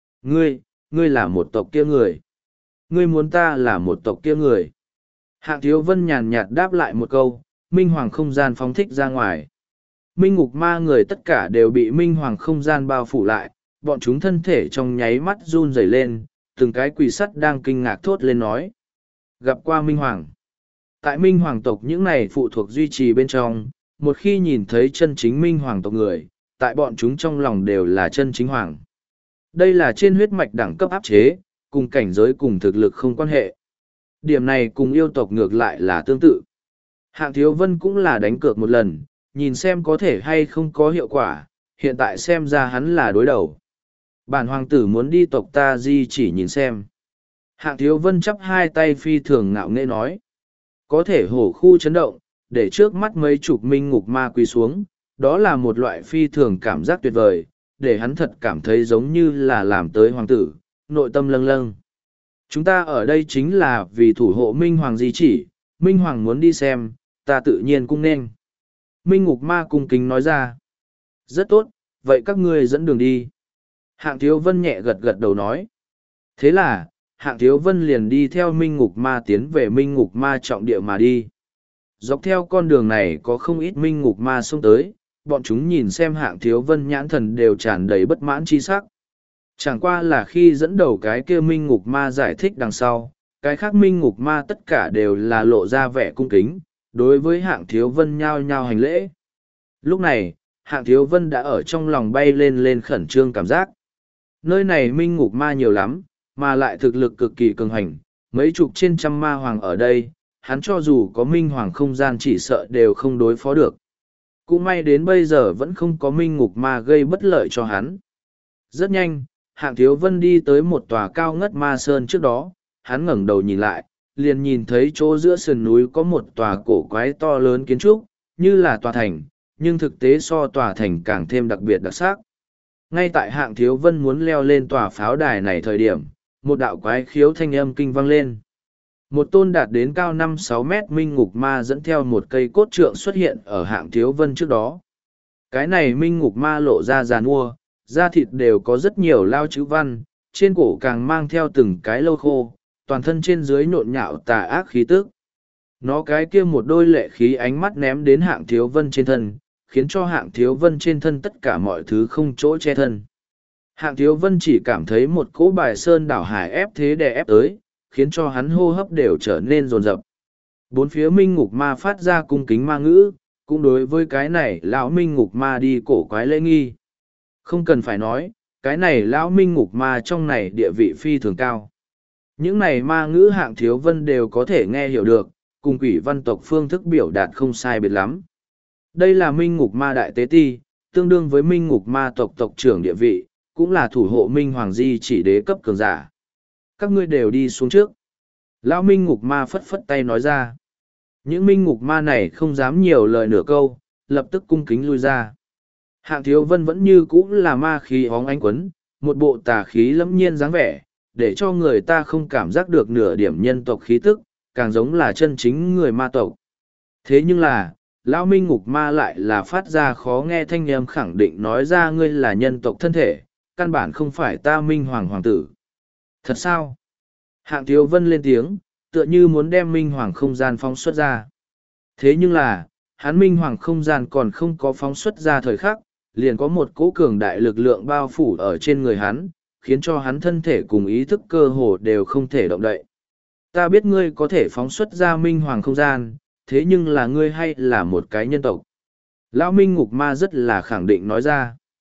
Ngươi là một tộc kia người. Ngươi muốn ta là một tộc kia người. Hạng Thiếu Vân nhàn nhạt đáp lại một câu, minh hoàng không gian phóng thích ra ngoài. Minh ngục ma người tất cả đều bị minh hoàng không gian bao phủ lại, bọn chúng thân thể trong nháy mắt run rẩy lên, từng cái quỷ sắt đang kinh ngạc thốt lên nói. Gặp qua minh hoàng. Tại minh hoàng tộc những này phụ thuộc duy trì bên trong, một khi nhìn thấy chân chính minh hoàng tộc người, tại bọn chúng trong lòng đều là chân chính hoàng. Đây là trên huyết mạch đẳng cấp áp chế, cùng cảnh giới cùng thực lực không quan hệ. Điểm này cùng yêu tộc ngược lại là tương tự. Hạng Thiếu Vân cũng là đánh cược một lần, nhìn xem có thể hay không có hiệu quả, hiện tại xem ra hắn là đối đầu. Bản hoàng tử muốn đi tộc ta di chỉ nhìn xem. Hạng Thiếu Vân chắp hai tay phi thường ngạo nghễ nói. Có thể hổ khu chấn động, để trước mắt mấy chục minh ngục ma quỳ xuống, đó là một loại phi thường cảm giác tuyệt vời, để hắn thật cảm thấy giống như là làm tới hoàng tử, nội tâm lâng lâng. Chúng ta ở đây chính là vì thủ hộ minh hoàng di chỉ, minh hoàng muốn đi xem, ta tự nhiên cũng nên. Minh ngục ma cung kính nói ra. Rất tốt, vậy các ngươi dẫn đường đi. Hạng Thiếu Vân nhẹ gật gật đầu nói. Thế là, Hạng Thiếu Vân liền đi theo minh ngục ma tiến về minh ngục ma trọng địa mà đi. Dọc theo con đường này có không ít minh ngục ma xông tới, bọn chúng nhìn xem Hạng Thiếu Vân nhãn thần đều tràn đầy bất mãn chi sắc. Chẳng qua là khi dẫn đầu cái kia minh ngục ma giải thích đằng sau, cái khác minh ngục ma tất cả đều là lộ ra vẻ cung kính, đối với Hạng Thiếu Vân nhao nhao hành lễ. Lúc này, Hạng Thiếu Vân đã ở trong lòng bay lên khẩn trương cảm giác. Nơi này minh ngục ma nhiều lắm, mà lại thực lực cực kỳ cường hành, mấy chục trên trăm ma hoàng ở đây, hắn cho dù có minh hoàng không gian chỉ sợ đều không đối phó được. Cũng may đến bây giờ vẫn không có minh ngục ma gây bất lợi cho hắn. Rất nhanh, Hạng Thiếu Vân đi tới một tòa cao ngất ma sơn trước đó, hắn ngẩng đầu nhìn lại, liền nhìn thấy chỗ giữa sườn núi có một tòa cổ quái to lớn kiến trúc, như là tòa thành, nhưng thực tế so tòa thành càng thêm đặc biệt đặc sắc. Ngay tại Hạng Thiếu Vân muốn leo lên tòa pháo đài này thời điểm, một đạo quái khiếu thanh âm kinh vang lên. Một tôn đạt đến cao 5-6 mét minh ngục ma dẫn theo một cây cốt trượng xuất hiện ở Hạng Thiếu Vân trước đó. Cái này minh ngục ma lộ ra giàn mua, da thịt đều có rất nhiều lao chữ văn, trên cổ càng mang theo từng cái lâu khô, toàn thân trên dưới nhộn nhạo tà ác khí tức. Nó cái kia một đôi lệ khí ánh mắt ném đến Hạng Thiếu Vân trên thân, khiến cho Hạng Thiếu Vân trên thân tất cả mọi thứ không chỗ che thân. Hạng Thiếu Vân chỉ cảm thấy một cỗ bài sơn đảo hải ép thế đè ép tới, khiến cho hắn hô hấp đều trở nên rồn rập. Bốn phía minh ngục ma phát ra cung kính ma ngữ, cũng đối với cái này lão minh ngục ma đi cổ quái lễ nghi. Không cần phải nói, cái này lão minh ngục ma trong này địa vị phi thường cao. Những này ma ngữ Hạng Thiếu Vân đều có thể nghe hiểu được, cùng quỷ văn tộc phương thức biểu đạt không sai biệt lắm. Đây là minh ngục ma đại tế ti, tương đương với minh ngục ma tộc tộc trưởng địa vị, cũng là thủ hộ minh hoàng di chỉ đế cấp cường giả. Các ngươi đều đi xuống trước. Lão minh ngục ma phất phất tay nói ra. Những minh ngục ma này không dám nhiều lời nửa câu, lập tức cung kính lui ra. Hạng Thiếu Vân vẫn như cũ là ma khí hóng ánh quấn, một bộ tà khí lẫm nhiên dáng vẻ, để cho người ta không cảm giác được nửa điểm nhân tộc khí tức, càng giống là chân chính người ma tộc. Thế nhưng là, Lão minh ngục ma lại là phát ra khó nghe thanh âm khẳng định nói ra ngươi là nhân tộc thân thể, căn bản không phải ta minh hoàng hoàng tử. Thật sao? Hạng Thiếu Vân lên tiếng, tựa như muốn đem minh hoàng không gian phóng xuất ra. Thế nhưng là, hắn minh hoàng không gian còn không có phóng xuất ra thời khắc, liền có một cỗ cường đại lực lượng bao phủ ở trên người hắn, khiến cho hắn thân thể cùng ý thức cơ hồ đều không thể động đậy. Ta biết ngươi có thể phóng xuất ra minh hoàng không gian, thế nhưng là ngươi hay là một cái nhân tộc. Lão minh ngục ma rất là khẳng định nói ra.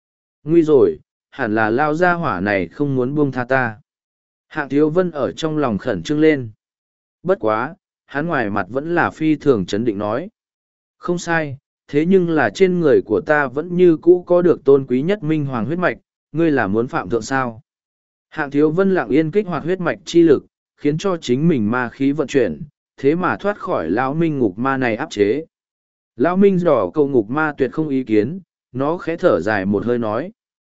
Nguy rồi, hẳn là lao gia hỏa này không muốn buông tha ta. Hạng Thiếu Vân ở trong lòng khẩn trương lên. Bất quá, hắn ngoài mặt vẫn là phi thường chấn định nói. Không sai, thế nhưng là trên người của ta vẫn như cũ có được tôn quý nhất minh hoàng huyết mạch, ngươi là muốn phạm thượng sao? Hạng Thiếu Vân lặng yên kích hoạt huyết mạch chi lực, khiến cho chính mình ma khí vận chuyển, thế mà thoát khỏi lão minh ngục ma này áp chế. Lão minh đỏ cầu ngục ma tuyệt không ý kiến, nó khẽ thở dài một hơi nói.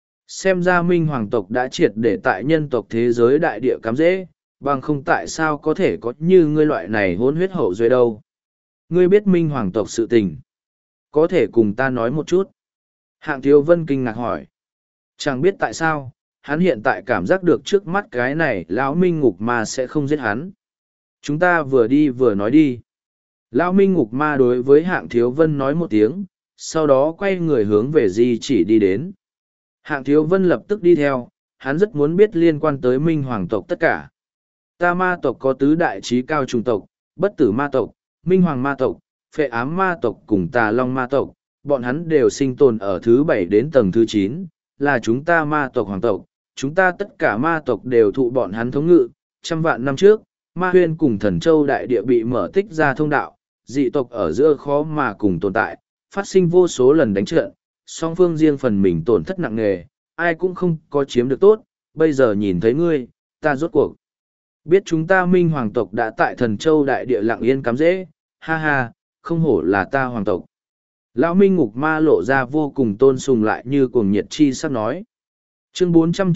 Xem ra minh hoàng tộc đã triệt để tại nhân tộc thế giới đại địa cắm dễ, bằng không tại sao có thể có như ngươi loại này hôn huyết hậu duệ đâu. Ngươi biết minh hoàng tộc sự tình. Có thể cùng ta nói một chút. Hạng Thiếu Vân kinh ngạc hỏi. Chẳng biết tại sao, hắn hiện tại cảm giác được trước mắt cái này lão minh ngục ma sẽ không giết hắn. Chúng ta vừa đi vừa nói đi. Lão minh ngục ma đối với Hạng Thiếu Vân nói một tiếng, sau đó quay người hướng về di chỉ đi đến. Hạng Thiếu Vân lập tức đi theo, hắn rất muốn biết liên quan tới minh hoàng tộc tất cả. Ta ma tộc có tứ đại trí cao trùng tộc, bất tử ma tộc, minh hoàng ma tộc, phệ ám ma tộc cùng tà long ma tộc, bọn hắn đều sinh tồn ở thứ 7 đến tầng thứ 9, là chúng ta ma tộc hoàng tộc, chúng ta tất cả ma tộc đều thụ bọn hắn thống ngự. Trăm vạn năm trước, ma huyên cùng thần châu đại địa bị mở tích ra thông đạo, dị tộc ở giữa khó mà cùng tồn tại, phát sinh vô số lần đánh trận, song phương riêng phần mình tổn thất nặng nề, ai cũng không có chiếm được tốt, bây giờ nhìn thấy ngươi, ta rốt cuộc. Biết chúng ta minh hoàng tộc đã tại thần châu đại địa lặng yên cắm dễ, ha ha, không hổ là ta hoàng tộc. Lão minh ngục ma lộ ra vô cùng tôn sùng lại như cuồng nhiệt chi sắp nói. Chương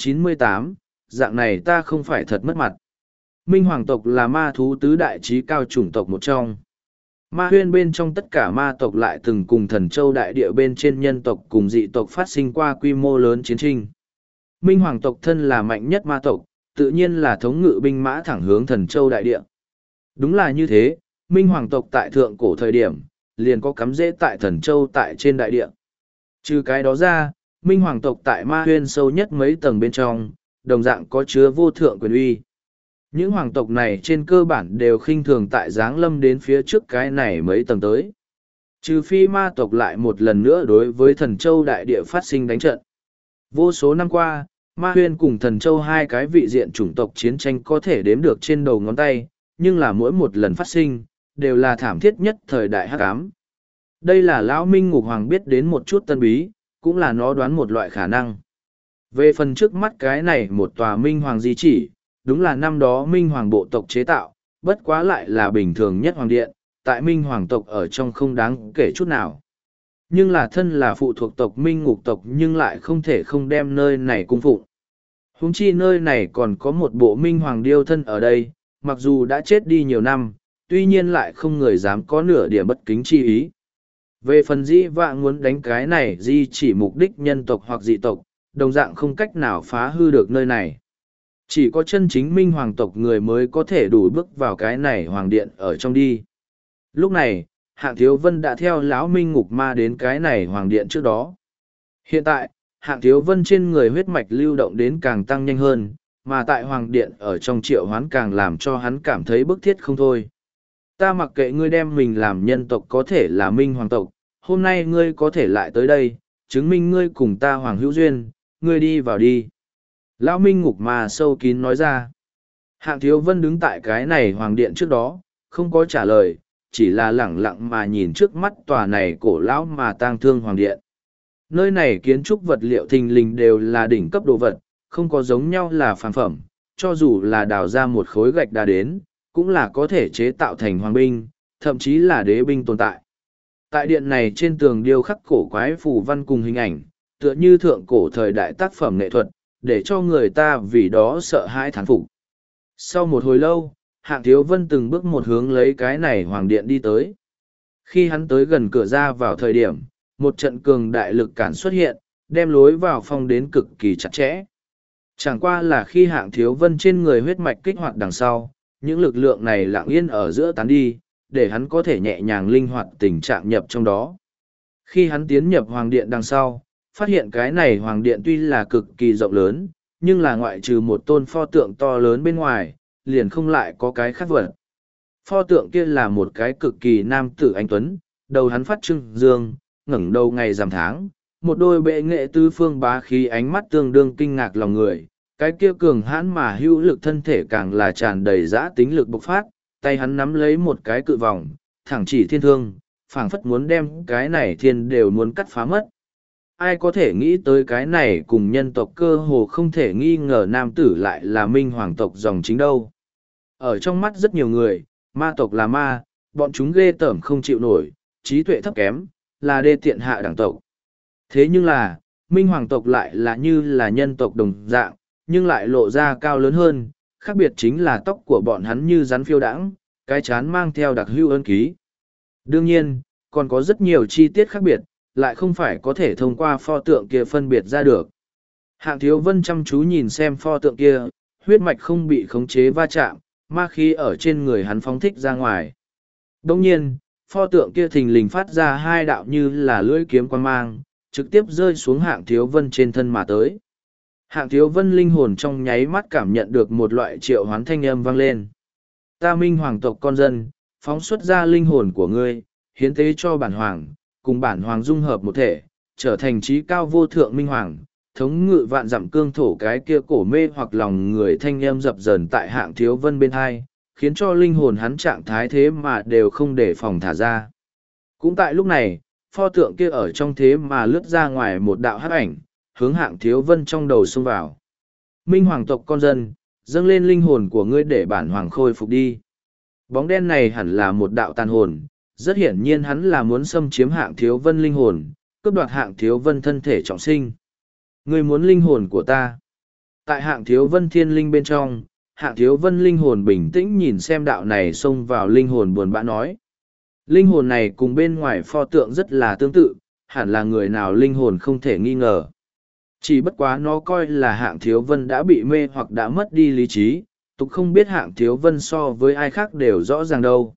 498, dạng này ta không phải thật mất mặt. Minh hoàng tộc là ma thú tứ đại trí cao chủng tộc một trong. Ma huyên bên trong tất cả ma tộc lại từng cùng thần châu đại địa bên trên nhân tộc cùng dị tộc phát sinh qua quy mô lớn chiến tranh. Minh hoàng tộc thân là mạnh nhất ma tộc, tự nhiên là thống ngự binh mã thẳng hướng thần châu đại địa. Đúng là như thế, Minh hoàng tộc tại thượng cổ thời điểm, liền có cắm rễ tại thần châu tại trên đại địa. Trừ cái đó ra, Minh hoàng tộc tại ma huyên sâu nhất mấy tầng bên trong, đồng dạng có chứa vô thượng quyền uy. Những hoàng tộc này trên cơ bản đều khinh thường tại giáng lâm đến phía trước cái này mấy tầng tới. Trừ phi ma tộc lại một lần nữa đối với thần châu đại địa phát sinh đánh trận. Vô số năm qua, ma huyên cùng thần châu hai cái vị diện chủng tộc chiến tranh có thể đếm được trên đầu ngón tay, nhưng là mỗi một lần phát sinh, đều là thảm thiết nhất thời đại hắc ám. Đây là lão minh ngục hoàng biết đến một chút tân bí, cũng là nó đoán một loại khả năng. Về phần trước mắt cái này một tòa minh hoàng di chỉ, đúng là năm đó minh hoàng bộ tộc chế tạo, bất quá lại là bình thường nhất hoàng điện, tại minh hoàng tộc ở trong không đáng kể chút nào. Nhưng là thân là phụ thuộc tộc minh ngục tộc nhưng lại không thể không đem nơi này cung phụng. Huống chi nơi này còn có một bộ minh hoàng điêu thân ở đây, mặc dù đã chết đi nhiều năm, tuy nhiên lại không người dám có nửa điểm bất kính chi ý. Về phần dĩ vãng muốn đánh cái này di chỉ mục đích nhân tộc hoặc dị tộc, đồng dạng không cách nào phá hư được nơi này. Chỉ có chân chính minh hoàng tộc người mới có thể đủ bước vào cái này hoàng điện ở trong đi. Lúc này, Hạng Thiếu Vân đã theo lão minh ngục ma đến cái này hoàng điện trước đó. Hiện tại, Hạng Thiếu Vân trên người huyết mạch lưu động đến càng tăng nhanh hơn, mà tại hoàng điện ở trong triệu hoán càng làm cho hắn cảm thấy bức thiết không thôi. Ta mặc kệ ngươi đem mình làm nhân tộc có thể là minh hoàng tộc, hôm nay ngươi có thể lại tới đây, chứng minh ngươi cùng ta hoàng hữu duyên, ngươi đi vào đi. Lão minh ngục mà sâu kín nói ra. Hạng Thiếu Vân đứng tại cái này hoàng điện trước đó, không có trả lời, chỉ là lẳng lặng mà nhìn trước mắt tòa này cổ lão mà tang thương hoàng điện. Nơi này kiến trúc vật liệu thình lình đều là đỉnh cấp đồ vật, không có giống nhau là phàm phẩm, cho dù là đào ra một khối gạch đá đến, cũng là có thể chế tạo thành hoàng binh, thậm chí là đế binh tồn tại. Tại điện này trên tường điêu khắc cổ quái phù văn cùng hình ảnh, tựa như thượng cổ thời đại tác phẩm nghệ thuật, để cho người ta vì đó sợ hãi thán phục. Sau một hồi lâu, Hạng Thiếu Vân từng bước một hướng lấy cái này hoàng điện đi tới. Khi hắn tới gần cửa ra vào thời điểm, một trận cường đại lực cản xuất hiện, đem lối vào phong đến cực kỳ chặt chẽ. Chẳng qua là khi Hạng Thiếu Vân trên người huyết mạch kích hoạt đằng sau, những lực lượng này lặng yên ở giữa tán đi, để hắn có thể nhẹ nhàng linh hoạt tình trạng nhập trong đó. Khi hắn tiến nhập hoàng điện đằng sau, phát hiện cái này hoàng điện tuy là cực kỳ rộng lớn, nhưng là ngoại trừ một tôn pho tượng to lớn bên ngoài, liền không lại có cái khác vật. Pho tượng kia là một cái cực kỳ nam tử anh tuấn, đầu hắn phát trưng dương, ngẩng đầu ngày rằm tháng, một đôi bệ nghệ tứ phương bá khí ánh mắt tương đương kinh ngạc lòng người, cái kia cường hãn mà hữu lực thân thể càng là tràn đầy dã tính lực bộc phát, tay hắn nắm lấy một cái cự vòng, thẳng chỉ thiên thương, phảng phất muốn đem cái này thiên đều muốn cắt phá mất. Ai có thể nghĩ tới cái này cùng nhân tộc cơ hồ không thể nghi ngờ nam tử lại là minh hoàng tộc dòng chính đâu. Ở trong mắt rất nhiều người, ma tộc là ma, bọn chúng ghê tởm không chịu nổi, trí tuệ thấp kém, là đê tiện hạ đẳng tộc. Thế nhưng là, minh hoàng tộc lại là như là nhân tộc đồng dạng, nhưng lại lộ ra cao lớn hơn, khác biệt chính là tóc của bọn hắn như rắn phiêu đãng, cái chán mang theo đặc hữu ân ký. Đương nhiên, còn có rất nhiều chi tiết khác biệt, lại không phải có thể thông qua pho tượng kia phân biệt ra được. Hạng Thiếu Vân chăm chú nhìn xem pho tượng kia, huyết mạch không bị khống chế va chạm, ma khí ở trên người hắn phóng thích ra ngoài. Đồng nhiên, pho tượng kia thình lình phát ra hai đạo như là lưỡi kiếm quan mang, trực tiếp rơi xuống Hạng Thiếu Vân trên thân mà tới. Hạng Thiếu Vân linh hồn trong nháy mắt cảm nhận được một loại triệu hoán thanh âm vang lên. Ta minh hoàng tộc con dân, phóng xuất ra linh hồn của ngươi, hiến tế cho bản hoàng, cùng bản hoàng dung hợp một thể, trở thành trí cao vô thượng minh hoàng, thống ngự vạn dặm cương thổ. Cái kia cổ mê hoặc lòng người thanh âm dập dờn tại Hạng Thiếu Vân bên hai, khiến cho linh hồn hắn trạng thái thế mà đều không để phòng thả ra. Cũng tại lúc này, pho tượng kia ở trong thế mà lướt ra ngoài một đạo hắc ảnh, hướng Hạng Thiếu Vân trong đầu xông vào. Minh hoàng tộc con dân, dâng lên linh hồn của ngươi để bản hoàng khôi phục đi. Bóng đen này hẳn là một đạo tàn hồn, rất hiển nhiên hắn là muốn xâm chiếm Hạng Thiếu Vân linh hồn, cướp đoạt Hạng Thiếu Vân thân thể trọng sinh. Ngươi muốn linh hồn của ta. Tại Hạng Thiếu Vân thiên linh bên trong, Hạng Thiếu Vân linh hồn bình tĩnh nhìn xem đạo này xông vào linh hồn buồn bã nói. Linh hồn này cùng bên ngoài pho tượng rất là tương tự, hẳn là người nào linh hồn không thể nghi ngờ. Chỉ bất quá nó coi là Hạng Thiếu Vân đã bị mê hoặc đã mất đi lý trí, tục không biết Hạng Thiếu Vân so với ai khác đều rõ ràng đâu.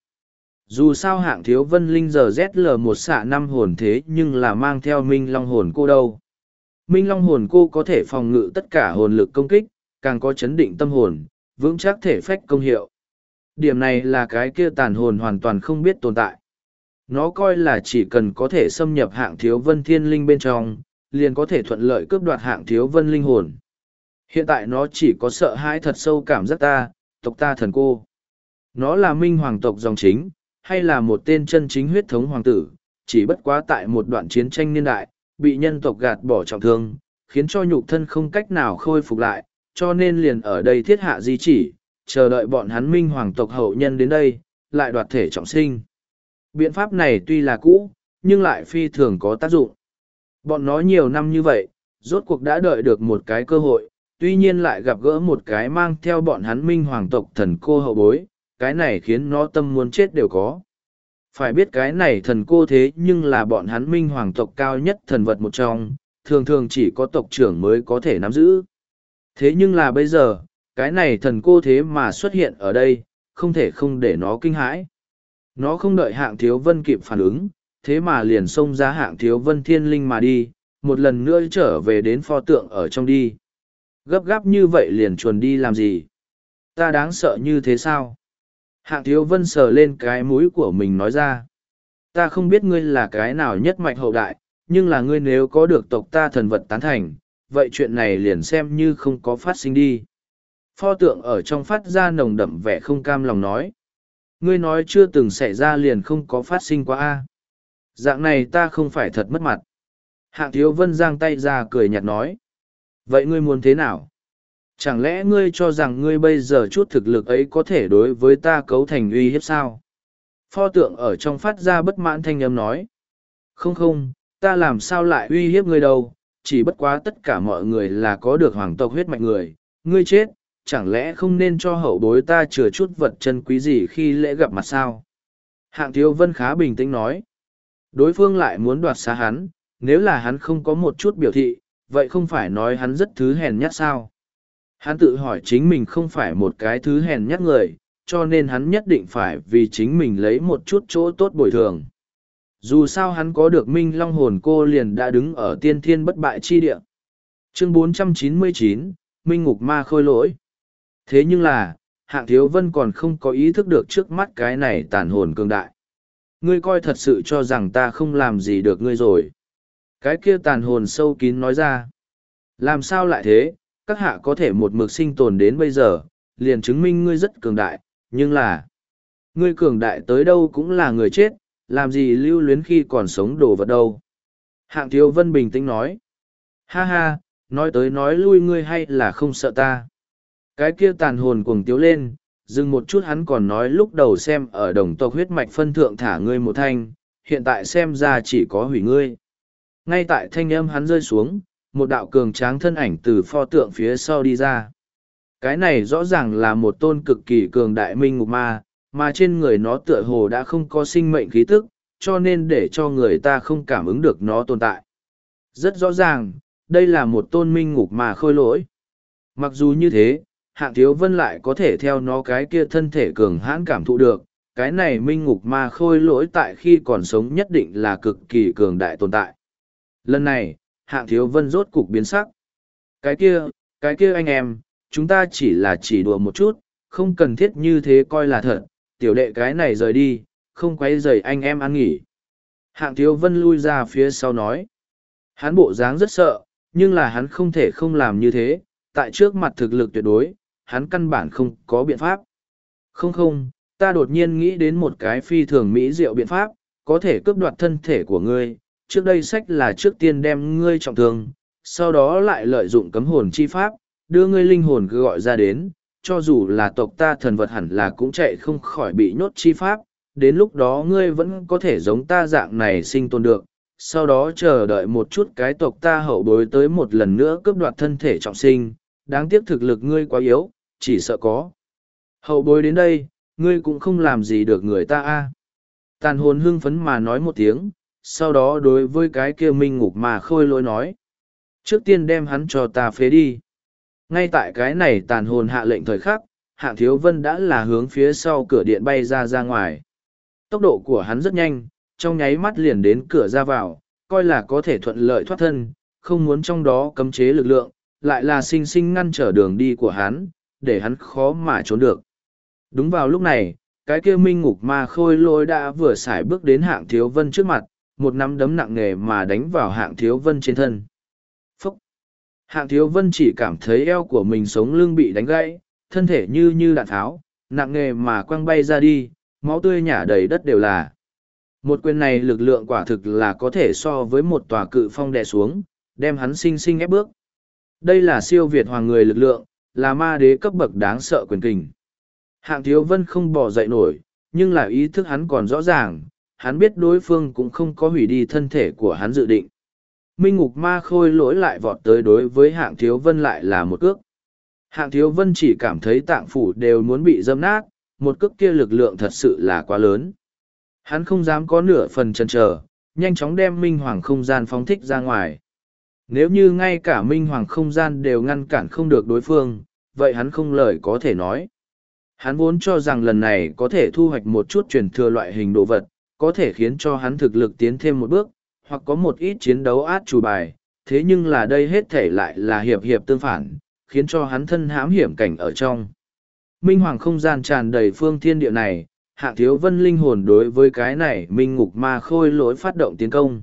Dù sao Hạng Thiếu Vân linh giờ ZL một xạ năm hồn thế nhưng là mang theo Minh Long hồn cô đâu. Minh Long hồn cô có thể phòng ngự tất cả hồn lực công kích, càng có chấn định tâm hồn, vững chắc thể phách công hiệu. Điểm này là cái kia tàn hồn hoàn toàn không biết tồn tại. Nó coi là chỉ cần có thể xâm nhập Hạng Thiếu Vân thiên linh bên trong, liền có thể thuận lợi cướp đoạt Hạng Thiếu Vân linh hồn. Hiện tại nó chỉ có sợ hãi thật sâu cảm giác ta, tộc ta thần cô. Nó là minh hoàng tộc dòng chính, hay là một tên chân chính huyết thống hoàng tử, chỉ bất quá tại một đoạn chiến tranh niên đại, bị nhân tộc gạt bỏ trọng thương, khiến cho nhục thân không cách nào khôi phục lại, cho nên liền ở đây thiết hạ di chỉ, chờ đợi bọn hắn minh hoàng tộc hậu nhân đến đây, lại đoạt thể trọng sinh. Biện pháp này tuy là cũ, nhưng lại phi thường có tác dụng. Bọn nó nhiều năm như vậy, rốt cuộc đã đợi được một cái cơ hội, tuy nhiên lại gặp gỡ một cái mang theo bọn hắn minh hoàng tộc thần cô hậu bối, cái này khiến nó tâm muốn chết đều có. Phải biết cái này thần cô thế nhưng là bọn hắn minh hoàng tộc cao nhất thần vật một trong, thường thường chỉ có tộc trưởng mới có thể nắm giữ. Thế nhưng là bây giờ, cái này thần cô thế mà xuất hiện ở đây, không thể không để nó kinh hãi. Nó không đợi Hạng Thiếu Vân kịp phản ứng, thế mà liền xông ra Hạng Thiếu Vân thiên linh mà đi, một lần nữa trở về đến pho tượng ở trong đi. Gấp gáp như vậy liền chuồn đi làm gì? Ta đáng sợ như thế sao? Hạng Thiếu Vân sờ lên cái mũi của mình nói ra. Ta không biết ngươi là cái nào nhất mạch hậu đại, nhưng là ngươi nếu có được tộc ta thần vật tán thành, vậy chuyện này liền xem như không có phát sinh đi. Pho tượng ở trong phát ra nồng đậm vẻ không cam lòng nói. Ngươi nói chưa từng xảy ra liền không có phát sinh qua a. Dạng này ta không phải thật mất mặt. Hạng Thiếu Vân giang tay ra cười nhạt nói. Vậy ngươi muốn thế nào? Chẳng lẽ ngươi cho rằng ngươi bây giờ chút thực lực ấy có thể đối với ta cấu thành uy hiếp sao? Pho tượng ở trong phát ra bất mãn thanh âm nói. Không không, ta làm sao lại uy hiếp ngươi đâu, chỉ bất quá tất cả mọi người là có được hoàng tộc huyết mạch người, ngươi chết, chẳng lẽ không nên cho hậu bối ta chừa chút vật chân quý gì khi lễ gặp mặt sao? Hạng Thiếu Vân khá bình tĩnh nói. Đối phương lại muốn đoạt xá hắn, nếu là hắn không có một chút biểu thị, vậy không phải nói hắn rất thứ hèn nhát sao? Hắn tự hỏi chính mình không phải một cái thứ hèn nhát người, cho nên hắn nhất định phải vì chính mình lấy một chút chỗ tốt bồi thường. Dù sao hắn có được Minh Long hồn cô liền đã đứng ở tiên thiên bất bại chi địa. Chương 499, Minh Ngục Ma Khôi Lỗi. Thế nhưng là, Hạng Thiếu Vân còn không có ý thức được trước mắt cái này tàn hồn cường đại. Ngươi coi thật sự cho rằng ta không làm gì được ngươi rồi. Cái kia tàn hồn sâu kín nói ra. Làm sao lại thế, các hạ có thể một mực sinh tồn đến bây giờ, liền chứng minh ngươi rất cường đại, nhưng là ngươi cường đại tới đâu cũng là người chết, làm gì lưu luyến khi còn sống đồ vật đâu. Hạng Thiếu Vân bình tĩnh nói. Ha ha, nói tới nói lui ngươi hay là không sợ ta. Cái kia tàn hồn cuồng tiếu lên, dừng một chút hắn còn nói lúc đầu xem ở đồng tộc huyết mạch phân thượng thả ngươi một thanh, hiện tại xem ra chỉ có hủy ngươi. Ngay tại thanh âm hắn rơi xuống, một đạo cường tráng thân ảnh từ pho tượng phía sau đi ra. Cái này rõ ràng là một tôn cực kỳ cường đại minh ngục ma, mà trên người nó tựa hồ đã không có sinh mệnh khí tức, cho nên để cho người ta không cảm ứng được nó tồn tại. Rất rõ ràng, đây là một tôn minh ngục ma khôi lỗi. Mặc dù như thế, Hạng Thiếu Vân lại có thể theo nó cái kia thân thể cường hãn cảm thụ được, cái này minh ngục ma khôi lỗi tại khi còn sống nhất định là cực kỳ cường đại tồn tại. Lần này, Hạng Thiếu Vân rốt cục biến sắc. Cái kia anh em, chúng ta chỉ đùa một chút, không cần thiết như thế coi là thật, tiểu đệ cái này rời đi, không quấy rầy anh em ăn nghỉ. Hạng Thiếu Vân lui ra phía sau nói. Hắn bộ dáng rất sợ, nhưng là hắn không thể không làm như thế, tại trước mặt thực lực tuyệt đối, hắn căn bản không có biện pháp. Không, ta đột nhiên nghĩ đến một cái phi thường mỹ diệu biện pháp, có thể cướp đoạt thân thể của ngươi. Trước đây sách là trước tiên đem ngươi trọng thương, sau đó lại lợi dụng cấm hồn chi pháp, đưa ngươi linh hồn gọi ra đến, cho dù là tộc ta thần vật hẳn là cũng chạy không khỏi bị nhốt chi pháp, đến lúc đó ngươi vẫn có thể giống ta dạng này sinh tồn được, sau đó chờ đợi một chút cái tộc ta hậu bối tới một lần nữa cướp đoạt thân thể trọng sinh, đáng tiếc thực lực ngươi quá yếu, chỉ sợ có. Hậu bối đến đây, ngươi cũng không làm gì được người ta a. Tàn hồn hưng phấn mà nói một tiếng, sau đó đối với cái kia minh ngục mà khôi lỗi nói. Trước tiên đem hắn cho ta phế đi. Ngay tại cái này tàn hồn hạ lệnh thời khắc, Hạng Thiếu Vân đã là hướng phía sau cửa điện bay ra ngoài. Tốc độ của hắn rất nhanh, trong nháy mắt liền đến cửa ra vào, coi là có thể thuận lợi thoát thân, không muốn trong đó cấm chế lực lượng, lại là sinh sinh ngăn trở đường đi của hắn, để hắn khó mà trốn được. Đúng vào lúc này, cái kia minh ngục ma khôi lỗi đã vừa xài bước đến Hạng Thiếu Vân trước mặt, một nắm đấm nặng nề mà đánh vào Hạng Thiếu Vân trên thân. Phúc! Hạng Thiếu Vân chỉ cảm thấy eo của mình sống lưng bị đánh gãy, thân thể như đạn tháo, nặng nề mà quăng bay ra đi, máu tươi nhả đầy đất đều là. Một quyền này lực lượng quả thực là có thể so với một tòa cự phong đè xuống, đem hắn sinh sinh ép bước. Đây là siêu việt hoàng người lực lượng, là ma đế cấp bậc đáng sợ quyền kình. Hạng Thiếu Vân không bỏ dậy nổi, nhưng là ý thức hắn còn rõ ràng, hắn biết đối phương cũng không có hủy đi thân thể của hắn dự định. Minh ngục ma khôi lỗi lại vọt tới đối với Hạng Thiếu Vân lại là một cước. Hạng Thiếu Vân chỉ cảm thấy tạng phủ đều muốn bị dâm nát, một cước kia lực lượng thật sự là quá lớn. Hắn không dám có nửa phần chần chờ, nhanh chóng đem Minh Hoàng không gian phóng thích ra ngoài. Nếu như ngay cả Minh Hoàng không gian đều ngăn cản không được đối phương, vậy hắn không lời có thể nói. Hắn vốn cho rằng lần này có thể thu hoạch một chút truyền thừa loại hình đồ vật, có thể khiến cho hắn thực lực tiến thêm một bước, hoặc có một ít chiến đấu át chủ bài, thế nhưng là đây hết thể lại là hiệp tương phản, khiến cho hắn thân hãm hiểm cảnh ở trong. Minh Hoàng không gian tràn đầy phương thiên địa này, Hạng Thiếu Vân linh hồn đối với cái này minh ngục ma khôi lỗi phát động tiến công.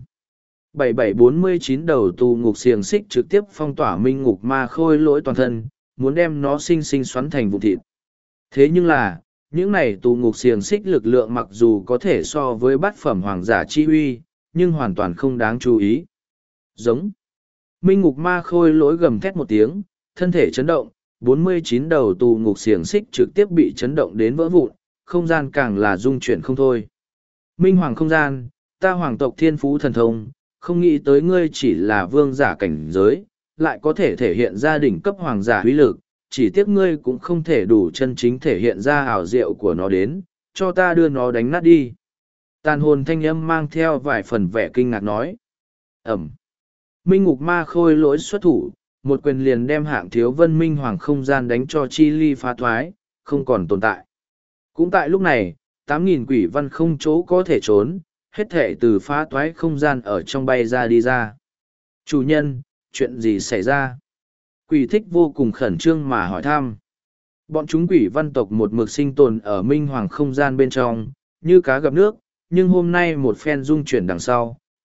7749 đầu tù ngục xiềng xích trực tiếp phong tỏa minh ngục ma khôi lỗi toàn thân, muốn đem nó sinh sinh xoắn thành vụn thịt. Thế nhưng là, những này tù ngục xiềng xích lực lượng mặc dù có thể so với bát phẩm hoàng giả chi uy, nhưng hoàn toàn không đáng chú ý. Giống. Minh ngục ma khôi lỗi gầm thét một tiếng, thân thể chấn động, 49 đầu tù ngục xiềng xích trực tiếp bị chấn động đến vỡ vụn, không gian càng là rung chuyển không thôi. Minh Hoàng không gian, ta hoàng tộc thiên phú thần thông, không nghĩ tới ngươi chỉ là vương giả cảnh giới, lại có thể thể hiện ra đỉnh cấp hoàng giả uy lực, chỉ tiếc ngươi cũng không thể đủ chân chính thể hiện ra ảo diệu của nó đến, cho ta đưa nó đánh nát đi. Tàn hồn thanh âm mang theo vài phần vẻ kinh ngạc nói. Ẩm. Minh ngục ma khôi lỗi xuất thủ, một quyền liền đem Hạng Thiếu Vân Minh Hoàng không gian đánh cho chi ly phá thoái, không còn tồn tại. Cũng tại lúc này, 8.000 quỷ văn không chỗ có thể trốn, hết thể từ phá toái không gian ở trong bay ra đi ra. Chủ nhân, chuyện gì xảy ra? Quỷ thích vô cùng khẩn trương mà hỏi thăm. Bọn chúng quỷ văn tộc một mực sinh tồn ở minh hoàng không gian bên trong, như cá gặp nước, nhưng hôm nay một phen dung chuyển đằng sau,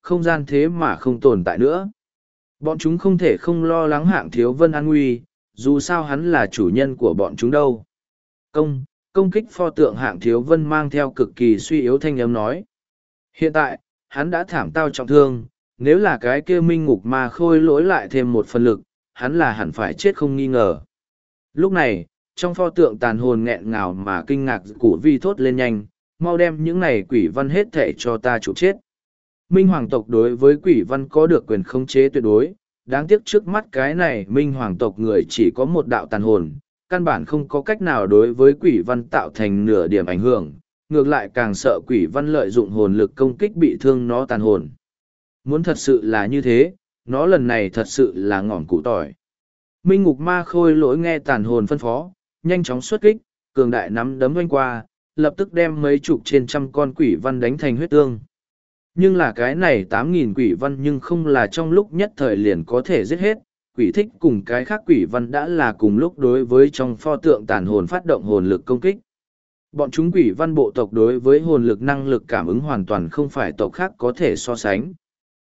không gian thế mà không tồn tại nữa. Bọn chúng không thể không lo lắng Hạng Thiếu Vân an nguy, dù sao hắn là chủ nhân của bọn chúng đâu. Công kích pho tượng Hạng Thiếu Vân mang theo cực kỳ suy yếu thanh âm nói. Hiện tại, hắn đã thảm tao trọng thương, nếu là cái kia minh ngục ma khôi lỗi lại thêm một phần lực, hắn là hẳn phải chết không nghi ngờ. Lúc này, trong pho tượng tàn hồn nghẹn ngào mà kinh ngạc Củ Vi thốt lên nhanh, mau đem những này quỷ văn hết thể cho ta chụp chết. Minh Hoàng tộc đối với quỷ văn có được quyền khống chế tuyệt đối, đáng tiếc trước mắt cái này Minh Hoàng tộc người chỉ có một đạo tàn hồn, căn bản không có cách nào đối với quỷ văn tạo thành nửa điểm ảnh hưởng, ngược lại càng sợ quỷ văn lợi dụng hồn lực công kích bị thương nó tàn hồn. Muốn thật sự là như thế, nó lần này thật sự là ngỏm củ tỏi. Minh ngục ma khôi lỗi nghe tàn hồn phân phó, nhanh chóng xuất kích, cường đại nắm đấm oanh qua, lập tức đem mấy chục trên trăm con quỷ văn đánh thành huyết tương. Nhưng là cái này 8.000 quỷ văn nhưng không là trong lúc nhất thời liền có thể giết hết, quỷ thích cùng cái khác quỷ văn đã là cùng lúc đối với trong pho tượng tàn hồn phát động hồn lực công kích. Bọn chúng quỷ văn bộ tộc đối với hồn lực năng lực cảm ứng hoàn toàn không phải tộc khác có thể so sánh.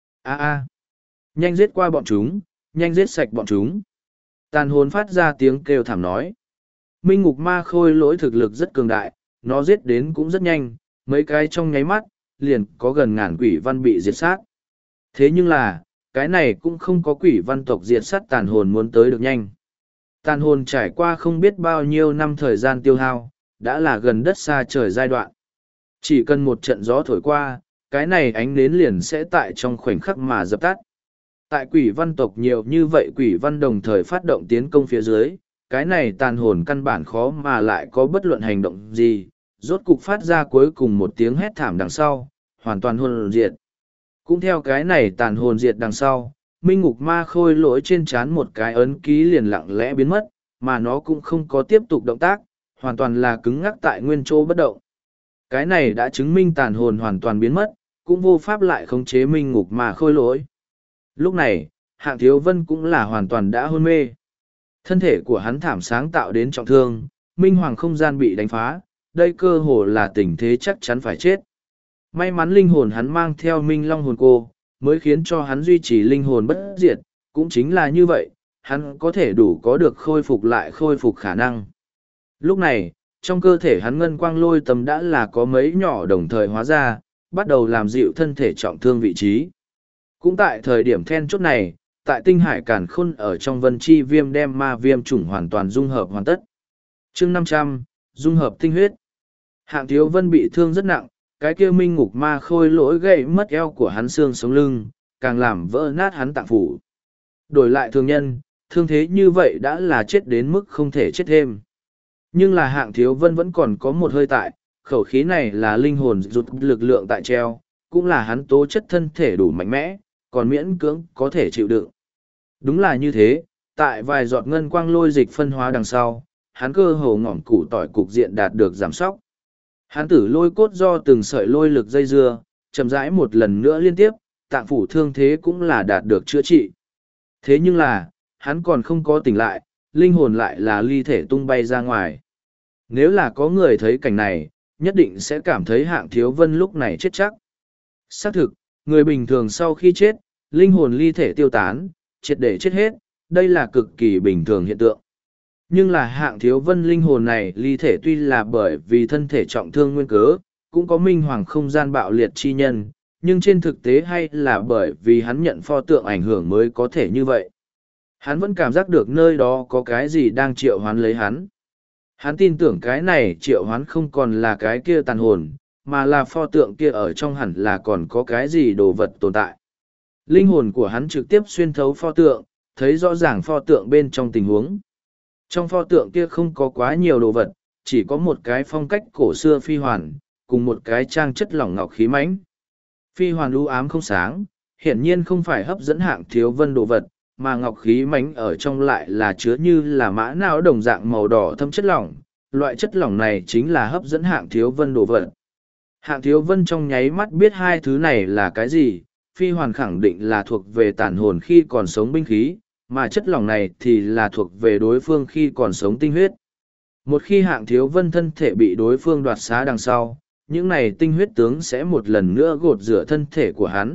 Nhanh giết qua bọn chúng, nhanh giết sạch bọn chúng. Tàn hồn phát ra tiếng kêu thảm nói. Minh ngục ma khôi lỗi thực lực rất cường đại, nó giết đến cũng rất nhanh, mấy cái trong nháy mắt, liền có gần ngàn quỷ văn bị diệt sát. Thế nhưng là, cái này cũng không có quỷ văn tộc diệt sát tàn hồn muốn tới được nhanh. Tàn hồn trải qua không biết bao nhiêu năm thời gian tiêu hao, đã là gần đất xa trời giai đoạn. Chỉ cần một trận gió thổi qua, cái này ánh nến liền sẽ tại trong khoảnh khắc mà dập tắt. Tại quỷ văn tộc nhiều như vậy quỷ văn đồng thời phát động tiến công phía dưới, cái này tàn hồn căn bản khó mà lại có bất luận hành động gì, rốt cục phát ra cuối cùng một tiếng hét thảm đằng sau, hoàn toàn hồn diệt. Cũng theo cái này tàn hồn diệt đằng sau, minh ngục ma khôi lỗi trên trán một cái ấn ký liền lặng lẽ biến mất, mà nó cũng không có tiếp tục động tác, hoàn toàn là cứng ngắc tại nguyên chỗ bất động. Cái này đã chứng minh tàn hồn hoàn toàn biến mất, cũng vô pháp lại khống chế minh ngục ma khôi lỗi. Lúc này, Hạng Thiếu Vân cũng là hoàn toàn đã hôn mê. Thân thể của hắn thảm sáng tạo đến trọng thương, minh hoàng không gian bị đánh phá, đây cơ hồ là tình thế chắc chắn phải chết. May mắn linh hồn hắn mang theo minh long hồn cô, mới khiến cho hắn duy trì linh hồn bất diệt, cũng chính là như vậy, hắn có thể đủ có được khôi phục lại khôi phục khả năng. Lúc này, trong cơ thể hắn ngân quang lôi tầm đã là có mấy nhỏ đồng thời hóa ra, bắt đầu làm dịu thân thể trọng thương vị trí. Cũng tại thời điểm then chốt này, tại tinh hải càn khôn ở trong vân chi viêm đem ma viêm chủng hoàn toàn dung hợp hoàn tất. Chương 500, dung hợp tinh huyết. Hạng Thiếu Vân bị thương rất nặng, cái kia minh ngục ma khôi lỗi gãy mất eo của hắn xương sống lưng, càng làm vỡ nát hắn tạng phủ. Đổi lại thường nhân, thương thế như vậy đã là chết đến mức không thể chết thêm. Nhưng là Hạng Thiếu Vân vẫn còn có một hơi tại, khẩu khí này là linh hồn rụt lực lượng tại treo, cũng là hắn tố chất thân thể đủ mạnh mẽ, còn miễn cưỡng có thể chịu đựng. Đúng là như thế, tại vài giọt ngân quang lôi dịch phân hóa đằng sau, hắn cơ hồ ngỏm củ tỏi cục diện đạt được giảm sóc. Hắn tử lôi cốt do từng sợi lôi lực dây dưa, chậm rãi một lần nữa liên tiếp, tạng phủ thương thế cũng là đạt được chữa trị. Thế nhưng là, hắn còn không có tỉnh lại, linh hồn lại là ly thể tung bay ra ngoài. Nếu là có người thấy cảnh này, nhất định sẽ cảm thấy Hạng Thiếu Vân lúc này chết chắc. Xác thực, người bình thường sau khi chết, linh hồn ly thể tiêu tán, triệt để chết hết, đây là cực kỳ bình thường hiện tượng. Nhưng là Hạng Thiếu Vân linh hồn này ly thể tuy là bởi vì thân thể trọng thương nguyên cớ, cũng có minh hoàng không gian bạo liệt chi nhân, nhưng trên thực tế hay là bởi vì hắn nhận pho tượng ảnh hưởng mới có thể như vậy. Hắn vẫn cảm giác được nơi đó có cái gì đang triệu hoán lấy hắn. Hắn tin tưởng cái này triệu hoán không còn là cái kia tàn hồn, mà là pho tượng kia ở trong hẳn là còn có cái gì đồ vật tồn tại. Linh hồn của hắn trực tiếp xuyên thấu pho tượng, thấy rõ ràng pho tượng bên trong tình huống. Trong pho tượng kia không có quá nhiều đồ vật, chỉ có một cái phong cách cổ xưa phi hoàn, cùng một cái trang chất lỏng ngọc khí mãnh. Phi hoàn u ám không sáng, hiển nhiên không phải hấp dẫn Hạng Thiếu Vân đồ vật, mà ngọc khí mãnh ở trong lại là chứa như là mã não đồng dạng màu đỏ thâm chất lỏng. Loại chất lỏng này chính là hấp dẫn Hạng Thiếu Vân đồ vật. Hạng Thiếu Vân trong nháy mắt biết hai thứ này là cái gì, phi hoàn khẳng định là thuộc về tàn hồn khi còn sống binh khí, mà chất lỏng này thì là thuộc về đối phương khi còn sống tinh huyết. Một khi Hạng Thiếu Vân thân thể bị đối phương đoạt xá đằng sau, những này tinh huyết tướng sẽ một lần nữa gột rửa thân thể của hắn,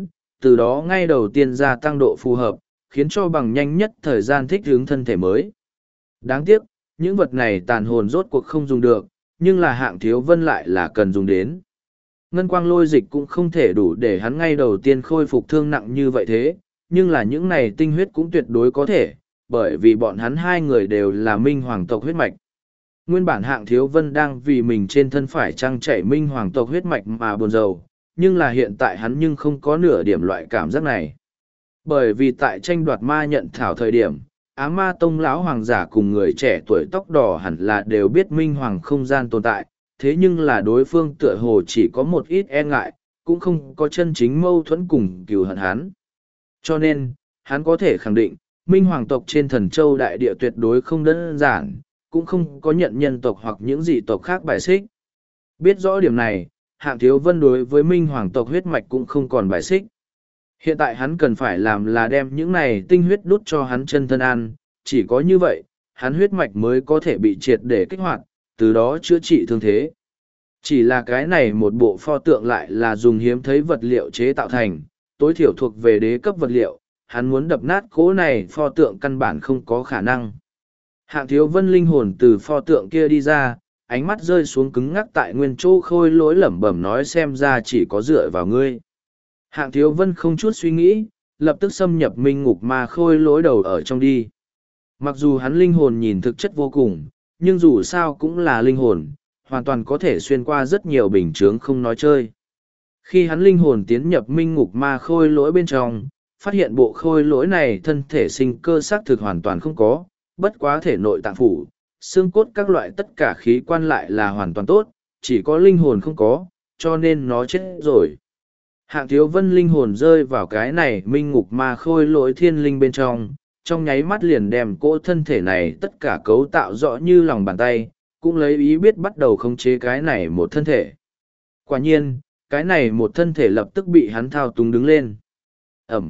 từ đó ngay đầu tiên gia tăng độ phù hợp, khiến cho bằng nhanh nhất thời gian thích ứng thân thể mới. Đáng tiếc, những vật này tàn hồn rốt cuộc không dùng được, nhưng là Hạng Thiếu Vân lại là cần dùng đến. Ngân quang lôi dịch cũng không thể đủ để hắn ngay đầu tiên khôi phục thương nặng như vậy thế, nhưng là những này tinh huyết cũng tuyệt đối có thể, bởi vì bọn hắn hai người đều là minh hoàng tộc huyết mạch. Nguyên bản Hạng Thiếu Vân đang vì mình trên thân phải trăng chảy minh hoàng tộc huyết mạch mà buồn rầu, nhưng là hiện tại hắn nhưng không có nửa điểm loại cảm giác này. Bởi vì tại tranh đoạt ma nhận thảo thời điểm, Ám Ma Tông lão hoàng giả cùng người trẻ tuổi tóc đỏ hẳn là đều biết minh hoàng không gian tồn tại, thế nhưng là đối phương tựa hồ chỉ có một ít e ngại, cũng không có chân chính mâu thuẫn cùng cừu hận hắn. Cho nên, hắn có thể khẳng định, minh hoàng tộc trên Thần Châu đại địa tuyệt đối không đơn giản, cũng không có nhận nhân tộc hoặc những dị tộc khác bài xích. Biết rõ điểm này, Hạng Thiếu Vân đối với minh hoàng tộc huyết mạch cũng không còn bài xích. Hiện tại hắn cần phải làm là đem những này tinh huyết đút cho hắn chân thân ăn, chỉ có như vậy, hắn huyết mạch mới có thể bị triệt để kích hoạt, từ đó chữa trị thương thế. Chỉ là cái này một bộ pho tượng lại là dùng hiếm thấy vật liệu chế tạo thành, tối thiểu thuộc về đế cấp vật liệu, hắn muốn đập nát cố này pho tượng căn bản không có khả năng. Hạng Thiếu Vân linh hồn từ pho tượng kia đi ra, ánh mắt rơi xuống cứng ngắc tại nguyên chỗ khôi lỗi lẩm bẩm nói xem ra chỉ có dựa vào ngươi. Hạng Thiếu Vân không chút suy nghĩ, lập tức xâm nhập minh ngục ma khôi lỗi đầu ở trong đi. Mặc dù hắn linh hồn nhìn thực chất vô cùng, nhưng dù sao cũng là linh hồn, hoàn toàn có thể xuyên qua rất nhiều bình chướng không nói chơi. Khi hắn linh hồn tiến nhập minh ngục ma khôi lỗi bên trong, phát hiện bộ khôi lỗi này thân thể sinh cơ xác thực hoàn toàn không có, bất quá thể nội tạng phủ, xương cốt các loại tất cả khí quan lại là hoàn toàn tốt, chỉ có linh hồn không có, cho nên nó chết rồi. Hạng Thiếu Vân linh hồn rơi vào cái này minh ngục ma khôi lỗi thiên linh bên trong nháy mắt liền đem cỗ thân thể này tất cả cấu tạo rõ như lòng bàn tay, cũng lấy ý biết bắt đầu khống chế cái này một thân thể. Quả nhiên, cái này một thân thể lập tức bị hắn thao túng đứng lên. Ẩm.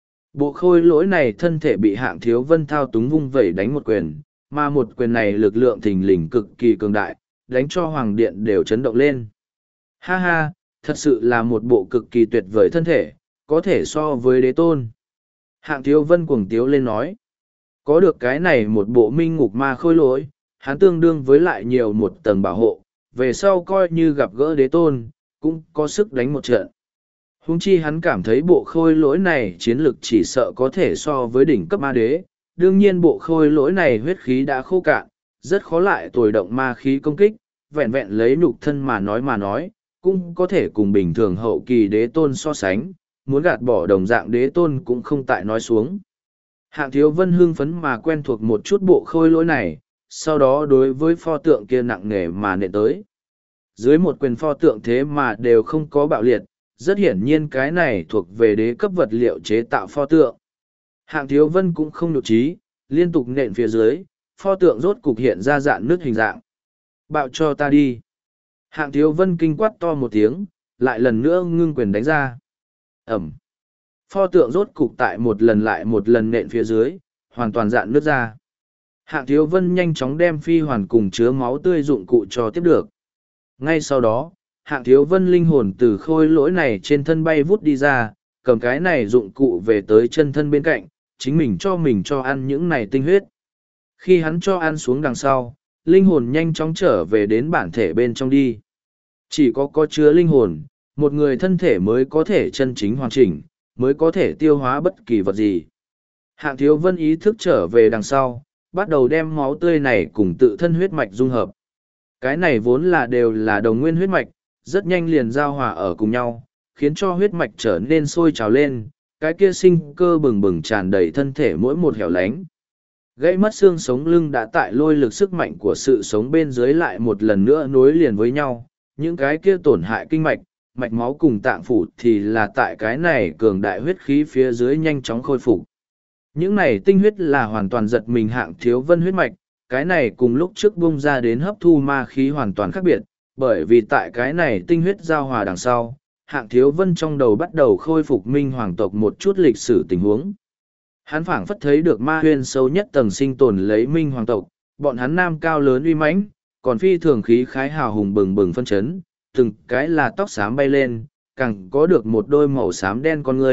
Bộ khôi lỗi này thân thể bị Hạng Thiếu Vân thao túng vung vẩy đánh một quyền, mà một quyền này lực lượng thình lình cực kỳ cường đại, đánh cho Hoàng Điện đều chấn động lên. Ha ha, thật sự là một bộ cực kỳ tuyệt vời thân thể, có thể so với đế tôn. Hạng Thiếu Vân cuồng tiếu lên nói. Có được cái này một bộ minh ngục ma khôi lỗi, hắn tương đương với lại nhiều một tầng bảo hộ, về sau coi như gặp gỡ đế tôn, cũng có sức đánh một trận. Huống chi hắn cảm thấy bộ khôi lỗi này chiến lực chỉ sợ có thể so với đỉnh cấp ma đế, đương nhiên bộ khôi lỗi này huyết khí đã khô cạn, rất khó lại tồi động ma khí công kích, vẹn vẹn lấy nhục thân mà nói, cũng có thể cùng bình thường hậu kỳ đế tôn so sánh, muốn gạt bỏ đồng dạng đế tôn cũng không tại nói xuống. Hạng Thiếu Vân hưng phấn mà quen thuộc một chút bộ khôi lỗi này, sau đó đối với pho tượng kia nặng nề mà nện tới. Dưới một quyền pho tượng thế mà đều không có bạo liệt, rất hiển nhiên cái này thuộc về đế cấp vật liệu chế tạo pho tượng. Hạng Thiếu Vân cũng không nhục trí, liên tục nện phía dưới, pho tượng rốt cục hiện ra dạng nước hình dạng. Bạo cho ta đi. Hạng Thiếu Vân kinh quát to một tiếng, lại lần nữa ngưng quyền đánh ra. Ẩm. Pho tượng rốt cục tại một lần lại một lần nện phía dưới, hoàn toàn dạn nước ra. Hạng Thiếu Vân nhanh chóng đem phi hoàn cùng chứa máu tươi dụng cụ cho tiếp được. Ngay sau đó, Hạng Thiếu Vân linh hồn từ khôi lỗi này trên thân bay vút đi ra, cầm cái này dụng cụ về tới chân thân bên cạnh, chính mình cho ăn những này tinh huyết. Khi hắn cho ăn xuống đằng sau, linh hồn nhanh chóng trở về đến bản thể bên trong đi. Chỉ có chứa linh hồn, một người thân thể mới có thể chân chính hoàn chỉnh, mới có thể tiêu hóa bất kỳ vật gì. Hạng Thiếu Vân ý thức trở về đằng sau, bắt đầu đem máu tươi này cùng tự thân huyết mạch dung hợp. Cái này vốn là đều là đồng nguyên huyết mạch, rất nhanh liền giao hòa ở cùng nhau, khiến cho huyết mạch trở nên sôi trào lên, cái kia sinh cơ bừng bừng tràn đầy thân thể mỗi một hẻo lánh. Gãy mất xương sống lưng đã tại lôi lực sức mạnh của sự sống bên dưới lại một lần nữa nối liền với nhau, những cái kia tổn hại kinh mạch, mạch máu cùng tạng phủ thì là tại cái này cường đại huyết khí phía dưới nhanh chóng khôi phục. Những này tinh huyết là hoàn toàn giật mình Hạng Thiếu Vân huyết mạch, cái này cùng lúc trước bung ra đến hấp thu ma khí hoàn toàn khác biệt, bởi vì tại cái này tinh huyết giao hòa đằng sau, Hạng Thiếu Vân trong đầu bắt đầu khôi phục minh hoàng tộc một chút lịch sử tình huống. Hắn phảng phất thấy được ma huyên sâu nhất tầng sinh tồn lấy minh hoàng tộc, bọn hắn nam cao lớn uy mãnh, còn phi thường khí khái hào hùng bừng bừng phân chấn, từng cái là tóc xám bay lên, càng có được một đôi màu xám đen con ngươi,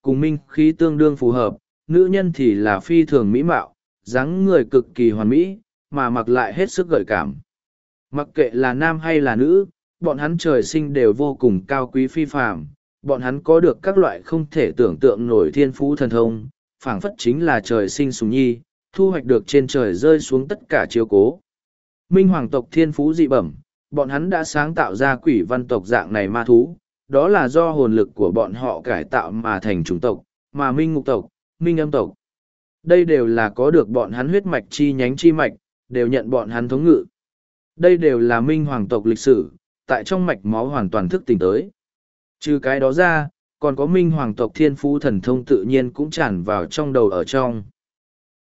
cùng minh khí tương đương phù hợp, nữ nhân thì là phi thường mỹ mạo, dáng người cực kỳ hoàn mỹ, mà mặc lại hết sức gợi cảm. Mặc kệ là nam hay là nữ, bọn hắn trời sinh đều vô cùng cao quý phi phàm, bọn hắn có được các loại không thể tưởng tượng nổi thiên phú thần thông, phảng phất chính là trời sinh sùng nhi, thu hoạch được trên trời rơi xuống tất cả chiếu cố. Minh hoàng tộc thiên phú dị bẩm, bọn hắn đã sáng tạo ra quỷ văn tộc dạng này ma thú, đó là do hồn lực của bọn họ cải tạo mà thành chủng tộc, mà minh ngục tộc, minh âm tộc. Đây đều là có được bọn hắn huyết mạch chi nhánh chi mạch, đều nhận bọn hắn thống ngự. Đây đều là minh hoàng tộc lịch sử, tại trong mạch máu hoàn toàn thức tỉnh tới. Trừ cái đó ra, còn có minh hoàng tộc thiên phú thần thông tự nhiên cũng tràn vào trong đầu ở trong.